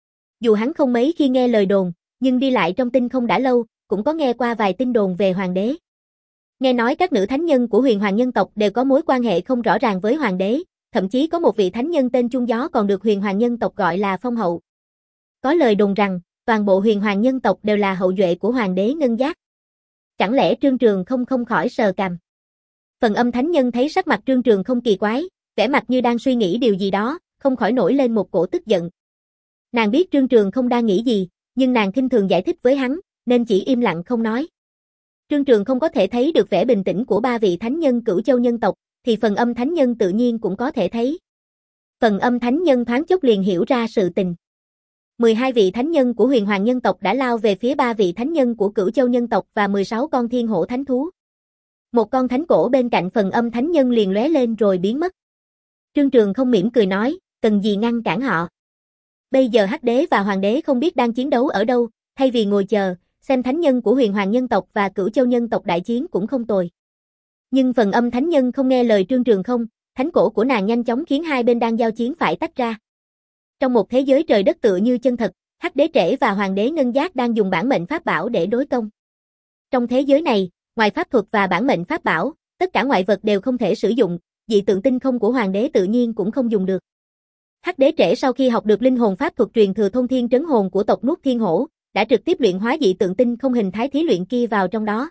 Dù hắn không mấy khi nghe lời đồn, nhưng đi lại trong tinh không đã lâu, cũng có nghe qua vài tin đồn về hoàng đế. Nghe nói các nữ thánh nhân của huyền hoàng nhân tộc đều có mối quan hệ không rõ ràng với hoàng đế, thậm chí có một vị thánh nhân tên Trung Gió còn được huyền hoàng nhân tộc gọi là phong hậu. Có lời đồn rằng, toàn bộ huyền hoàng nhân tộc đều là hậu duệ của hoàng đế ngân giác. Chẳng lẽ Trương Trường không không khỏi sờ cằm. Phần âm thánh nhân thấy sắc mặt Trương Trường không kỳ quái, vẻ mặt như đang suy nghĩ điều gì đó, không khỏi nổi lên một cổ tức giận. Nàng biết Trương Trường không đang nghĩ gì, nhưng nàng khinh thường giải thích với hắn, nên chỉ im lặng không nói. Trương Trường không có thể thấy được vẻ bình tĩnh của ba vị thánh nhân Cửu Châu nhân tộc, thì phần âm thánh nhân tự nhiên cũng có thể thấy. Phần âm thánh nhân thoáng chốc liền hiểu ra sự tình. mười hai vị thánh nhân của huyền hoàng nhân tộc đã lao về phía ba vị thánh nhân của Cửu Châu nhân tộc và mười sáu con thiên hổ thánh thú. Một con thánh cổ bên cạnh phần âm thánh nhân liền lóe lên rồi biến mất. Trương Trường không mỉm cười nói, cần gì ngăn cản họ. Bây giờ hắc đế và hoàng đế không biết đang chiến đấu ở đâu, thay vì ngồi chờ, xem thánh nhân của huyền hoàng nhân tộc và Cửu Châu nhân tộc đại chiến cũng không tồi. Nhưng phần âm thánh nhân không nghe lời Trương Trường không, thánh cổ của nàng nhanh chóng khiến hai bên đang giao chiến phải tách ra. Trong một thế giới trời đất tựa như chân thật, hắc đế trễ và hoàng đế ngân giác đang dùng bản mệnh pháp bảo để đối công. Trong thế giới này, ngoài pháp thuật và bản mệnh pháp bảo, tất cả ngoại vật đều không thể sử dụng, dị tượng tinh không của hoàng đế tự nhiên cũng không dùng được. Hắc đế trễ sau khi học được linh hồn pháp thuật truyền thừa thôn thiên trấn hồn của tộc nuốt thiên hổ, đã trực tiếp luyện hóa dị tượng tinh không hình thái thí luyện kia vào trong đó.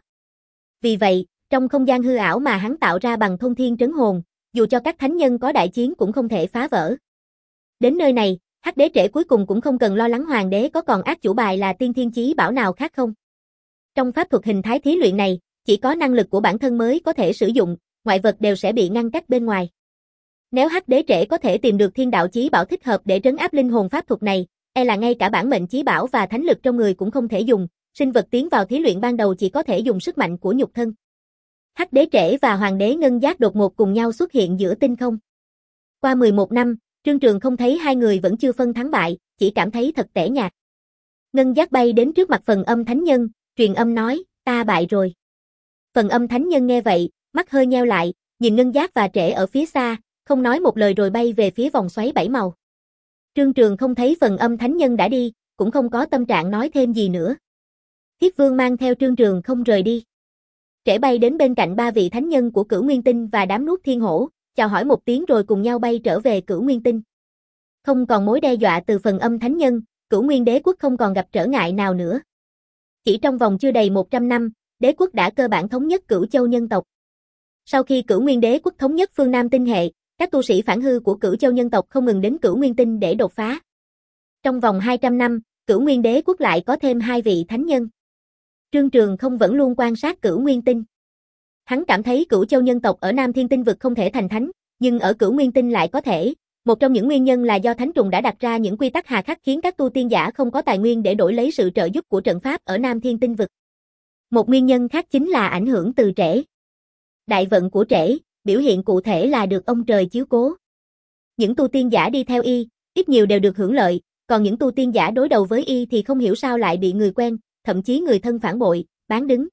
Vì vậy, trong không gian hư ảo mà hắn tạo ra bằng thôn thiên trấn hồn, dù cho các thánh nhân có đại chiến cũng không thể phá vỡ. Đến nơi này, hắc đế trễ cuối cùng cũng không cần lo lắng hoàng đế có còn ác chủ bài là tiên thiên chí bảo nào khác không. Trong pháp thuật hình thái thí luyện này, chỉ có năng lực của bản thân mới có thể sử dụng, ngoại vật đều sẽ bị ngăn cách bên ngoài. Nếu hắc đế trễ có thể tìm được thiên đạo chí bảo thích hợp để trấn áp linh hồn pháp thuật này, e là ngay cả bản mệnh chí bảo và thánh lực trong người cũng không thể dùng, sinh vật tiến vào thí luyện ban đầu chỉ có thể dùng sức mạnh của nhục thân. Hắc đế trễ và hoàng đế ngân giác đột ngột cùng nhau xuất hiện giữa tinh không. Qua mười một năm, Trương Trường không thấy hai người vẫn chưa phân thắng bại, chỉ cảm thấy thật tẻ nhạt. Ngân Giác bay đến trước mặt Phần Âm Thánh Nhân, truyền âm nói, ta bại rồi. Phần Âm Thánh Nhân nghe vậy, mắt hơi nheo lại, nhìn Ngân Giác và Trễ ở phía xa, không nói một lời rồi bay về phía vòng xoáy bảy màu. Trương Trường không thấy Phần Âm Thánh Nhân đã đi, cũng không có tâm trạng nói thêm gì nữa. Thiết Vương mang theo Trương Trường không rời đi. Trễ bay đến bên cạnh ba vị thánh nhân của Cửu Nguyên Tinh và đám nuốt thiên hổ, chào hỏi một tiếng rồi cùng nhau bay trở về Cửu Nguyên Tinh. Không còn mối đe dọa từ Phần Âm Thánh Nhân, Cửu Nguyên Đế Quốc không còn gặp trở ngại nào nữa. Chỉ trong vòng chưa đầy một trăm năm, đế quốc đã cơ bản thống nhất Cửu Châu nhân tộc. Sau khi Cửu Nguyên Đế Quốc thống nhất phương Nam tinh hệ, các tu sĩ phản hư của Cửu Châu nhân tộc không ngừng đến Cửu Nguyên Tinh để đột phá. Trong vòng hai trăm năm, Cửu Nguyên Đế Quốc lại có thêm hai vị thánh nhân. Trương Trường không vẫn luôn quan sát Cửu Nguyên Tinh. Hắn cảm thấy Cửu Châu nhân tộc ở Nam Thiên Tinh vực không thể thành thánh, nhưng ở Cửu Nguyên Tinh lại có thể. Một trong những nguyên nhân là do Thánh Trùng đã đặt ra những quy tắc hà khắc khiến các tu tiên giả không có tài nguyên để đổi lấy sự trợ giúp của trận pháp ở Nam Thiên Tinh vực. Một nguyên nhân khác chính là ảnh hưởng từ Trễ. Đại vận của Trễ, biểu hiện cụ thể là được ông trời chiếu cố. Những tu tiên giả đi theo y, ít nhiều đều được hưởng lợi, còn những tu tiên giả đối đầu với y thì không hiểu sao lại bị người quen, thậm chí người thân phản bội, bán đứng.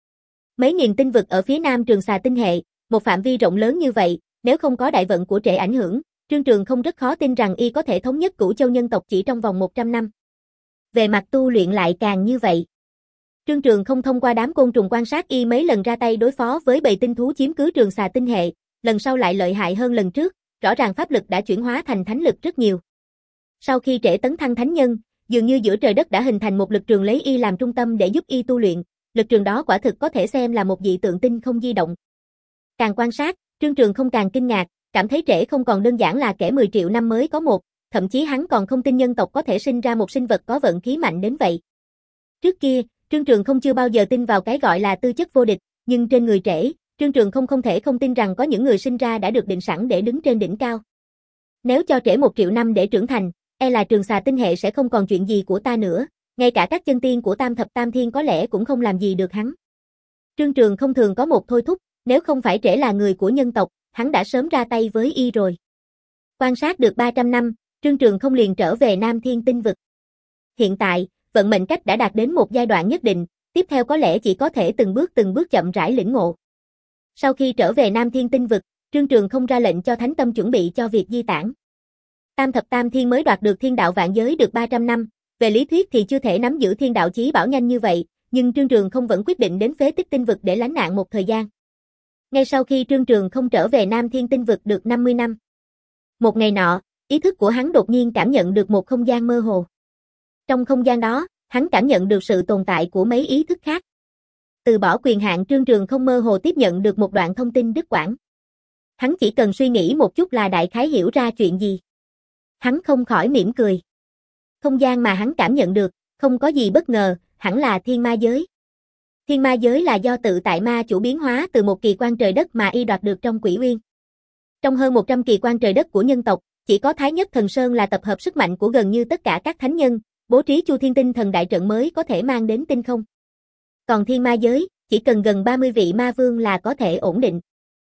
Mấy nghìn tinh vực ở phía Nam Trường Xà tinh hệ, một phạm vi rộng lớn như vậy, nếu không có đại vận của Trễ ảnh hưởng, Trương Trường không rất khó tin rằng y có thể thống nhất Cửu Châu nhân tộc chỉ trong vòng một trăm năm. Về mặt tu luyện lại càng như vậy. Trương Trường không thông qua đám côn trùng quan sát y mấy lần ra tay đối phó với bầy tinh thú chiếm cứ Trường Xà tinh hệ, lần sau lại lợi hại hơn lần trước, rõ ràng pháp lực đã chuyển hóa thành thánh lực rất nhiều. Sau khi Trễ tấn thăng thánh nhân, dường như giữa trời đất đã hình thành một lực trường lấy y làm trung tâm để giúp y tu luyện, lực trường đó quả thực có thể xem là một dị tượng tinh không di động. Càng quan sát, Trương Trường không càng kinh ngạc, cảm thấy Trễ không còn đơn giản là kẻ mười triệu năm mới có một, thậm chí hắn còn không tin nhân tộc có thể sinh ra một sinh vật có vận khí mạnh đến vậy. Trước kia, Trương Trường không chưa bao giờ tin vào cái gọi là tư chất vô địch, nhưng trên người Trễ, Trương Trường không không thể không tin rằng có những người sinh ra đã được định sẵn để đứng trên đỉnh cao. Nếu cho Trễ một triệu năm để trưởng thành, e là Trường Xà tinh hệ sẽ không còn chuyện gì của ta nữa, ngay cả các chân tiên của Tam Thập Tam Thiên có lẽ cũng không làm gì được hắn. Trương Trường không thường có một thôi thúc, nếu không phải Trễ là người của nhân tộc, hắn đã sớm ra tay với y rồi. Quan sát được ba trăm năm, Trương Trường không liền trở về Nam Thiên Tinh vực. Hiện tại, vận mệnh cách đã đạt đến một giai đoạn nhất định, tiếp theo có lẽ chỉ có thể từng bước từng bước chậm rãi lĩnh ngộ. Sau khi trở về Nam Thiên Tinh vực, Trương Trường không ra lệnh cho Thánh Tâm chuẩn bị cho việc di tản. Tam Thập Tam Thiên mới đoạt được thiên đạo vạn giới được ba trăm năm, về lý thuyết thì chưa thể nắm giữ thiên đạo chí bảo nhanh như vậy, nhưng Trương Trường không vẫn quyết định đến phế tích tinh vực để lánh nạn một thời gian. Ngay sau khi Trương Trường không trở về Nam Thiên Tinh vực được năm mươi năm. Một ngày nọ, ý thức của hắn đột nhiên cảm nhận được một không gian mơ hồ. Trong không gian đó, hắn cảm nhận được sự tồn tại của mấy ý thức khác. Từ bỏ quyền hạn, Trương Trường không mơ hồ tiếp nhận được một đoạn thông tin đứt quãng. Hắn chỉ cần suy nghĩ một chút là đại khái hiểu ra chuyện gì. Hắn không khỏi mỉm cười. Không gian mà hắn cảm nhận được, không có gì bất ngờ, hẳn là thiên ma giới. Thiên ma giới là do tự tại ma chủ biến hóa từ một kỳ quan trời đất mà y đoạt được trong Quỷ Uyên. Trong hơn một trăm kỳ quan trời đất của nhân tộc, chỉ có Thái Nhất Thần Sơn là tập hợp sức mạnh của gần như tất cả các thánh nhân, bố trí Chu Thiên Tinh Thần đại trận mới có thể mang đến tinh không. Còn thiên ma giới, chỉ cần gần ba mươi vị ma vương là có thể ổn định.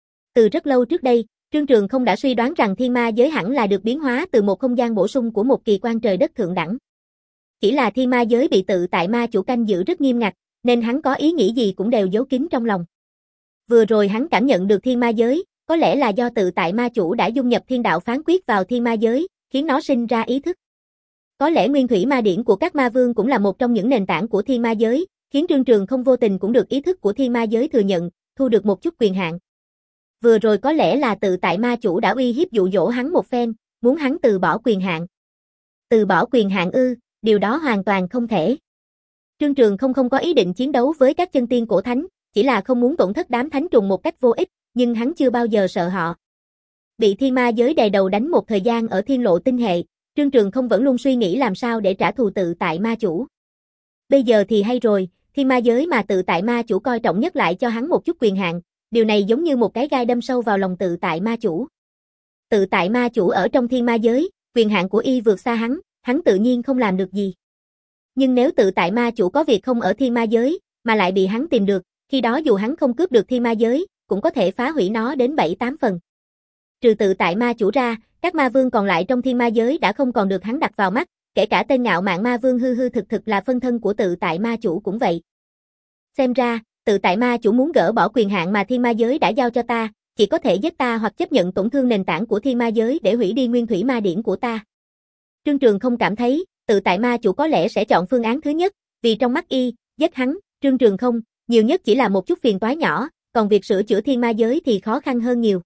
Từ rất lâu trước đây, Trương Trường không đã suy đoán rằng thiên ma giới hẳn là được biến hóa từ một không gian bổ sung của một kỳ quan trời đất thượng đẳng. Chỉ là thiên ma giới bị tự tại ma chủ canh giữ rất nghiêm ngặt, nên hắn có ý nghĩ gì cũng đều giấu kín trong lòng. Vừa rồi hắn cảm nhận được thiên ma giới, có lẽ là do tự tại ma chủ đã dung nhập thiên đạo phán quyết vào thiên ma giới, khiến nó sinh ra ý thức. Có lẽ nguyên thủy ma điển của các ma vương cũng là một trong những nền tảng của thiên ma giới, khiến Trương Trường không vô tình cũng được ý thức của thiên ma giới thừa nhận, thu được một chút quyền hạn. Vừa rồi có lẽ là tự tại ma chủ đã uy hiếp dụ dỗ hắn một phen, muốn hắn từ bỏ quyền hạn. Từ bỏ quyền hạn ư, điều đó hoàn toàn không thể. Trương Trường không không có ý định chiến đấu với các chân tiên cổ thánh, chỉ là không muốn tổn thất đám thánh trùng một cách vô ích, nhưng hắn chưa bao giờ sợ họ. Bị thiên ma giới đè đầu đánh một thời gian ở thiên lộ tinh hệ, Trương Trường không vẫn luôn suy nghĩ làm sao để trả thù tự tại ma chủ. Bây giờ thì hay rồi, thiên ma giới mà tự tại ma chủ coi trọng nhất lại cho hắn một chút quyền hạn, điều này giống như một cái gai đâm sâu vào lòng tự tại ma chủ. Tự tại ma chủ ở trong thiên ma giới, quyền hạn của y vượt xa hắn, hắn tự nhiên không làm được gì. Nhưng nếu tự tại ma chủ có việc không ở thiên ma giới, mà lại bị hắn tìm được, khi đó dù hắn không cướp được thiên ma giới, cũng có thể phá hủy nó đến bảy tám phần. Trừ tự tại ma chủ ra, các ma vương còn lại trong thiên ma giới đã không còn được hắn đặt vào mắt, kể cả tên ngạo mạn ma vương hư hư thực thực là phân thân của tự tại ma chủ cũng vậy. Xem ra, tự tại ma chủ muốn gỡ bỏ quyền hạn mà thiên ma giới đã giao cho ta, chỉ có thể giết ta hoặc chấp nhận tổn thương nền tảng của thiên ma giới để hủy đi nguyên thủy ma điển của ta. Trương Trường không cảm thấy, tự tại ma chủ có lẽ sẽ chọn phương án thứ nhất, vì trong mắt y, giết hắn, Trương Trường không, nhiều nhất chỉ là một chút phiền toái nhỏ, còn việc sửa chữa thiên ma giới thì khó khăn hơn nhiều.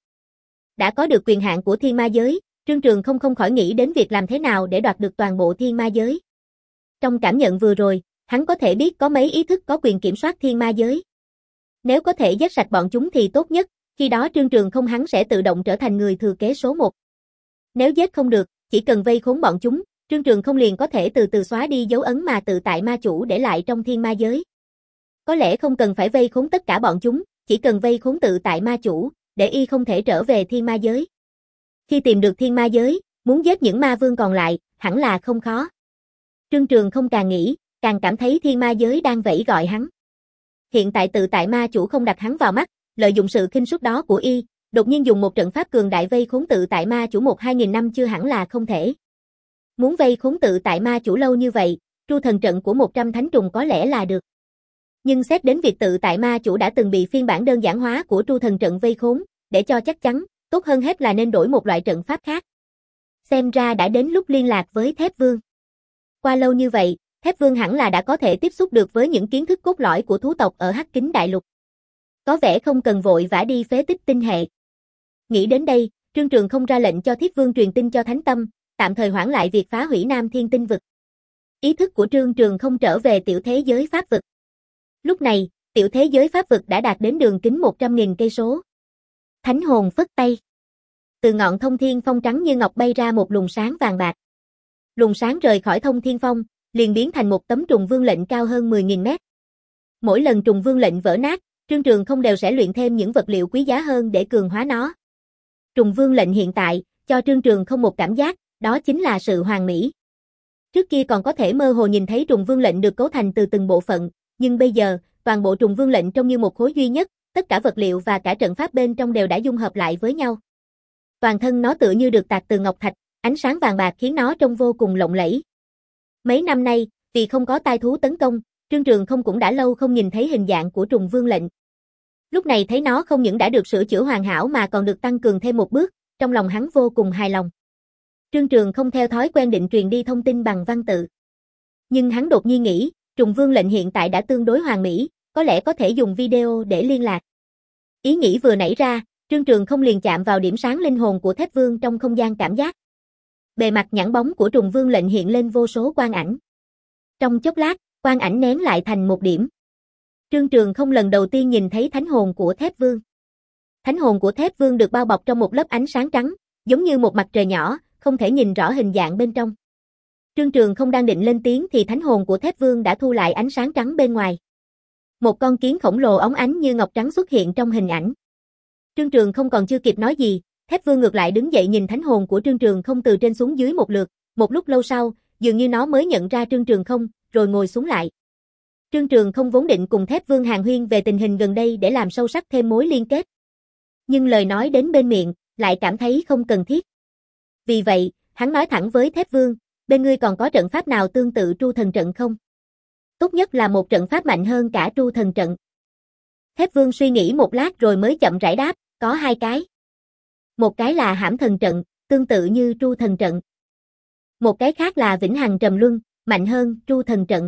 Đã có được quyền hạn của thiên ma giới, Trương Trường không không khỏi nghĩ đến việc làm thế nào để đoạt được toàn bộ thiên ma giới. Trong cảm nhận vừa rồi, hắn có thể biết có mấy ý thức có quyền kiểm soát thiên ma giới. Nếu có thể giết sạch bọn chúng thì tốt nhất, khi đó Trương Trường không hắn sẽ tự động trở thành người thừa kế số một. Nếu giết không được, chỉ cần vây khốn bọn chúng, Trương Trường không liền có thể từ từ xóa đi dấu ấn mà tự tại ma chủ để lại trong thiên ma giới. Có lẽ không cần phải vây khốn tất cả bọn chúng, chỉ cần vây khốn tự tại ma chủ, để y không thể trở về thiên ma giới. Khi tìm được thiên ma giới, muốn giết những ma vương còn lại, hẳn là không khó. Trương Trường không càng nghĩ, càng cảm thấy thiên ma giới đang vẫy gọi hắn. Hiện tại tự tại ma chủ không đặt hắn vào mắt, lợi dụng sự khinh suất đó của y, đột nhiên dùng một trận pháp cường đại vây khốn tự tại ma chủ một hai nghìn năm chưa hẳn là không thể. Muốn vây khốn tự tại ma chủ lâu như vậy, tru thần trận của một trăm thánh trùng có lẽ là được. Nhưng xét đến việc tự tại ma chủ đã từng bị phiên bản đơn giản hóa của tru thần trận vây khốn, để cho chắc chắn, tốt hơn hết là nên đổi một loại trận pháp khác. Xem ra đã đến lúc liên lạc với Thép Vương. Qua lâu như vậy, Thép Vương hẳn là đã có thể tiếp xúc được với những kiến thức cốt lõi của thú tộc ở Hắc Kính Đại Lục. Có vẻ không cần vội vã đi phế tích tinh hệ. Nghĩ đến đây, Trương Trường không ra lệnh cho Thiết Vương truyền tin cho Thánh Tâm, tạm thời hoãn lại việc phá hủy Nam Thiên Tinh Vực. Ý thức của Trương Trường không trở về tiểu thế giới pháp vực. Lúc này, tiểu thế giới pháp vực đã đạt đến đường kính một trăm nghìn cây số. Thánh hồn phất tay. Từ ngọn thông thiên phong trắng như ngọc bay ra một luồng sáng vàng bạc. Luồng sáng rời khỏi thông thiên phong, liền biến thành một tấm trùng vương lệnh cao hơn mười nghìn mét. Mỗi lần trùng vương lệnh vỡ nát, Trương Trường không đều sẽ luyện thêm những vật liệu quý giá hơn để cường hóa nó. Trùng vương lệnh hiện tại, cho Trương Trường không một cảm giác, đó chính là sự hoàn mỹ. Trước kia còn có thể mơ hồ nhìn thấy trùng vương lệnh được cấu thành từ từng bộ phận, nhưng bây giờ, toàn bộ trùng vương lệnh trông như một khối duy nhất, tất cả vật liệu và cả trận pháp bên trong đều đã dung hợp lại với nhau. Toàn thân nó tựa như được tạc từ ngọc thạch, ánh sáng vàng bạc khiến nó trông vô cùng lộng lẫy. Mấy năm nay, vì không có tai thú tấn công, Trương Trường không cũng đã lâu không nhìn thấy hình dạng của trùng vương lệnh. Lúc này thấy nó không những đã được sửa chữa hoàn hảo mà còn được tăng cường thêm một bước, trong lòng hắn vô cùng hài lòng. Trương Trường không theo thói quen định truyền đi thông tin bằng văn tự. Nhưng hắn đột nhiên nghĩ, trùng vương lệnh hiện tại đã tương đối hoàn mỹ, có lẽ có thể dùng video để liên lạc. Ý nghĩ vừa nảy ra, Trương Trường không liền chạm vào điểm sáng linh hồn của Thép Vương trong không gian cảm giác. Bề mặt nhẵn bóng của trùng vương lệnh hiện lên vô số quang ảnh. Trong chốc lát, quang ảnh nén lại thành một điểm. Trương Trường không lần đầu tiên nhìn thấy thánh hồn của Thép Vương. Thánh hồn của Thép Vương được bao bọc trong một lớp ánh sáng trắng, giống như một mặt trời nhỏ, không thể nhìn rõ hình dạng bên trong. Trương Trường không đang định lên tiếng thì thánh hồn của Thép Vương đã thu lại ánh sáng trắng bên ngoài. Một con kiến khổng lồ óng ánh như ngọc trắng xuất hiện trong hình ảnh. Trương Trường không còn chưa kịp nói gì, Thép Vương ngược lại đứng dậy nhìn thánh hồn của Trương Trường không từ trên xuống dưới một lượt, một lúc lâu sau, dường như nó mới nhận ra Trương Trường không, rồi ngồi xuống lại. Trương Trường không vốn định cùng Thép Vương hàn huyên về tình hình gần đây để làm sâu sắc thêm mối liên kết. Nhưng lời nói đến bên miệng, lại cảm thấy không cần thiết. Vì vậy, hắn nói thẳng với Thép Vương, bên ngươi còn có trận pháp nào tương tự tru thần trận không? Tốt nhất là một trận pháp mạnh hơn cả tru thần trận. Thép Vương suy nghĩ một lát rồi mới chậm rãi đáp, có hai cái. Một cái là hãm thần trận, tương tự như tru thần trận. Một cái khác là vĩnh hằng trầm luân, mạnh hơn tru thần trận.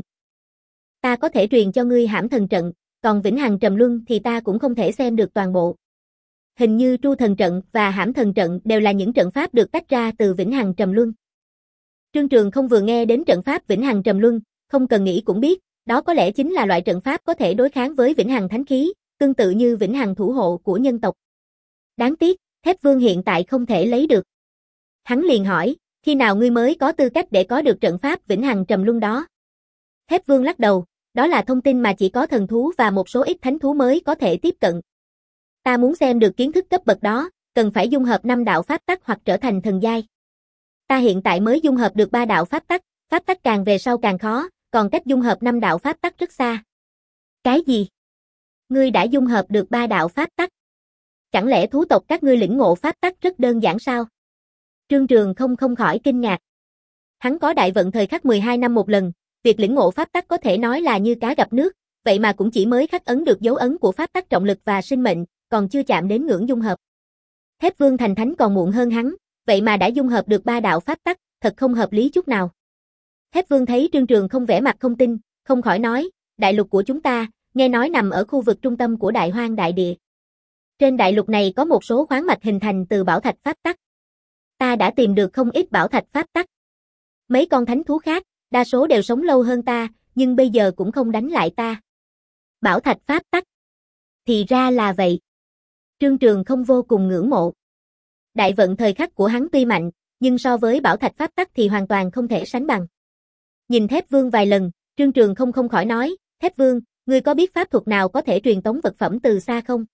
Ta có thể truyền cho ngươi hãm thần trận, còn vĩnh hằng trầm luân thì ta cũng không thể xem được toàn bộ. Hình như tru thần trận và hãm thần trận đều là những trận pháp được tách ra từ vĩnh hằng trầm luân. Trương Trường không vừa nghe đến trận pháp vĩnh hằng trầm luân, không cần nghĩ cũng biết, đó có lẽ chính là loại trận pháp có thể đối kháng với vĩnh hằng thánh khí, tương tự như vĩnh hằng thủ hộ của nhân tộc. Đáng tiếc, Thép Vương hiện tại không thể lấy được. Hắn liền hỏi, khi nào ngươi mới có tư cách để có được trận pháp vĩnh hằng trầm luân đó? Thép Vương lắc đầu, đó là thông tin mà chỉ có thần thú và một số ít thánh thú mới có thể tiếp cận. Ta muốn xem được kiến thức cấp bậc đó, cần phải dung hợp năm đạo pháp tắc hoặc trở thành thần giai. Ta hiện tại mới dung hợp được ba đạo pháp tắc, pháp tắc càng về sau càng khó, còn cách dung hợp năm đạo pháp tắc rất xa. Cái gì? Ngươi đã dung hợp được ba đạo pháp tắc? Chẳng lẽ thú tộc các ngươi lĩnh ngộ pháp tắc rất đơn giản sao? Trương Trường không không khỏi kinh ngạc. Hắn có đại vận thời khắc mười hai năm một lần, việc lĩnh ngộ pháp tắc có thể nói là như cá gặp nước, vậy mà cũng chỉ mới khắc ấn được dấu ấn của pháp tắc trọng lực và sinh mệnh, còn chưa chạm đến ngưỡng dung hợp. Thép Vương thành thánh còn muộn hơn hắn, vậy mà đã dung hợp được ba đạo pháp tắc, thật không hợp lý chút nào. Thép Vương thấy Trương Trường không vẻ mặt không tin, không khỏi nói, đại lục của chúng ta, nghe nói nằm ở khu vực trung tâm của Đại Hoang đại địa. Trên đại lục này có một số khoáng mạch hình thành từ bảo thạch pháp tắc. Ta đã tìm được không ít bảo thạch pháp tắc. Mấy con thánh thú khác, đa số đều sống lâu hơn ta, nhưng bây giờ cũng không đánh lại ta. Bảo thạch pháp tắc. Thì ra là vậy. Trương Trường không vô cùng ngưỡng mộ. Đại vận thời khắc của hắn tuy mạnh, nhưng so với bảo thạch pháp tắc thì hoàn toàn không thể sánh bằng. Nhìn Thép Vương vài lần, Trương Trường không không khỏi nói, Thép Vương, ngươi có biết pháp thuật nào có thể truyền tống vật phẩm từ xa không?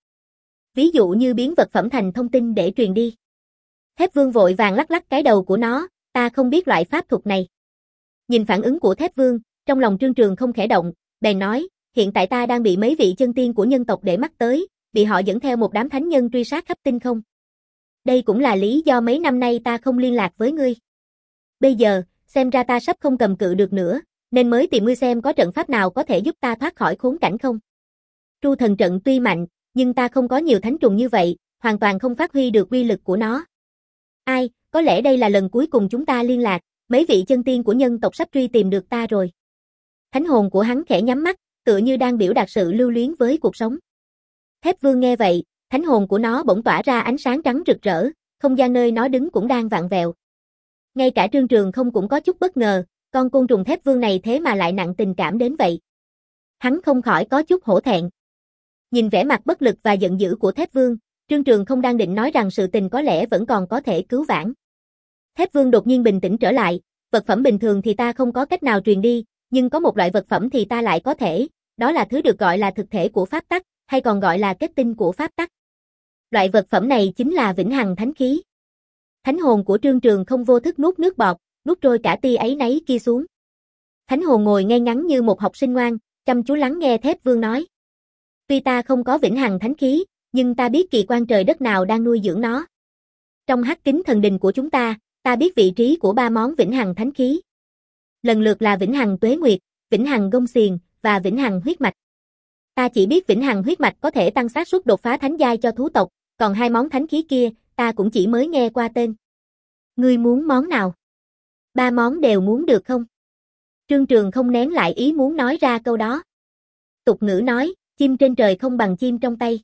Ví dụ như biến vật phẩm thành thông tin để truyền đi. Thép Vương vội vàng lắc lắc cái đầu của nó, ta không biết loại pháp thuật này. Nhìn phản ứng của Thép Vương, trong lòng Trương Trường không khẽ động, bèn nói, hiện tại ta đang bị mấy vị chân tiên của nhân tộc để mắt tới, bị họ dẫn theo một đám thánh nhân truy sát khắp tinh không. Đây cũng là lý do mấy năm nay ta không liên lạc với ngươi. Bây giờ, xem ra ta sắp không cầm cự được nữa, nên mới tìm ngươi xem có trận pháp nào có thể giúp ta thoát khỏi khốn cảnh không. Tru thần trận tuy mạnh, nhưng ta không có nhiều thánh trùng như vậy, hoàn toàn không phát huy được uy lực của nó. Ai, có lẽ đây là lần cuối cùng chúng ta liên lạc, mấy vị chân tiên của nhân tộc sắp truy tìm được ta rồi. Thánh hồn của hắn khẽ nhắm mắt, tựa như đang biểu đạt sự lưu luyến với cuộc sống. Thép Vương nghe vậy, thánh hồn của nó bỗng tỏa ra ánh sáng trắng rực rỡ, không gian nơi nó đứng cũng đang vặn vẹo. Ngay cả Trương Trường không cũng có chút bất ngờ, con côn trùng Thép Vương này thế mà lại nặng tình cảm đến vậy. Hắn không khỏi có chút hổ thẹn. Nhìn vẻ mặt bất lực và giận dữ của Thép Vương, Trương Trường không đang định nói rằng sự tình có lẽ vẫn còn có thể cứu vãn. Thép Vương đột nhiên bình tĩnh trở lại, vật phẩm bình thường thì ta không có cách nào truyền đi, nhưng có một loại vật phẩm thì ta lại có thể, đó là thứ được gọi là thực thể của pháp tắc, hay còn gọi là kết tinh của pháp tắc. Loại vật phẩm này chính là vĩnh hằng thánh khí. Thánh hồn của Trương Trường không vô thức nuốt nước bọt, nuốt trôi cả tia áy náy kia xuống. Thánh hồn ngồi ngay ngắn như một học sinh ngoan, chăm chú lắng nghe Thép Vương nói. Tuy ta không có vĩnh hằng thánh khí, nhưng ta biết kỳ quan trời đất nào đang nuôi dưỡng nó. Trong hắc kính thần đình của chúng ta, ta biết vị trí của ba món vĩnh hằng thánh khí. Lần lượt là vĩnh hằng tuế nguyệt, vĩnh hằng gông xiềng và vĩnh hằng huyết mạch. Ta chỉ biết vĩnh hằng huyết mạch có thể tăng xác suất đột phá thánh giai cho thú tộc, còn hai món thánh khí kia, ta cũng chỉ mới nghe qua tên. Ngươi muốn món nào? Ba món đều muốn được không? Trương Trường không nén lại ý muốn nói ra câu đó. Tục ngữ nói, chim trên trời không bằng chim trong tay.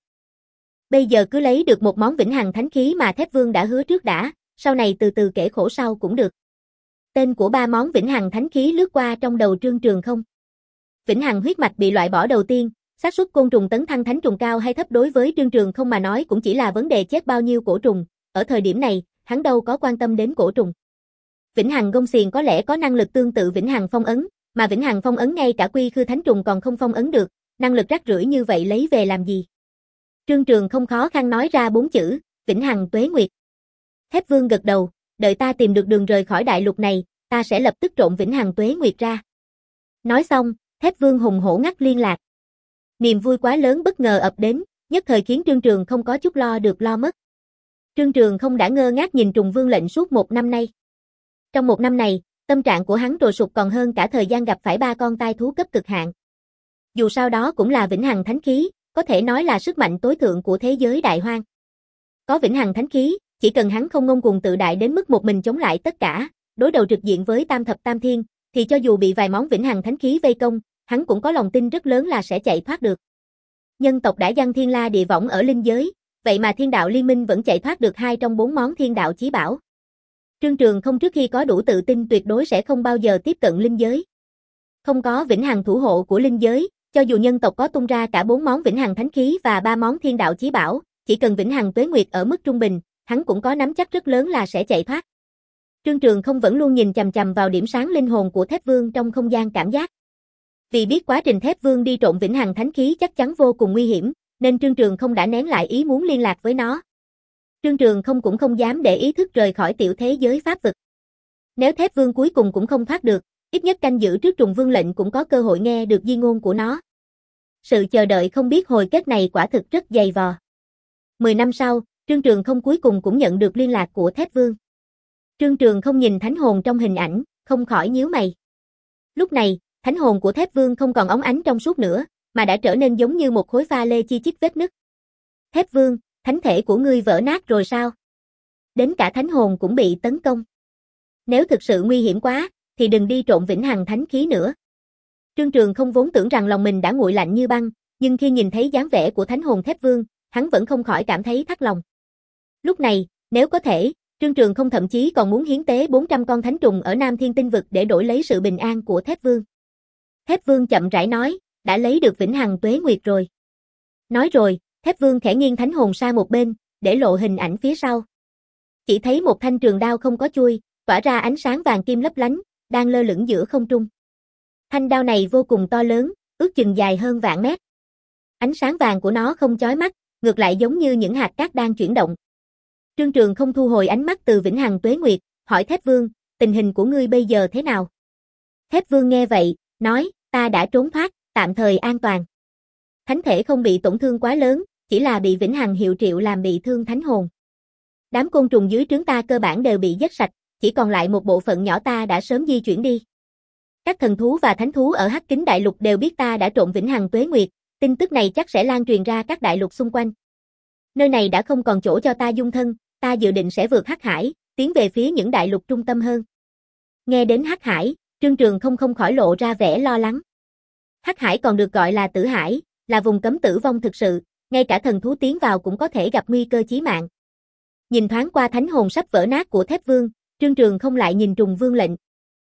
Bây giờ cứ lấy được một món vĩnh hằng thánh khí mà Thép Vương đã hứa trước đã, sau này từ từ kể khổ sau cũng được. Tên của ba món vĩnh hằng thánh khí lướt qua trong đầu Trương Trường không. Vĩnh hằng huyết mạch bị loại bỏ đầu tiên, xác suất côn trùng tấn thăng thánh trùng cao hay thấp đối với Trương Trường không mà nói cũng chỉ là vấn đề chết bao nhiêu cổ trùng, ở thời điểm này, hắn đâu có quan tâm đến cổ trùng. Vĩnh hằng gông xiềng có lẽ có năng lực tương tự vĩnh hằng phong ấn, mà vĩnh hằng phong ấn ngay cả quy khư thánh trùng còn không phong ấn được, năng lực rác rưởi như vậy lấy về làm gì? Trương Trường không khó khăn nói ra bốn chữ, vĩnh hằng tuế nguyệt. Thép Vương gật đầu, đợi ta tìm được đường rời khỏi đại lục này, ta sẽ lập tức trộn vĩnh hằng tuế nguyệt ra. Nói xong, Thép Vương hùng hổ ngắt liên lạc. Niềm vui quá lớn bất ngờ ập đến, nhất thời khiến Trương Trường không có chút lo được lo mất. Trương Trường không đã ngơ ngác nhìn Trùng Vương lệnh suốt một năm nay. Trong một năm này, tâm trạng của hắn trồi sụp còn hơn cả thời gian gặp phải ba con tai thú cấp cực hạn. Dù sao đó cũng là vĩnh hằng thánh khí, có thể nói là sức mạnh tối thượng của thế giới đại hoang. Có vĩnh hằng thánh khí, chỉ cần hắn không ngông cuồng tự đại đến mức một mình chống lại tất cả, đối đầu trực diện với tam thập tam thiên, thì cho dù bị vài món vĩnh hằng thánh khí vây công, hắn cũng có lòng tin rất lớn là sẽ chạy thoát được. Nhân tộc đã giăng thiên la địa võng ở linh giới, vậy mà thiên đạo liên minh vẫn chạy thoát được hai trong bốn món thiên đạo chí bảo. Trương Trường không trước khi có đủ tự tin tuyệt đối sẽ không bao giờ tiếp cận linh giới. Không có vĩnh hằng thủ hộ của linh giới, cho dù nhân tộc có tung ra cả bốn món vĩnh hằng thánh khí và ba món thiên đạo chí bảo, chỉ cần vĩnh hằng tuế nguyệt ở mức trung bình, hắn cũng có nắm chắc rất lớn là sẽ chạy thoát. Trương Trường không vẫn luôn nhìn chằm chằm vào điểm sáng linh hồn của Thép Vương trong không gian cảm giác. Vì biết quá trình Thép Vương đi trộn vĩnh hằng thánh khí chắc chắn vô cùng nguy hiểm, nên Trương Trường không đã nén lại ý muốn liên lạc với nó. Trương Trường không cũng không dám để ý thức rời khỏi tiểu thế giới pháp vực. Nếu Thép Vương cuối cùng cũng không thoát được, ít nhất canh giữ trước Trùng Vương lệnh cũng có cơ hội nghe được di ngôn của nó. Sự chờ đợi không biết hồi kết này quả thực rất dày vò. Mười năm sau, Trương Trường không cuối cùng cũng nhận được liên lạc của Thép Vương. Trương Trường không nhìn thánh hồn trong hình ảnh, không khỏi nhíu mày. Lúc này, thánh hồn của Thép Vương không còn óng ánh trong suốt nữa, mà đã trở nên giống như một khối pha lê chi chít vết nứt. Thép Vương, thánh thể của ngươi vỡ nát rồi sao? Đến cả thánh hồn cũng bị tấn công. Nếu thực sự nguy hiểm quá, thì đừng đi trộn vĩnh hằng thánh khí nữa. Trương Trường không vốn tưởng rằng lòng mình đã nguội lạnh như băng, nhưng khi nhìn thấy dáng vẻ của thánh hồn Thép Vương, hắn vẫn không khỏi cảm thấy thắt lòng. Lúc này, nếu có thể, Trương Trường không thậm chí còn muốn hiến tế bốn trăm con thánh trùng ở Nam Thiên Tinh Vực để đổi lấy sự bình an của Thép Vương. Thép Vương chậm rãi nói, đã lấy được vĩnh hằng tuế nguyệt rồi. Nói rồi, Thép Vương khẽ nghiêng thánh hồn sang một bên, để lộ hình ảnh phía sau. Chỉ thấy một thanh trường đao không có chuôi, tỏa ra ánh sáng vàng kim lấp lánh, đang lơ lửng giữa không trung. Thanh đao này vô cùng to lớn, ước chừng dài hơn vạn mét. Ánh sáng vàng của nó không chói mắt, ngược lại giống như những hạt cát đang chuyển động. Trương Trường không thu hồi ánh mắt từ vĩnh hằng tuế nguyệt, hỏi Thép Vương, tình hình của ngươi bây giờ thế nào? Thép Vương nghe vậy, nói, ta đã trốn thoát, tạm thời an toàn. Thánh thể không bị tổn thương quá lớn, chỉ là bị vĩnh hằng hiệu triệu làm bị thương thánh hồn. Đám côn trùng dưới trướng ta cơ bản đều bị giết sạch, chỉ còn lại một bộ phận nhỏ ta đã sớm di chuyển đi. Các thần thú và thánh thú ở Hắc Kính Đại Lục đều biết ta đã trộn vĩnh hằng tuế nguyệt, tin tức này chắc sẽ lan truyền ra các đại lục xung quanh. Nơi này đã không còn chỗ cho ta dung thân, ta dự định sẽ vượt Hắc Hải, tiến về phía những đại lục trung tâm hơn. Nghe đến Hắc Hải, Trương Trường không không khỏi lộ ra vẻ lo lắng. Hắc Hải còn được gọi là Tử Hải, là vùng cấm tử vong thực sự, ngay cả thần thú tiến vào cũng có thể gặp nguy cơ chí mạng. Nhìn thoáng qua thánh hồn sắp vỡ nát của Thép Vương, Trương Trường không lại nhìn Trùng Vương lệnh.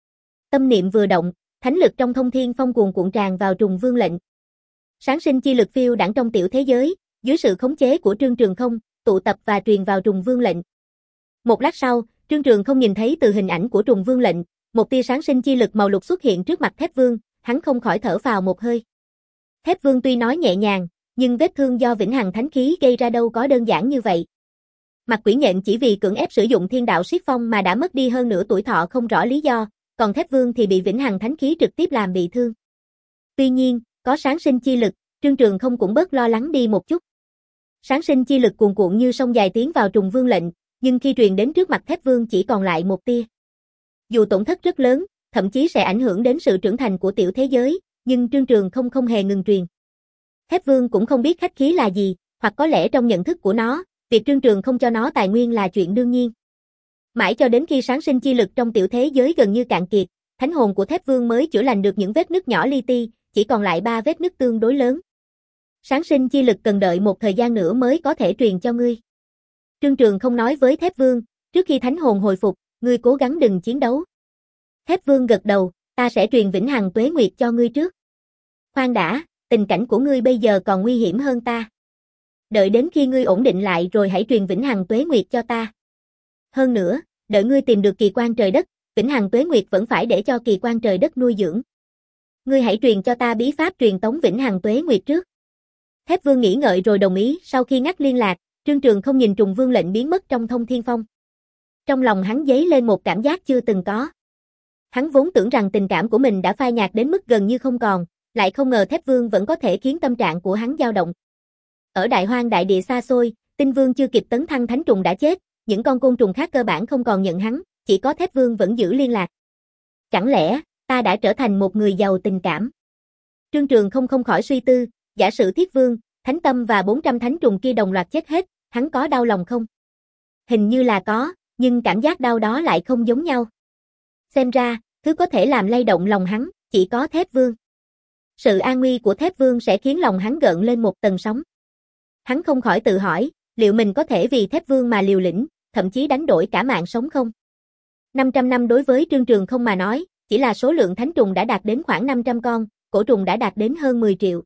Tâm niệm vừa động, thánh lực trong Thông Thiên Phong cuồn cuộn tràn vào Trùng Vương lệnh. Sáng sinh chi lực phiêu đãng trong tiểu thế giới, dưới sự khống chế của Trương Trường không, tụ tập và truyền vào Trùng Vương lệnh. Một lát sau, Trương Trường không nhìn thấy từ hình ảnh của Trùng Vương lệnh, một tia sáng sinh chi lực màu lục xuất hiện trước mặt Thép Vương, hắn không khỏi thở phào một hơi. Thép Vương tuy nói nhẹ nhàng, nhưng vết thương do vĩnh hằng thánh khí gây ra đâu có đơn giản như vậy. Mặt Quỷ Nhện chỉ vì cưỡng ép sử dụng thiên đạo siết phong mà đã mất đi hơn nửa tuổi thọ không rõ lý do, còn Thép Vương thì bị vĩnh hằng thánh khí trực tiếp làm bị thương. Tuy nhiên, có sáng sinh chi lực, Trương Trường không cũng bớt lo lắng đi một chút. Sáng sinh chi lực cuồn cuộn như sông dài tiến vào Trùng Vương lệnh, nhưng khi truyền đến trước mặt Thép Vương chỉ còn lại một tia. Dù tổn thất rất lớn, thậm chí sẽ ảnh hưởng đến sự trưởng thành của tiểu thế giới, nhưng Trương Trường không không hề ngừng truyền. Thép Vương cũng không biết khách khí là gì, hoặc có lẽ trong nhận thức của nó, việc Trương Trường không cho nó tài nguyên là chuyện đương nhiên. Mãi cho đến khi sáng sinh chi lực trong tiểu thế giới gần như cạn kiệt, thánh hồn của Thép Vương mới chữa lành được những vết nứt nhỏ li ti, chỉ còn lại ba vết nứt tương đối lớn. Sáng sinh chi lực cần đợi một thời gian nữa mới có thể truyền cho ngươi. Trương Trường không nói với Thép Vương, trước khi thánh hồn hồi phục, ngươi cố gắng đừng chiến đấu. Thép Vương gật đầu, ta sẽ truyền vĩnh hằng tuế nguyệt cho ngươi trước. Khoan đã, tình cảnh của ngươi bây giờ còn nguy hiểm hơn ta. Đợi đến khi ngươi ổn định lại rồi hãy truyền vĩnh hằng tuế nguyệt cho ta. Hơn nữa, đợi ngươi tìm được kỳ quan trời đất, vĩnh hằng tuế nguyệt vẫn phải để cho kỳ quan trời đất nuôi dưỡng. Ngươi hãy truyền cho ta bí pháp truyền tống vĩnh hằng tuế nguyệt trước. Thép Vương nghĩ ngợi rồi đồng ý, sau khi ngắt liên lạc, Trương Trường không nhìn Trùng Vương lệnh biến mất trong Thông Thiên Phong. Trong lòng hắn dấy lên một cảm giác chưa từng có. Hắn vốn tưởng rằng tình cảm của mình đã phai nhạt đến mức gần như không còn, lại không ngờ Thép Vương vẫn có thể khiến tâm trạng của hắn dao động. Ở Đại Hoang đại địa xa xôi, Tinh Vương chưa kịp tấn thăng thánh trùng đã chết, những con côn trùng khác cơ bản không còn nhận hắn, chỉ có Thép Vương vẫn giữ liên lạc. Chẳng lẽ, ta đã trở thành một người giàu tình cảm? Trương Trường không không khỏi suy tư, giả sử Thiết Vương, Thánh Tâm và bốn trăm thánh trùng kia đồng loạt chết hết, hắn có đau lòng không? Hình như là có, nhưng cảm giác đau đó lại không giống nhau. Xem ra, thứ có thể làm lay động lòng hắn, chỉ có Thép Vương. Sự an nguy của Thép Vương sẽ khiến lòng hắn gợn lên một tầng sóng. Hắn không khỏi tự hỏi, liệu mình có thể vì Thép Vương mà liều lĩnh, thậm chí đánh đổi cả mạng sống không? năm trăm năm đối với Trương Trường không mà nói, chỉ là số lượng thánh trùng đã đạt đến khoảng năm trăm con, cổ trùng đã đạt đến hơn mười triệu.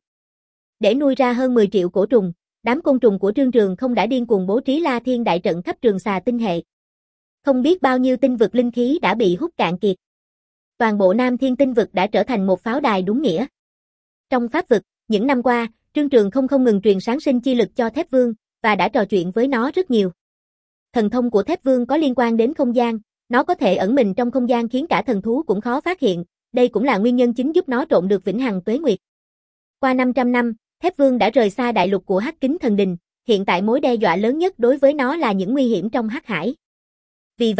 Để nuôi ra hơn mười triệu cổ trùng, đám côn trùng của Trương Trường không đã điên cuồng bố trí La Thiên đại trận khắp Trường Xà tinh hệ. Không biết bao nhiêu tinh vực linh khí đã bị hút cạn kiệt. Toàn bộ Nam Thiên tinh vực đã trở thành một pháo đài đúng nghĩa. Trong pháp vực, những năm qua, Trương Trường không không ngừng truyền sáng sinh chi lực cho Thép Vương, và đã trò chuyện với nó rất nhiều. Thần thông của Thép Vương có liên quan đến không gian, nó có thể ẩn mình trong không gian khiến cả thần thú cũng khó phát hiện, đây cũng là nguyên nhân chính giúp nó trộn được vĩnh hằng tuế nguyệt. Qua năm trăm năm, Thép Vương đã rời xa đại lục của Hắc Kính Thần Đình, hiện tại mối đe dọa lớn nhất đối với nó là những nguy hiểm trong Hắc Hải. Vì vậy,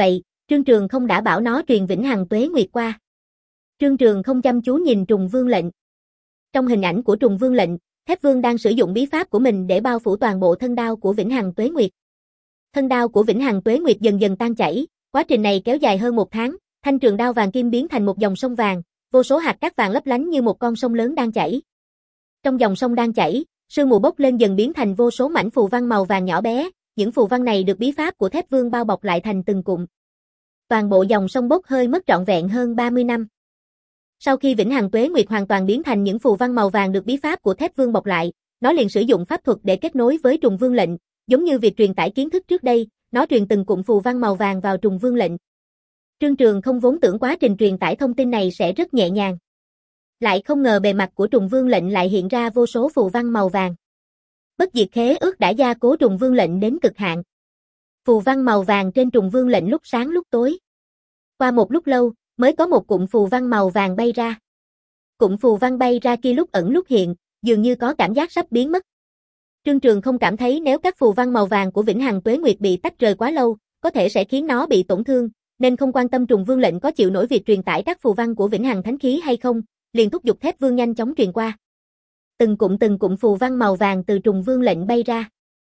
Trương Trường không đã bảo nó truyền vĩnh hằng tuế nguyệt qua. Trương Trường không chăm chú nhìn Trùng Vương lệnh. Trong hình ảnh của Trùng Vương lệnh, Thép Vương đang sử dụng bí pháp của mình để bao phủ toàn bộ thân đao của vĩnh hằng tuế nguyệt. Thân đao của vĩnh hằng tuế nguyệt dần dần tan chảy, quá trình này kéo dài hơn một tháng, thanh trường đao vàng kim biến thành một dòng sông vàng, vô số hạt cát vàng lấp lánh như một con sông lớn đang chảy. Trong dòng sông đang chảy, sương mù bốc lên dần biến thành vô số mảnh phù văn màu vàng nhỏ bé, những phù văn này được bí pháp của Thép Vương bao bọc lại thành từng cụm. Toàn bộ dòng sông bốc hơi mất trọn vẹn hơn ba mươi năm. Sau khi vĩnh hằng tuế nguyệt hoàn toàn biến thành những phù văn màu vàng được bí pháp của Thép Vương bọc lại, nó liền sử dụng pháp thuật để kết nối với Trùng Vương lệnh, giống như việc truyền tải kiến thức trước đây, nó truyền từng cụm phù văn màu vàng vào Trùng Vương lệnh. Trương Trường không vốn tưởng quá trình truyền tải thông tin này sẽ rất nhẹ nhàng. Lại không ngờ bề mặt của Trùng Vương lệnh lại hiện ra vô số phù văn màu vàng. Bất diệt khế ước đã gia cố Trùng Vương lệnh đến cực hạn. Phù văn màu vàng trên Trùng Vương lệnh lúc sáng lúc tối. Qua một lúc lâu, mới có một cụm phù văn màu vàng bay ra. Cụm phù văn bay ra kia lúc ẩn lúc hiện, dường như có cảm giác sắp biến mất. Trương Trường không cảm thấy nếu các phù văn màu vàng của vĩnh hằng tuế nguyệt bị tách rời quá lâu, có thể sẽ khiến nó bị tổn thương, nên không quan tâm Trùng Vương lệnh có chịu nổi việc truyền tải các phù văn của vĩnh hằng thánh khí hay không, liền thúc giục Thép Vương nhanh chóng truyền qua. Từng cụm từng cụm phù văn màu vàng từ Trùng Vương lệnh bay ra.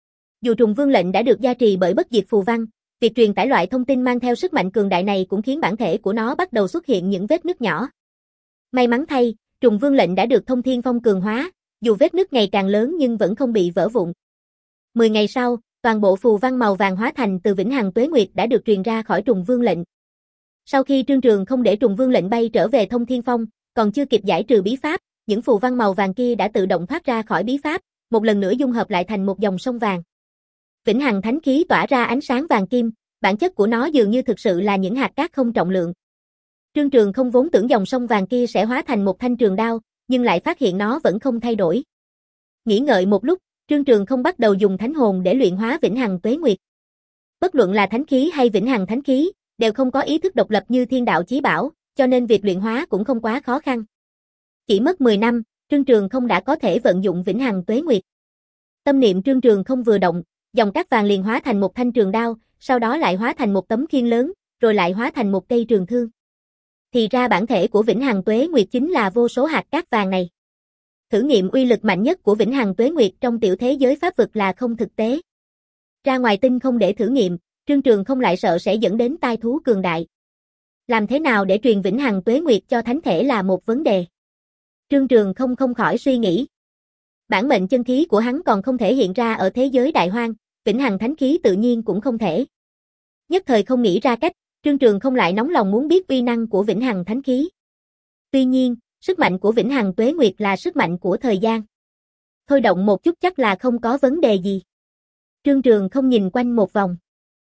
Dù Trùng Vương lệnh đã được gia trì bởi bất diệt phù văn, việc truyền tải loại thông tin mang theo sức mạnh cường đại này cũng khiến bản thể của nó bắt đầu xuất hiện những vết nứt nhỏ. May mắn thay, Trùng Vương lệnh đã được Thông Thiên Phong cường hóa, dù vết nứt ngày càng lớn nhưng vẫn không bị vỡ vụn. Mười ngày sau, toàn bộ phù văn màu vàng hóa thành từ vĩnh hằng tuế nguyệt đã được truyền ra khỏi Trùng Vương lệnh. Sau khi Trương Trường không để Trùng Vương lệnh bay trở về Thông Thiên Phong, còn chưa kịp giải trừ bí pháp, những phù văn màu vàng kia đã tự động thoát ra khỏi bí pháp, một lần nữa dung hợp lại thành một dòng sông vàng. Vĩnh hằng thánh khí tỏa ra ánh sáng vàng kim, bản chất của nó dường như thực sự là những hạt cát không trọng lượng. Trương Trường không vốn tưởng dòng sông vàng kia sẽ hóa thành một thanh trường đao, nhưng lại phát hiện nó vẫn không thay đổi. Nghĩ ngợi một lúc, Trương Trường không bắt đầu dùng thánh hồn để luyện hóa vĩnh hằng tuế nguyệt. Bất luận là thánh khí hay vĩnh hằng thánh khí, đều không có ý thức độc lập như thiên đạo chí bảo, cho nên việc luyện hóa cũng không quá khó khăn. Chỉ mất mười năm, Trương Trường không đã có thể vận dụng vĩnh hằng tuế nguyệt. Tâm niệm Trương Trường không vừa động, dòng cát vàng liền hóa thành một thanh trường đao, sau đó lại hóa thành một tấm khiên lớn, rồi lại hóa thành một cây trường thương. Thì ra bản thể của vĩnh hằng tuế nguyệt chính là vô số hạt cát vàng này. Thử nghiệm uy lực mạnh nhất của vĩnh hằng tuế nguyệt trong tiểu thế giới pháp vực là không thực tế. Ra ngoài tinh không để thử nghiệm, Trương Trường không lại sợ sẽ dẫn đến tai thú cường đại. Làm thế nào để truyền vĩnh hằng tuế nguyệt cho thánh thể là một vấn đề. Trương Trường không không khỏi suy nghĩ. Bản mệnh chân khí của hắn còn không thể hiện ra ở thế giới đại hoang, vĩnh hằng thánh khí tự nhiên cũng không thể. Nhất thời không nghĩ ra cách, Trương Trường không lại nóng lòng muốn biết uy năng của vĩnh hằng thánh khí. Tuy nhiên, sức mạnh của vĩnh hằng tuế nguyệt là sức mạnh của thời gian. Thôi động một chút chắc là không có vấn đề gì. Trương Trường không nhìn quanh một vòng.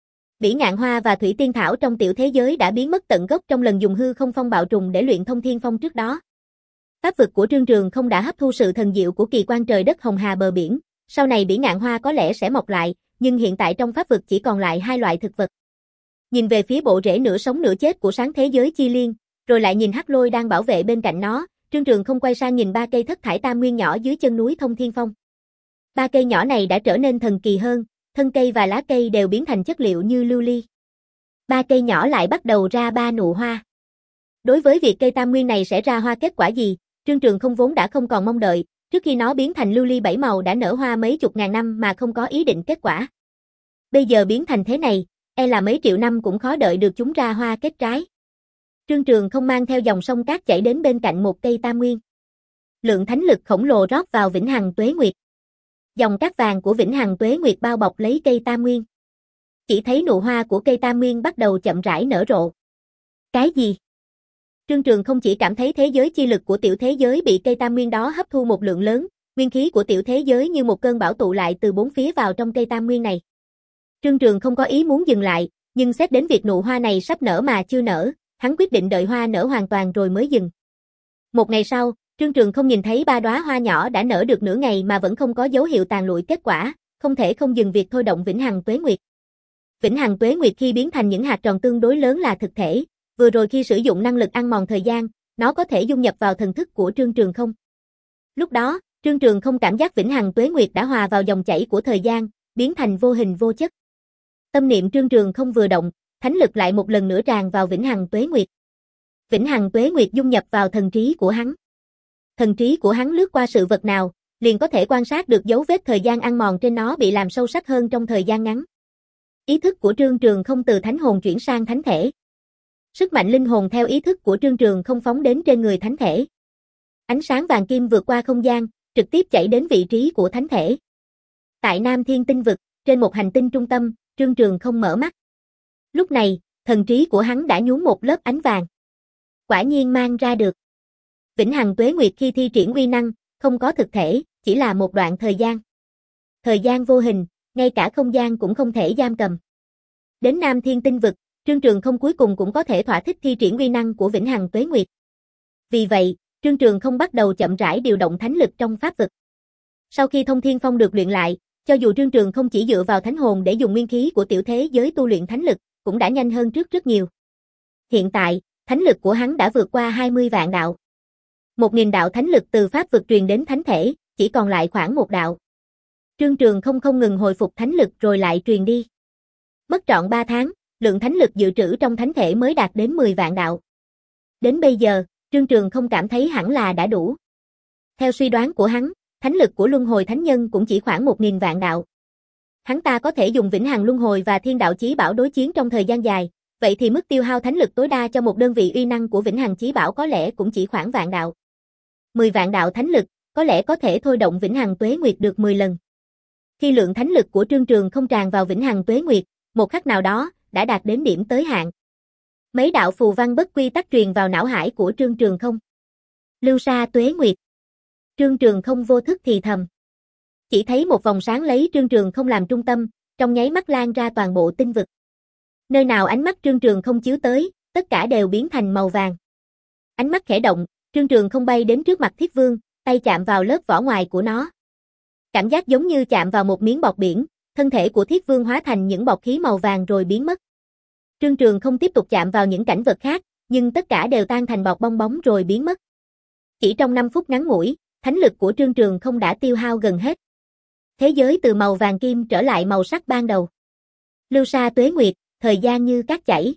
Bỉ ngạn hoa và thủy tiên thảo trong tiểu thế giới đã biến mất tận gốc trong lần dùng hư không phong bạo trùng để luyện thông thiên phong trước đó. Pháp vực của Trương Trường không đã hấp thu sự thần diệu của kỳ quan trời đất hồng hà bờ biển, sau này bỉ ngạn hoa có lẽ sẽ mọc lại, nhưng hiện tại trong pháp vực chỉ còn lại hai loại thực vật. Nhìn về phía bộ rễ nửa sống nửa chết của sáng thế giới chi liên, rồi lại nhìn Hắc Lôi đang bảo vệ bên cạnh nó, Trương Trường không quay sang nhìn ba cây thất thải tam nguyên nhỏ dưới chân núi Thông Thiên Phong. Ba cây nhỏ này đã trở nên thần kỳ hơn, thân cây và lá cây đều biến thành chất liệu như lưu ly. Ba cây nhỏ lại bắt đầu ra ba nụ hoa. Đối với việc cây tam nguyên này sẽ ra hoa kết quả gì, Trương Trường không vốn đã không còn mong đợi, trước khi nó biến thành lưu ly bảy màu đã nở hoa mấy chục ngàn năm mà không có ý định kết quả. Bây giờ biến thành thế này, e là mấy triệu năm cũng khó đợi được chúng ra hoa kết trái. Trương Trường không mang theo dòng sông cát chảy đến bên cạnh một cây tam nguyên. Lượng thánh lực khổng lồ rót vào vĩnh hằng tuế nguyệt. Dòng cát vàng của vĩnh hằng tuế nguyệt bao bọc lấy cây tam nguyên. Chỉ thấy nụ hoa của cây tam nguyên bắt đầu chậm rãi nở rộ. Cái gì? Trương Trường không chỉ cảm thấy thế giới chi lực của tiểu thế giới bị cây tam nguyên đó hấp thu một lượng lớn, nguyên khí của tiểu thế giới như một cơn bão tụ lại từ bốn phía vào trong cây tam nguyên này. Trương Trường không có ý muốn dừng lại, nhưng xét đến việc nụ hoa này sắp nở mà chưa nở, hắn quyết định đợi hoa nở hoàn toàn rồi mới dừng. Một ngày sau, Trương Trường không nhìn thấy ba đóa hoa nhỏ đã nở được nửa ngày mà vẫn không có dấu hiệu tàn lụi kết quả, không thể không dừng việc thôi động vĩnh hằng tuế nguyệt. Vĩnh hằng tuế nguyệt khi biến thành những hạt tròn tương đối lớn là thực thể, vừa rồi khi sử dụng năng lực ăn mòn thời gian, nó có thể dung nhập vào thần thức của Trương Trường không. Lúc đó, Trương Trường không cảm giác vĩnh hằng tuế nguyệt đã hòa vào dòng chảy của thời gian, biến thành vô hình vô chất. Tâm niệm Trương Trường không vừa động, thánh lực lại một lần nữa tràn vào Vĩnh Hằng Tuế Nguyệt. Vĩnh Hằng Tuế Nguyệt dung nhập vào thần trí của hắn. Thần trí của hắn lướt qua sự vật nào, liền có thể quan sát được dấu vết thời gian ăn mòn trên nó bị làm sâu sắc hơn trong thời gian ngắn. Ý thức của Trương Trường không từ thánh hồn chuyển sang thánh thể. Sức mạnh linh hồn theo ý thức của Trương Trường không phóng đến trên người thánh thể. Ánh sáng vàng kim vượt qua không gian, trực tiếp chạy đến vị trí của thánh thể. Tại Nam Thiên Tinh Vực, trên một hành tinh trung tâm, Trương Trường không mở mắt. Lúc này, thần trí của hắn đã nhuốm một lớp ánh vàng. Quả nhiên mang ra được. Vĩnh Hằng Tuế Nguyệt khi thi triển uy năng, không có thực thể, chỉ là một đoạn thời gian. Thời gian vô hình, ngay cả không gian cũng không thể giam cầm. Đến Nam Thiên Tinh Vực, Trương Trường không cuối cùng cũng có thể thỏa thích thi triển uy năng của Vĩnh Hằng Tuế Nguyệt. Vì vậy, Trương Trường không bắt đầu chậm rãi điều động thánh lực trong pháp vực. Sau khi Thông Thiên Phong được luyện lại, cho dù Trương Trường không chỉ dựa vào thánh hồn để dùng nguyên khí của tiểu thế giới tu luyện thánh lực, cũng đã nhanh hơn trước rất nhiều. Hiện tại, thánh lực của hắn đã vượt qua hai mươi vạn đạo. Một nghìn đạo thánh lực từ pháp vực truyền đến thánh thể, chỉ còn lại khoảng một đạo. Trương Trường không không ngừng hồi phục thánh lực rồi lại truyền đi. Mất trọn ba tháng, lượng thánh lực dự trữ trong thánh thể mới đạt đến mười vạn đạo. Đến bây giờ, Trương Trường không cảm thấy hẳn là đã đủ. Theo suy đoán của hắn, thánh lực của Luân Hồi Thánh Nhân cũng chỉ khoảng một nghìn vạn đạo. Hắn ta có thể dùng Vĩnh Hằng Luân Hồi và Thiên Đạo Chí Bảo đối chiến trong thời gian dài, vậy thì mức tiêu hao thánh lực tối đa cho một đơn vị uy năng của Vĩnh Hằng Chí Bảo có lẽ cũng chỉ khoảng vạn đạo. mười vạn đạo thánh lực, có lẽ có thể thôi động Vĩnh Hằng Tuế Nguyệt được mười lần. Khi lượng thánh lực của Trương Trường không tràn vào Vĩnh Hằng Tuế Nguyệt, một khắc nào đó, đã đạt đến điểm tới hạn. Mấy đạo phù văn bất quy tắc truyền vào não hải của Trương Trường không. Lưu Sa Tuế Nguyệt. Trương Trường không vô thức thì thầm. Chỉ thấy một vòng sáng lấy Trương Trường không làm trung tâm, trong nháy mắt lan ra toàn bộ tinh vực. Nơi nào ánh mắt Trương Trường không chiếu tới, tất cả đều biến thành màu vàng. Ánh mắt khẽ động, Trương Trường không bay đến trước mặt Thiết Vương, tay chạm vào lớp vỏ ngoài của nó. Cảm giác giống như chạm vào một miếng bọt biển, thân thể của Thiết Vương hóa thành những bọt khí màu vàng rồi biến mất. Trương Trường không tiếp tục chạm vào những cảnh vật khác, nhưng tất cả đều tan thành bọt bong bóng rồi biến mất. Chỉ trong năm phút ngắn ngủi, thánh lực của Trương Trường không đã tiêu hao gần hết. Thế giới từ màu vàng kim trở lại màu sắc ban đầu. Lưu Sa Tuế Nguyệt, thời gian như cát chảy.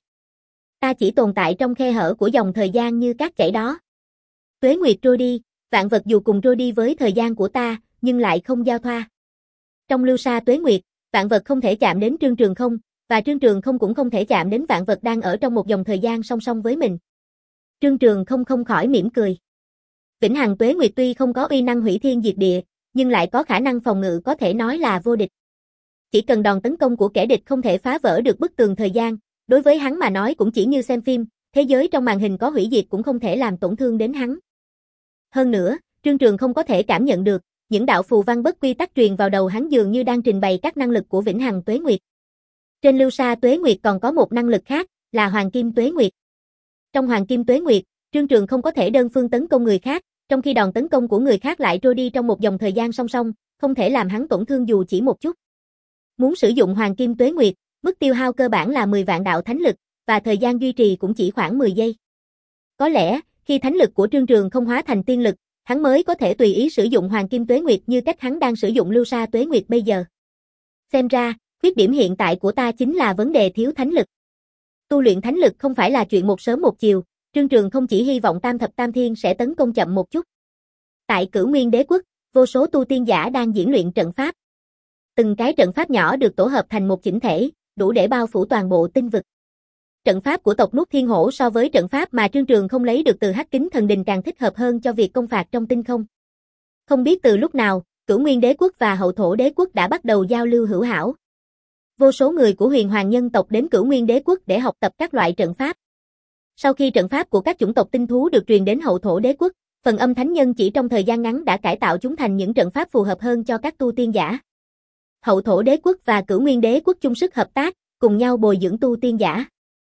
Ta chỉ tồn tại trong khe hở của dòng thời gian như cát chảy đó. Tuế Nguyệt trôi đi, vạn vật dù cùng trôi đi với thời gian của ta, nhưng lại không giao thoa. Trong Lưu Sa Tuế Nguyệt, vạn vật không thể chạm đến Trương Trường không, và Trương Trường không cũng không thể chạm đến vạn vật đang ở trong một dòng thời gian song song với mình. Trương Trường không không khỏi mỉm cười. Vĩnh Hằng Tuế Nguyệt tuy không có uy năng hủy thiên diệt địa, nhưng lại có khả năng phòng ngự có thể nói là vô địch. Chỉ cần đòn tấn công của kẻ địch không thể phá vỡ được bức tường thời gian, đối với hắn mà nói cũng chỉ như xem phim, thế giới trong màn hình có hủy diệt cũng không thể làm tổn thương đến hắn. Hơn nữa, Trương Trường không có thể cảm nhận được, những đạo phù văn bất quy tắc truyền vào đầu hắn dường như đang trình bày các năng lực của Vĩnh Hằng Tuế Nguyệt. Trên Lưu Sa Tuế Nguyệt còn có một năng lực khác, là Hoàng Kim Tuế Nguyệt. Trong Hoàng Kim Tuế Nguyệt, Trương Trường không có thể đơn phương tấn công người khác, trong khi đòn tấn công của người khác lại trôi đi trong một dòng thời gian song song, không thể làm hắn tổn thương dù chỉ một chút. Muốn sử dụng Hoàng Kim Tuế Nguyệt, mức tiêu hao cơ bản là mười vạn đạo thánh lực, và thời gian duy trì cũng chỉ khoảng mười giây. Có lẽ, khi thánh lực của Trương Trường không hóa thành tiên lực, hắn mới có thể tùy ý sử dụng Hoàng Kim Tuế Nguyệt như cách hắn đang sử dụng Lưu Sa Tuế Nguyệt bây giờ. Xem ra, khuyết điểm hiện tại của ta chính là vấn đề thiếu thánh lực. Tu luyện thánh lực không phải là chuyện một sớm một chiều, Trương Trường không chỉ hy vọng Tam Thập Tam Thiên sẽ tấn công chậm một chút. Tại Cửu Nguyên Đế Quốc, vô số tu tiên giả đang diễn luyện trận pháp. Từng cái trận pháp nhỏ được tổ hợp thành một chỉnh thể, đủ để bao phủ toàn bộ tinh vực. Trận pháp của tộc Nuốt Thiên Hổ so với trận pháp mà Trương Trường không lấy được từ Hắc Kính Thần Đình càng thích hợp hơn cho việc công phạt trong tinh không. Không biết từ lúc nào, Cửu Nguyên Đế Quốc và Hậu Thổ Đế Quốc đã bắt đầu giao lưu hữu hảo. Vô số người của Huyền Hoàng nhân tộc đến Cửu Nguyên Đế Quốc để học tập các loại trận pháp. Sau khi trận pháp của các chủng tộc tinh thú được truyền đến Hậu Thổ Đế Quốc, Phần Âm Thánh Nhân chỉ trong thời gian ngắn đã cải tạo chúng thành những trận pháp phù hợp hơn cho các tu tiên giả. Hậu Thổ Đế Quốc và Cửu Nguyên Đế Quốc chung sức hợp tác, cùng nhau bồi dưỡng tu tiên giả.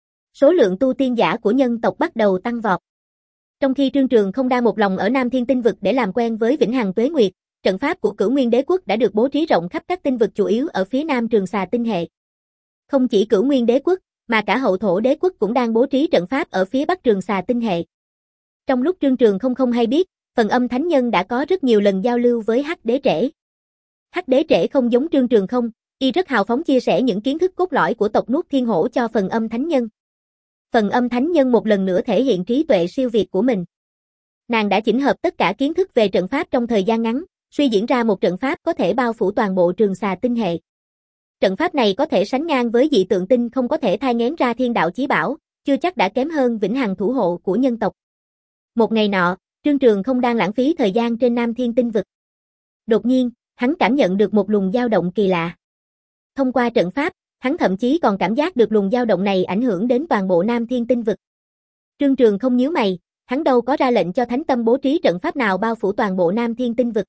Số lượng tu tiên giả của nhân tộc bắt đầu tăng vọt. Trong khi Trương Trường không đang một lòng ở Nam Thiên Tinh Vực để làm quen với Vĩnh Hằng Tuế Nguyệt, trận pháp của Cửu Nguyên Đế Quốc đã được bố trí rộng khắp các tinh vực chủ yếu ở phía Nam Trường Xà tinh hệ. Không chỉ Cửu Nguyên Đế Quốc, mà cả Hậu Thổ Đế Quốc cũng đang bố trí trận pháp ở phía Bắc Trường Xà tinh hệ. Trong lúc Trương Trường không không hay biết, Phần Âm Thánh Nhân đã có rất nhiều lần giao lưu với Hắc Đế Trễ. Hắc Đế Trễ không giống Trương Trường không, Y rất hào phóng chia sẻ những kiến thức cốt lõi của tộc Nuốt Thiên Hổ cho Phần Âm Thánh Nhân. Phần Âm Thánh Nhân một lần nữa thể hiện trí tuệ siêu việt của mình. Nàng đã chỉnh hợp tất cả kiến thức về trận pháp trong thời gian ngắn, suy diễn ra một trận pháp có thể bao phủ toàn bộ Trường Xà tinh hệ. Trận pháp này có thể sánh ngang với dị tượng tinh không có thể thai nghén ra thiên đạo chí bảo, chưa chắc đã kém hơn vĩnh hằng thủ hộ của nhân tộc. Một ngày nọ, Trương Trường không đang lãng phí thời gian trên Nam Thiên Tinh Vực. Đột nhiên, hắn cảm nhận được một luồng dao động kỳ lạ. Thông qua trận pháp, hắn thậm chí còn cảm giác được luồng dao động này ảnh hưởng đến toàn bộ Nam Thiên Tinh Vực. Trương Trường không nhíu mày, hắn đâu có ra lệnh cho Thánh Tâm bố trí trận pháp nào bao phủ toàn bộ Nam Thiên Tinh Vực.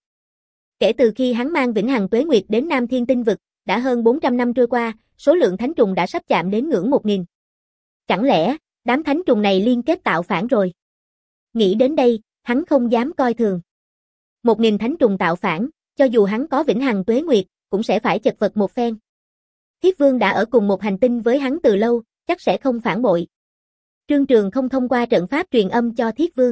Kể từ khi hắn mang vĩnh hằng tuế nguyệt đến Nam Thiên Tinh Vực, đã hơn bốn trăm năm trôi qua, số lượng thánh trùng đã sắp chạm đến ngưỡng một nghìn. Chẳng lẽ, đám thánh trùng này liên kết tạo phản rồi? Nghĩ đến đây, hắn không dám coi thường. Một nghìn thánh trùng tạo phản, cho dù hắn có vĩnh hằng tuế nguyệt, cũng sẽ phải chật vật một phen. Thiết Vương đã ở cùng một hành tinh với hắn từ lâu, chắc sẽ không phản bội. Trương Trường không thông qua trận pháp truyền âm cho Thiết Vương.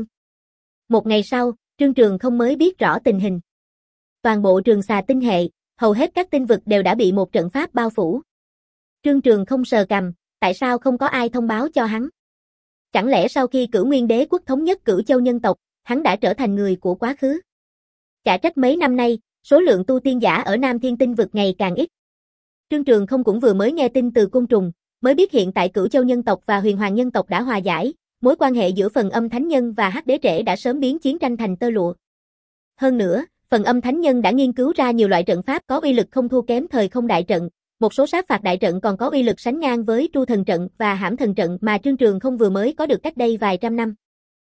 Một ngày sau, Trương Trường không mới biết rõ tình hình. Toàn bộ Trường Xà tinh hệ, hầu hết các tinh vực đều đã bị một trận pháp bao phủ. Trương Trường không sờ cằm, tại sao không có ai thông báo cho hắn? Chẳng lẽ sau khi Cửu Nguyên Đế quốc thống nhất Cửu Châu nhân tộc, hắn đã trở thành người của quá khứ? Chả trách mấy năm nay, số lượng tu tiên giả ở Nam Thiên Tinh vực ngày càng ít. Trương Trường không cũng vừa mới nghe tin từ Côn Trùng, mới biết hiện tại Cửu Châu nhân tộc và Huyền Hoàng nhân tộc đã hòa giải, mối quan hệ giữa Phần Âm Thánh Nhân và Hắc Đế Trễ đã sớm biến chiến tranh thành tơ lụa. Hơn nữa, Phần Âm Thánh Nhân đã nghiên cứu ra nhiều loại trận pháp có uy lực không thua kém Thời Không đại trận, một số sát phạt đại trận còn có uy lực sánh ngang với Tru Thần trận và Hãm Thần trận mà Trương Trường không vừa mới có được cách đây vài trăm năm.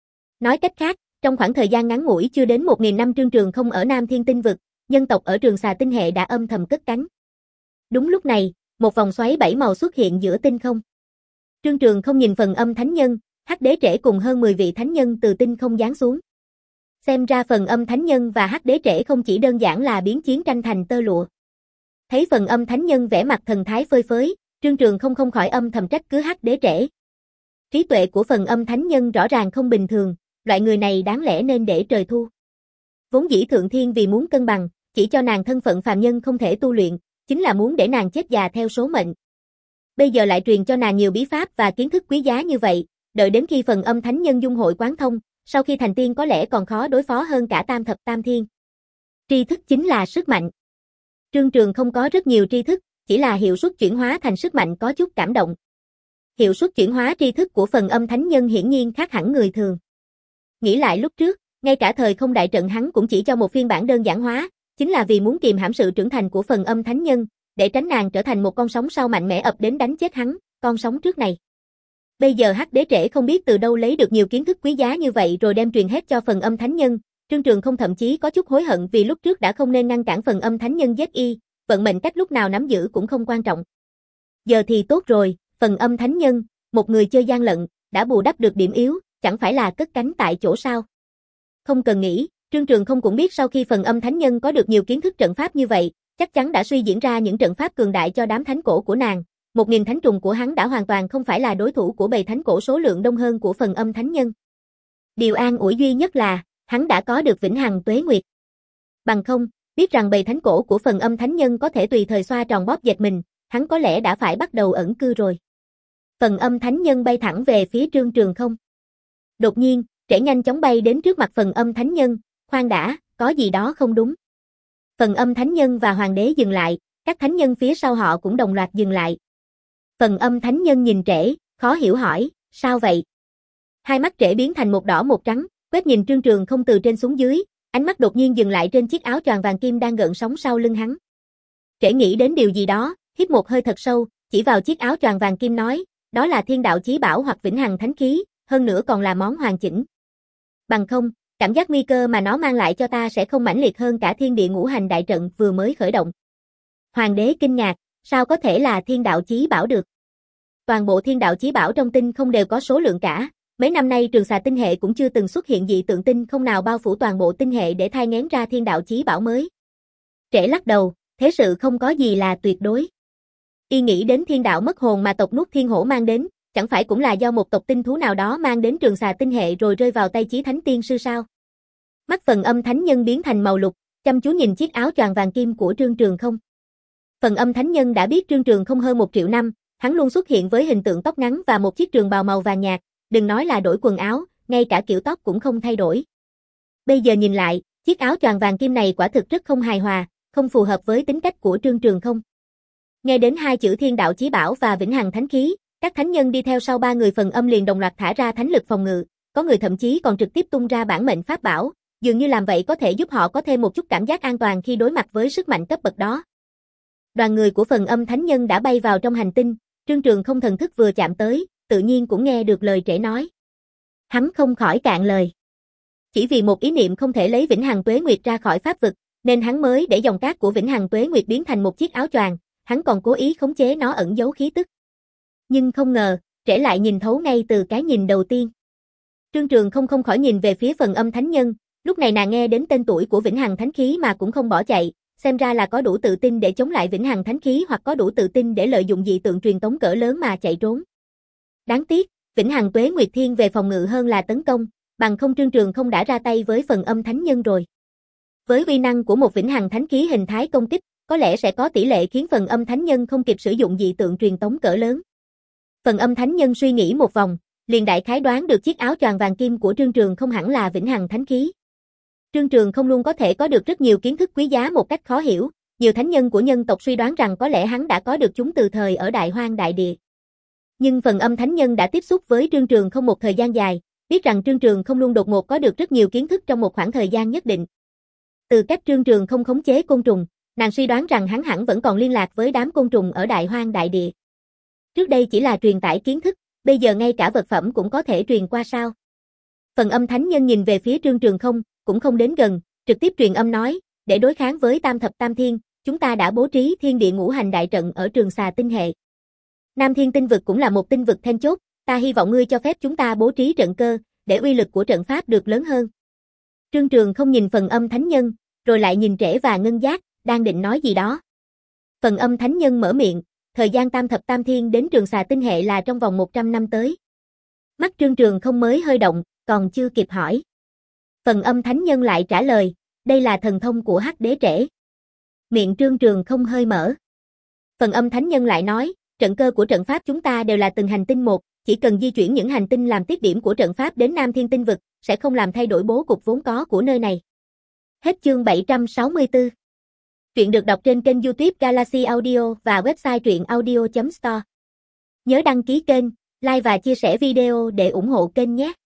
Nói cách khác, trong khoảng thời gian ngắn ngủi chưa đến một nghìn năm Trương Trường không ở Nam Thiên Tinh vực, nhân tộc ở Trường Xà tinh hệ đã âm thầm cất cánh. Đúng lúc này, một vòng xoáy bảy màu xuất hiện giữa tinh không. Trương Trường không nhìn Phần Âm Thánh Nhân, Hắc Đế Trễ cùng hơn mười vị thánh nhân từ tinh không giáng xuống. Xem ra Phần Âm Thánh Nhân và Hắc Đế Trễ không chỉ đơn giản là biến chiến tranh thành tơ lụa. Thấy Phần Âm Thánh Nhân vẻ mặt thần thái phơi phới, Trương Trường không không khỏi âm thầm trách cứ Hắc Đế Trễ. Trí tuệ của Phần Âm Thánh Nhân rõ ràng không bình thường, loại người này đáng lẽ nên để trời thu. Vốn dĩ Thượng Thiên vì muốn cân bằng, chỉ cho nàng thân phận phàm nhân không thể tu luyện, chính là muốn để nàng chết già theo số mệnh. Bây giờ lại truyền cho nàng nhiều bí pháp và kiến thức quý giá như vậy, đợi đến khi Phần Âm Thánh Nhân dung hội quán thông, sau khi thành tiên có lẽ còn khó đối phó hơn cả Tam Thập Tam Thiên. Tri thức chính là sức mạnh. Trương Trường không có rất nhiều tri thức, chỉ là hiệu suất chuyển hóa thành sức mạnh có chút cảm động. Hiệu suất chuyển hóa tri thức của Phần Âm Thánh Nhân hiển nhiên khác hẳn người thường. Nghĩ lại lúc trước, ngay cả Thời Không đại trận hắn cũng chỉ cho một phiên bản đơn giản hóa, chính là vì muốn kìm hãm sự trưởng thành của Phần Âm Thánh Nhân, để tránh nàng trở thành một con sóng sau mạnh mẽ ập đến đánh chết hắn, con sóng trước này. Bây giờ Hắc Đế Trễ không biết từ đâu lấy được nhiều kiến thức quý giá như vậy rồi đem truyền hết cho Phần Âm Thánh Nhân, Trương Trường không thậm chí có chút hối hận vì lúc trước đã không nên ngăn cản Phần Âm Thánh Nhân giết y, vận mệnh cách lúc nào nắm giữ cũng không quan trọng. Giờ thì tốt rồi, Phần Âm Thánh Nhân, một người chơi gian lận, đã bù đắp được điểm yếu, chẳng phải là cất cánh tại chỗ sao? Không cần nghĩ, Trương Trường không cũng biết sau khi Phần Âm Thánh Nhân có được nhiều kiến thức trận pháp như vậy, chắc chắn đã suy diễn ra những trận pháp cường đại cho đám thánh cổ của nàng. Một nghìn thánh trùng của hắn đã hoàn toàn không phải là đối thủ của bầy thánh cổ số lượng đông hơn của Phần Âm Thánh Nhân. Điều an ủi duy nhất là, hắn đã có được vĩnh hằng tuế nguyệt. Bằng không, biết rằng bầy thánh cổ của Phần Âm Thánh Nhân có thể tùy thời xoa tròn bóp dệt mình, hắn có lẽ đã phải bắt đầu ẩn cư rồi. Phần Âm Thánh Nhân bay thẳng về phía Trương Trường không. Đột nhiên, Trễ nhanh chóng bay đến trước mặt Phần Âm Thánh Nhân, khoan đã, có gì đó không đúng. Phần Âm Thánh Nhân và Hoàng đế dừng lại, các thánh nhân phía sau họ cũng đồng loạt dừng lại. Phần Âm Thánh Nhân nhìn Trễ, khó hiểu hỏi, sao vậy? Hai mắt Trễ biến thành một đỏ một trắng, quét nhìn Trương Trường không từ trên xuống dưới, ánh mắt đột nhiên dừng lại trên chiếc áo choàng vàng kim đang gợn sóng sau lưng hắn. Trễ nghĩ đến điều gì đó, hít một hơi thật sâu, chỉ vào chiếc áo choàng vàng kim nói, đó là Thiên Đạo Chí Bảo hoặc Vĩnh Hằng Thánh Khí, hơn nữa còn là món hoàn chỉnh. Bằng không, cảm giác nguy cơ mà nó mang lại cho ta sẽ không mãnh liệt hơn cả Thiên Địa Ngũ Hành đại trận vừa mới khởi động. Hoàng đế kinh ngạc, sao có thể là Thiên Đạo Chí Bảo được? Toàn bộ Thiên Đạo Chí Bảo trong tinh không đều có số lượng cả, mấy năm nay Trường Xà tinh hệ cũng chưa từng xuất hiện dị tượng tinh không nào bao phủ toàn bộ tinh hệ để thai nghén ra Thiên Đạo Chí Bảo mới. Trễ lắc đầu, thế sự không có gì là tuyệt đối. Y nghĩ đến thiên đạo mất hồn mà tộc Nuốt Thiên Hổ mang đến, chẳng phải cũng là do một tộc tinh thú nào đó mang đến Trường Xà tinh hệ rồi rơi vào tay Chí Thánh Tiên sư sao? Mắt Phần Âm Thánh Nhân biến thành màu lục, chăm chú nhìn chiếc áo choàng vàng kim của Trương Trường không. Phần âm thánh nhân đã biết Trương Trường không hơn một triệu năm, hắn luôn xuất hiện với hình tượng tóc ngắn và một chiếc trường bào màu vàng nhạt, đừng nói là đổi quần áo, ngay cả kiểu tóc cũng không thay đổi. Bây giờ nhìn lại, chiếc áo choàng vàng kim này quả thực rất không hài hòa, không phù hợp với tính cách của Trương Trường không. Nghe đến hai chữ Thiên Đạo Chí Bảo và Vĩnh Hằng Thánh Khí, các thánh nhân đi theo sau ba người phần âm liền đồng loạt thả ra thánh lực phòng ngự, có người thậm chí còn trực tiếp tung ra bản mệnh pháp bảo, dường như làm vậy có thể giúp họ có thêm một chút cảm giác an toàn khi đối mặt với sức mạnh cấp bậc đó. Đoàn người của phần âm thánh nhân đã bay vào trong hành tinh, Trương Trường không thần thức vừa chạm tới, tự nhiên cũng nghe được lời trễ nói. Hắn không khỏi cạn lời. Chỉ vì một ý niệm không thể lấy Vĩnh Hằng Tuế Nguyệt ra khỏi pháp vực, nên hắn mới để dòng cát của Vĩnh Hằng Tuế Nguyệt biến thành một chiếc áo choàng, hắn còn cố ý khống chế nó ẩn giấu khí tức. Nhưng không ngờ, trễ lại nhìn thấu ngay từ cái nhìn đầu tiên. Trương Trường không không khỏi nhìn về phía phần âm thánh nhân, lúc này nàng nghe đến tên tuổi của Vĩnh Hằng Thánh Khí mà cũng không bỏ chạy, xem ra là có đủ tự tin để chống lại Vĩnh Hằng Thánh Khí hoặc có đủ tự tin để lợi dụng dị tượng truyền tống cỡ lớn mà chạy trốn. Đáng tiếc, Vĩnh Hằng Tuế Nguyệt thiên về phòng ngự hơn là tấn công, bằng không Trương Trường không đã ra tay với phần âm thánh nhân rồi. Với uy năng của một Vĩnh Hằng Thánh Khí hình thái công kích, có lẽ sẽ có tỷ lệ khiến phần âm thánh nhân không kịp sử dụng dị tượng truyền tống cỡ lớn. Phần âm thánh nhân suy nghĩ một vòng, liền đại khái đoán được chiếc áo choàng vàng kim của Trương Trường không hẳn là Vĩnh Hằng Thánh Khí. Trương Trường không luôn có thể có được rất nhiều kiến thức quý giá một cách khó hiểu, nhiều thánh nhân của nhân tộc suy đoán rằng có lẽ hắn đã có được chúng từ thời ở Đại Hoang Đại Địa. Nhưng phần âm thánh nhân đã tiếp xúc với Trương Trường không một thời gian dài, biết rằng Trương Trường không luôn đột ngột có được rất nhiều kiến thức trong một khoảng thời gian nhất định. Từ cách Trương Trường không khống chế côn trùng, nàng suy đoán rằng hắn hẳn vẫn còn liên lạc với đám côn trùng ở Đại Hoang Đại Địa. Trước đây chỉ là truyền tải kiến thức, bây giờ ngay cả vật phẩm cũng có thể truyền qua sao? Phần âm thánh nhân nhìn về phía Trương Trường không, cũng không đến gần, trực tiếp truyền âm nói, để đối kháng với Tam Thập Tam Thiên, chúng ta đã bố trí Thiên Địa Ngũ Hành đại trận ở Trường Xà tinh hệ. Nam Thiên tinh vực cũng là một tinh vực then chốt, ta hy vọng ngươi cho phép chúng ta bố trí trận cơ, để uy lực của trận pháp được lớn hơn. Trương Trường không nhìn phần âm thánh nhân, rồi lại nhìn Trễ và Ngân Giác, đang định nói gì đó. Phần âm thánh nhân mở miệng, thời gian Tam Thập Tam Thiên đến Trường Xà tinh hệ là trong vòng một trăm năm tới. Mắt Trương Trường không mới hơi động, còn chưa kịp hỏi. Phần âm thánh nhân lại trả lời, đây là thần thông của Hắc Đế Trễ. Miệng Trương Trường không hơi mở. Phần âm thánh nhân lại nói, trận cơ của trận pháp chúng ta đều là từng hành tinh một, chỉ cần di chuyển những hành tinh làm tiếp điểm của trận pháp đến Nam Thiên tinh vực, sẽ không làm thay đổi bố cục vốn có của nơi này. Hết chương bảy trăm sáu mươi tư. Truyện được đọc trên kênh YouTube Galaxy Audio và website truyện audio chấm store. Nhớ đăng ký kênh, like và chia sẻ video để ủng hộ kênh nhé.